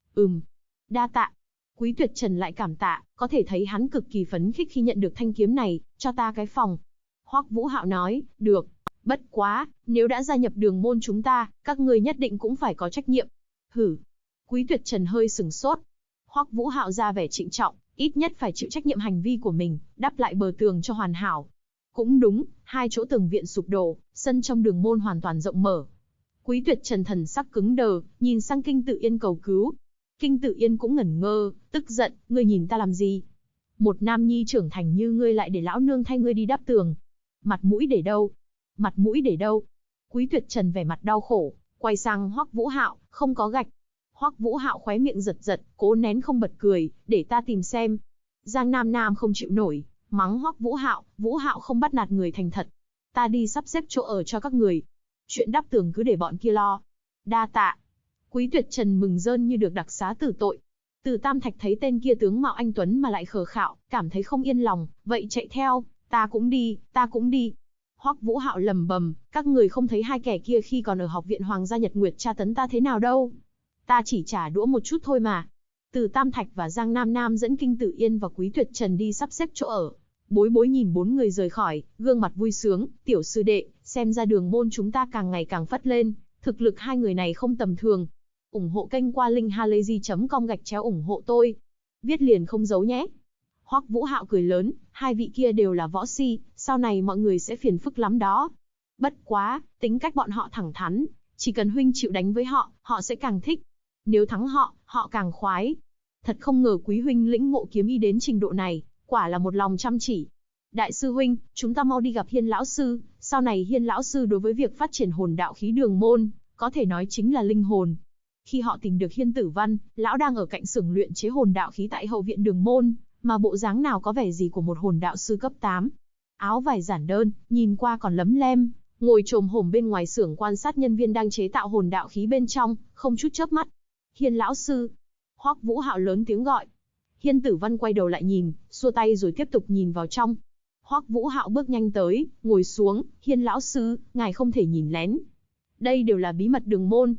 Đa tạ. Quý Tuyệt Trần lại cảm tạ, có thể thấy hắn cực kỳ phấn khích khi nhận được thanh kiếm này, cho ta cái phòng. Hoắc Vũ Hạo nói, được. Bất quá, nếu đã gia nhập Đường Môn chúng ta, các ngươi nhất định cũng phải có trách nhiệm. Hử. Quý Tuyệt Trần hơi sừng sốt. Hoắc Vũ Hạo ra vẻ trịnh trọng, ít nhất phải chịu trách nhiệm hành vi của mình, đắp lại bờ tường cho hoàn hảo. Cũng đúng, hai chỗ tường viện sụp đổ, sân trong Đường Môn hoàn toàn rộng mở. Quý Tuyệt Trần thần sắc cứng đờ, nhìn sang Kinh Tự Yên cầu cứu. Kinh Tự Yên cũng ngẩn ngơ, tức giận, ngươi nhìn ta làm gì? Một nam nhi trưởng thành như ngươi lại để lão nương thay ngươi đi đắp tường. Mặt mũi để đâu? Mặt mũi để đâu? Quý Tuyệt Trần vẻ mặt đau khổ, quay sang Hoắc Vũ Hạo, không có gạch. Hoắc Vũ Hạo khóe miệng giật giật, cố nén không bật cười, để ta tìm xem. Giang Nam Nam không chịu nổi, mắng Hoắc Vũ Hạo không bắt nạt người thành thật. Ta đi sắp xếp chỗ ở cho các người. Chuyện đắp tường cứ để bọn kia lo. Đa tạ. Quý Tuyệt Trần mừng rơn như được đặc xá tử tội. Từ Tam Thạch thấy tên kia tướng mạo anh tuấn mà lại khờ khạo, cảm thấy không yên lòng, vậy chạy theo, ta cũng đi, ta cũng đi. Hoắc Vũ Hạo lầm bầm, các người không thấy hai kẻ kia khi còn ở học viện Hoàng gia Nhật Nguyệt tra tấn ta thế nào đâu. Ta chỉ trả đũa một chút thôi mà. Từ Tam Thạch và Giang Nam Nam dẫn Kinh Tự Yên và Quý Tuyệt Trần đi sắp xếp chỗ ở. Bối Bối nhìn bốn người rời khỏi, gương mặt vui sướng, tiểu sư đệ, xem ra Đường Môn chúng ta càng ngày càng phất lên, thực lực hai người này không tầm thường. Ủng hộ kênh qua linkhalazy.com/ủng hộ tôi. Viết liền không giấu nhé. Hoắc Vũ Hạo cười lớn, hai vị kia đều là võ si, sau này mọi người sẽ phiền phức lắm đó. Bất quá, tính cách bọn họ thẳng thắn, chỉ cần huynh chịu đánh với họ, họ sẽ càng thích. Nếu thắng họ, họ càng khoái. Thật không ngờ quý huynh lĩnh ngộ kiếm ý đến trình độ này, quả là một lòng chăm chỉ. Đại sư huynh, chúng ta mau đi gặp Hiên lão sư, sau này Hiên lão sư đối với việc phát triển hồn đạo khí Đường Môn, có thể nói chính là linh hồn. Khi họ tìm được Hiên Tử Văn, lão đang ở cạnh xưởng luyện chế hồn đạo khí tại hậu viện Đường Môn, mà bộ dáng nào có vẻ gì của một hồn đạo sư cấp 8. Áo vải giản đơn, nhìn qua còn lấm lem, ngồi chồm hổm bên ngoài xưởng quan sát nhân viên đang chế tạo hồn đạo khí bên trong, không chút chớp mắt. Hiên lão sư. Hoắc Vũ Hạo lớn tiếng gọi. Hiên Tử Văn quay đầu lại nhìn, xua tay rồi tiếp tục nhìn vào trong. Hoắc Vũ Hạo bước nhanh tới, ngồi xuống, Hiên lão sư, ngài không thể nhìn lén. Đây đều là bí mật Đường Môn.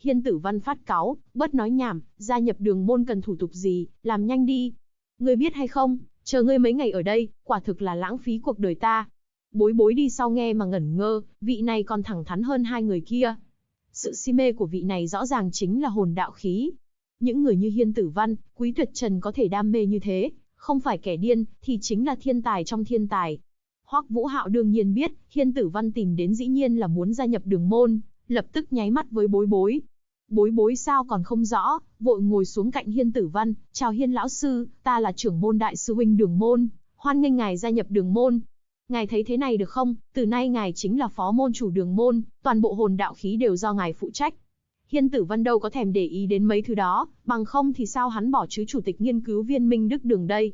Hiên Tử Văn phát cáu, bớt nói nhảm, gia nhập đường môn cần thủ tục gì, làm nhanh đi. Ngươi biết hay không, chờ ngươi mấy ngày ở đây, quả thực là lãng phí cuộc đời ta. Bối bối đi sau nghe mà ngẩn ngơ, vị này còn thẳng thắn hơn hai người kia. Sự si mê của vị này rõ ràng chính là hồn đạo khí. Những người như Hiên Tử Văn, Quý Tuyệt Trần có thể đam mê như thế, không phải kẻ điên, thì chính là thiên tài trong thiên tài. Hoắc Vũ Hạo đương nhiên biết, Hiên Tử Văn tìm đến dĩ nhiên là muốn gia nhập đường môn, lập tức nháy mắt với bối bối. Bối bối sao còn không rõ, vội ngồi xuống cạnh Hiên Tử Văn, chào Hiên lão sư, ta là trưởng môn đại sư huynh đường môn, hoan nghênh ngài gia nhập đường môn. Ngài thấy thế này được không, từ nay ngài chính là phó môn chủ đường môn, toàn bộ hồn đạo khí đều do ngài phụ trách. Hiên Tử Văn đâu có thèm để ý đến mấy thứ đó, bằng không thì sao hắn bỏ chứ chủ tịch nghiên cứu viên Minh Đức Đường đây.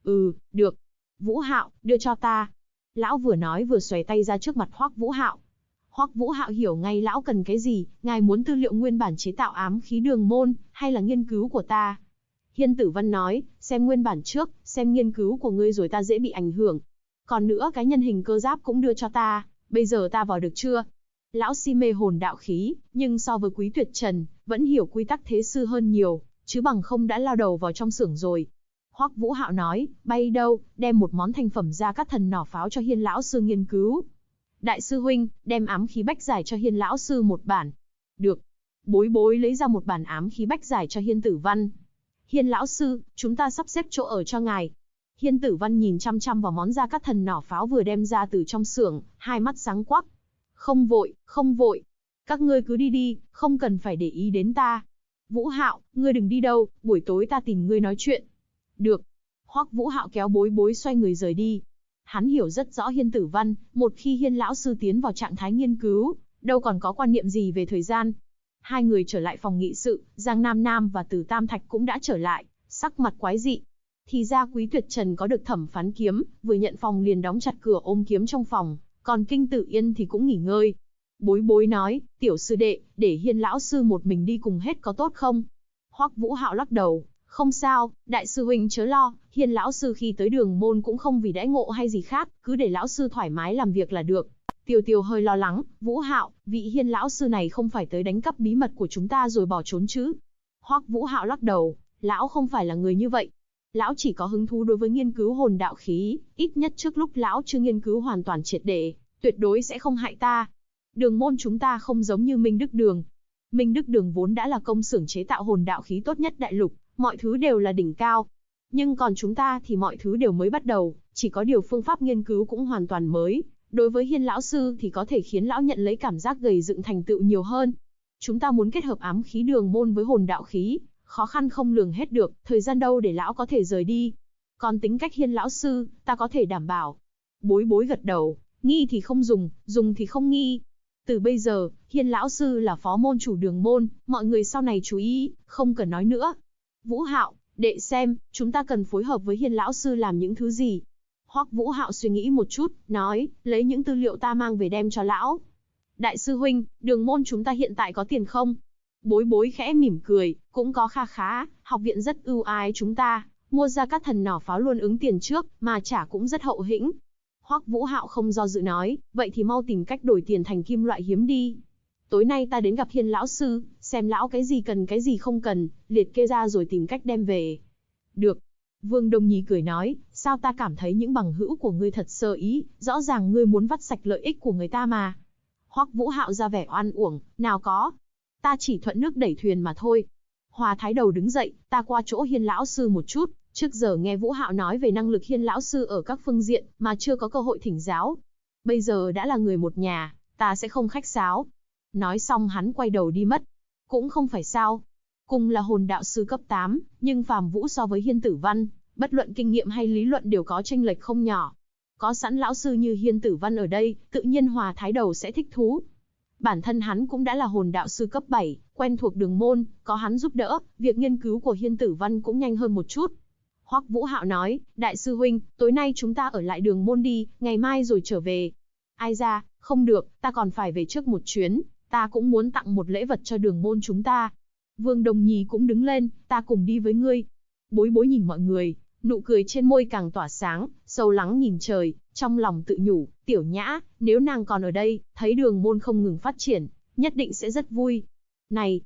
Được. Vũ Hạo, đưa cho ta. Lão vừa nói vừa xoay tay ra trước mặt Hoắc Vũ Hạo. Hoắc Vũ Hạo hiểu ngay lão cần cái gì, ngài muốn tư liệu nguyên bản chế tạo ám khí đường môn, hay là nghiên cứu của ta? Hiên Tử Văn nói, xem nguyên bản trước, xem nghiên cứu của ngươi rồi ta dễ bị ảnh hưởng. Còn nữa cái nhân hình cơ giáp cũng đưa cho ta, bây giờ ta vào được chưa? Lão si mê hồn đạo khí, nhưng so với Quý Tuyệt Trần, vẫn hiểu quy tắc thế sư hơn nhiều, chứ bằng không đã lao đầu vào trong xưởng rồi. Hoắc Vũ Hạo nói, bay đâu, đem một món thành phẩm ra các thần nỏ pháo cho Hiên lão sư nghiên cứu. Đại sư huynh, đem ám khí bách giải cho Hiên lão sư một bản. Được. Bối bối lấy ra một bản ám khí bách giải cho Hiên Tử Văn. Hiên lão sư, chúng ta sắp xếp chỗ ở cho ngài. Hiên Tử Văn nhìn chăm chăm vào món gia cát thần nỏ pháo vừa đem ra từ trong xưởng, hai mắt sáng quắc. Không vội, không vội. Các ngươi cứ đi đi, không cần phải để ý đến ta. Vũ Hạo, ngươi đừng đi đâu, buổi tối ta tìm ngươi nói chuyện. Được. Hoắc Vũ Hạo kéo bối bối xoay người rời đi. Hắn hiểu rất rõ Hiên Tử Văn, một khi Hiên lão sư tiến vào trạng thái nghiên cứu, đâu còn có quan niệm gì về thời gian. Hai người trở lại phòng nghị sự, Giang Nam Nam và Từ Tam Thạch cũng đã trở lại, sắc mặt quái dị. Thì ra Quý Tuyệt Trần có được thẩm phán kiếm, vừa nhận phòng liền đóng chặt cửa ôm kiếm trong phòng, còn Kinh Tử Yên thì cũng nghỉ ngơi. Bối bối nói, tiểu sư đệ, để Hiên lão sư một mình đi cùng hết có tốt không? Hoắc Vũ Hạo lắc đầu, không sao, đại sư huynh chớ lo, Hiên lão sư khi tới đường môn cũng không vì đãi ngộ hay gì khác, cứ để lão sư thoải mái làm việc là được. Tiêu Tiêu hơi lo lắng, Vũ Hạo, vị Hiên lão sư này không phải tới đánh cắp bí mật của chúng ta rồi bỏ trốn chứ? Hoắc Vũ Hạo lắc đầu, lão không phải là người như vậy. Lão chỉ có hứng thú đối với nghiên cứu hồn đạo khí, ít nhất trước lúc lão chưa nghiên cứu hoàn toàn triệt để, tuyệt đối sẽ không hại ta. Đường môn chúng ta không giống như Minh Đức Đường. Minh Đức Đường vốn đã là công xưởng chế tạo hồn đạo khí tốt nhất đại lục, mọi thứ đều là đỉnh cao. Nhưng còn chúng ta thì mọi thứ đều mới bắt đầu, chỉ có điều phương pháp nghiên cứu cũng hoàn toàn mới. Đối với Hiên lão sư thì có thể khiến lão nhận lấy cảm giác gầy dựng thành tựu nhiều hơn. Chúng ta muốn kết hợp ám khí đường môn với hồn đạo khí, khó khăn không lường hết được, thời gian đâu để lão có thể rời đi. Còn tính cách Hiên lão sư, ta có thể đảm bảo. Bối bối gật đầu, nghi thì không dùng, dùng thì không nghi. Từ bây giờ, Hiên lão sư là phó môn chủ đường môn, mọi người sau này chú ý, không cần nói nữa. Vũ Hạo, đệ xem, chúng ta cần phối hợp với Hiên lão sư làm những thứ gì? Hoắc Vũ Hạo suy nghĩ một chút, nói, lấy những tư liệu ta mang về đem cho lão. Đại sư huynh, đường môn chúng ta hiện tại có tiền không? Bối bối khẽ mỉm cười, cũng có kha khá, học viện rất ưu ái chúng ta, mua ra các thần nỏ pháo luôn ứng tiền trước, mà trả cũng rất hậu hĩnh. Hoắc Vũ Hạo không do dự nói, vậy thì mau tìm cách đổi tiền thành kim loại hiếm đi. Tối nay ta đến gặp Hiên lão sư, xem lão cái gì cần cái gì không cần, liệt kê ra rồi tìm cách đem về. Được. Vương Đông Nhi cười nói, sao ta cảm thấy những bằng hữu của ngươi thật sơ ý, rõ ràng ngươi muốn vắt sạch lợi ích của người ta mà. Hoắc Vũ Hạo ra vẻ oan uổng, nào có. Ta chỉ thuận nước đẩy thuyền mà thôi. Hòa Thái Đầu đứng dậy, ta qua chỗ Hiên lão sư một chút, trước giờ nghe Vũ Hạo nói về năng lực Hiên lão sư ở các phương diện, mà chưa có cơ hội thỉnh giáo. Bây giờ đã là người một nhà, ta sẽ không khách sáo. Nói xong hắn quay đầu đi mất. Cũng không phải sao. Cùng là hồn đạo sư cấp 8, nhưng phàm Vũ so với Hiên Tử Văn, bất luận kinh nghiệm hay lý luận đều có chênh lệch không nhỏ. Có sẵn lão sư như Hiên Tử Văn ở đây, tự nhiên Hòa Thái Đầu sẽ thích thú. Bản thân hắn cũng đã là hồn đạo sư cấp 7, quen thuộc đường môn, có hắn giúp đỡ, việc nghiên cứu của Hiên Tử Văn cũng nhanh hơn một chút. Hoắc Vũ Hạo nói, đại sư huynh, tối nay chúng ta ở lại đường môn đi, ngày mai rồi trở về. Ai ra, không được, ta còn phải về trước một chuyến, ta cũng muốn tặng một lễ vật cho đường môn chúng ta. Vương Đồng Nhi cũng đứng lên, ta cùng đi với ngươi. Bối bối nhìn mọi người, nụ cười trên môi càng tỏa sáng, sâu lắng nhìn trời, trong lòng tự nhủ, Tiểu Nhã, nếu nàng còn ở đây, thấy đường môn không ngừng phát triển, nhất định sẽ rất vui. Này,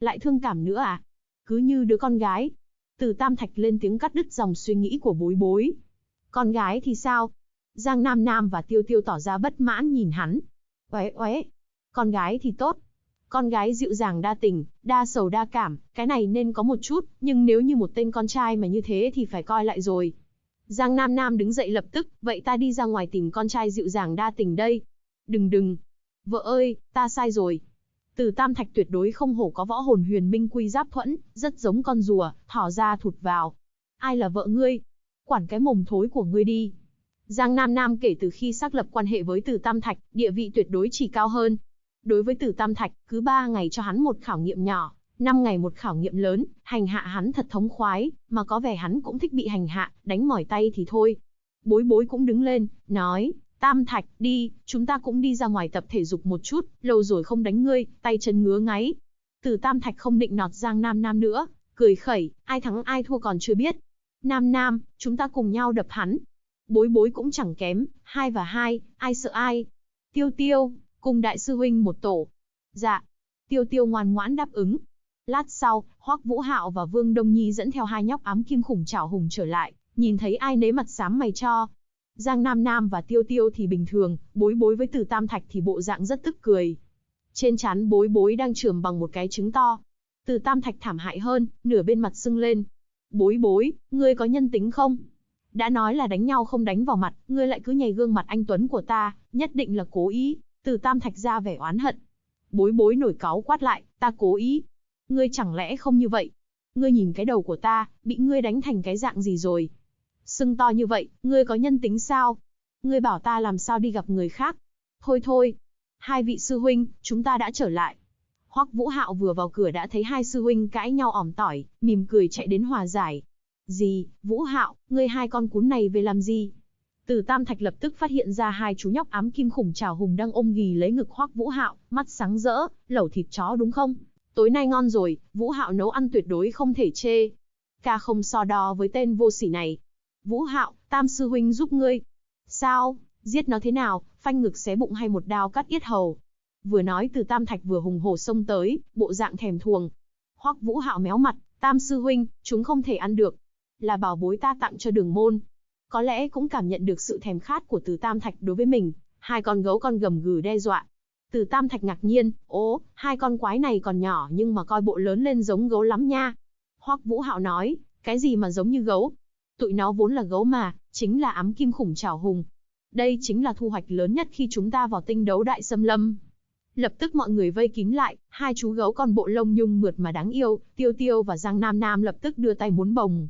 Lại thương cảm nữa à? Cứ như đứa con gái. Từ Tam Thạch lên tiếng cắt đứt dòng suy nghĩ của Bối Bối. Con gái thì sao? Giang Nam Nam và Tiêu Tiêu tỏ ra bất mãn nhìn hắn. Oé oé, con gái thì tốt. Con gái dịu dàng đa tình, đa sầu đa cảm, cái này nên có một chút, nhưng nếu như một tên con trai mà như thế thì phải coi lại rồi. Giang Nam Nam đứng dậy lập tức, vậy ta đi ra ngoài tìm con trai dịu dàng đa tình đây. Đừng. Vợ ơi, ta sai rồi. Từ Tam Thạch tuyệt đối không hổ có võ hồn huyền minh quy giáp thuẫn, rất giống con rùa, thỏ ra thụt vào. Ai là vợ ngươi? Quản cái mồm thối của ngươi đi. Giang Nam Nam kể từ khi xác lập quan hệ với Từ Tam Thạch, địa vị tuyệt đối chỉ cao hơn. Đối với Từ Tam Thạch, cứ 3 ngày cho hắn một khảo nghiệm nhỏ, 5 ngày một khảo nghiệm lớn, hành hạ hắn thật thống khoái, mà có vẻ hắn cũng thích bị hành hạ, đánh mỏi tay thì thôi. Bối Bối cũng đứng lên, nói, Tam Thạch, đi, chúng ta cũng đi ra ngoài tập thể dục một chút, lâu rồi không đánh ngươi, tay chân ngứa ngáy. Từ Tam Thạch không định nọt Giang Nam Nam nữa, cười khẩy, ai thắng ai thua còn chưa biết. Nam Nam, chúng ta cùng nhau đập hắn. Bối Bối cũng chẳng kém, 2 và 2, ai sợ ai. Tiêu Tiêu, cùng đại sư huynh một tổ. Dạ. Tiêu Tiêu ngoan ngoãn đáp ứng. Lát sau, Hoắc Vũ Hạo và Vương Đông Nhi dẫn theo 2 nhóc ám kim khủng trảo hùng trở lại, nhìn thấy ai nấy mặt xám mày cho. Giang Nam Nam và Tiêu Tiêu thì bình thường, Bối Bối với Từ Tam Thạch thì bộ dạng rất tức cười. Trên trán Bối Bối đang chườm bằng một cái trứng to. Từ Tam Thạch thảm hại hơn, nửa bên mặt sưng lên. Bối Bối, ngươi có nhân tính không? Đã nói là đánh nhau không đánh vào mặt, ngươi lại cứ nhảy gương mặt anh tuấn của ta, nhất định là cố ý. Từ Tam Thạch ra vẻ oán hận. Bối Bối nổi cáu quát lại, ta cố ý. Ngươi chẳng lẽ không như vậy? Ngươi nhìn cái đầu của ta, bị ngươi đánh thành cái dạng gì rồi? Sưng to như vậy, ngươi có nhân tính sao? Ngươi bảo ta làm sao đi gặp người khác? Thôi, 2 vị sư huynh, chúng ta đã trở lại. Hoắc Vũ Hạo vừa vào cửa đã thấy 2 sư huynh cãi nhau ỏm tỏi, mỉm cười chạy đến hòa giải. Gì, Vũ Hạo, ngươi 2 con cún này về làm gì? Từ Tam Thạch lập tức phát hiện ra 2 chú nhóc ám kim khủng trảo hùng đang ôm ghì lấy ngực Hoắc Vũ Hạo, mắt sáng rỡ, lẩu thịt chó đúng không? Tối nay ngon rồi, Vũ Hạo nấu ăn tuyệt đối không thể chê. Ca không so đo với tên vô sỉ này. Vũ Hạo, Tam sư huynh giúp ngươi. Sao, giết nó thế nào, phanh ngực xé bụng hay một đao cắt yết hầu? Vừa nói Từ Tam Thạch vừa hùng hổ xông tới, bộ dạng thèm thuồng. Hoắc Vũ Hạo méo mặt, Tam sư huynh, chúng không thể ăn được. Là bảo bối ta tặng cho Đường môn. Có lẽ cũng cảm nhận được sự thèm khát của Từ Tam Thạch đối với mình, 2 con gấu con gầm gừ đe dọa. Từ Tam Thạch ngạc nhiên, 2 con quái này còn nhỏ nhưng mà coi bộ lớn lên giống gấu lắm nha. Hoắc Vũ Hạo nói, cái gì mà giống như gấu? Tụi nó vốn là gấu mà, chính là ám kim khủng trảo hùng. Đây chính là thu hoạch lớn nhất khi chúng ta vào tinh đấu đại xâm lâm. Lập tức mọi người vây kín lại, 2 chú gấu con bộ lông nhung mượt mà đáng yêu, Tiêu Tiêu và Giang Nam Nam lập tức đưa tay muốn bồng.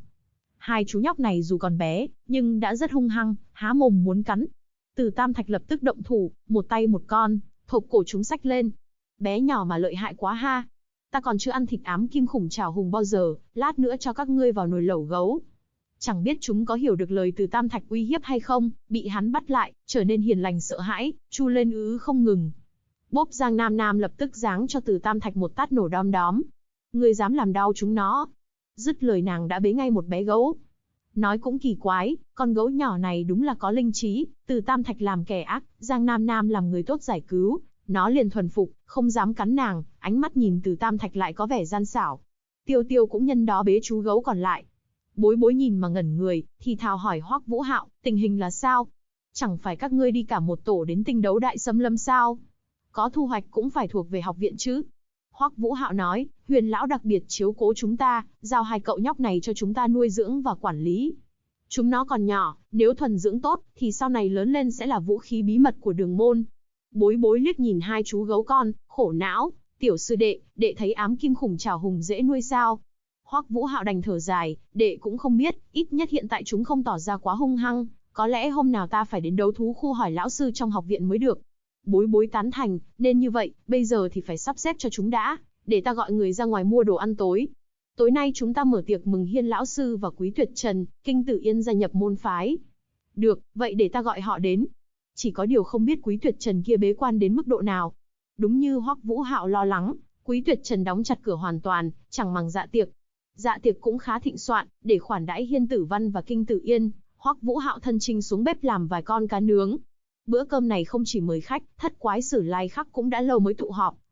2 chú nhóc này dù còn bé, nhưng đã rất hung hăng, há mồm muốn cắn. Từ Tam Thạch lập tức động thủ, một tay một con, thộp cổ chúng xách lên. Bé nhỏ mà lợi hại quá ha. Ta còn chưa ăn thịt ám kim khủng trảo hùng bao giờ, lát nữa cho các ngươi vào nồi lẩu gấu. Chẳng biết chúng có hiểu được lời Từ Tam Thạch uy hiếp hay không, bị hắn bắt lại, trở nên hiền lành sợ hãi, chu lên không ngừng. Bốp Giang Nam Nam lập tức giáng cho Từ Tam Thạch một tát nổ đom đóm. Ngươi dám làm đau chúng nó? Dứt lời nàng đã bế ngay một bé gấu. Nói cũng kỳ quái, con gấu nhỏ này đúng là có linh trí, Từ Tam Thạch làm kẻ ác, Giang Nam Nam làm người tốt giải cứu, nó liền thuần phục, không dám cắn nàng, ánh mắt nhìn Từ Tam Thạch lại có vẻ gian xảo. Tiêu Tiêu cũng nhân đó bế chú gấu còn lại. Bối Bối nhìn mà ngẩn người, thì thào hỏi Hoắc Vũ Hạo, tình hình là sao? Chẳng phải các ngươi đi cả một tổ đến tinh đấu đại xâm lâm sao? Có thu hoạch cũng phải thuộc về học viện chứ? Hoắc Vũ Hạo nói, Huyền lão đặc biệt chiếu cố chúng ta, giao 2 cậu nhóc này cho chúng ta nuôi dưỡng và quản lý. Chúng nó còn nhỏ, nếu thuần dưỡng tốt, thì sau này lớn lên sẽ là vũ khí bí mật của Đường môn. Bối Bối liếc nhìn 2 chú gấu con, khổ não, tiểu sư đệ thấy ám kim khủng trảo hùng dễ nuôi sao? Hoắc Vũ Hạo đành thở dài, đệ cũng không biết, ít nhất hiện tại chúng không tỏ ra quá hung hăng, có lẽ hôm nào ta phải đến đấu thú khu hỏi lão sư trong học viện mới được. Bối Bối tán thành, nên như vậy, bây giờ thì phải sắp xếp cho chúng đã, để ta gọi người ra ngoài mua đồ ăn tối. Tối nay chúng ta mở tiệc mừng Hiên lão sư và Quý Tuyệt Trần, Kinh Tử Yên gia nhập môn phái. Được, vậy để ta gọi họ đến. Chỉ có điều không biết Quý Tuyệt Trần kia bế quan đến mức độ nào. Đúng như Hoắc Vũ Hạo lo lắng, Quý Tuyệt Trần đóng chặt cửa hoàn toàn, chẳng màng dạ tiệc. Dạ tiệc cũng khá thịnh soạn, để khoản đãi Hiên Tử Văn và Kinh Tử Yên, Hoắc Vũ Hạo thân chinh xuống bếp làm vài con cá nướng. Bữa cơm này không chỉ mời khách, thất quái Sử Lai Khắc cũng đã lâu mới tụ họp,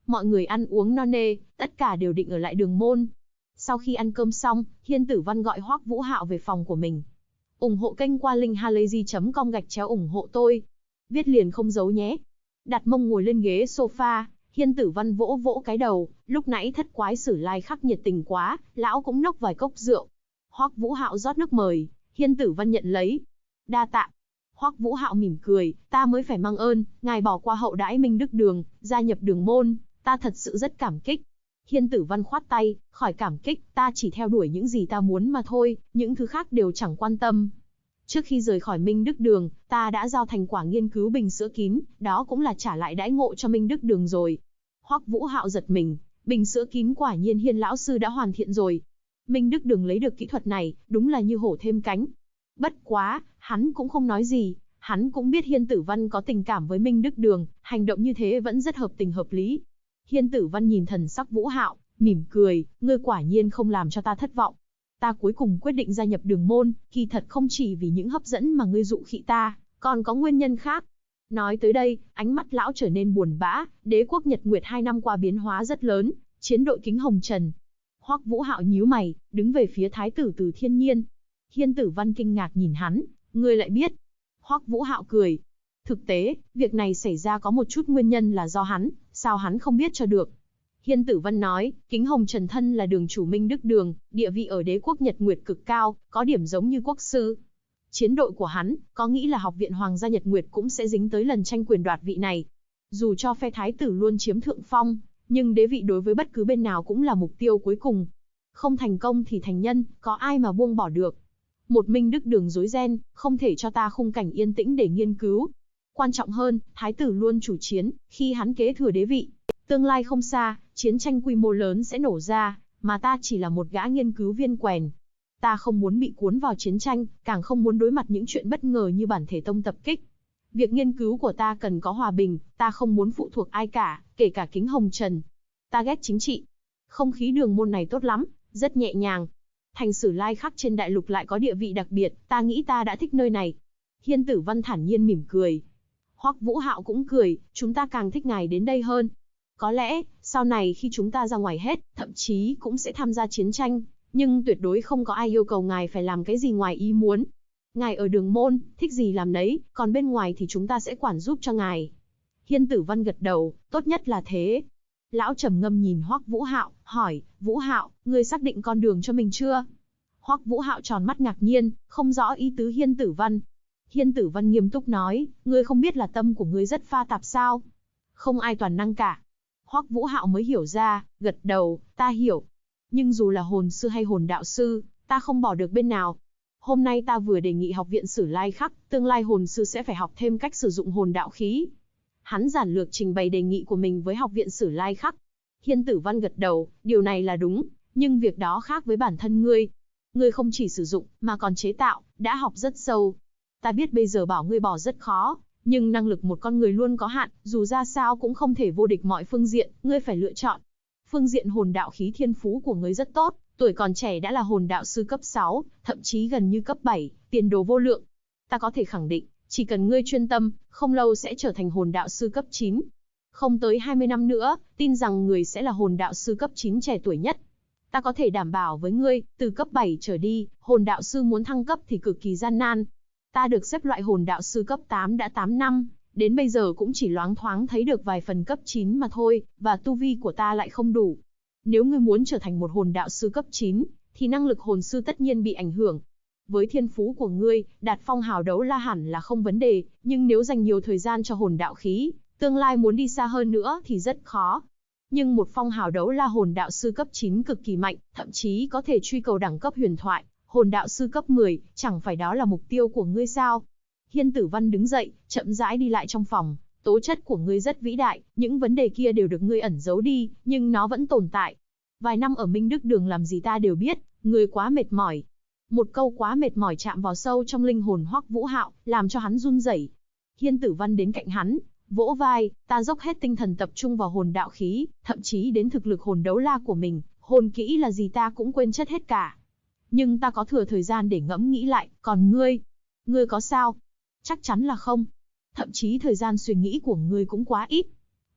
Mọi người ăn uống no nê, tất cả đều định ở lại Đường Môn. Sau khi ăn cơm xong, Hiên Tử Văn gọi Hoắc Vũ Hạo về phòng của mình. Ủng hộ kênh qua linkhalazy.com/ủng hộ tôi. Viết liền không giấu nhé. Đặt mông ngồi lên ghế sofa, Hiên Tử Văn vỗ vỗ cái đầu, lúc nãy Thất Quái Sử Lai Khắc nhiệt tình quá, lão cũng nốc vài cốc rượu. Hoắc Vũ Hạo rót nước mời, Hiên Tử Văn nhận lấy. Đa tạ. Hoắc Vũ Hạo mỉm cười, ta mới phải mang ơn, ngài bỏ qua hậu đãi Minh Đức Đường, gia nhập Đường Môn, ta thật sự rất cảm kích. Hiên Tử Văn khoát tay, khỏi cảm kích, ta chỉ theo đuổi những gì ta muốn mà thôi, những thứ khác đều chẳng quan tâm. Trước khi rời khỏi Minh Đức Đường, ta đã giao thành quả nghiên cứu bình sữa kín, đó cũng là trả lại đãi ngộ cho Minh Đức Đường rồi. Hoắc Vũ Hạo giật mình, bình sữa kín quả nhiên Hiên lão sư đã hoàn thiện rồi. Minh Đức Đường lấy được kỹ thuật này, đúng là như hổ thêm cánh. Bất quá, hắn cũng không nói gì, hắn cũng biết Hiên Tử Văn có tình cảm với Minh Đức Đường, hành động như thế vẫn rất hợp tình hợp lý. Hiên Tử Văn nhìn thần sắc Vũ Hạo, mỉm cười, ngươi quả nhiên không làm cho ta thất vọng. Ta cuối cùng quyết định gia nhập Đường Môn, kỳ thật không chỉ vì những hấp dẫn mà ngươi dụ khị ta, còn có nguyên nhân khác. Nói tới đây, ánh mắt lão trở nên buồn bã, đế quốc Nhật Nguyệt 2 năm qua biến hóa rất lớn, chiến đội Kính Hồng Trần. Hoắc Vũ Hạo nhíu mày, đứng về phía thái tử Từ Thiên Nhiên. Hiên Tử Văn kinh ngạc nhìn hắn, ngươi lại biết? Hoắc Vũ Hạo cười. Thực tế, việc này xảy ra có một chút nguyên nhân là do hắn, sao hắn không biết cho được. Hiên Tử Văn nói, Kính Hồng Trần thân là đường chủ Minh Đức Đường, địa vị ở đế quốc Nhật Nguyệt cực cao, có điểm giống như quốc sư. Chiến đội của hắn, có nghĩ là học viện Hoàng gia Nhật Nguyệt cũng sẽ dính tới lần tranh quyền đoạt vị này. Dù cho phe thái tử luôn chiếm thượng phong, nhưng đế vị đối với bất cứ bên nào cũng là mục tiêu cuối cùng. Không thành công thì thành nhân, có ai mà buông bỏ được. Một Minh Đức Đường rối ren, không thể cho ta khung cảnh yên tĩnh để nghiên cứu. Quan trọng hơn, thái tử luôn chủ chiến, khi hắn kế thừa đế vị. Tương lai không xa, chiến tranh quy mô lớn sẽ nổ ra, mà ta chỉ là một gã nghiên cứu viên quèn. Ta không muốn bị cuốn vào chiến tranh, càng không muốn đối mặt những chuyện bất ngờ như bản thể tông tập kích. Việc nghiên cứu của ta cần có hòa bình, ta không muốn phụ thuộc ai cả, kể cả Kính Hồng Trần. Ta ghét chính trị. Không khí Đường Môn này tốt lắm, rất nhẹ nhàng. Thành Sử Lai Khắc trên đại lục lại có địa vị đặc biệt, ta nghĩ ta đã thích nơi này. Hiên Tử Văn thản nhiên mỉm cười. Hoắc Vũ Hạo cũng cười, chúng ta càng thích ngài đến đây hơn. Có lẽ, sau này khi chúng ta ra ngoài hết, thậm chí cũng sẽ tham gia chiến tranh, nhưng tuyệt đối không có ai yêu cầu ngài phải làm cái gì ngoài ý muốn. Ngài ở Đường Môn, thích gì làm nấy, còn bên ngoài thì chúng ta sẽ quản giúp cho ngài. Hiên Tử Văn gật đầu, tốt nhất là thế. Lão trầm ngâm nhìn Hoắc Vũ Hạo, hỏi, Vũ Hạo, ngươi xác định con đường cho mình chưa? Hoắc Vũ Hạo tròn mắt ngạc nhiên, không rõ ý tứ Hiên Tử Văn. Hiên Tử Văn nghiêm túc nói, ngươi không biết là tâm của ngươi rất pha tạp sao? Không ai toàn năng cả. Hoắc Vũ Hạo mới hiểu ra, gật đầu, ta hiểu. Nhưng dù là hồn sư hay hồn đạo sư, ta không bỏ được bên nào. Hôm nay ta vừa đề nghị học viện Sử Lai Khắc, tương lai hồn sư sẽ phải học thêm cách sử dụng hồn đạo khí. Hắn giản lược trình bày đề nghị của mình với học viện Sử Lai Khắc. Hiên Tử Văn gật đầu, điều này là đúng, nhưng việc đó khác với bản thân ngươi. Ngươi không chỉ sử dụng, mà còn chế tạo, đã học rất sâu. Ta biết bây giờ bảo ngươi bỏ rất khó, nhưng năng lực một con người luôn có hạn, dù ra sao cũng không thể vô địch mọi phương diện, ngươi phải lựa chọn. Phương diện hồn đạo khí thiên phú của ngươi rất tốt, tuổi còn trẻ đã là hồn đạo sư cấp 6, thậm chí gần như cấp 7, tiền đồ vô lượng. Ta có thể khẳng định, chỉ cần ngươi chuyên tâm, không lâu sẽ trở thành hồn đạo sư cấp 9. Không tới 20 năm nữa, tin rằng người sẽ là hồn đạo sư cấp 9 trẻ tuổi nhất. Ta có thể đảm bảo với ngươi, từ cấp 7 trở đi, hồn đạo sư muốn thăng cấp thì cực kỳ gian nan. Ta được xếp loại hồn đạo sư cấp 8 đã 8 năm, đến bây giờ cũng chỉ loáng thoáng thấy được vài phần cấp 9 mà thôi, và tu vi của ta lại không đủ. Nếu ngươi muốn trở thành một hồn đạo sư cấp 9, thì năng lực hồn sư tất nhiên bị ảnh hưởng. Với thiên phú của ngươi, đạt phong hào đấu la hẳn là không vấn đề, nhưng nếu dành nhiều thời gian cho hồn đạo khí, tương lai muốn đi xa hơn nữa thì rất khó. Nhưng một phong hào đấu la hồn đạo sư cấp 9 cực kỳ mạnh, thậm chí có thể truy cầu đẳng cấp huyền thoại, hồn đạo sư cấp 10, chẳng phải đó là mục tiêu của ngươi sao? Hiên Tử Văn đứng dậy, chậm rãi đi lại trong phòng, tố chất của ngươi rất vĩ đại, những vấn đề kia đều được ngươi ẩn giấu đi, nhưng nó vẫn tồn tại. Vài năm ở Minh Đức Đường làm gì ta đều biết, ngươi quá mệt mỏi. Một câu quá mệt mỏi chạm vào sâu trong linh hồn Hoắc Vũ Hạo, làm cho hắn run rẩy. Hiên Tử Văn đến cạnh hắn, vỗ vai, ta dốc hết tinh thần tập trung vào hồn đạo khí, thậm chí đến thực lực hồn đấu la của mình, hồn kỹ là gì ta cũng quên chất hết cả. Nhưng ta có thừa thời gian để ngẫm nghĩ lại, còn ngươi có sao? Chắc chắn là không. Thậm chí thời gian suy nghĩ của ngươi cũng quá ít.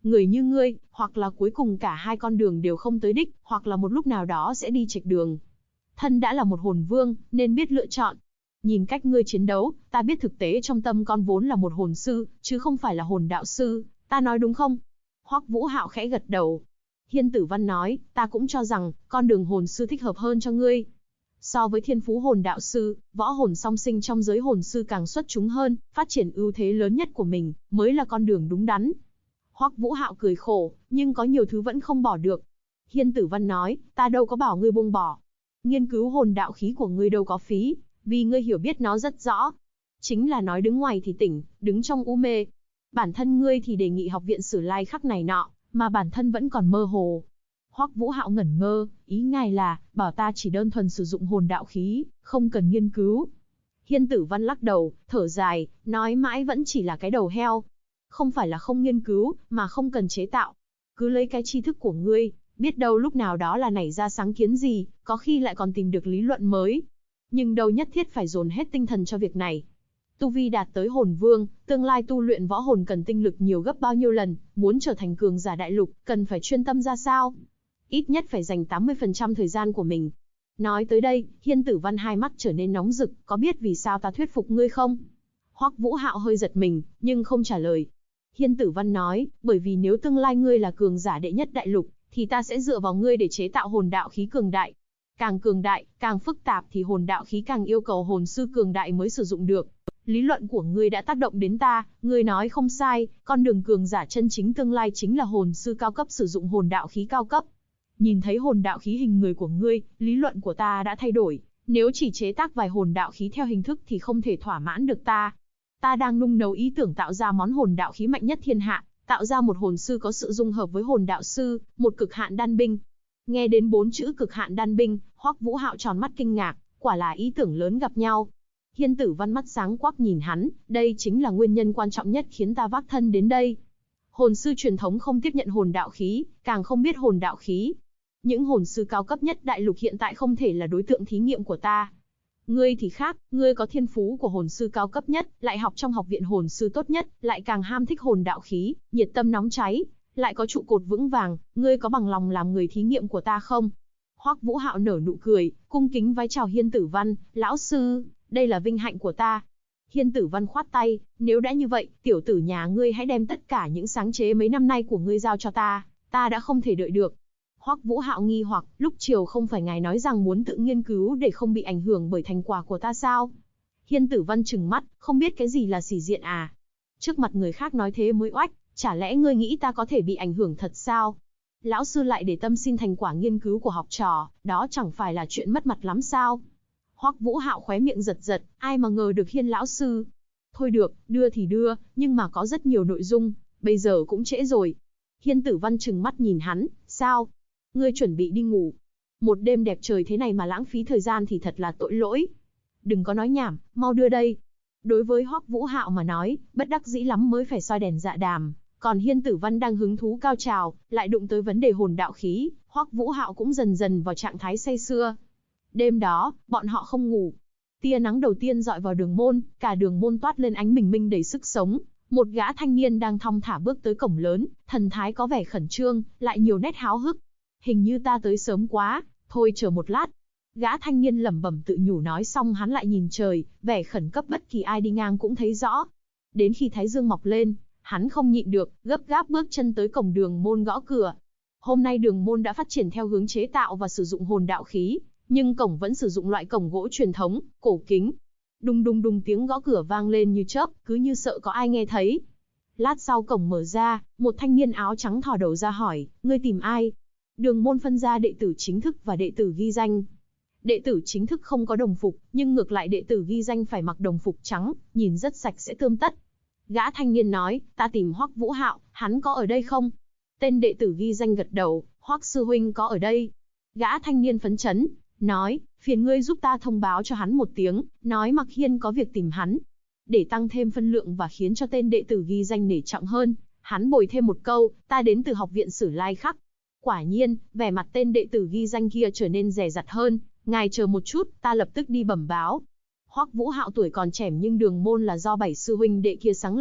Người như ngươi, hoặc là cuối cùng cả hai con đường đều không tới đích, hoặc là một lúc nào đó sẽ đi chệch đường. Thân đã là một hồn vương, nên biết lựa chọn. Nhìn cách ngươi chiến đấu, ta biết thực tế trong tâm con vốn là một hồn sư, chứ không phải là hồn đạo sư, ta nói đúng không? Hoắc Vũ Hạo khẽ gật đầu. Hiên Tử Văn nói, ta cũng cho rằng, con đường hồn sư thích hợp hơn cho ngươi. So với thiên phú hồn đạo sư, võ hồn song sinh trong giới hồn sư càng xuất chúng hơn, phát triển ưu thế lớn nhất của mình, mới là con đường đúng đắn. Hoắc Vũ Hạo cười khổ, nhưng có nhiều thứ vẫn không bỏ được. Hiên Tử Văn nói, ta đâu có bảo ngươi buông bỏ. Nghiên cứu hồn đạo khí của ngươi đâu có phí, vì ngươi hiểu biết nó rất rõ. Chính là nói đứng ngoài thì tỉnh, đứng trong u mê. Bản thân ngươi thì đề nghị học viện Sử Lai Khắc này nọ, mà bản thân vẫn còn mơ hồ. Hoắc Vũ Hạo ngẩn ngơ, ý ngài là, bảo ta chỉ đơn thuần sử dụng hồn đạo khí, không cần nghiên cứu. Hiên Tử Văn lắc đầu, thở dài, nói mãi vẫn chỉ là cái đầu heo. Không phải là không nghiên cứu, mà không cần chế tạo. Cứ lấy cái tri thức của ngươi, biết đâu lúc nào đó là nảy ra sáng kiến gì, có khi lại còn tìm được lý luận mới. Nhưng đâu nhất thiết phải dồn hết tinh thần cho việc này. Tu vi đạt tới hồn vương, tương lai tu luyện võ hồn cần tinh lực nhiều gấp bao nhiêu lần, muốn trở thành cường giả đại lục, cần phải chuyên tâm ra sao? Ít nhất phải dành 80% thời gian của mình. Nói tới đây, Hiên Tử Văn hai mắt trở nên nóng rực, có biết vì sao ta thuyết phục ngươi không? Hoắc Vũ Hạo hơi giật mình, nhưng không trả lời. Hiên Tử Văn nói, bởi vì nếu tương lai ngươi là cường giả đệ nhất đại lục, thì ta sẽ dựa vào ngươi để chế tạo hồn đạo khí cường đại. Càng cường đại, càng phức tạp thì hồn đạo khí càng yêu cầu hồn sư cường đại mới sử dụng được. Lý luận của ngươi đã tác động đến ta, ngươi nói không sai, con đường cường giả chân chính tương lai chính là hồn sư cao cấp sử dụng hồn đạo khí cao cấp. Nhìn thấy hồn đạo khí hình người của ngươi, lý luận của ta đã thay đổi, nếu chỉ chế tác vài hồn đạo khí theo hình thức thì không thể thỏa mãn được ta. Ta đang nung nấu ý tưởng tạo ra món hồn đạo khí mạnh nhất thiên hạ, tạo ra một hồn sư có sự dung hợp với hồn đạo sư, một cực hạn đan binh. Nghe đến 4 chữ cực hạn đan binh, Hoắc Vũ Hạo tròn mắt kinh ngạc, quả là ý tưởng lớn gặp nhau. Hiên Tử Văn mắt sáng quắc nhìn hắn, đây chính là nguyên nhân quan trọng nhất khiến ta vác thân đến đây. Hồn sư truyền thống không tiếp nhận hồn đạo khí, càng không biết hồn đạo khí. Những hồn sư cao cấp nhất đại lục hiện tại không thể là đối tượng thí nghiệm của ta. Ngươi thì khác, ngươi có thiên phú của hồn sư cao cấp nhất, lại học trong học viện hồn sư tốt nhất, lại càng ham thích hồn đạo khí, nhiệt tâm nóng cháy, lại có trụ cột vững vàng, ngươi có bằng lòng làm người thí nghiệm của ta không? Hoắc Vũ Hạo nở nụ cười, cung kính vái chào Hiên Tử Văn, lão sư, đây là vinh hạnh của ta. Hiên Tử Văn khoát tay, nếu đã như vậy, tiểu tử nhà ngươi hãy đem tất cả những sáng chế mấy năm nay của ngươi giao cho ta đã không thể đợi được. Hoắc Vũ Hạo nghi hoặc, lúc chiều không phải ngài nói rằng muốn tự nghiên cứu để không bị ảnh hưởng bởi thành quả của ta sao? Hiên Tử Văn trừng mắt, không biết cái gì là sĩ diện à? Trước mặt người khác nói thế mới oách, chả lẽ ngươi nghĩ ta có thể bị ảnh hưởng thật sao? Lão sư lại để tâm xin thành quả nghiên cứu của học trò, đó chẳng phải là chuyện mất mặt lắm sao? Hoắc Vũ Hạo khóe miệng giật giật, ai mà ngờ được Hiên lão sư. Thôi được, đưa thì đưa, nhưng mà có rất nhiều nội dung, bây giờ cũng trễ rồi. Hiên Tử Văn trừng mắt nhìn hắn, sao? Ngươi chuẩn bị đi ngủ. Một đêm đẹp trời thế này mà lãng phí thời gian thì thật là tội lỗi. Đừng có nói nhảm, mau đưa đây. Đối với Hoắc Vũ Hạo mà nói, bất đắc dĩ lắm mới phải soi đèn dạ đàm. Còn Hiên Tử Văn đang hứng thú cao trào, lại đụng tới vấn đề hồn đạo khí, Hoắc Vũ Hạo cũng dần dần vào trạng thái say sưa. Đêm đó, bọn họ không ngủ. Tia nắng đầu tiên dọi vào đường môn, cả đường môn toát lên ánh bình minh đầy sức sống. Một gã thanh niên đang thong thả bước tới cổng lớn, thần thái có vẻ khẩn trương, lại nhiều nét háo hức. Hình như ta tới sớm quá, thôi chờ một lát. Gã thanh niên lẩm bẩm tự nhủ nói xong hắn lại nhìn trời, vẻ khẩn cấp bất kỳ ai đi ngang cũng thấy rõ. Đến khi thái dương mọc lên, hắn không nhịn được, gấp gáp bước chân tới cổng đường môn gõ cửa. Hôm nay đường môn đã phát triển theo hướng chế tạo và sử dụng hồn đạo khí, nhưng cổng vẫn sử dụng loại cổng gỗ truyền thống, cổ kính. Đùng đùng đùng tiếng gõ cửa vang lên như chớp, cứ như sợ có ai nghe thấy. Lát sau cổng mở ra, một thanh niên áo trắng thò đầu ra hỏi, ngươi tìm ai? Đường môn phân ra đệ tử chính thức và đệ tử ghi danh. Đệ tử chính thức không có đồng phục, nhưng ngược lại đệ tử ghi danh phải mặc đồng phục trắng, nhìn rất sạch sẽ tươm tất. Gã thanh niên nói, ta tìm Hoắc Vũ Hạo, hắn có ở đây không? Tên đệ tử ghi danh gật đầu, Hoắc sư huynh có ở đây. Gã thanh niên phấn chấn, nói, phiền ngươi giúp ta thông báo cho hắn một tiếng, nói Mặc Hiên có việc tìm hắn. Để tăng thêm phân lượng và khiến cho tên đệ tử ghi danh nể trọng hơn, hắn bồi thêm một câu, ta đến từ học viện Sử Lai Khắc. Quả nhiên, vẻ mặt tên đệ tử ghi danh kia trở nên dè dặt hơn, ngài chờ một chút, ta lập tức đi bẩm báo. Hoắc Vũ Hạo tuổi còn trẻ nhưng đường môn là do 7 sư huynh đệ kia sáng lập,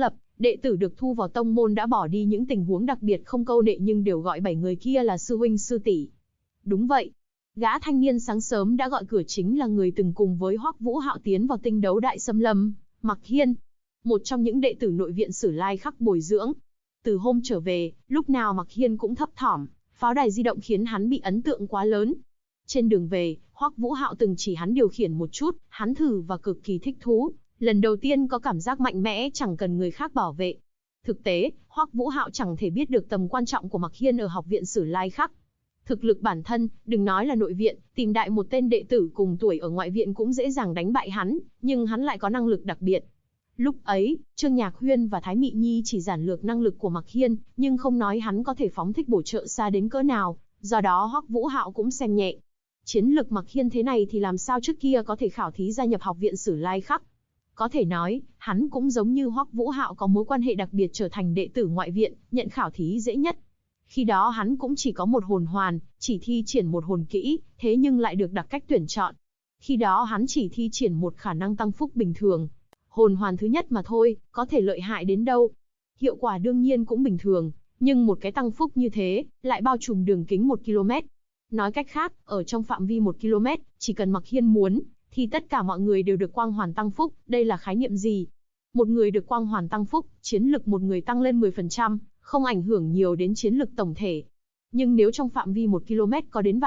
đệ tử được thu vào tông môn đã bỏ đi những tình huống đặc biệt không câu nệ nhưng đều gọi 7 người kia là sư huynh sư tỷ. Đúng vậy. Gã thanh niên sáng sớm đã gọi cửa chính là người từng cùng với Hoắc Vũ Hạo tiến vào tinh đấu đại xâm lâm, Mặc Hiên. Một trong những đệ tử nội viện Sử Lai Khắc bồi dưỡng. Từ hôm trở về, lúc nào Mặc Hiên cũng thấp thỏm, pháo đài di động khiến hắn bị ấn tượng quá lớn. Trên đường về, Hoắc Vũ Hạo từng chỉ hắn điều khiển một chút, hắn thử và cực kỳ thích thú. Lần đầu tiên có cảm giác mạnh mẽ chẳng cần người khác bảo vệ. Thực tế, Hoắc Vũ Hạo chẳng thể biết được tầm quan trọng của Mặc Hiên ở học viện Sử Lai Khắc. Thực lực bản thân, đừng nói là nội viện, tìm đại một tên đệ tử cùng tuổi ở ngoại viện cũng dễ dàng đánh bại hắn, nhưng hắn lại có năng lực đặc biệt. Lúc ấy, Trương Nhạc Huyên và Thái Mị Nhi chỉ giản lược năng lực của Mặc Hiên, nhưng không nói hắn có thể phóng thích bổ trợ xa đến cỡ nào, do đó Hoắc Vũ Hạo cũng xem nhẹ. Chiến lực Mặc Hiên thế này thì làm sao trước kia có thể khảo thí gia nhập học viện Sử Lai Khắc. Có thể nói, hắn cũng giống như Hoắc Vũ Hạo có mối quan hệ đặc biệt trở thành đệ tử ngoại viện, nhận khảo thí dễ nhất. Khi đó hắn cũng chỉ có một hồn hoàn, chỉ thi triển một hồn kỹ, thế nhưng lại được đặc cách tuyển chọn. Khi đó hắn chỉ thi triển một khả năng tăng phúc bình thường. Hồn hoàn thứ nhất mà thôi, có thể lợi hại đến đâu. Hiệu quả đương nhiên cũng bình thường, nhưng một cái tăng phúc như thế, lại bao trùm đường kính 1 km. Nói cách khác, ở trong phạm vi 1 km, chỉ cần Mặc Hiên muốn, thì tất cả mọi người đều được quang hoàn tăng phúc, đây là khái niệm gì? Một người được quang hoàn tăng phúc, chiến lực một người tăng lên 10%, không ảnh hưởng nhiều đến chiến lực tổng thể. Nhưng nếu trong phạm vi 1 km có đến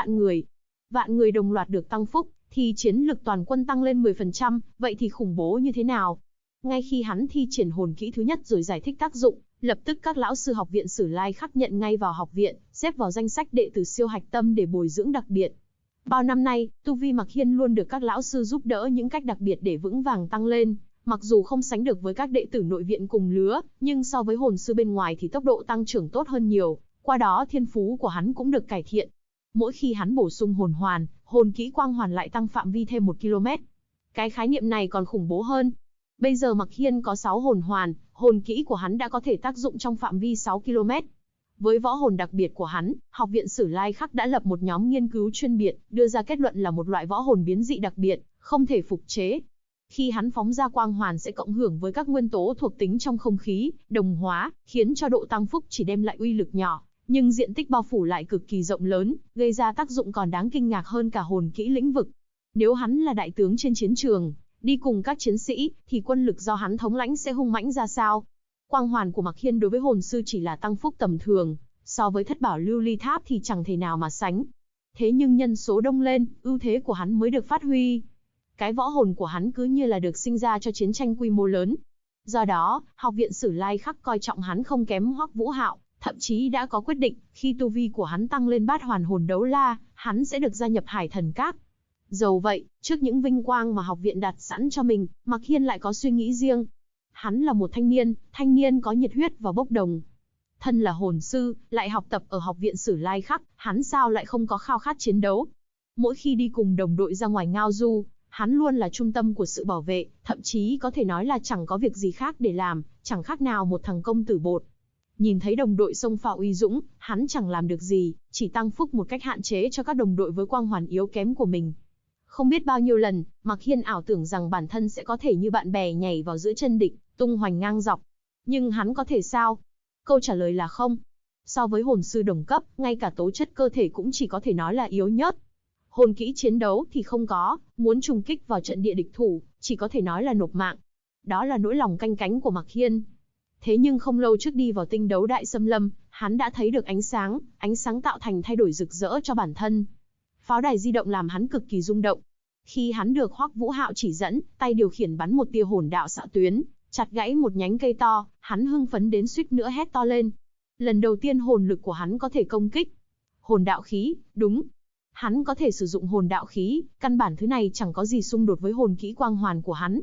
vạn người đồng loạt được tăng phúc, thì chiến lực toàn quân tăng lên 10%, vậy thì khủng bố như thế nào? Ngay khi hắn thi triển hồn kỹ thứ nhất rồi giải thích tác dụng, lập tức các lão sư học viện Sử Lai Khắc nhận ngay vào học viện, xếp vào danh sách đệ tử siêu hạch tâm để bồi dưỡng đặc biệt. Bao năm nay, tu vi Mặc Hiên luôn được các lão sư giúp đỡ những cách đặc biệt để vững vàng tăng lên. Mặc dù không sánh được với các đệ tử nội viện cùng lứa, nhưng so với hồn sư bên ngoài thì tốc độ tăng trưởng tốt hơn nhiều, qua đó thiên phú của hắn cũng được cải thiện. Mỗi khi hắn bổ sung hồn hoàn, hồn kỹ quang hoàn lại tăng phạm vi thêm 1 km. Cái khái niệm này còn khủng bố hơn. Bây giờ Mặc Hiên có 6 hồn hoàn, hồn kỹ của hắn đã có thể tác dụng trong phạm vi 6 km. Với võ hồn đặc biệt của hắn, học viện Sử Lai Khắc đã lập một nhóm nghiên cứu chuyên biệt, đưa ra kết luận là một loại võ hồn biến dị đặc biệt, không thể phục chế. Khi hắn phóng ra quang hoàn sẽ cộng hưởng với các nguyên tố thuộc tính trong không khí, đồng hóa, khiến cho độ tăng phúc chỉ đem lại uy lực nhỏ, nhưng diện tích bao phủ lại cực kỳ rộng lớn, gây ra tác dụng còn đáng kinh ngạc hơn cả hồn kỹ lĩnh vực. Nếu hắn là đại tướng trên chiến trường, đi cùng các chiến sĩ, thì quân lực do hắn thống lãnh sẽ hung mãnh ra sao? Quang hoàn của Mặc Hiên đối với hồn sư chỉ là tăng phúc tầm thường, so với thất bảo lưu ly tháp thì chẳng thể nào mà sánh. Thế nhưng nhân số đông lên, ưu thế của hắn mới được phát huy. Cái võ hồn của hắn cứ như là được sinh ra cho chiến tranh quy mô lớn. Do đó, học viện Sử Lai Khắc coi trọng hắn không kém Hoắc Vũ Hạo, thậm chí đã có quyết định, khi tu vi của hắn tăng lên bát hoàn hồn đấu la, hắn sẽ được gia nhập Hải Thần Các. Dầu vậy, trước những vinh quang mà học viện đặt sẵn cho mình, Mặc Hiên lại có suy nghĩ riêng. Hắn là một thanh niên có nhiệt huyết và bốc đồng. Thân là hồn sư, lại học tập ở học viện Sử Lai Khắc, hắn sao lại không có khao khát chiến đấu. Mỗi khi đi cùng đồng đội ra ngoài ngao du, hắn luôn là trung tâm của sự bảo vệ, thậm chí có thể nói là chẳng có việc gì khác để làm, chẳng khác nào một thằng công tử bột. Nhìn thấy đồng đội xông pha uy dũng, hắn chẳng làm được gì, chỉ tăng phúc một cách hạn chế cho các đồng đội với quang hoàn yếu kém của mình. Không biết bao nhiêu lần, Mặc Hiên ảo tưởng rằng bản thân sẽ có thể như bạn bè nhảy vào giữa chân địch, tung hoành ngang dọc. Nhưng hắn có thể sao? Câu trả lời là không. So với hồn sư đồng cấp, ngay cả tố chất cơ thể cũng chỉ có thể nói là yếu nhất. Hồn kỹ chiến đấu thì không có, muốn trùng kích vào trận địa địch thủ, chỉ có thể nói là nộp mạng. Đó là nỗi lòng canh cánh của Mặc Hiên. Thế nhưng không lâu trước đi vào tinh đấu đại xâm lâm, hắn đã thấy được ánh sáng tạo thành thay đổi rực rỡ cho bản thân. Pháo đài di động làm hắn cực kỳ rung động. Khi hắn được Hoắc Vũ Hạo chỉ dẫn, tay điều khiển bắn một tia hồn đạo xạ tuyến, chặt gãy một nhánh cây to, hắn hưng phấn đến suýt nữa hét to lên. Lần đầu tiên hồn lực của hắn có thể công kích. Hồn đạo khí, đúng. Hắn có thể sử dụng hồn đạo khí, căn bản thứ này chẳng có gì xung đột với hồn kỹ quang hoàn của hắn.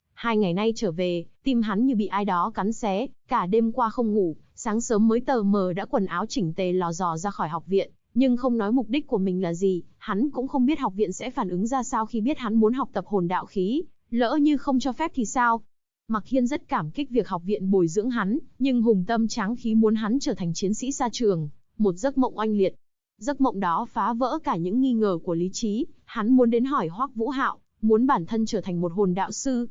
2 ngày nay trở về, tim hắn như bị ai đó cắn xé, cả đêm qua không ngủ, sáng sớm mới tờ mờ đã quần áo chỉnh tề lò dò ra khỏi học viện, nhưng không nói mục đích của mình là gì, hắn cũng không biết học viện sẽ phản ứng ra sao khi biết hắn muốn học tập hồn đạo khí, lỡ như không cho phép thì sao? Mặc Hiên rất cảm kích việc học viện bồi dưỡng hắn, nhưng hùng tâm tráng khí muốn hắn trở thành chiến sĩ xa trường, một giấc mộng oanh liệt. Giấc mộng đó phá vỡ cả những nghi ngờ của lý trí, hắn muốn đến hỏi Hoắc Vũ Hạo, muốn bản thân trở thành một hồn đạo sư.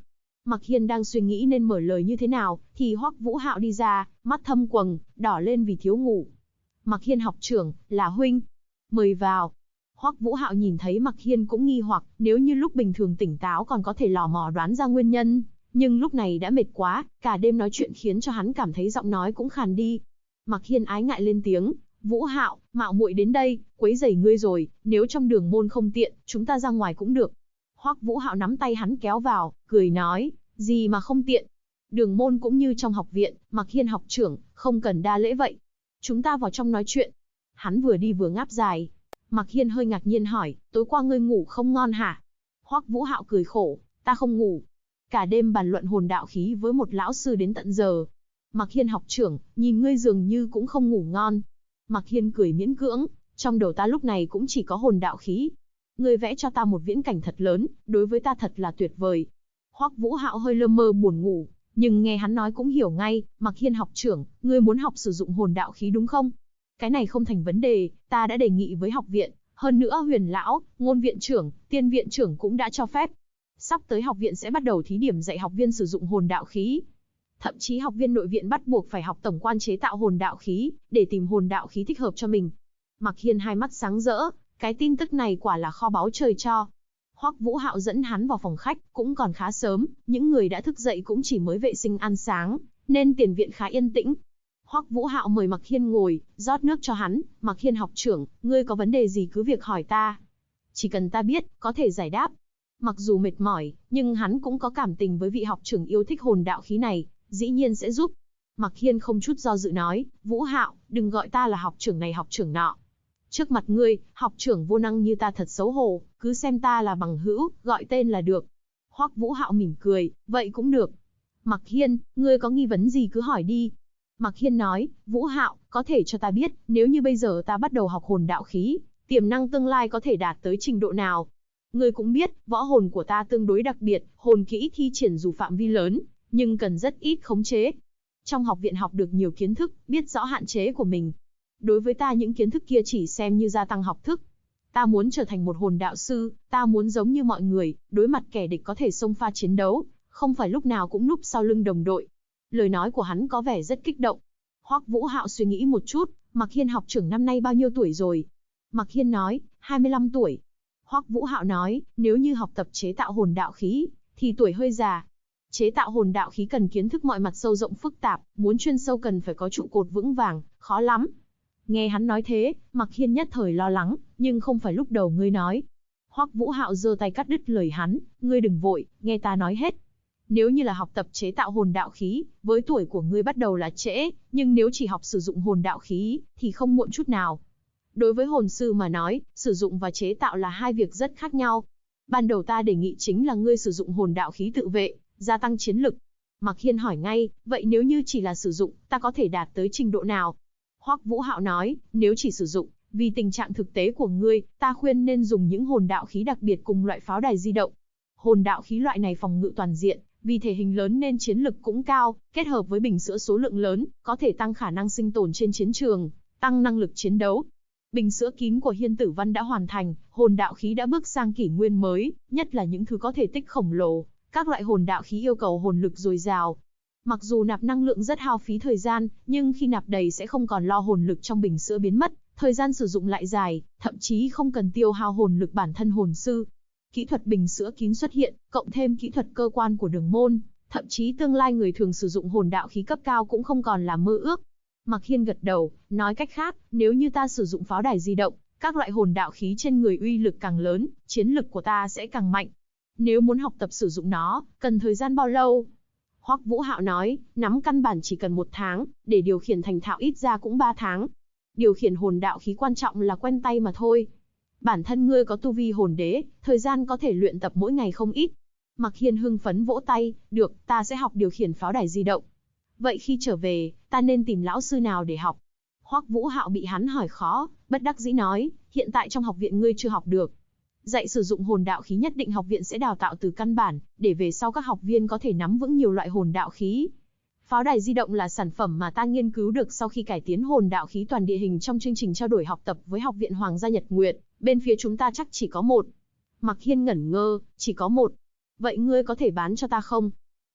Mạc Hiên đang suy nghĩ nên mở lời như thế nào, thì Hoắc Vũ Hạo đi ra, mắt thâm quầng, đỏ lên vì thiếu ngủ. Mạc Hiên học trưởng, là huynh. Mời vào. Hoắc Vũ Hạo nhìn thấy Mạc Hiên cũng nghi hoặc, nếu như lúc bình thường tỉnh táo còn có thể lò mò đoán ra nguyên nhân, nhưng lúc này đã mệt quá, cả đêm nói chuyện khiến cho hắn cảm thấy giọng nói cũng khàn đi. Mạc Hiên ái ngại lên tiếng, Vũ Hạo, mạo muội đến đây, quấy rầy ngươi rồi, nếu trong đường môn không tiện, chúng ta ra ngoài cũng được. Hoắc Vũ Hạo nắm tay hắn kéo vào, cười nói, gì mà không tiện. Đường môn cũng như trong học viện, Mạc Hiên học trưởng, không cần đa lễ vậy. Chúng ta vào trong nói chuyện. Hắn vừa đi vừa ngáp dài. Mạc Hiên hơi ngạc nhiên hỏi, tối qua ngươi ngủ không ngon hả? Hoắc Vũ Hạo cười khổ, ta không ngủ. Cả đêm bàn luận hồn đạo khí với một lão sư đến tận giờ. Mạc Hiên học trưởng, nhìn ngươi dường như cũng không ngủ ngon. Mạc Hiên cười miễn cưỡng, trong đầu ta lúc này cũng chỉ có hồn đạo khí. Ngươi vẽ cho ta một viễn cảnh thật lớn, đối với ta thật là tuyệt vời. Hoắc Vũ Hạo hơi lơ mơ buồn ngủ, nhưng nghe hắn nói cũng hiểu ngay, Mạc Hiên học trưởng, ngươi muốn học sử dụng hồn đạo khí đúng không? Cái này không thành vấn đề, ta đã đề nghị với học viện, hơn nữa Huyền lão, Ngôn viện trưởng, Tiên viện trưởng cũng đã cho phép. Sắp tới học viện sẽ bắt đầu thí điểm dạy học viên sử dụng hồn đạo khí. Thậm chí học viên nội viện bắt buộc phải học tổng quan chế tạo hồn đạo khí, để tìm hồn đạo khí thích hợp cho mình. Mạc Hiên hai mắt sáng rỡ, cái tin tức này quả là kho báu trời cho. Hoắc Vũ Hạo dẫn hắn vào phòng khách, cũng còn khá sớm, những người đã thức dậy cũng chỉ mới vệ sinh ăn sáng, nên tiền viện khá yên tĩnh. Hoắc Vũ Hạo mời Mạc Hiên ngồi, rót nước cho hắn, Mạc Hiên học trưởng, ngươi có vấn đề gì cứ việc hỏi ta. Chỉ cần ta biết, có thể giải đáp. Mặc dù mệt mỏi, nhưng hắn cũng có cảm tình với vị học trưởng yêu thích hồn đạo khí này, dĩ nhiên sẽ giúp. Mạc Hiên không chút do dự nói, Vũ Hạo, đừng gọi ta là học trưởng này học trưởng nọ. Trước mặt ngươi, học trưởng vô năng như ta thật xấu hổ, cứ xem ta là bằng hữu, gọi tên là được. Hoắc Vũ Hạo mỉm cười, vậy cũng được. Mạc Hiên, ngươi có nghi vấn gì cứ hỏi đi. Mạc Hiên nói, Vũ Hạo, có thể cho ta biết, nếu như bây giờ ta bắt đầu học hồn đạo khí, tiềm năng tương lai có thể đạt tới trình độ nào? Ngươi cũng biết, võ hồn của ta tương đối đặc biệt, hồn kỹ thi triển dù phạm vi lớn, nhưng cần rất ít khống chế. Trong học viện học được nhiều kiến thức, biết rõ hạn chế của mình. Đối với ta những kiến thức kia chỉ xem như gia tăng học thức. Ta muốn trở thành một hồn đạo sư, ta muốn giống như mọi người, đối mặt kẻ địch có thể xông pha chiến đấu, không phải lúc nào cũng núp sau lưng đồng đội. Lời nói của hắn có vẻ rất kích động. Hoắc Vũ Hạo suy nghĩ một chút, Mạc Hiên học trưởng năm nay bao nhiêu tuổi rồi? Mạc Hiên nói, 25 tuổi. Hoắc Vũ Hạo nói, nếu như học tập chế tạo hồn đạo khí, thì tuổi hơi già. Chế tạo hồn đạo khí cần kiến thức mọi mặt sâu rộng phức tạp, muốn chuyên sâu cần phải có trụ cột vững vàng, khó lắm. Nghe hắn nói thế, Mạc Hiên nhất thời lo lắng, nhưng không phải lúc đầu ngươi nói. Hoắc Vũ Hạo giơ tay cắt đứt lời hắn, ngươi đừng vội, nghe ta nói hết. Nếu như là học tập chế tạo hồn đạo khí, với tuổi của ngươi bắt đầu là trễ, nhưng nếu chỉ học sử dụng hồn đạo khí, thì không muộn chút nào. Đối với hồn sư mà nói, sử dụng và chế tạo là hai việc rất khác nhau. Ban đầu ta đề nghị chính là ngươi sử dụng hồn đạo khí tự vệ, gia tăng chiến lực. Mạc Hiên hỏi ngay, vậy nếu như chỉ là sử dụng, ta có thể đạt tới trình độ nào? Hoắc Vũ Hạo nói, nếu chỉ sử dụng, vì tình trạng thực tế của ngươi, ta khuyên nên dùng những hồn đạo khí đặc biệt cùng loại pháo đài di động. Hồn đạo khí loại này phòng ngự toàn diện, vì thể hình lớn nên chiến lực cũng cao, kết hợp với bình sữa số lượng lớn, có thể tăng khả năng sinh tồn trên chiến trường, tăng năng lực chiến đấu. Bình sữa kín của Hiên Tử Văn đã hoàn thành, hồn đạo khí đã bước sang kỷ nguyên mới, nhất là những thứ có thể tích khổng lồ, các loại hồn đạo khí yêu cầu hồn lực dồi dào. Mặc dù nạp năng lượng rất hao phí thời gian, nhưng khi nạp đầy sẽ không còn lo hồn lực trong bình sữa biến mất, thời gian sử dụng lại dài, thậm chí không cần tiêu hao hồn lực bản thân hồn sư. Kỹ thuật bình sữa kín xuất hiện, cộng thêm kỹ thuật cơ quan của đường môn, thậm chí tương lai người thường sử dụng hồn đạo khí cấp cao cũng không còn là mơ ước. Mạc Hiên gật đầu, nói cách khác, nếu như ta sử dụng pháo đài di động, các loại hồn đạo khí trên người uy lực càng lớn, chiến lực của ta sẽ càng mạnh. Nếu muốn học tập sử dụng nó, cần thời gian bao lâu? Hoắc Vũ Hạo nói, nắm căn bản chỉ cần 1 tháng, để điều khiển thành thạo ít ra cũng 3 tháng. Điều khiển hồn đạo khí quan trọng là quen tay mà thôi. Bản thân ngươi có tu vi hồn đế, thời gian có thể luyện tập mỗi ngày không ít. Mạc Hiên hưng phấn vỗ tay, được, ta sẽ học điều khiển pháo đài di động. Vậy khi trở về, ta nên tìm lão sư nào để học? Hoắc Vũ Hạo bị hắn hỏi khó, bất đắc dĩ nói, hiện tại trong học viện ngươi chưa học được. Dạy sử dụng hồn đạo khí nhất định học viện sẽ đào tạo từ căn bản, để về sau các học viên có thể nắm vững nhiều loại hồn đạo khí. Pháo đài di động là sản phẩm mà ta nghiên cứu được sau khi cải tiến hồn đạo khí toàn địa hình trong chương trình trao đổi học tập với Học viện Hoàng gia Nhật Nguyệt, bên phía chúng ta chắc chỉ có 1. Mạc Hiên ngẩn ngơ, chỉ có 1. Vậy ngươi có thể bán cho ta không?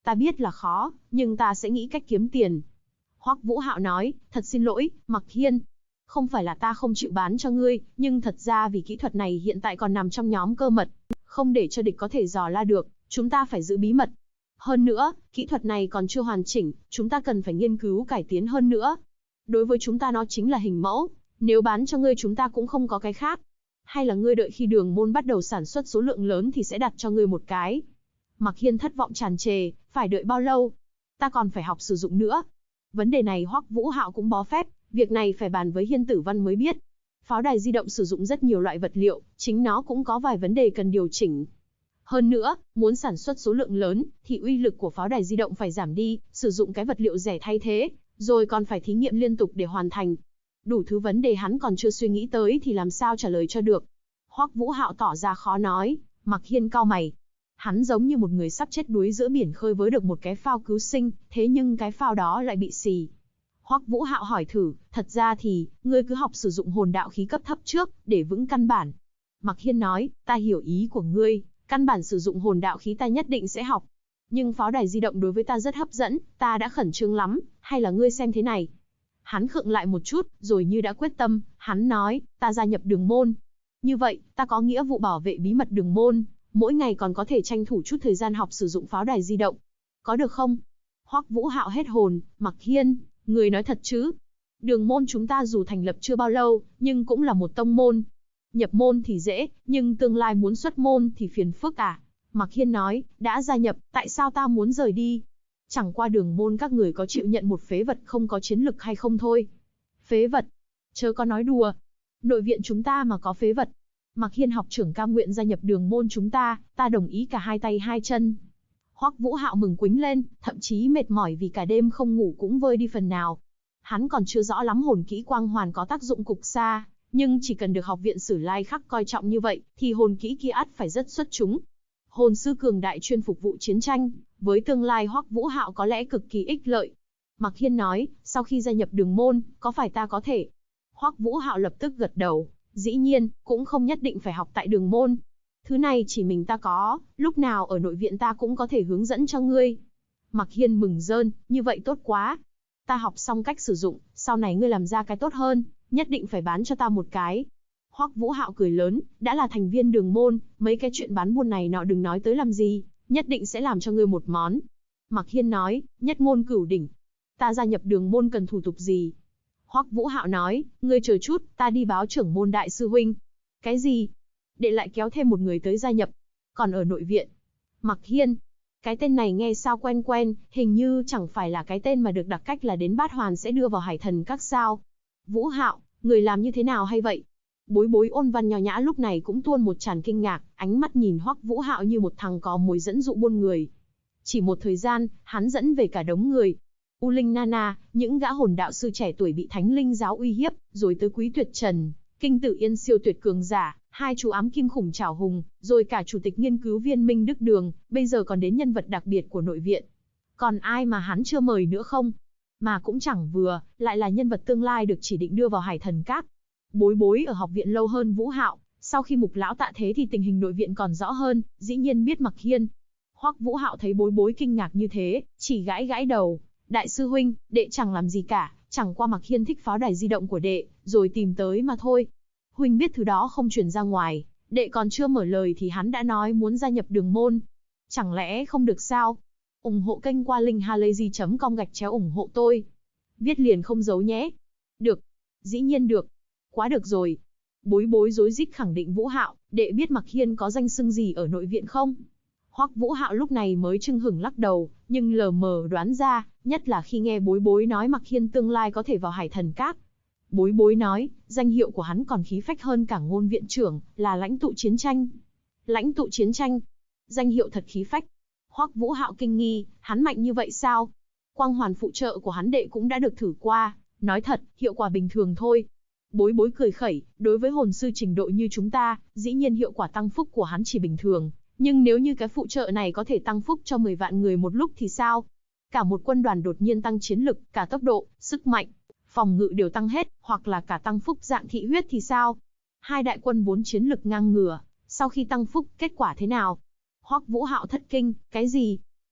Ta biết là khó, nhưng ta sẽ nghĩ cách kiếm tiền. Hoắc Vũ Hạo nói, thật xin lỗi, Mặc Hiên. Không phải là ta không chịu bán cho ngươi, nhưng thật ra vì kỹ thuật này hiện tại còn nằm trong nhóm cơ mật, không để cho địch có thể dò la được, chúng ta phải giữ bí mật. Hơn nữa, kỹ thuật này còn chưa hoàn chỉnh, chúng ta cần phải nghiên cứu cải tiến hơn nữa. Đối với chúng ta nó chính là hình mẫu, nếu bán cho ngươi chúng ta cũng không có cái khác. Hay là ngươi đợi khi Đường Môn bắt đầu sản xuất số lượng lớn thì sẽ đặt cho ngươi một cái. Mặc Hiên thất vọng tràn trề, phải đợi bao lâu? Ta còn phải học sử dụng nữa. Vấn đề này Hoắc Vũ Hạo cũng bó phép, việc này phải bàn với Hiên Tử Văn mới biết. Pháo đài di động sử dụng rất nhiều loại vật liệu, chính nó cũng có vài vấn đề cần điều chỉnh. Hơn nữa, muốn sản xuất số lượng lớn, thì uy lực của pháo đài di động phải giảm đi, sử dụng cái vật liệu rẻ thay thế, rồi còn phải thí nghiệm liên tục để hoàn thành. Đủ thứ vấn đề hắn còn chưa suy nghĩ tới thì làm sao trả lời cho được. Hoắc Vũ Hạo tỏ ra khó nói, Mặc Hiên cau mày. Hắn giống như một người sắp chết đuối giữa biển khơi với được một cái phao cứu sinh, thế nhưng cái phao đó lại bị xì. Hoắc Vũ Hạo hỏi thử, thật ra thì, ngươi cứ học sử dụng hồn đạo khí cấp thấp trước, để vững căn bản. Mặc Hiên nói, ta hiểu ý của ngươi, căn bản sử dụng hồn đạo khí ta nhất định sẽ học. Nhưng pháo đài di động đối với ta rất hấp dẫn, ta đã khẩn trương lắm, hay là ngươi xem thế này. Hắn khựng lại một chút, rồi như đã quyết tâm, hắn nói, ta gia nhập Đường Môn. Như vậy, ta có nghĩa vụ bảo vệ bí mật Đường Môn, mỗi ngày còn có thể tranh thủ chút thời gian học sử dụng pháo đài di động. Có được không? Hoắc Vũ Hạo hết hồn, Mặc Hiên, người nói thật chứ? Đường Môn chúng ta dù thành lập chưa bao lâu, nhưng cũng là một tông môn. Nhập môn thì dễ, nhưng tương lai muốn xuất môn thì phiền phức à? Mặc Hiên nói, đã gia nhập, tại sao ta muốn rời đi? Chẳng qua Đường Môn các người có chịu nhận một phế vật không có chiến lực hay không thôi. Phế vật? Chớ có nói đùa. Nội viện chúng ta mà có phế vật. Mặc Hiên học trưởng cam nguyện gia nhập Đường Môn chúng ta đồng ý cả hai tay hai chân. Hoắc Vũ Hạo mừng quính lên, thậm chí mệt mỏi vì cả đêm không ngủ cũng vơi đi phần nào. Hắn còn chưa rõ lắm hồn kỹ quang hoàn có tác dụng cục xa, nhưng chỉ cần được học viện Sử Lai Khắc coi trọng như vậy, thì hồn kỹ kia ắt phải rất xuất chúng. Hồn sư cường đại chuyên phục vụ chiến tranh, với tương lai Hoắc Vũ Hạo có lẽ cực kỳ ích lợi. Mặc Hiên nói, sau khi gia nhập Đường Môn, có phải ta có thể? Hoắc Vũ Hạo lập tức gật đầu, dĩ nhiên, cũng không nhất định phải học tại Đường Môn. Thứ này chỉ mình ta có, lúc nào ở nội viện ta cũng có thể hướng dẫn cho ngươi. Mặc Hiên mừng rơn, như vậy tốt quá. Ta học xong cách sử dụng, sau này ngươi làm ra cái tốt hơn, nhất định phải bán cho ta một cái. Hoắc Vũ Hạo cười lớn, đã là thành viên Đường Môn, mấy cái chuyện bán buôn này nọ đừng nói tới làm gì, nhất định sẽ làm cho ngươi một món. Mặc Hiên nói, nhất ngôn cửu đỉnh. Ta gia nhập Đường Môn cần thủ tục gì? Hoắc Vũ Hạo nói, ngươi chờ chút, ta đi báo trưởng môn đại sư huynh. Cái gì? Đệ lại kéo thêm một người tới gia nhập. Còn ở nội viện, Mặc Hiên. Cái tên này nghe sao quen quen, hình như chẳng phải là cái tên mà được đặt cách là đến Bát Hoàn sẽ đưa vào Hải Thần Các sao. Vũ Hạo, người làm như thế nào hay vậy? Bối Bối Ôn Văn nho nhã lúc này cũng tuôn một tràn kinh ngạc, ánh mắt nhìn Hoắc Vũ Hạo như một thằng có mồi dẫn dụ buôn người. Chỉ một thời gian, hắn dẫn về cả đống người. U Linh Nana, những gã hồn đạo sư trẻ tuổi bị Thánh Linh giáo uy hiếp, rồi tới Quý Tuyệt Trần, Kinh Tử Yên siêu tuyệt cường giả, hai chú ám kim khủng Trảo Hùng, rồi cả chủ tịch nghiên cứu viên Minh Đức Đường, bây giờ còn đến nhân vật đặc biệt của nội viện. Còn ai mà hắn chưa mời nữa không? Mà cũng chẳng vừa, lại là nhân vật tương lai được chỉ định đưa vào Hải Thần Các. Bối Bối ở học viện lâu hơn Vũ Hạo, sau khi Mục lão tạ thế thì tình hình nội viện còn rõ hơn, dĩ nhiên biết Mặc Hiên. Hoắc Vũ Hạo thấy Bối Bối kinh ngạc như thế, chỉ gãi gãi đầu. Đại sư huynh, đệ chẳng làm gì cả, chẳng qua Mặc Hiên thích pháo đài di động của đệ, rồi tìm tới mà thôi. Huynh biết thứ đó không truyền ra ngoài, đệ còn chưa mở lời thì hắn đã nói muốn gia nhập Đường Môn. Chẳng lẽ không được sao? Ủng hộ kênh qua linkhalazy.com ủng hộ tôi. Viết liền không giấu nhé. Được. Dĩ nhiên được. Quá được rồi. Bối Bối rối rít khẳng định Vũ Hạo, đệ biết Mặc Hiên có danh xưng gì ở nội viện không? Hoắc Vũ Hạo lúc này mới chưng hửng lắc đầu, nhưng lờ mờ đoán ra, nhất là khi nghe Bối Bối nói Mặc Hiên tương lai có thể vào Hải Thần Các. Bối Bối nói, danh hiệu của hắn còn khí phách hơn cả ngôn viện trưởng, là lãnh tụ chiến tranh. Lãnh tụ chiến tranh? Danh hiệu thật khí phách. Hoắc Vũ Hạo kinh nghi, hắn mạnh như vậy sao? Quang hoàn phụ trợ của hắn đệ cũng đã được thử qua, nói thật, hiệu quả bình thường thôi. Bối Bối cười khẩy, đối với hồn sư trình độ như chúng ta, dĩ nhiên hiệu quả tăng phúc của hắn chỉ bình thường. Nhưng nếu như cái phụ trợ này có thể tăng phúc cho 10 vạn người một lúc thì sao? Cả một quân đoàn đột nhiên tăng chiến lực, cả tốc độ, sức mạnh, phòng ngự đều tăng hết, hoặc là cả tăng phúc dạng thị huyết thì sao? Hai đại quân vốn chiến lực ngang ngửa, sau khi tăng phúc, kết quả thế nào? Hoắc Vũ Hạo thất kinh, cái gì?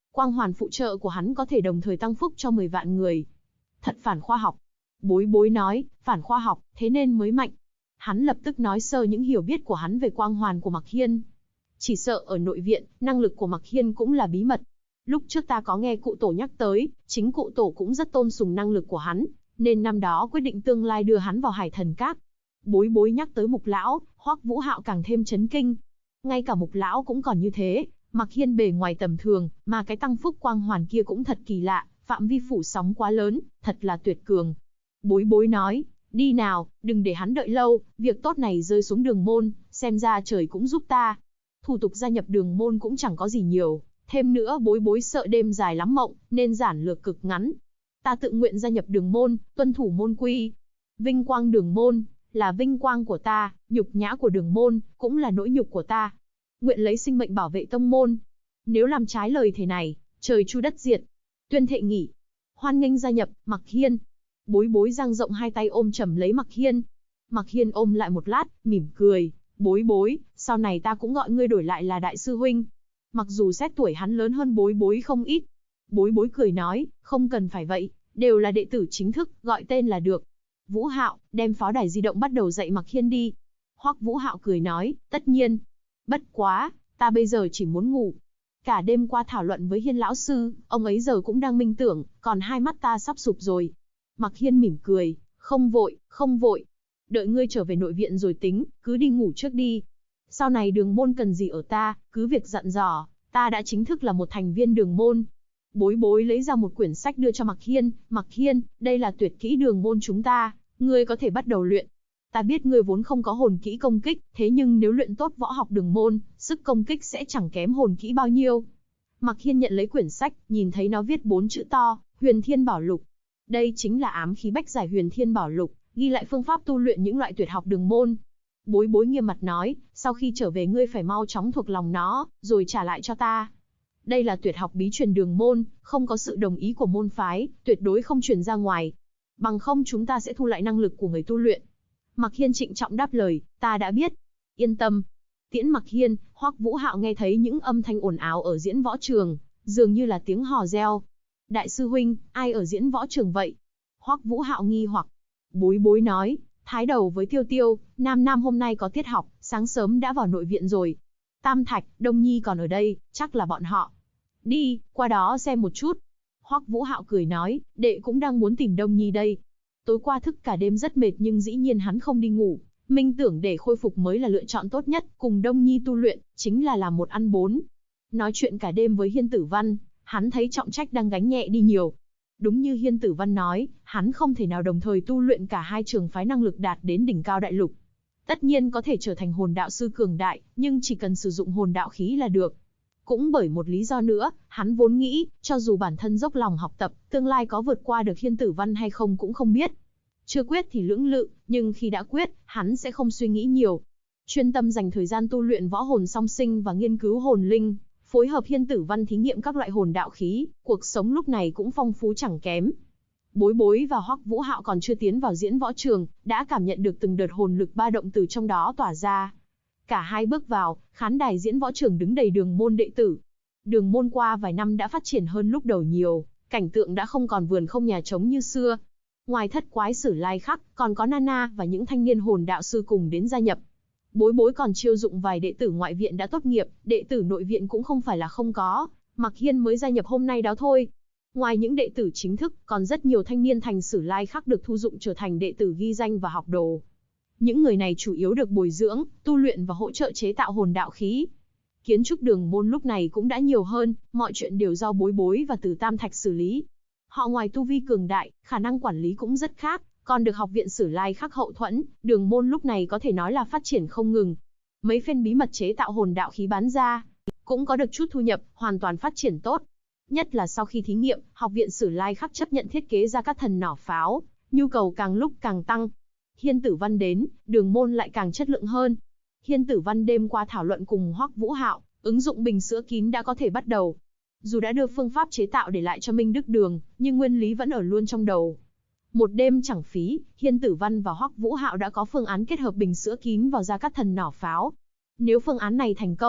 Quang hoàn phụ trợ của hắn có thể đồng thời tăng phúc cho 10 vạn người. Thật phản khoa học. Bối bối nói, phản khoa học, thế nên mới mạnh. Hắn lập tức nói sơ những hiểu biết của hắn về quang hoàn của Mặc Hiên. Chỉ sợ ở nội viện, năng lực của Mặc Hiên cũng là bí mật. Lúc trước ta có nghe cụ tổ nhắc tới, chính cụ tổ cũng rất tôn sùng năng lực của hắn, nên năm đó quyết định tương lai đưa hắn vào Hải Thần Các. Bối bối nhắc tới Mục lão, Hoắc Vũ Hạo càng thêm chấn kinh. Ngay cả Mục lão cũng còn như thế, Mặc Hiên bề ngoài tầm thường, mà cái tăng phúc quang hoàn kia cũng thật kỳ lạ, phạm vi phủ sóng quá lớn, thật là tuyệt cường. Bối bối nói, đi nào, đừng để hắn đợi lâu, việc tốt này rơi xuống Đường môn, xem ra trời cũng giúp ta. Thủ tục gia nhập Đường môn cũng chẳng có gì nhiều, thêm nữa bối bối sợ đêm dài lắm mộng, nên giản lược cực ngắn. Ta tự nguyện gia nhập Đường môn, tuân thủ môn quy. Vinh quang Đường môn là vinh quang của ta, nhục nhã của Đường môn cũng là nỗi nhục của ta. Nguyện lấy sinh mệnh bảo vệ tông môn. Nếu làm trái lời thề này, trời chu đất diệt. Tuyên thệ nghỉ. Hoan nghênh gia nhập, Mặc Hiên. Bối bối dang rộng hai tay ôm chầm lấy Mặc Hiên. Mặc Hiên ôm lại một lát, mỉm cười. Bối bối, sau này ta cũng gọi ngươi đổi lại là đại sư huynh. Mặc dù xét tuổi hắn lớn hơn bối bối không ít. Bối bối cười nói, không cần phải vậy, đều là đệ tử chính thức, gọi tên là được. Vũ Hạo, đem pháo đài di động bắt đầu dạy Mặc Hiên đi. Hoắc Vũ Hạo cười nói, tất nhiên. Bất quá, ta bây giờ chỉ muốn ngủ. Cả đêm qua thảo luận với Hiên lão sư, ông ấy giờ cũng đang minh tưởng, còn hai mắt ta sắp sụp rồi. Mặc Hiên mỉm cười, không vội, không vội. Đợi ngươi trở về nội viện rồi tính, cứ đi ngủ trước đi. Sau này Đường môn cần gì ở ta, cứ việc dặn dò, ta đã chính thức là một thành viên Đường môn. Bối bối lấy ra một quyển sách đưa cho Mặc Hiên, đây là tuyệt kỹ Đường môn chúng ta, ngươi có thể bắt đầu luyện. Ta biết ngươi vốn không có hồn kỹ công kích, thế nhưng nếu luyện tốt võ học Đường môn, sức công kích sẽ chẳng kém hồn kỹ bao nhiêu. Mặc Hiên nhận lấy quyển sách, nhìn thấy nó viết 4 chữ to, Huyền Thiên Bảo Lục. Đây chính là ám khí bách giải Huyền Thiên Bảo Lục, ghi lại phương pháp tu luyện những loại tuyệt học Đường môn. Bối bối nghiêm mặt nói, sau khi trở về ngươi phải mau chóng thuộc lòng nó, rồi trả lại cho ta. Đây là tuyệt học bí truyền Đường môn, không có sự đồng ý của môn phái, tuyệt đối không truyền ra ngoài. Bằng không chúng ta sẽ thu lại năng lực của người tu luyện. Mặc Hiên trịnh trọng đáp lời, ta đã biết. Yên tâm. Tiễn Mặc Hiên, Hoắc Vũ Hạo nghe thấy những âm thanh ồn ào ở diễn võ trường, dường như là tiếng hò reo. Đại sư huynh, ai ở diễn võ trường vậy? Hoắc Vũ Hạo nghi hoặc. Bối bối nói, Thái Đầu với Tiêu Tiêu, Nam hôm nay có tiết học, sáng sớm đã vào nội viện rồi. Tam Thạch, Đông Nhi còn ở đây, chắc là bọn họ. Đi, qua đó xem một chút. Hoắc Vũ Hạo cười nói, đệ cũng đang muốn tìm Đông Nhi đây. Tối qua thức cả đêm rất mệt nhưng dĩ nhiên hắn không đi ngủ. Minh tưởng để khôi phục mới là lựa chọn tốt nhất, cùng Đông Nhi tu luyện, chính là làm một ăn bốn. Nói chuyện cả đêm với Hiên Tử Văn, hắn thấy trọng trách đang gánh nhẹ đi nhiều. Đúng như Hiên Tử Văn nói, hắn không thể nào đồng thời tu luyện cả hai trường phái năng lực đạt đến đỉnh cao đại lục. Tất nhiên có thể trở thành hồn đạo sư cường đại, nhưng chỉ cần sử dụng hồn đạo khí là được. Cũng bởi một lý do nữa, hắn vốn nghĩ, cho dù bản thân dốc lòng học tập, tương lai có vượt qua được Hiên Tử Văn hay không cũng không biết. Chưa quyết thì lưỡng lự, nhưng khi đã quyết, hắn sẽ không suy nghĩ nhiều. Chuyên tâm dành thời gian tu luyện võ hồn song sinh và nghiên cứu hồn linh, phối hợp Hiên Tử Văn thí nghiệm các loại hồn đạo khí, cuộc sống lúc này cũng phong phú chẳng kém. Bối bối và Hoắc Vũ Hạo còn chưa tiến vào diễn võ trường, đã cảm nhận được từng đợt hồn lực ba động từ trong đó tỏa ra. Cả hai bước vào, khán đài diễn võ trường đứng đầy Đường môn đệ tử. Đường môn qua vài năm đã phát triển hơn lúc đầu nhiều, cảnh tượng đã không còn vườn không nhà trống như xưa. Ngoài Thất Quái Sử Lai Khắc, còn có Nana và những thanh niên hồn đạo sư cùng đến gia nhập. Bối bối còn chiêu dụng vài đệ tử ngoại viện đã tốt nghiệp, đệ tử nội viện cũng không phải là không có, Mặc Hiên mới gia nhập hôm nay đó thôi. Ngoài những đệ tử chính thức, còn rất nhiều thanh niên thành Sử Lai Khắc được thu dụng trở thành đệ tử ghi danh và học đồ. Những người này chủ yếu được bồi dưỡng, tu luyện và hỗ trợ chế tạo hồn đạo khí. Kiến trúc Đường môn lúc này cũng đã nhiều hơn, mọi chuyện đều do bối bối và Từ Tam Thạch xử lý. Họ ngoài tu vi cường đại, khả năng quản lý cũng rất khác, còn được học viện Sử Lai Khắc hậu thuẫn, Đường môn lúc này có thể nói là phát triển không ngừng. Mấy phen bí mật chế tạo hồn đạo khí bán ra, cũng có được chút thu nhập, hoàn toàn phát triển tốt. Nhất là sau khi thí nghiệm, học viện Sử Lai Khắc chấp nhận thiết kế ra các thần nỏ pháo, nhu cầu càng lúc càng tăng. Hiên Tử Văn đến, Đường môn lại càng chất lượng hơn. Hiên Tử Văn đêm qua thảo luận cùng Hoắc Vũ Hạo, ứng dụng bình sữa kín đã có thể bắt đầu. Dù đã đưa phương pháp chế tạo để lại cho Minh Đức Đường, nhưng nguyên lý vẫn ở luôn trong đầu. Một đêm chẳng phí, Hiên Tử Văn và Hoắc Vũ Hạo đã có phương án kết hợp bình sữa kín vào ra các thần nỏ pháo. Nếu phương án này thành công,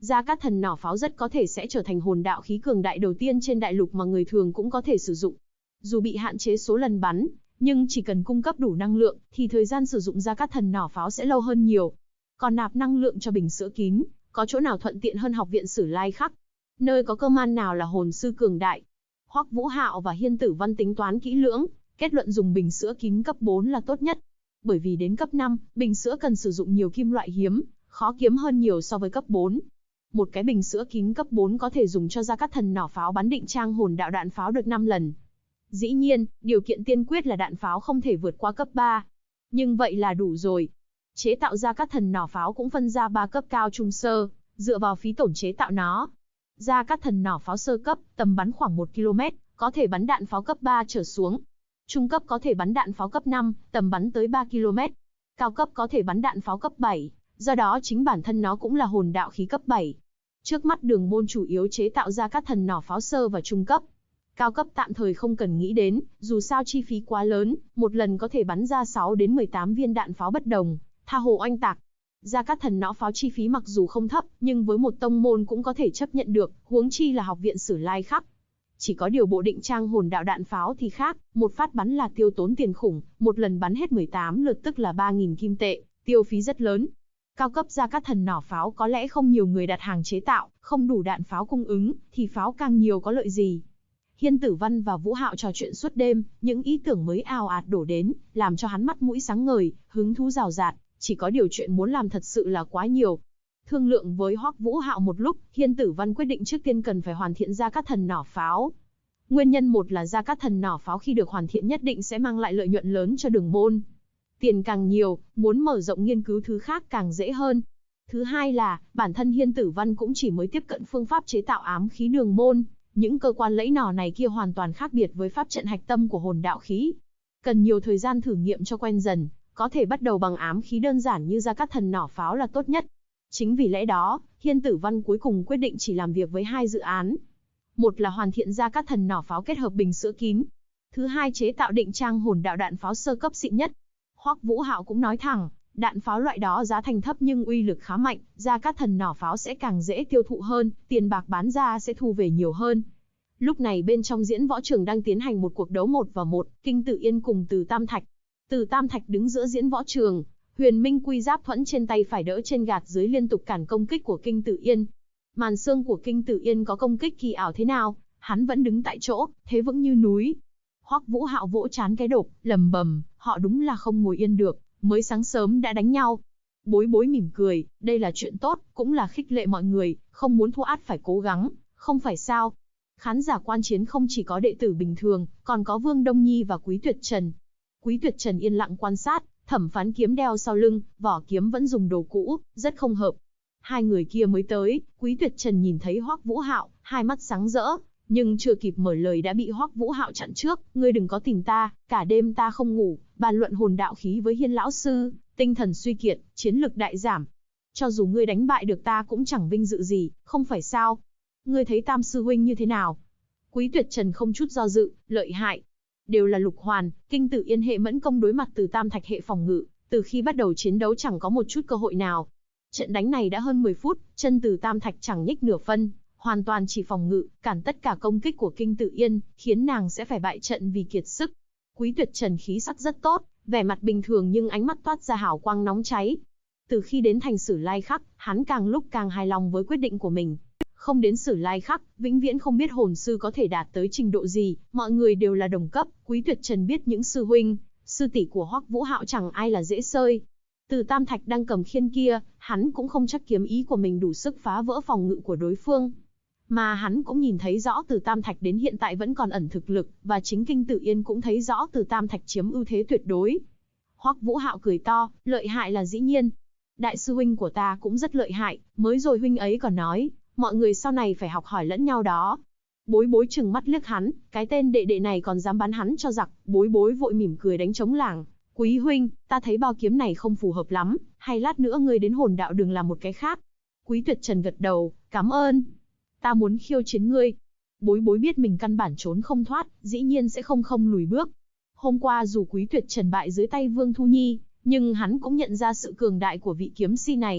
Gia Cát Thần nỏ pháo rất có thể sẽ trở thành hồn đạo khí cường đại đầu tiên trên đại lục mà người thường cũng có thể sử dụng. Dù bị hạn chế số lần bắn, nhưng chỉ cần cung cấp đủ năng lượng, thì thời gian sử dụng Gia Cát Thần nỏ pháo sẽ lâu hơn nhiều. Còn nạp năng lượng cho bình sữa kín, có chỗ nào thuận tiện hơn Học viện Sử Lai Khắc? Nơi có cơ man nào là hồn sư cường đại? Hoắc Vũ Hạo và Hiên Tử Văn tính toán kỹ lưỡng, kết luận dùng bình sữa kín cấp 4 là tốt nhất. Bởi vì đến cấp 5, bình sữa cần sử dụng nhiều kim loại hiếm, khó kiếm hơn nhiều so với cấp 4. Một cái bình sữa kín cấp 4 có thể dùng cho Gia Cát Thần nỏ pháo bắn định trang hồn đạo đạn pháo được 5 lần. Dĩ nhiên, điều kiện tiên quyết là đạn pháo không thể vượt qua cấp 3. Nhưng vậy là đủ rồi. Chế tạo Gia Cát Thần nỏ pháo cũng phân ra 3 cấp cao trung sơ, dựa vào phí tổn chế tạo nó. Gia Cát Thần nỏ pháo sơ cấp, tầm bắn khoảng 1 km, có thể bắn đạn pháo cấp 3 trở xuống. Trung cấp có thể bắn đạn pháo cấp 5, tầm bắn tới 3 km. Cao cấp có thể bắn đạn pháo cấp 7, do đó chính bản thân nó cũng là hồn đạo khí cấp 7. Trước mắt Đường Môn chủ yếu chế tạo Gia Cát Thần nỏ pháo sơ và trung cấp. Cao cấp tạm thời không cần nghĩ đến, dù sao chi phí quá lớn, một lần có thể bắn ra 6 đến 18 viên đạn pháo bất đồng, tha hồ oanh tạc. Gia Cát Thần nỏ pháo chi phí mặc dù không thấp, nhưng với một tông môn cũng có thể chấp nhận được, huống chi là Học viện Sử Lai Khắc. Chỉ có điều bộ định trang hồn đạo đạn pháo thì khác, một phát bắn là tiêu tốn tiền khủng, một lần bắn hết 18 lượt tức là 3.000 kim tệ, tiêu phí rất lớn. Cao cấp Gia Cát Thần nỏ pháo có lẽ không nhiều người đặt hàng chế tạo, không đủ đạn pháo cung ứng, thì pháo càng nhiều có lợi gì. Hiên Tử Văn và Vũ Hạo trò chuyện suốt đêm, những ý tưởng mới ào ạt đổ đến, làm cho hắn mắt mũi sáng ngời, hứng thú rào rạt, chỉ có điều chuyện muốn làm thật sự là quá nhiều. Thương lượng với Hoắc Vũ Hạo một lúc, Hiên Tử Văn quyết định trước tiên cần phải hoàn thiện Gia Cát Thần nỏ pháo. Nguyên nhân một là Gia Cát Thần nỏ pháo khi được hoàn thiện nhất định sẽ mang lại lợi nhuận lớn cho Đường Môn. Tiền càng nhiều, muốn mở rộng nghiên cứu thứ khác càng dễ hơn. Thứ hai là, bản thân Hiên Tử Văn cũng chỉ mới tiếp cận phương pháp chế tạo ám khí Đường Môn. Những cơ quan lẫy nỏ này kia hoàn toàn khác biệt với pháp trận hạch tâm của hồn đạo khí. Cần nhiều thời gian thử nghiệm cho quen dần, có thể bắt đầu bằng ám khí đơn giản như Gia Cát Thần nỏ pháo là tốt nhất. Chính vì lẽ đó, Hiên Tử Văn cuối cùng quyết định chỉ làm việc với 2 dự án. Một là hoàn thiện Gia Cát Thần nỏ pháo kết hợp bình sữa kín. Thứ hai chế tạo định trang hồn đạo đạn pháo sơ cấp xịn nhất. Hoắc Vũ Hạo cũng nói thẳng, đạn pháo loại đó giá thành thấp nhưng uy lực khá mạnh, Gia Cát Thần nỏ pháo sẽ càng dễ tiêu thụ hơn, tiền bạc bán ra sẽ thu về nhiều hơn. Lúc này bên trong diễn võ trường đang tiến hành một cuộc đấu 1 vào 1, Kinh Tử Yên cùng Từ Tam Thạch. Từ Tam Thạch đứng giữa diễn võ trường, Huyền Minh Quy Giáp Thuẫn trên tay phải đỡ trên gạt dưới liên tục cản công kích của Kinh Tử Yên. Màn xương của Kinh Tử Yên có công kích kỳ ảo thế nào, hắn vẫn đứng tại chỗ, thế vững như núi. Hoắc Vũ Hạo vỗ trán cái đột, lầm bầm, họ đúng là không ngồi yên được, mới sáng sớm đã đánh nhau. Bối Bối mỉm cười, đây là chuyện tốt, cũng là khích lệ mọi người, không muốn thua át phải cố gắng, không phải sao? Khán giả quan chiến không chỉ có đệ tử bình thường, còn có Vương Đông Nhi và Quý Tuyệt Trần. Quý Tuyệt Trần yên lặng quan sát, Thẩm Phán kiếm đeo sau lưng, vỏ kiếm vẫn dùng đồ cũ, rất không hợp. Hai người kia mới tới, Quý Tuyệt Trần nhìn thấy Hoắc Vũ Hạo, hai mắt sáng rỡ, nhưng chưa kịp mở lời đã bị Hoắc Vũ Hạo chặn trước, ngươi đừng có tìm ta, cả đêm ta không ngủ, bàn luận hồn đạo khí với Hiên lão sư, tinh thần suy kiệt, chiến lực đại giảm. Cho dù ngươi đánh bại được ta cũng chẳng vinh dự gì, không phải sao? Ngươi thấy Tam sư huynh như thế nào? Quý Tuyệt Trần không chút do dự, lợi hại. Đều là lục hoàn, Kinh Tử Yên hệ mẫn công đối mặt Từ Tam Thạch hệ phòng ngự, từ khi bắt đầu chiến đấu chẳng có một chút cơ hội nào. Trận đánh này đã hơn 10 phút, chân Từ Tam Thạch chẳng nhích nửa phân, hoàn toàn chỉ phòng ngự, cản tất cả công kích của Kinh Tử Yên, khiến nàng sẽ phải bại trận vì kiệt sức. Quý Tuyệt Trần khí sắc rất tốt, vẻ mặt bình thường nhưng ánh mắt toát ra hào quang nóng cháy. Từ khi đến thành Sử Lai Khắc, hắn càng lúc càng hài lòng với quyết định của mình. Không đến Sử Lai Khắc, vĩnh viễn không biết hồn sư có thể đạt tới trình độ gì, mọi người đều là đồng cấp, Quý Tuyệt Trần biết những sư huynh, sư tỷ của Hoắc Vũ Hạo chẳng ai là dễ xơi. Từ Tam Thạch đang cầm khiên kia, hắn cũng không chắc kiếm ý của mình đủ sức phá vỡ phòng ngự của đối phương. Mà hắn cũng nhìn thấy rõ Từ Tam Thạch đến hiện tại vẫn còn ẩn thực lực, và chính Kinh Tử Yên cũng thấy rõ Từ Tam Thạch chiếm ưu thế tuyệt đối. Hoắc Vũ Hạo cười to, lợi hại là dĩ nhiên. Đại sư huynh của ta cũng rất lợi hại, mới rồi huynh ấy còn nói, mọi người sau này phải học hỏi lẫn nhau đó. Bối Bối trừng mắt liếc hắn, cái tên đệ đệ này còn dám bắn hắn cho giặc, Bối Bối vội mỉm cười đánh trống lảng. Quý huynh, ta thấy bao kiếm này không phù hợp lắm, hay lát nữa ngươi đến hồn đạo đường làm một cái khác. Quý Tuyệt Trần gật đầu, cảm ơn. Ta muốn khiêu chiến ngươi. Bối Bối biết mình căn bản trốn không thoát, dĩ nhiên sẽ không lùi bước. Hôm qua dù Quý Tuyệt Trần bại dưới tay Vương Thu Nhi, nhưng hắn cũng nhận ra sự cường đại của vị kiếm si này.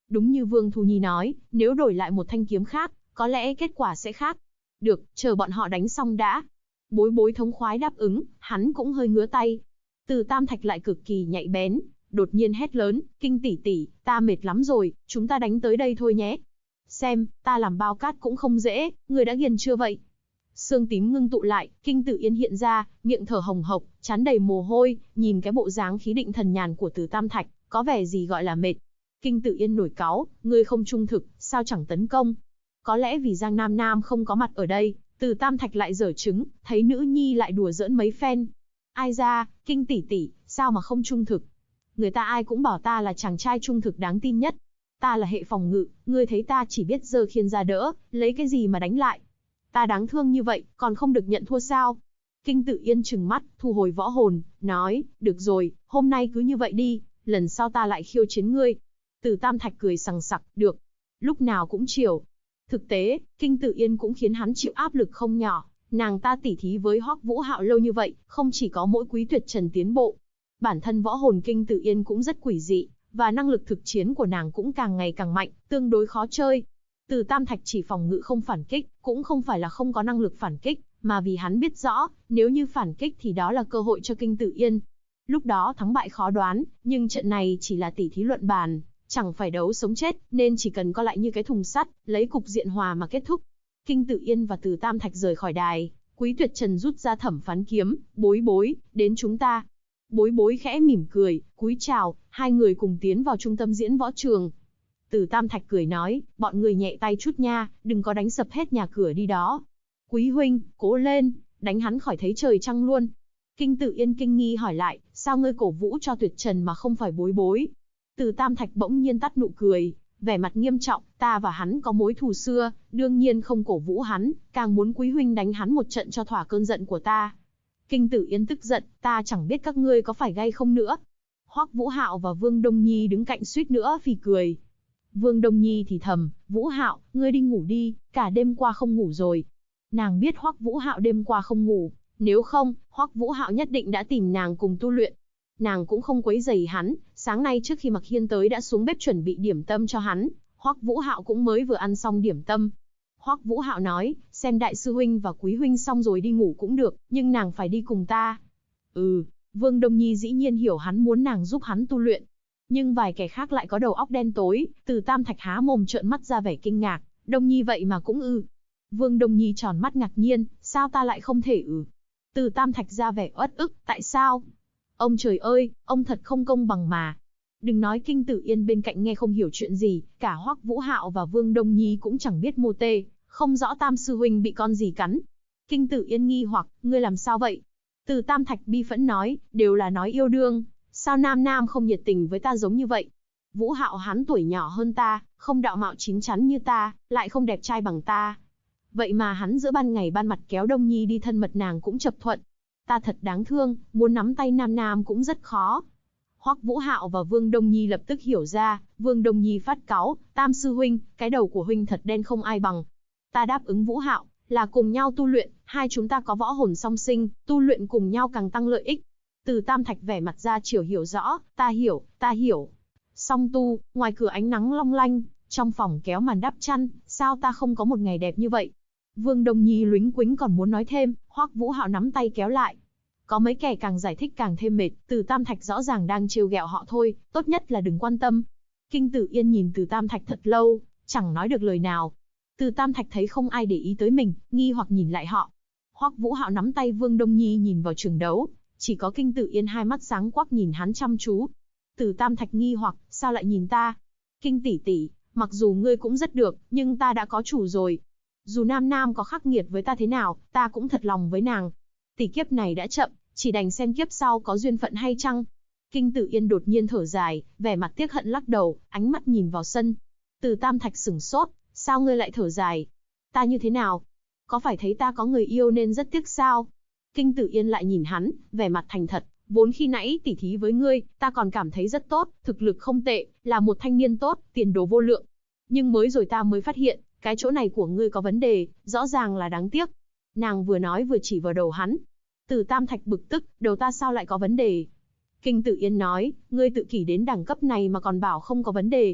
Đúng như Vương Thu Nhi nói, nếu đổi lại một thanh kiếm khác, có lẽ kết quả sẽ khác. Được, chờ bọn họ đánh xong đã. Bối Bối thống khoái đáp ứng, hắn cũng hơi ngứa tay. Từ Tam Thạch lại cực kỳ nhạy bén, đột nhiên hét lớn, Kinh tỷ tỷ, ta mệt lắm rồi, chúng ta đánh tới đây thôi nhé. Xem, ta làm bao cát cũng không dễ, người đã ghiền chưa vậy? Xương tím ngưng tụ lại, Kinh Tử Yên hiện ra, miệng thở hồng hộc, trán đầy mồ hôi, nhìn cái bộ dáng khí định thần nhàn của Từ Tam Thạch, có vẻ gì gọi là mệt. Kinh Tử Yên nổi cáu, ngươi không trung thực, sao chẳng tấn công? Có lẽ vì Giang Nam Nam không có mặt ở đây, Từ Tam Thạch lại giở trứng, thấy nữ nhi lại đùa giỡn mấy phen. Ai ra, Kinh tỷ tỷ, sao mà không trung thực? Người ta ai cũng bảo ta là chàng trai trung thực đáng tin nhất. Ta là hệ phòng ngự, ngươi thấy ta chỉ biết giơ khiên ra đỡ, lấy cái gì mà đánh lại? Ta đáng thương như vậy, còn không được nhận thua sao? Kinh Tử Yên trừng mắt, thu hồi võ hồn, nói, được rồi, hôm nay cứ như vậy đi, lần sau ta lại khiêu chiến ngươi. Từ Tam Thạch cười sằng sặc, được, lúc nào cũng chiều. Thực tế, Kinh Tử Yên cũng khiến hắn chịu áp lực không nhỏ, nàng ta tỉ thí với Hoắc Vũ Hạo lâu như vậy, không chỉ có mỗi Quý Tuyệt Trần tiến bộ, bản thân võ hồn Kinh Tử Yên cũng rất quỷ dị, và năng lực thực chiến của nàng cũng càng ngày càng mạnh, tương đối khó chơi. Từ Tam Thạch chỉ phòng ngự không phản kích, cũng không phải là không có năng lực phản kích, mà vì hắn biết rõ, nếu như phản kích thì đó là cơ hội cho Kinh Tử Yên. Lúc đó thắng bại khó đoán, nhưng trận này chỉ là tỉ thí luận bàn, chẳng phải đấu sống chết, nên chỉ cần co lại như cái thùng sắt, lấy cục diện hòa mà kết thúc. Kinh Tử Yên và Từ Tam Thạch rời khỏi đài, Quý Tuyệt Trần rút ra thẩm phán kiếm, Bối Bối, đến chúng ta. Bối Bối khẽ mỉm cười, cúi chào, hai người cùng tiến vào trung tâm diễn võ trường. Từ Tam Thạch cười nói, bọn người nhẹ tay chút nha, đừng có đánh sập hết nhà cửa đi đó. Quý huynh, cố lên, đánh hắn khỏi thấy trời trăng luôn. Kinh Tử Yên kinh nghi hỏi lại, sao ngươi cổ vũ cho Tuyệt Trần mà không phải Bối Bối? Từ Tam Thạch bỗng nhiên tắt nụ cười, vẻ mặt nghiêm trọng, ta và hắn có mối thù xưa, đương nhiên không cổ vũ hắn, càng muốn quý huynh đánh hắn một trận cho thỏa cơn giận của ta. Kinh Tử Yên tức giận, ta chẳng biết các ngươi có phải gay không nữa. Hoắc Vũ Hạo và Vương Đông Nhi đứng cạnh suýt nữa phì cười. Vương Đông Nhi thì thầm, Vũ Hạo, ngươi đi ngủ đi, cả đêm qua không ngủ rồi. Nàng biết Hoắc Vũ Hạo đêm qua không ngủ, nếu không, Hoắc Vũ Hạo nhất định đã tìm nàng cùng tu luyện. Nàng cũng không quấy rầy hắn, sáng nay trước khi Mặc Hiên tới đã xuống bếp chuẩn bị điểm tâm cho hắn, Hoắc Vũ Hạo cũng mới vừa ăn xong điểm tâm. Hoắc Vũ Hạo nói, xem đại sư huynh và quý huynh xong rồi đi ngủ cũng được, nhưng nàng phải đi cùng ta. Vương Đông Nhi dĩ nhiên hiểu hắn muốn nàng giúp hắn tu luyện. Nhưng vài kẻ khác lại có đầu óc đen tối, Từ Tam Thạch há mồm trợn mắt ra vẻ kinh ngạc, Đông Nhi vậy mà cũng Vương Đông Nhi tròn mắt ngạc nhiên, sao ta lại không thể Từ Tam Thạch ra vẻ uất ức, tại sao? Ông trời ơi, ông thật không công bằng mà. Đừng nói Kinh Tử Yên bên cạnh nghe không hiểu chuyện gì, cả Hoắc Vũ Hạo và Vương Đông Nhi cũng chẳng biết mô tê, không rõ Tam sư huynh bị con gì cắn. Kinh Tử Yên nghi hoặc, ngươi làm sao vậy? Từ Tam Thạch bi phẫn nói, đều là nói yêu đương, sao Nam Nam không nhiệt tình với ta giống như vậy? Vũ Hạo hắn tuổi nhỏ hơn ta, không đạo mạo chín chắn như ta, lại không đẹp trai bằng ta. Vậy mà hắn giữa ban ngày ban mặt kéo Đông Nhi đi thân mật nàng cũng chập thuận. Ta thật đáng thương, muốn nắm tay Nam Nam cũng rất khó. Hoắc Vũ Hạo và Vương Đông Nhi lập tức hiểu ra, Vương Đông Nhi phát cáu, Tam sư huynh, cái đầu của huynh thật đen không ai bằng. Ta đáp ứng Vũ Hạo, là cùng nhau tu luyện, hai chúng ta có võ hồn song sinh, tu luyện cùng nhau càng tăng lợi ích. Từ Tam Thạch vẻ mặt ra chiều hiểu rõ, ta hiểu. Song tu, ngoài cửa ánh nắng long lanh, trong phòng kéo màn đắp chăn, sao ta không có một ngày đẹp như vậy? Vương Đông Nhi lúnh quính còn muốn nói thêm, Hoắc Vũ Hạo nắm tay kéo lại. Có mấy kẻ càng giải thích càng thêm mệt, Từ Tam Thạch rõ ràng đang trêu ghẹo họ thôi, tốt nhất là đừng quan tâm. Kinh Tử Yên nhìn Từ Tam Thạch thật lâu, chẳng nói được lời nào. Từ Tam Thạch thấy không ai để ý tới mình, nghi hoặc nhìn lại họ. Hoắc Vũ Hạo nắm tay Vương Đông Nhi nhìn vào trường đấu, chỉ có Kinh Tử Yên hai mắt sáng quắc nhìn hắn chăm chú. Từ Tam Thạch nghi hoặc, sao lại nhìn ta? Kinh tỷ tỷ, mặc dù ngươi cũng rất được, nhưng ta đã có chủ rồi. Dù Nam Nam có khắc nghiệt với ta thế nào, ta cũng thật lòng với nàng. Tỷ kiếp này đã chậm, chỉ đành xem kiếp sau có duyên phận hay chăng. Kinh Tử Yên đột nhiên thở dài, vẻ mặt tiếc hận lắc đầu, ánh mắt nhìn vào sân. Từ Tam Thạch sửng sốt, sao ngươi lại thở dài? Ta như thế nào? Có phải thấy ta có người yêu nên rất tiếc sao? Kinh Tử Yên lại nhìn hắn, vẻ mặt thành thật, vốn khi nãy tỉ thí với ngươi, ta còn cảm thấy rất tốt, thực lực không tệ, là một thanh niên tốt, tiền đồ vô lượng. Nhưng mới rồi ta mới phát hiện, cái chỗ này của ngươi có vấn đề, rõ ràng là đáng tiếc. Nàng vừa nói vừa chỉ vào đầu hắn. Từ Tam Thạch bực tức, đầu ta sao lại có vấn đề? Kinh Tử Yên nói, ngươi tự kỷ đến đẳng cấp này mà còn bảo không có vấn đề.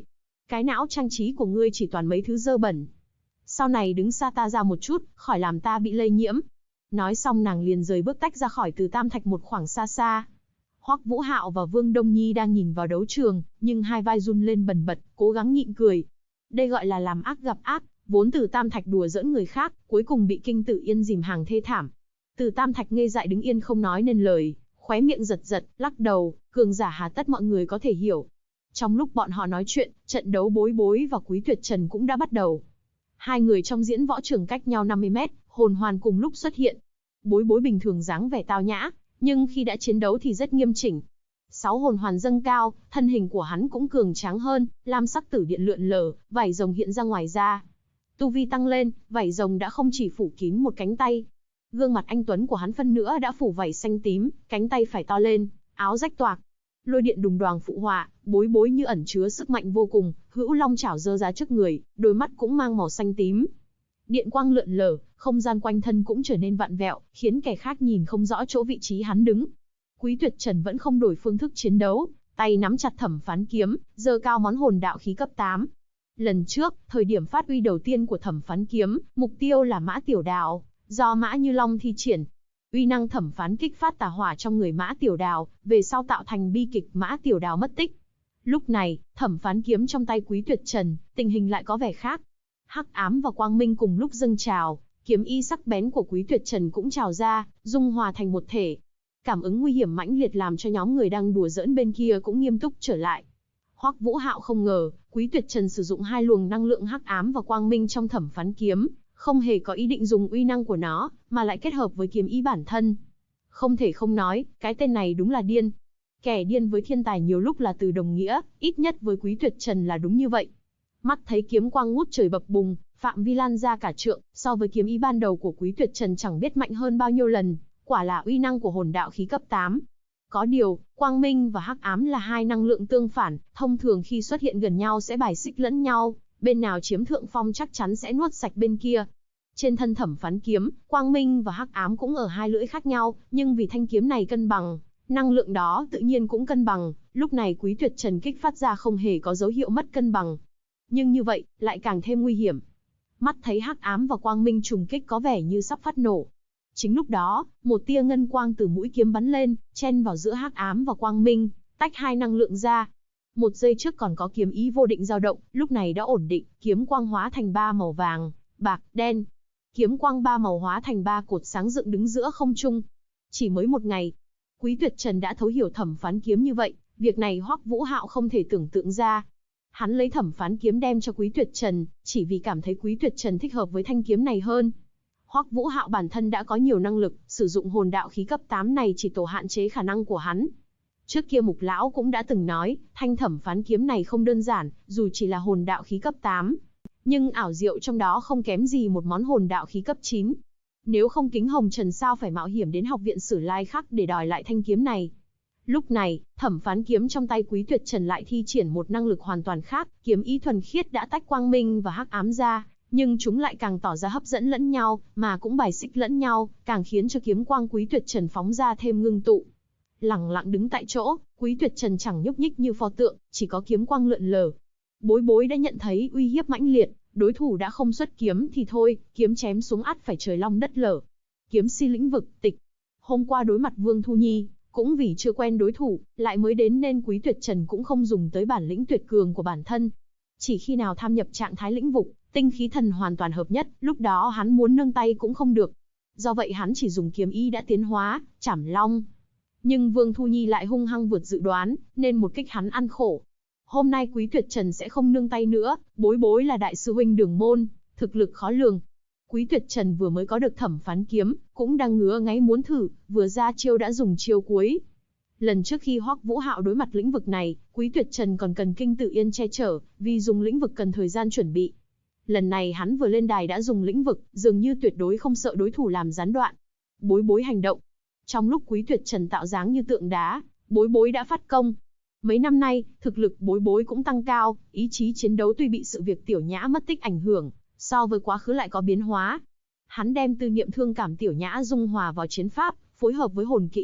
Cái não trang trí của ngươi chỉ toàn mấy thứ dơ bẩn. Sau này đứng xa ta ra một chút, khỏi làm ta bị lây nhiễm. Nói xong nàng liền rời bước tách ra khỏi Từ Tam Thạch một khoảng xa xa. Hoắc Vũ Hạo và Vương Đông Nhi đang nhìn vào đấu trường, nhưng hai vai run lên bần bật, cố gắng nhịn cười. Đây gọi là làm ác gặp ác, vốn Từ Tam Thạch đùa giỡn người khác, cuối cùng bị Kinh Tử Yên dìm hàng thê thảm. Từ Tam Thạch ngây dại đứng yên không nói nên lời, khóe miệng giật giật, lắc đầu, cường giả hà tất mọi người có thể hiểu. Trong lúc bọn họ nói chuyện, trận đấu Bối Bối và Quý Tuyệt Trần cũng đã bắt đầu. Hai người trong diễn võ trường cách nhau 50 mét, hồn hoàn cùng lúc xuất hiện. Bối Bối bình thường dáng vẻ tao nhã, nhưng khi đã chiến đấu thì rất nghiêm chỉnh. 6 hồn hoàn dâng cao, thân hình của hắn cũng cường tráng hơn, lam sắc tử điện lượn lờ, vảy rồng hiện ra ngoài da. Tu vi tăng lên, vảy rồng đã không chỉ phủ kín một cánh tay. Gương mặt anh tuấn của hắn phân nữa đã phủ vảy xanh tím, cánh tay phải to lên, áo rách toạc. Lôi điện đùng đoàng phụ họa, Bối Bối như ẩn chứa sức mạnh vô cùng, hữu long chảo giơ ra trước người, đôi mắt cũng mang màu xanh tím. Điện quang lượn lờ, không gian quanh thân cũng trở nên vặn vẹo, khiến kẻ khác nhìn không rõ chỗ vị trí hắn đứng. Quý Tuyệt Trần vẫn không đổi phương thức chiến đấu, tay nắm chặt Thẩm Phán kiếm, giơ cao món hồn đạo khí cấp 8. Lần trước, thời điểm phát uy đầu tiên của Thẩm Phán kiếm, mục tiêu là Mã Tiểu Đào, do Mã Như Long thi triển. Uy năng thẩm phán kích phát tà hỏa trong người Mã Tiểu Đào, về sau tạo thành bi kịch Mã Tiểu Đào mất tích. Lúc này, thẩm phán kiếm trong tay Quý Tuyệt Trần, tình hình lại có vẻ khác. Hắc ám và quang minh cùng lúc dâng trào, kiếm y sắc bén của Quý Tuyệt Trần cũng trào ra, dung hòa thành một thể. Cảm ứng nguy hiểm mãnh liệt làm cho nhóm người đang đùa giỡn bên kia cũng nghiêm túc trở lại. Hoắc Vũ Hạo không ngờ, Quý Tuyệt Trần sử dụng hai luồng năng lượng hắc ám và quang minh trong thẩm phán kiếm, không hề có ý định dùng uy năng của nó, mà lại kết hợp với kiếm ý bản thân. Không thể không nói, cái tên này đúng là điên. Kẻ điên với thiên tài nhiều lúc là từ đồng nghĩa, ít nhất với Quý Tuyệt Trần là đúng như vậy. Mắt thấy kiếm quang ngút trời bập bùng, phạm vi lan ra cả trượng, so với kiếm ý ban đầu của Quý Tuyệt Trần chẳng biết mạnh hơn bao nhiêu lần, quả là uy năng của hồn đạo khí cấp 8. Có điều, quang minh và hắc ám là hai năng lượng tương phản, thông thường khi xuất hiện gần nhau sẽ bài xích lẫn nhau, bên nào chiếm thượng phong chắc chắn sẽ nuốt sạch bên kia. Trên thân thẩm phán kiếm, quang minh và hắc ám cũng ở hai lưỡi khác nhau, nhưng vì thanh kiếm này cân bằng, năng lượng đó tự nhiên cũng cân bằng, lúc này Quý Tuyệt Trần kích phát ra không hề có dấu hiệu mất cân bằng. Nhưng như vậy, lại càng thêm nguy hiểm. Mắt thấy hắc ám và quang minh trùng kích có vẻ như sắp phát nổ. Chính lúc đó, một tia ngân quang từ mũi kiếm bắn lên, chen vào giữa hắc ám và quang minh, tách hai năng lượng ra. Một giây trước còn có kiếm ý vô định dao động, lúc này đã ổn định, kiếm quang hóa thành 3 màu vàng, bạc, đen. Kiếm quang 3 màu hóa thành 3 cột sáng dựng đứng giữa không trung. Chỉ mới một ngày, Quý Tuyệt Trần đã thấu hiểu thẩm phán kiếm như vậy, việc này Hoắc Vũ Hạo không thể tưởng tượng ra. Hắn lấy thẩm phán kiếm đem cho Quý Tuyệt Trần, chỉ vì cảm thấy Quý Tuyệt Trần thích hợp với thanh kiếm này hơn. Hoắc Vũ Hạo bản thân đã có nhiều năng lực, sử dụng hồn đạo khí cấp 8 này chỉ tổ hạn chế khả năng của hắn. Trước kia Mục Lão cũng đã từng nói, thanh thẩm phán kiếm này không đơn giản, dù chỉ là hồn đạo khí cấp 8. Nhưng ảo diệu trong đó không kém gì một món hồn đạo khí cấp 9. Nếu không Kính Hồng Trần sao phải mạo hiểm đến học viện Sử Lai Khắc để đòi lại thanh kiếm này. Lúc này, thẩm phán kiếm trong tay Quý Tuyệt Trần lại thi triển một năng lực hoàn toàn khác, kiếm ý thuần khiết đã tách quang minh và hắc ám ra, nhưng chúng lại càng tỏ ra hấp dẫn lẫn nhau, mà cũng bài xích lẫn nhau, càng khiến cho kiếm quang Quý Tuyệt Trần phóng ra thêm ngưng tụ. Lẳng lặng đứng tại chỗ, Quý Tuyệt Trần chẳng nhúc nhích như pho tượng, chỉ có kiếm quang lượn lờ. Bối Bối đã nhận thấy uy hiếp mãnh liệt, đối thủ đã không xuất kiếm thì thôi, kiếm chém xuống ắt phải trời long đất lở. Kiếm si lĩnh vực, tịch. Hôm qua đối mặt Vương Thu Nhi, cũng vì chưa quen đối thủ, lại mới đến nên Quý Tuyệt Trần cũng không dùng tới bản lĩnh tuyệt cường của bản thân. Chỉ khi nào tham nhập trạng thái lĩnh vực, tinh khí thần hoàn toàn hợp nhất, lúc đó hắn muốn nâng tay cũng không được. Do vậy hắn chỉ dùng kiếm ý đã tiến hóa, chảm long. Nhưng Vương Thu Nhi lại hung hăng vượt dự đoán, nên một kích hắn ăn khổ. Hôm nay Quý Tuyệt Trần sẽ không nương tay nữa, Bối Bối là đại sư huynh Đường môn, thực lực khó lường. Quý Tuyệt Trần vừa mới có được thẩm phán kiếm, cũng đang ngứa ngáy muốn thử, vừa ra chiêu đã dùng chiêu cuối. Lần trước khi Hoắc Vũ Hạo đối mặt lĩnh vực này, Quý Tuyệt Trần còn cần Kinh Tự Yên che chở, vì dùng lĩnh vực cần thời gian chuẩn bị. Lần này hắn vừa lên đài đã dùng lĩnh vực, dường như tuyệt đối không sợ đối thủ làm gián đoạn. Bối Bối hành động. Trong lúc Quý Tuyệt Trần tạo dáng như tượng đá, Bối Bối đã phát công. Mấy năm nay, thực lực Bối Bối cũng tăng cao, ý chí chiến đấu tuy bị sự việc Tiểu Nhã mất tích ảnh hưởng, so với quá khứ lại có biến hóa. Hắn đem tư niệm thương cảm Tiểu Nhã dung hòa vào chiến pháp, phối hợp với hồn kỹ,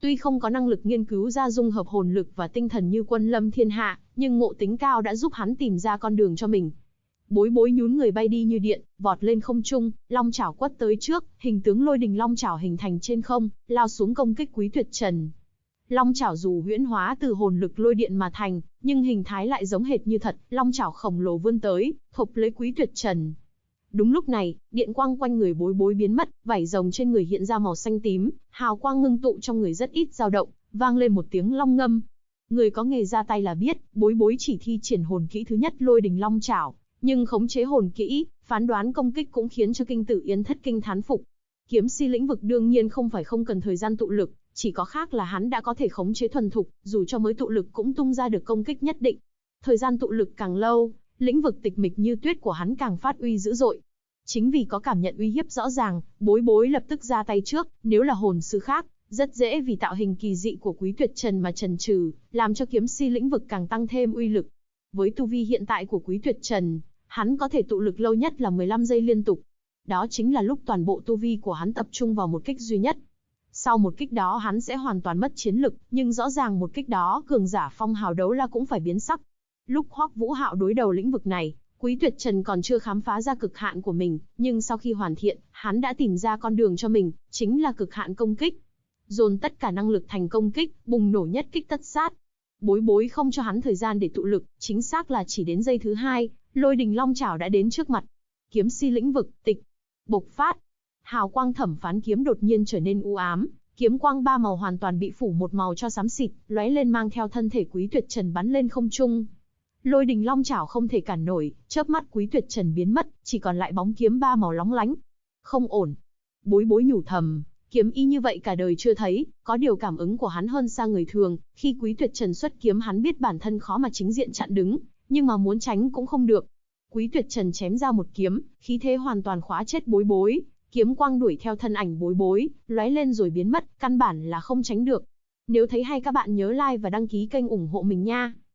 Tuy không có năng lực nghiên cứu ra dung hợp hồn lực và tinh thần như Quân Lâm Thiên Hạ, nhưng ngộ tính cao đã giúp hắn tìm ra con đường cho mình. Bối Bối nhún người bay đi như điện, vọt lên không trung, long chảo quất tới trước, hình tướng lôi đình long chảo hình thành trên không, lao xuống công kích Quý Tuyệt Trần. Long chảo dù huyễn hóa từ hồn lực lôi điện mà thành, nhưng hình thái lại giống hệt như thật, long chảo khổng lồ vươn tới, thộp lấy Quý Tuyệt Trần. Đúng lúc này, điện quang quanh người Bối Bối biến mất, vảy rồng trên người hiện ra màu xanh tím, hào quang ngưng tụ trong người rất ít dao động, vang lên một tiếng long ngâm. Người có nghề ra tay là biết, Bối Bối chỉ thi triển hồn kỹ thứ nhất lôi đình long chảo, nhưng khống chế hồn kỹ, phán đoán công kích cũng khiến cho Kinh Tử Yến thất kinh thán phục. Kiếm si lĩnh vực đương nhiên không phải không cần thời gian tụ lực, chỉ có khác là hắn đã có thể khống chế thuần thục, dù cho mới tụ lực cũng tung ra được công kích nhất định. Thời gian tụ lực càng lâu, lĩnh vực tịch mịch như tuyết của hắn càng phát uy dữ dội. Chính vì có cảm nhận uy hiếp rõ ràng, Bối Bối lập tức ra tay trước, nếu là hồn sư khác, rất dễ vì tạo hình kỳ dị của Quý Tuyệt Trần mà chần chừ, làm cho kiếm si lĩnh vực càng tăng thêm uy lực. Với tu vi hiện tại của Quý Tuyệt Trần, hắn có thể tụ lực lâu nhất là 15 giây liên tục. Đó chính là lúc toàn bộ tu vi của hắn tập trung vào một kích duy nhất. Sau một kích đó hắn sẽ hoàn toàn mất chiến lực, nhưng rõ ràng một kích đó cường giả phong hào đấu la cũng phải biến sắc. Lúc Hoắc Vũ Hạo đối đầu lĩnh vực này, Quý Tuyệt Trần còn chưa khám phá ra cực hạn của mình, nhưng sau khi hoàn thiện, hắn đã tìm ra con đường cho mình, chính là cực hạn công kích. Dồn tất cả năng lực thành công kích, bùng nổ nhất kích tất sát. Bối Bối không cho hắn thời gian để tụ lực, chính xác là chỉ đến giây thứ 2, lôi đình long chảo đã đến trước mặt. Kiếm si lĩnh vực, tịch, bộc phát. Hào quang thẩm phán kiếm đột nhiên trở nên u ám, kiếm quang ba màu hoàn toàn bị phủ một màu cho xám xịt, lóe lên mang theo thân thể Quý Tuyệt Trần bắn lên không trung. Lôi đình long chảo không thể cản nổi, chớp mắt Quý Tuyệt Trần biến mất, chỉ còn lại bóng kiếm ba màu lóng lánh. Không ổn. Bối Bối nhủ thầm, kiếm y như vậy cả đời chưa thấy, có điều cảm ứng của hắn hơn xa người thường, khi Quý Tuyệt Trần xuất kiếm hắn biết bản thân khó mà chính diện chặn đứng, nhưng mà muốn tránh cũng không được. Quý Tuyệt Trần chém ra một kiếm, khí thế hoàn toàn khóa chết Bối Bối, kiếm quang đuổi theo thân ảnh Bối Bối, lóe lên rồi biến mất, căn bản là không tránh được. Nếu thấy hay các bạn nhớ like và đăng ký kênh ủng hộ mình nha.